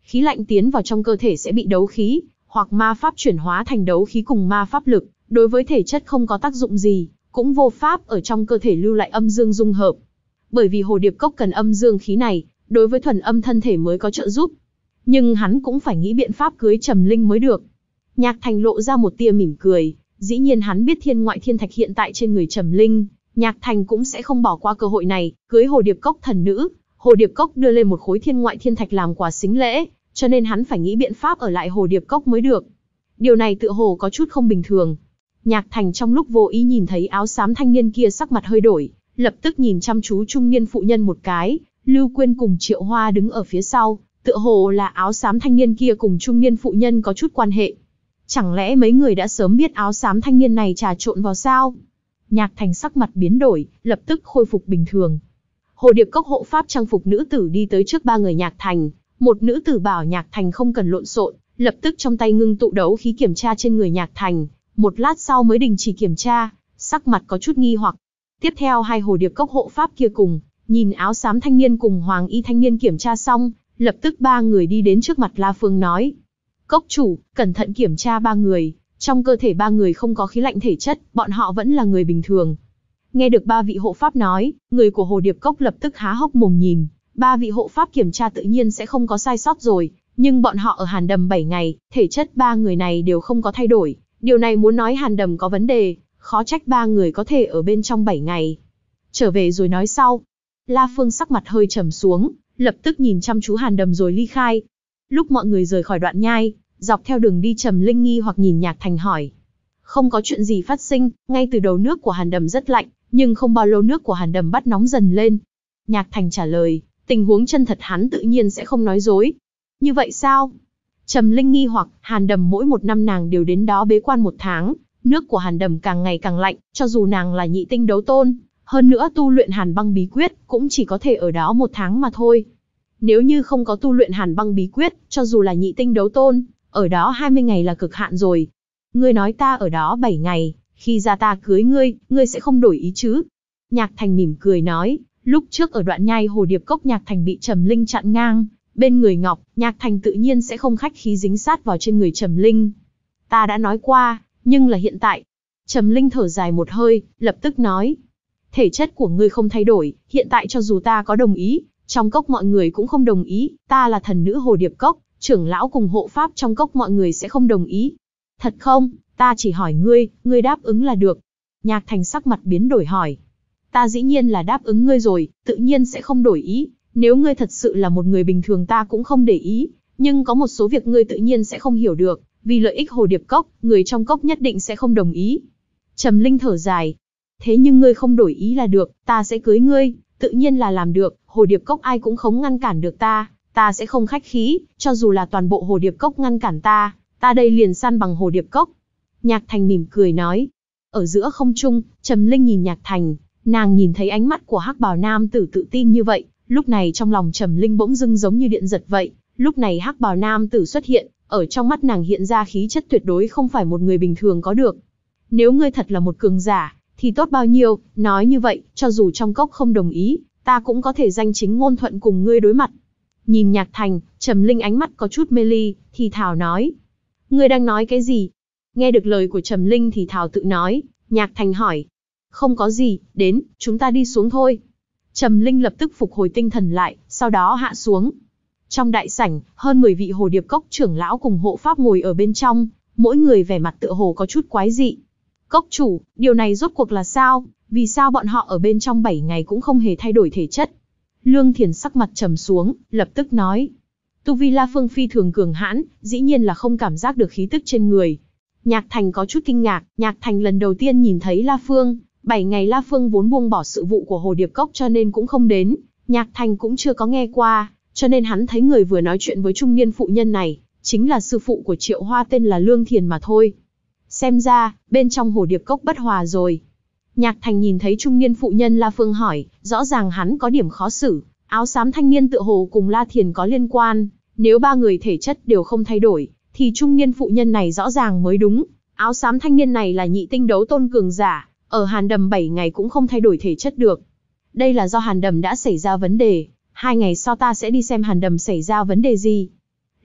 khí lạnh tiến vào trong cơ thể sẽ bị đấu khí, hoặc ma pháp chuyển hóa thành đấu khí cùng ma pháp lực, đối với thể chất không có tác dụng gì, cũng vô pháp ở trong cơ thể lưu lại âm dương dung hợp. Bởi vì hồ điệp cốc cần âm dương khí này, đối với thuần âm thân thể mới có trợ giúp. Nhưng hắn cũng phải nghĩ biện pháp cưới Trầm Linh mới được. Nhạc Thành lộ ra một tia mỉm cười, dĩ nhiên hắn biết thiên ngoại thiên thạch hiện tại trên người Trầm Linh, Nhạc Thành cũng sẽ không bỏ qua cơ hội này, cưới hồ điệp cốc thần nữ. Hồ điệp cốc đưa lên một khối thiên ngoại thiên thạch làm quà sính lễ, cho nên hắn phải nghĩ biện pháp ở lại hồ điệp cốc mới được. Điều này tựa hồ có chút không bình thường. Nhạc Thành trong lúc vô ý nhìn thấy áo xám thanh niên kia sắc mặt hơi đổi, lập tức nhìn chăm chú trung niên phụ nhân một cái. Lưu Quyên cùng Triệu Hoa đứng ở phía sau, tựa hồ là áo xám thanh niên kia cùng trung niên phụ nhân có chút quan hệ. Chẳng lẽ mấy người đã sớm biết áo xám thanh niên này trà trộn vào sao? Nhạc Thành sắc mặt biến đổi, lập tức khôi phục bình thường. Hồ điệp cốc hộ pháp trang phục nữ tử đi tới trước ba người Nhạc Thành, một nữ tử bảo Nhạc Thành không cần lộn xộn, lập tức trong tay ngưng tụ đấu khí kiểm tra trên người Nhạc Thành, một lát sau mới đình chỉ kiểm tra, sắc mặt có chút nghi hoặc. Tiếp theo hai hồ điệp cốc hộ pháp kia cùng, nhìn áo xám thanh niên cùng hoàng y thanh niên kiểm tra xong, lập tức ba người đi đến trước mặt La Phương nói: Cốc chủ, cẩn thận kiểm tra ba người, trong cơ thể ba người không có khí lạnh thể chất, bọn họ vẫn là người bình thường. Nghe được ba vị hộ pháp nói, người của hồ điệp cốc lập tức há hốc mồm nhìn, ba vị hộ pháp kiểm tra tự nhiên sẽ không có sai sót rồi, nhưng bọn họ ở Hàn Đầm bảy ngày, thể chất ba người này đều không có thay đổi, điều này muốn nói Hàn Đầm có vấn đề, khó trách ba người có thể ở bên trong bảy ngày. Trở về rồi nói sau. La Phương sắc mặt hơi trầm xuống, lập tức nhìn chăm chú Hàn Đầm rồi ly khai. Lúc mọi người rời khỏi đoạn nhai, dọc theo đường đi Trầm Linh nghi hoặc nhìn Nhạc Thành hỏi. Không có chuyện gì phát sinh, ngay từ đầu nước của Hàn Đầm rất lạnh, nhưng không bao lâu nước của Hàn Đầm bắt nóng dần lên. Nhạc Thành trả lời, tình huống chân thật hắn tự nhiên sẽ không nói dối. Như vậy sao? Trầm Linh nghi hoặc, Hàn Đầm mỗi một năm nàng đều đến đó bế quan một tháng, nước của Hàn Đầm càng ngày càng lạnh, cho dù nàng là nhị tinh đấu tôn, hơn nữa tu luyện Hàn Băng bí quyết, cũng chỉ có thể ở đó một tháng mà thôi. Nếu như không có tu luyện Hàn Băng bí quyết, cho dù là nhị tinh đấu tôn, ở đó hai mươi ngày là cực hạn rồi. Ngươi nói ta ở đó bảy ngày, khi ra ta cưới ngươi, ngươi sẽ không đổi ý chứ? Nhạc Thành mỉm cười nói, lúc trước ở đoạn nhai hồ điệp cốc Nhạc Thành bị Trầm Linh chặn ngang, bên người Ngọc, Nhạc Thành tự nhiên sẽ không khách khí dính sát vào trên người Trầm Linh. Ta đã nói qua, nhưng là hiện tại. Trầm Linh thở dài một hơi, lập tức nói, thể chất của ngươi không thay đổi, hiện tại cho dù ta có đồng ý, trong cốc mọi người cũng không đồng ý, ta là thần nữ hồ điệp cốc, trưởng lão cùng hộ pháp trong cốc mọi người sẽ không đồng ý. Thật không? Ta chỉ hỏi ngươi, ngươi đáp ứng là được. Nhạc Thành sắc mặt biến đổi hỏi. Ta dĩ nhiên là đáp ứng ngươi rồi, tự nhiên sẽ không đổi ý. Nếu ngươi thật sự là một người bình thường ta cũng không để ý. Nhưng có một số việc ngươi tự nhiên sẽ không hiểu được. Vì lợi ích hồ điệp cốc, người trong cốc nhất định sẽ không đồng ý. Trầm Linh thở dài. Thế nhưng ngươi không đổi ý là được, ta sẽ cưới ngươi. Tự nhiên là làm được, hồ điệp cốc ai cũng không ngăn cản được ta. Ta sẽ không khách khí, cho dù là toàn bộ hồ điệp cốc ngăn cản ta. Ta đây liền san bằng hồ điệp cốc. Nhạc Thành mỉm cười nói. Ở giữa không trung, Trầm Linh nhìn Nhạc Thành, nàng nhìn thấy ánh mắt của hắc bào nam tử tự tin như vậy, lúc này trong lòng Trầm Linh bỗng dưng giống như điện giật vậy. Lúc này hắc bào nam tử xuất hiện, ở trong mắt nàng hiện ra khí chất tuyệt đối không phải một người bình thường có được. Nếu ngươi thật là một cường giả, thì tốt bao nhiêu, nói như vậy, cho dù trong cốc không đồng ý, ta cũng có thể danh chính ngôn thuận cùng ngươi đối mặt. Nhìn Nhạc Thành, Trầm Linh ánh mắt có chút mê ly, thì thào nói. Ngươi đang nói cái gì? Nghe được lời của Trầm Linh thì thào tự nói, Nhạc Thành hỏi. Không có gì, đến, chúng ta đi xuống thôi. Trầm Linh lập tức phục hồi tinh thần lại, sau đó hạ xuống. Trong đại sảnh, hơn mười vị hồ điệp cốc trưởng lão cùng hộ pháp ngồi ở bên trong, mỗi người vẻ mặt tựa hồ có chút quái dị. Cốc chủ, điều này rốt cuộc là sao? Vì sao bọn họ ở bên trong bảy ngày cũng không hề thay đổi thể chất? Lương Thiền sắc mặt trầm xuống, lập tức nói. Tu vi La Phương phi thường cường hãn, dĩ nhiên là không cảm giác được khí tức trên người. Nhạc Thành có chút kinh ngạc, Nhạc Thành lần đầu tiên nhìn thấy La Phương, bảy ngày La Phương vốn buông bỏ sự vụ của hồ điệp cốc cho nên cũng không đến, Nhạc Thành cũng chưa có nghe qua, cho nên hắn thấy người vừa nói chuyện với trung niên phụ nhân này, chính là sư phụ của Triệu Hoa tên là Lương Thiền mà thôi. Xem ra, bên trong hồ điệp cốc bất hòa rồi. Nhạc Thành nhìn thấy trung niên phụ nhân La Phương hỏi, rõ ràng hắn có điểm khó xử, áo xám thanh niên tựa hồ cùng La Thiền có liên quan, nếu ba người thể chất đều không thay đổi, thì trung niên phụ nhân này rõ ràng mới đúng, áo xám thanh niên này là nhị tinh đấu tôn cường giả, ở Hàn Đầm bảy ngày cũng không thay đổi thể chất được. Đây là do Hàn Đầm đã xảy ra vấn đề, hai ngày sau ta sẽ đi xem Hàn Đầm xảy ra vấn đề gì.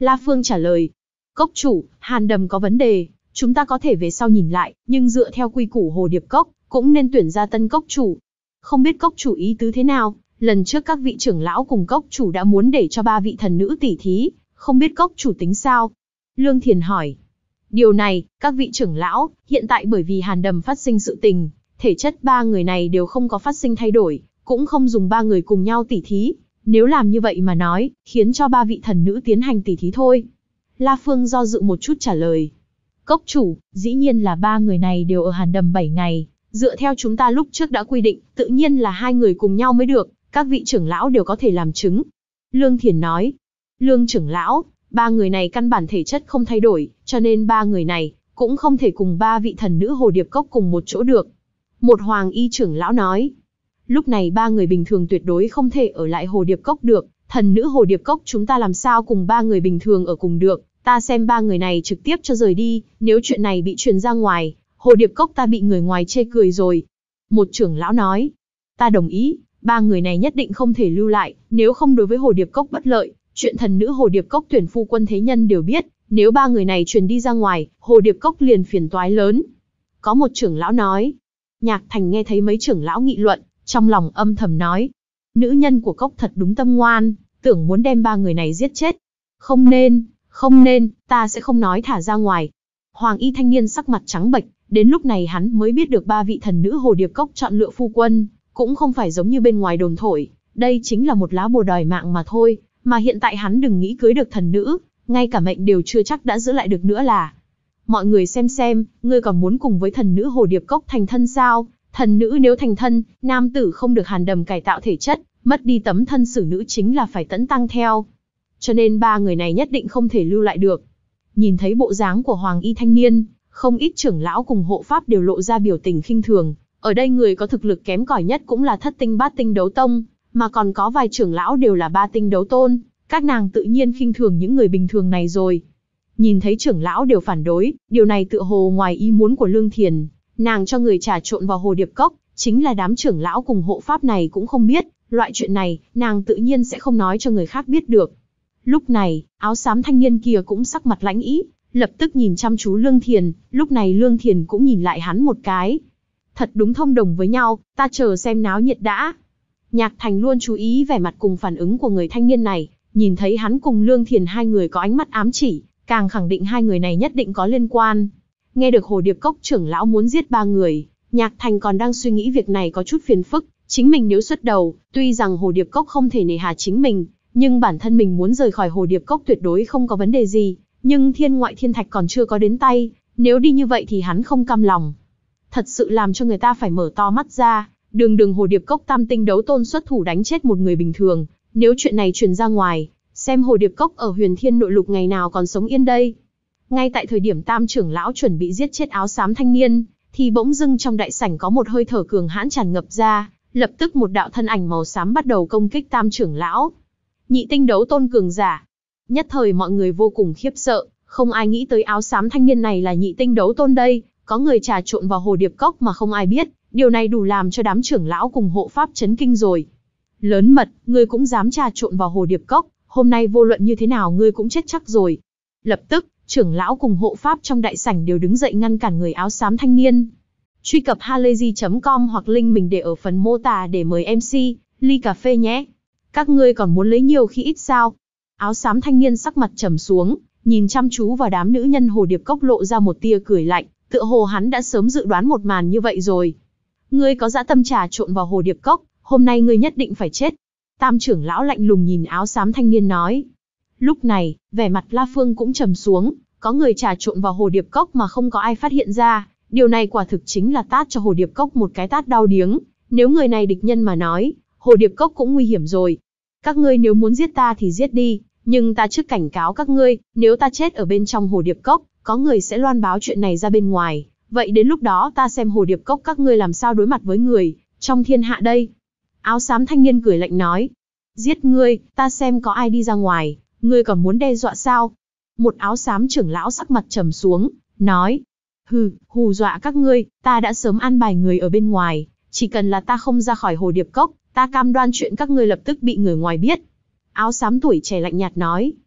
La Phương trả lời. Cốc chủ, hàn đầm có vấn đề, chúng ta có thể về sau nhìn lại, nhưng dựa theo quy củ Hồ Điệp Cốc, cũng nên tuyển ra tân cốc chủ. Không biết cốc chủ ý tứ thế nào, lần trước các vị trưởng lão cùng cốc chủ đã muốn để cho ba vị thần nữ tỉ thí, không biết cốc chủ tính sao? Lương Thiền hỏi. Điều này, các vị trưởng lão, hiện tại bởi vì hàn đầm phát sinh sự tình, thể chất ba người này đều không có phát sinh thay đổi, cũng không dùng ba người cùng nhau tỉ thí. Nếu làm như vậy mà nói, khiến cho ba vị thần nữ tiến hành tỉ thí thôi. La Phương do dự một chút trả lời. Cốc chủ, dĩ nhiên là ba người này đều ở hàn đầm bảy ngày. Dựa theo chúng ta lúc trước đã quy định, tự nhiên là hai người cùng nhau mới được, các vị trưởng lão đều có thể làm chứng. Lương Thiền nói. Lương trưởng lão, ba người này căn bản thể chất không thay đổi, cho nên ba người này cũng không thể cùng ba vị thần nữ Hồ Điệp Cốc cùng một chỗ được. Một hoàng y trưởng lão nói. Lúc này ba người bình thường tuyệt đối không thể ở lại Hồ Điệp Cốc được, thần nữ Hồ Điệp Cốc chúng ta làm sao cùng ba người bình thường ở cùng được, ta xem ba người này trực tiếp cho rời đi, nếu chuyện này bị truyền ra ngoài, Hồ Điệp Cốc ta bị người ngoài chê cười rồi. Một trưởng lão nói. Ta đồng ý, ba người này nhất định không thể lưu lại, nếu không đối với Hồ Điệp Cốc bất lợi, chuyện thần nữ Hồ Điệp Cốc tuyển phu quân thế nhân đều biết, nếu ba người này truyền đi ra ngoài, Hồ Điệp Cốc liền phiền toái lớn. Có một trưởng lão nói. Nhạc Thành nghe thấy mấy trưởng lão nghị luận, trong lòng âm thầm nói. Nữ nhân của Cốc thật đúng tâm ngoan, tưởng muốn đem ba người này giết chết. Không nên, không nên, ta sẽ không nói thả ra ngoài. Hoàng y thanh niên sắc mặt trắng bệch, đến lúc này hắn mới biết được ba vị thần nữ Hồ Điệp Cốc chọn lựa phu quân, cũng không phải giống như bên ngoài đồn thổi, đây chính là một lá bùa đòi mạng mà thôi, mà hiện tại hắn đừng nghĩ cưới được thần nữ, ngay cả mệnh đều chưa chắc đã giữ lại được nữa là. Mọi người xem xem, ngươi còn muốn cùng với thần nữ Hồ Điệp Cốc thành thân sao? Thần nữ nếu thành thân, nam tử không được hàn đầm cải tạo thể chất, mất đi tấm thân xử nữ chính là phải tẫn tăng theo. Cho nên ba người này nhất định không thể lưu lại được. Nhìn thấy bộ dáng của hoàng y thanh niên, không ít trưởng lão cùng hộ pháp đều lộ ra biểu tình khinh thường. Ở đây người có thực lực kém cỏi nhất cũng là thất tinh bát tinh đấu tông, mà còn có vài trưởng lão đều là ba tinh đấu tôn, các nàng tự nhiên khinh thường những người bình thường này rồi. Nhìn thấy trưởng lão đều phản đối, điều này tựa hồ ngoài ý muốn của Lương Thiền, nàng cho người trà trộn vào Hồ Điệp Cốc, chính là đám trưởng lão cùng hộ pháp này cũng không biết, loại chuyện này, nàng tự nhiên sẽ không nói cho người khác biết được. Lúc này, áo xám thanh niên kia cũng sắc mặt lãnh ý, lập tức nhìn chăm chú Lương Thiền, lúc này Lương Thiền cũng nhìn lại hắn một cái. Thật đúng thông đồng với nhau, ta chờ xem náo nhiệt đã. Nhạc Thành luôn chú ý vẻ mặt cùng phản ứng của người thanh niên này, nhìn thấy hắn cùng Lương Thiền hai người có ánh mắt ám chỉ, càng khẳng định hai người này nhất định có liên quan. Nghe được Hồ Điệp Cốc trưởng lão muốn giết ba người, Nhạc Thành còn đang suy nghĩ việc này có chút phiền phức, chính mình nếu xuất đầu, tuy rằng Hồ Điệp Cốc không thể nề hà chính mình, nhưng bản thân mình muốn rời khỏi Hồ Điệp Cốc tuyệt đối không có vấn đề gì, nhưng thiên ngoại thiên thạch còn chưa có đến tay, nếu đi như vậy thì hắn không cam lòng. Thật sự làm cho người ta phải mở to mắt ra, đường đường Hồ Điệp Cốc tam tinh đấu tôn xuất thủ đánh chết một người bình thường, nếu chuyện này truyền ra ngoài, xem Hồ Điệp Cốc ở Huyền Thiên Nội Lục ngày nào còn sống yên đây. Ngay tại thời điểm tam trưởng lão chuẩn bị giết chết áo xám thanh niên, thì bỗng dưng trong đại sảnh có một hơi thở cường hãn tràn ngập ra, lập tức một đạo thân ảnh màu xám bắt đầu công kích tam trưởng lão. Nhị tinh đấu tôn cường giả. Nhất thời mọi người vô cùng khiếp sợ, không ai nghĩ tới áo xám thanh niên này là nhị tinh đấu tôn đây, có người trà trộn vào Hồ Điệp Cốc mà không ai biết, điều này đủ làm cho đám trưởng lão cùng hộ pháp chấn kinh rồi. Lớn mật, ngươi cũng dám trà trộn vào Hồ Điệp Cốc, hôm nay vô luận như thế nào ngươi cũng chết chắc rồi. Lập tức, trưởng lão cùng hộ pháp trong đại sảnh đều đứng dậy ngăn cản người áo xám thanh niên. Truy cập halayzi chấm com hoặc link mình để ở phần mô tả để mời em xê, ly cà phê nhé. Các ngươi còn muốn lấy nhiều khi ít sao? Áo xám thanh niên sắc mặt trầm xuống, nhìn chăm chú vào đám nữ nhân Hồ Điệp Cốc lộ ra một tia cười lạnh, tựa hồ hắn đã sớm dự đoán một màn như vậy rồi. Ngươi có dã tâm trà trộn vào Hồ Điệp Cốc, hôm nay ngươi nhất định phải chết. Tam trưởng lão lạnh lùng nhìn áo xám thanh niên nói. Lúc này, vẻ mặt La Phương cũng trầm xuống, có người trà trộn vào Hồ Điệp Cốc mà không có ai phát hiện ra, điều này quả thực chính là tát cho Hồ Điệp Cốc một cái tát đau điếng, nếu người này địch nhân mà nói, Hồ Điệp Cốc cũng nguy hiểm rồi. Các ngươi nếu muốn giết ta thì giết đi, nhưng ta trước cảnh cáo các ngươi, nếu ta chết ở bên trong Hồ Điệp Cốc, có người sẽ loan báo chuyện này ra bên ngoài, vậy đến lúc đó ta xem Hồ Điệp Cốc các ngươi làm sao đối mặt với người trong thiên hạ đây. Áo xám thanh niên cười lạnh nói, giết ngươi, ta xem có ai đi ra ngoài, ngươi còn muốn đe dọa sao? Một áo xám trưởng lão sắc mặt trầm xuống, nói, hừ, hù dọa các ngươi, ta đã sớm an bài người ở bên ngoài, chỉ cần là ta không ra khỏi Hồ Điệp Cốc, ta cam đoan chuyện các ngươi lập tức bị người ngoài biết. Áo xám tuổi trẻ lạnh nhạt nói,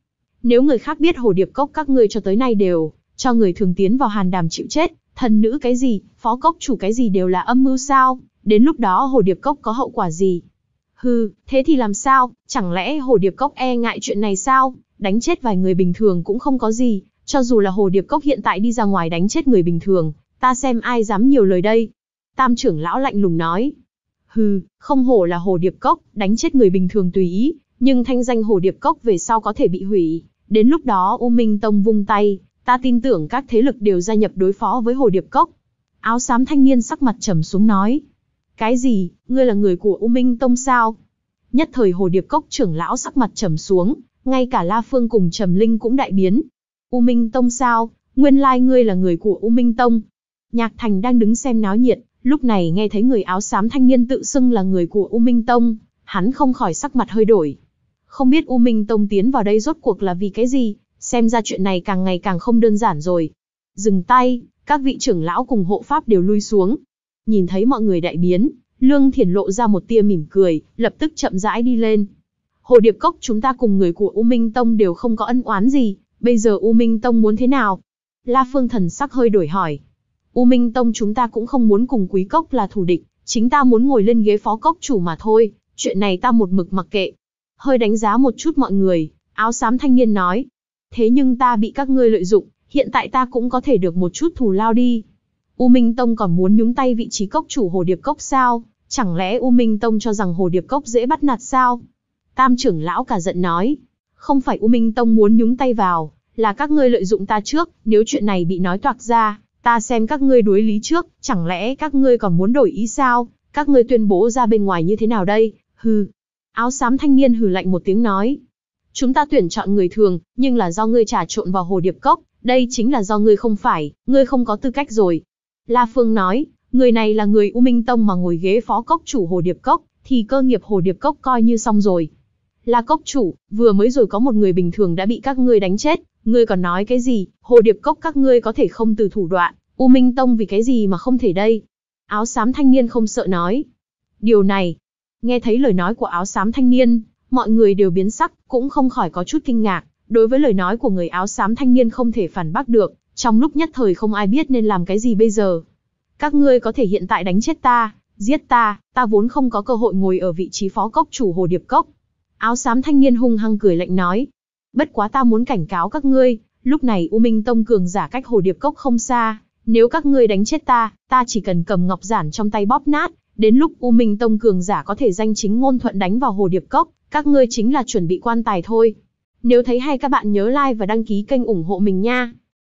Nếu người khác biết Hồ Điệp Cốc các ngươi cho tới nay đều cho người thường tiến vào hàn đàm chịu chết, thần nữ cái gì, phó cốc chủ cái gì đều là âm mưu sao, đến lúc đó Hồ Điệp Cốc có hậu quả gì? Hừ, thế thì làm sao, chẳng lẽ Hồ Điệp Cốc e ngại chuyện này sao? Đánh chết vài người bình thường cũng không có gì, cho dù là Hồ Điệp Cốc hiện tại đi ra ngoài đánh chết người bình thường, ta xem ai dám nhiều lời đây. Tam trưởng lão lạnh lùng nói. Hừ, không hổ là Hồ Điệp Cốc, đánh chết người bình thường tùy ý, nhưng thanh danh Hồ Điệp Cốc về sau có thể bị hủy. Đến lúc đó U Minh Tông vung tay, ta tin tưởng các thế lực đều gia nhập đối phó với Hồ Điệp Cốc. Áo xám thanh niên sắc mặt trầm xuống nói. Cái gì, ngươi là người của U Minh Tông sao? Nhất thời Hồ Điệp Cốc trưởng lão sắc mặt trầm xuống, ngay cả La Phương cùng Trầm Linh cũng đại biến. U Minh Tông sao, nguyên lai ngươi là người của U Minh Tông. Nhạc Thành đang đứng xem náo nhiệt, lúc này nghe thấy người áo xám thanh niên tự xưng là người của U Minh Tông, hắn không khỏi sắc mặt hơi đổi. Không biết U Minh Tông tiến vào đây rốt cuộc là vì cái gì, xem ra chuyện này càng ngày càng không đơn giản rồi. Dừng tay, các vị trưởng lão cùng hộ pháp đều lui xuống. Nhìn thấy mọi người đại biến, Lương Thiển lộ ra một tia mỉm cười, lập tức chậm rãi đi lên. Hồ Điệp Cốc chúng ta cùng người của U Minh Tông đều không có ân oán gì, bây giờ U Minh Tông muốn thế nào? La Phương thần sắc hơi đổi hỏi. U Minh Tông chúng ta cũng không muốn cùng Quý Cốc là thù địch, chính ta muốn ngồi lên ghế phó cốc chủ mà thôi, chuyện này ta một mực mặc kệ. Hơi đánh giá một chút mọi người, áo xám thanh niên nói. Thế nhưng ta bị các ngươi lợi dụng, hiện tại ta cũng có thể được một chút thù lao đi. U Minh Tông còn muốn nhúng tay vị trí cốc chủ Hồ Điệp Cốc sao? Chẳng lẽ U Minh Tông cho rằng Hồ Điệp Cốc dễ bắt nạt sao? Tam trưởng lão cả giận nói. Không phải U Minh Tông muốn nhúng tay vào, là các ngươi lợi dụng ta trước, nếu chuyện này bị nói toạc ra, ta xem các ngươi đối lý trước, chẳng lẽ các ngươi còn muốn đổi ý sao? Các ngươi tuyên bố ra bên ngoài như thế nào đây? Hừ. Áo xám thanh niên hừ lạnh một tiếng nói. Chúng ta tuyển chọn người thường, nhưng là do ngươi trà trộn vào Hồ Điệp Cốc, đây chính là do ngươi không phải, ngươi không có tư cách rồi. La Phương nói, người này là người U Minh Tông mà ngồi ghế phó cốc chủ Hồ Điệp Cốc, thì cơ nghiệp Hồ Điệp Cốc coi như xong rồi. Là cốc chủ, vừa mới rồi có một người bình thường đã bị các ngươi đánh chết, ngươi còn nói cái gì, Hồ Điệp Cốc các ngươi có thể không từ thủ đoạn, U Minh Tông vì cái gì mà không thể đây? Áo xám thanh niên không sợ nói. Điều này, nghe thấy lời nói của áo xám thanh niên, mọi người đều biến sắc, cũng không khỏi có chút kinh ngạc, đối với lời nói của người áo xám thanh niên không thể phản bác được, trong lúc nhất thời không ai biết nên làm cái gì bây giờ. Các ngươi có thể hiện tại đánh chết ta, giết ta, ta vốn không có cơ hội ngồi ở vị trí phó cốc chủ Hồ Điệp Cốc. Áo xám thanh niên hung hăng cười lạnh nói. Bất quá ta muốn cảnh cáo các ngươi, lúc này U Minh Tông cường giả cách Hồ Điệp Cốc không xa, nếu các ngươi đánh chết ta, ta chỉ cần cầm ngọc giản trong tay bóp nát, đến lúc U Minh Tông cường giả có thể danh chính ngôn thuận đánh vào Hồ Điệp Cốc, các ngươi chính là chuẩn bị quan tài thôi. Nếu thấy hay các bạn nhớ like và đăng ký kênh ủng hộ mình nha.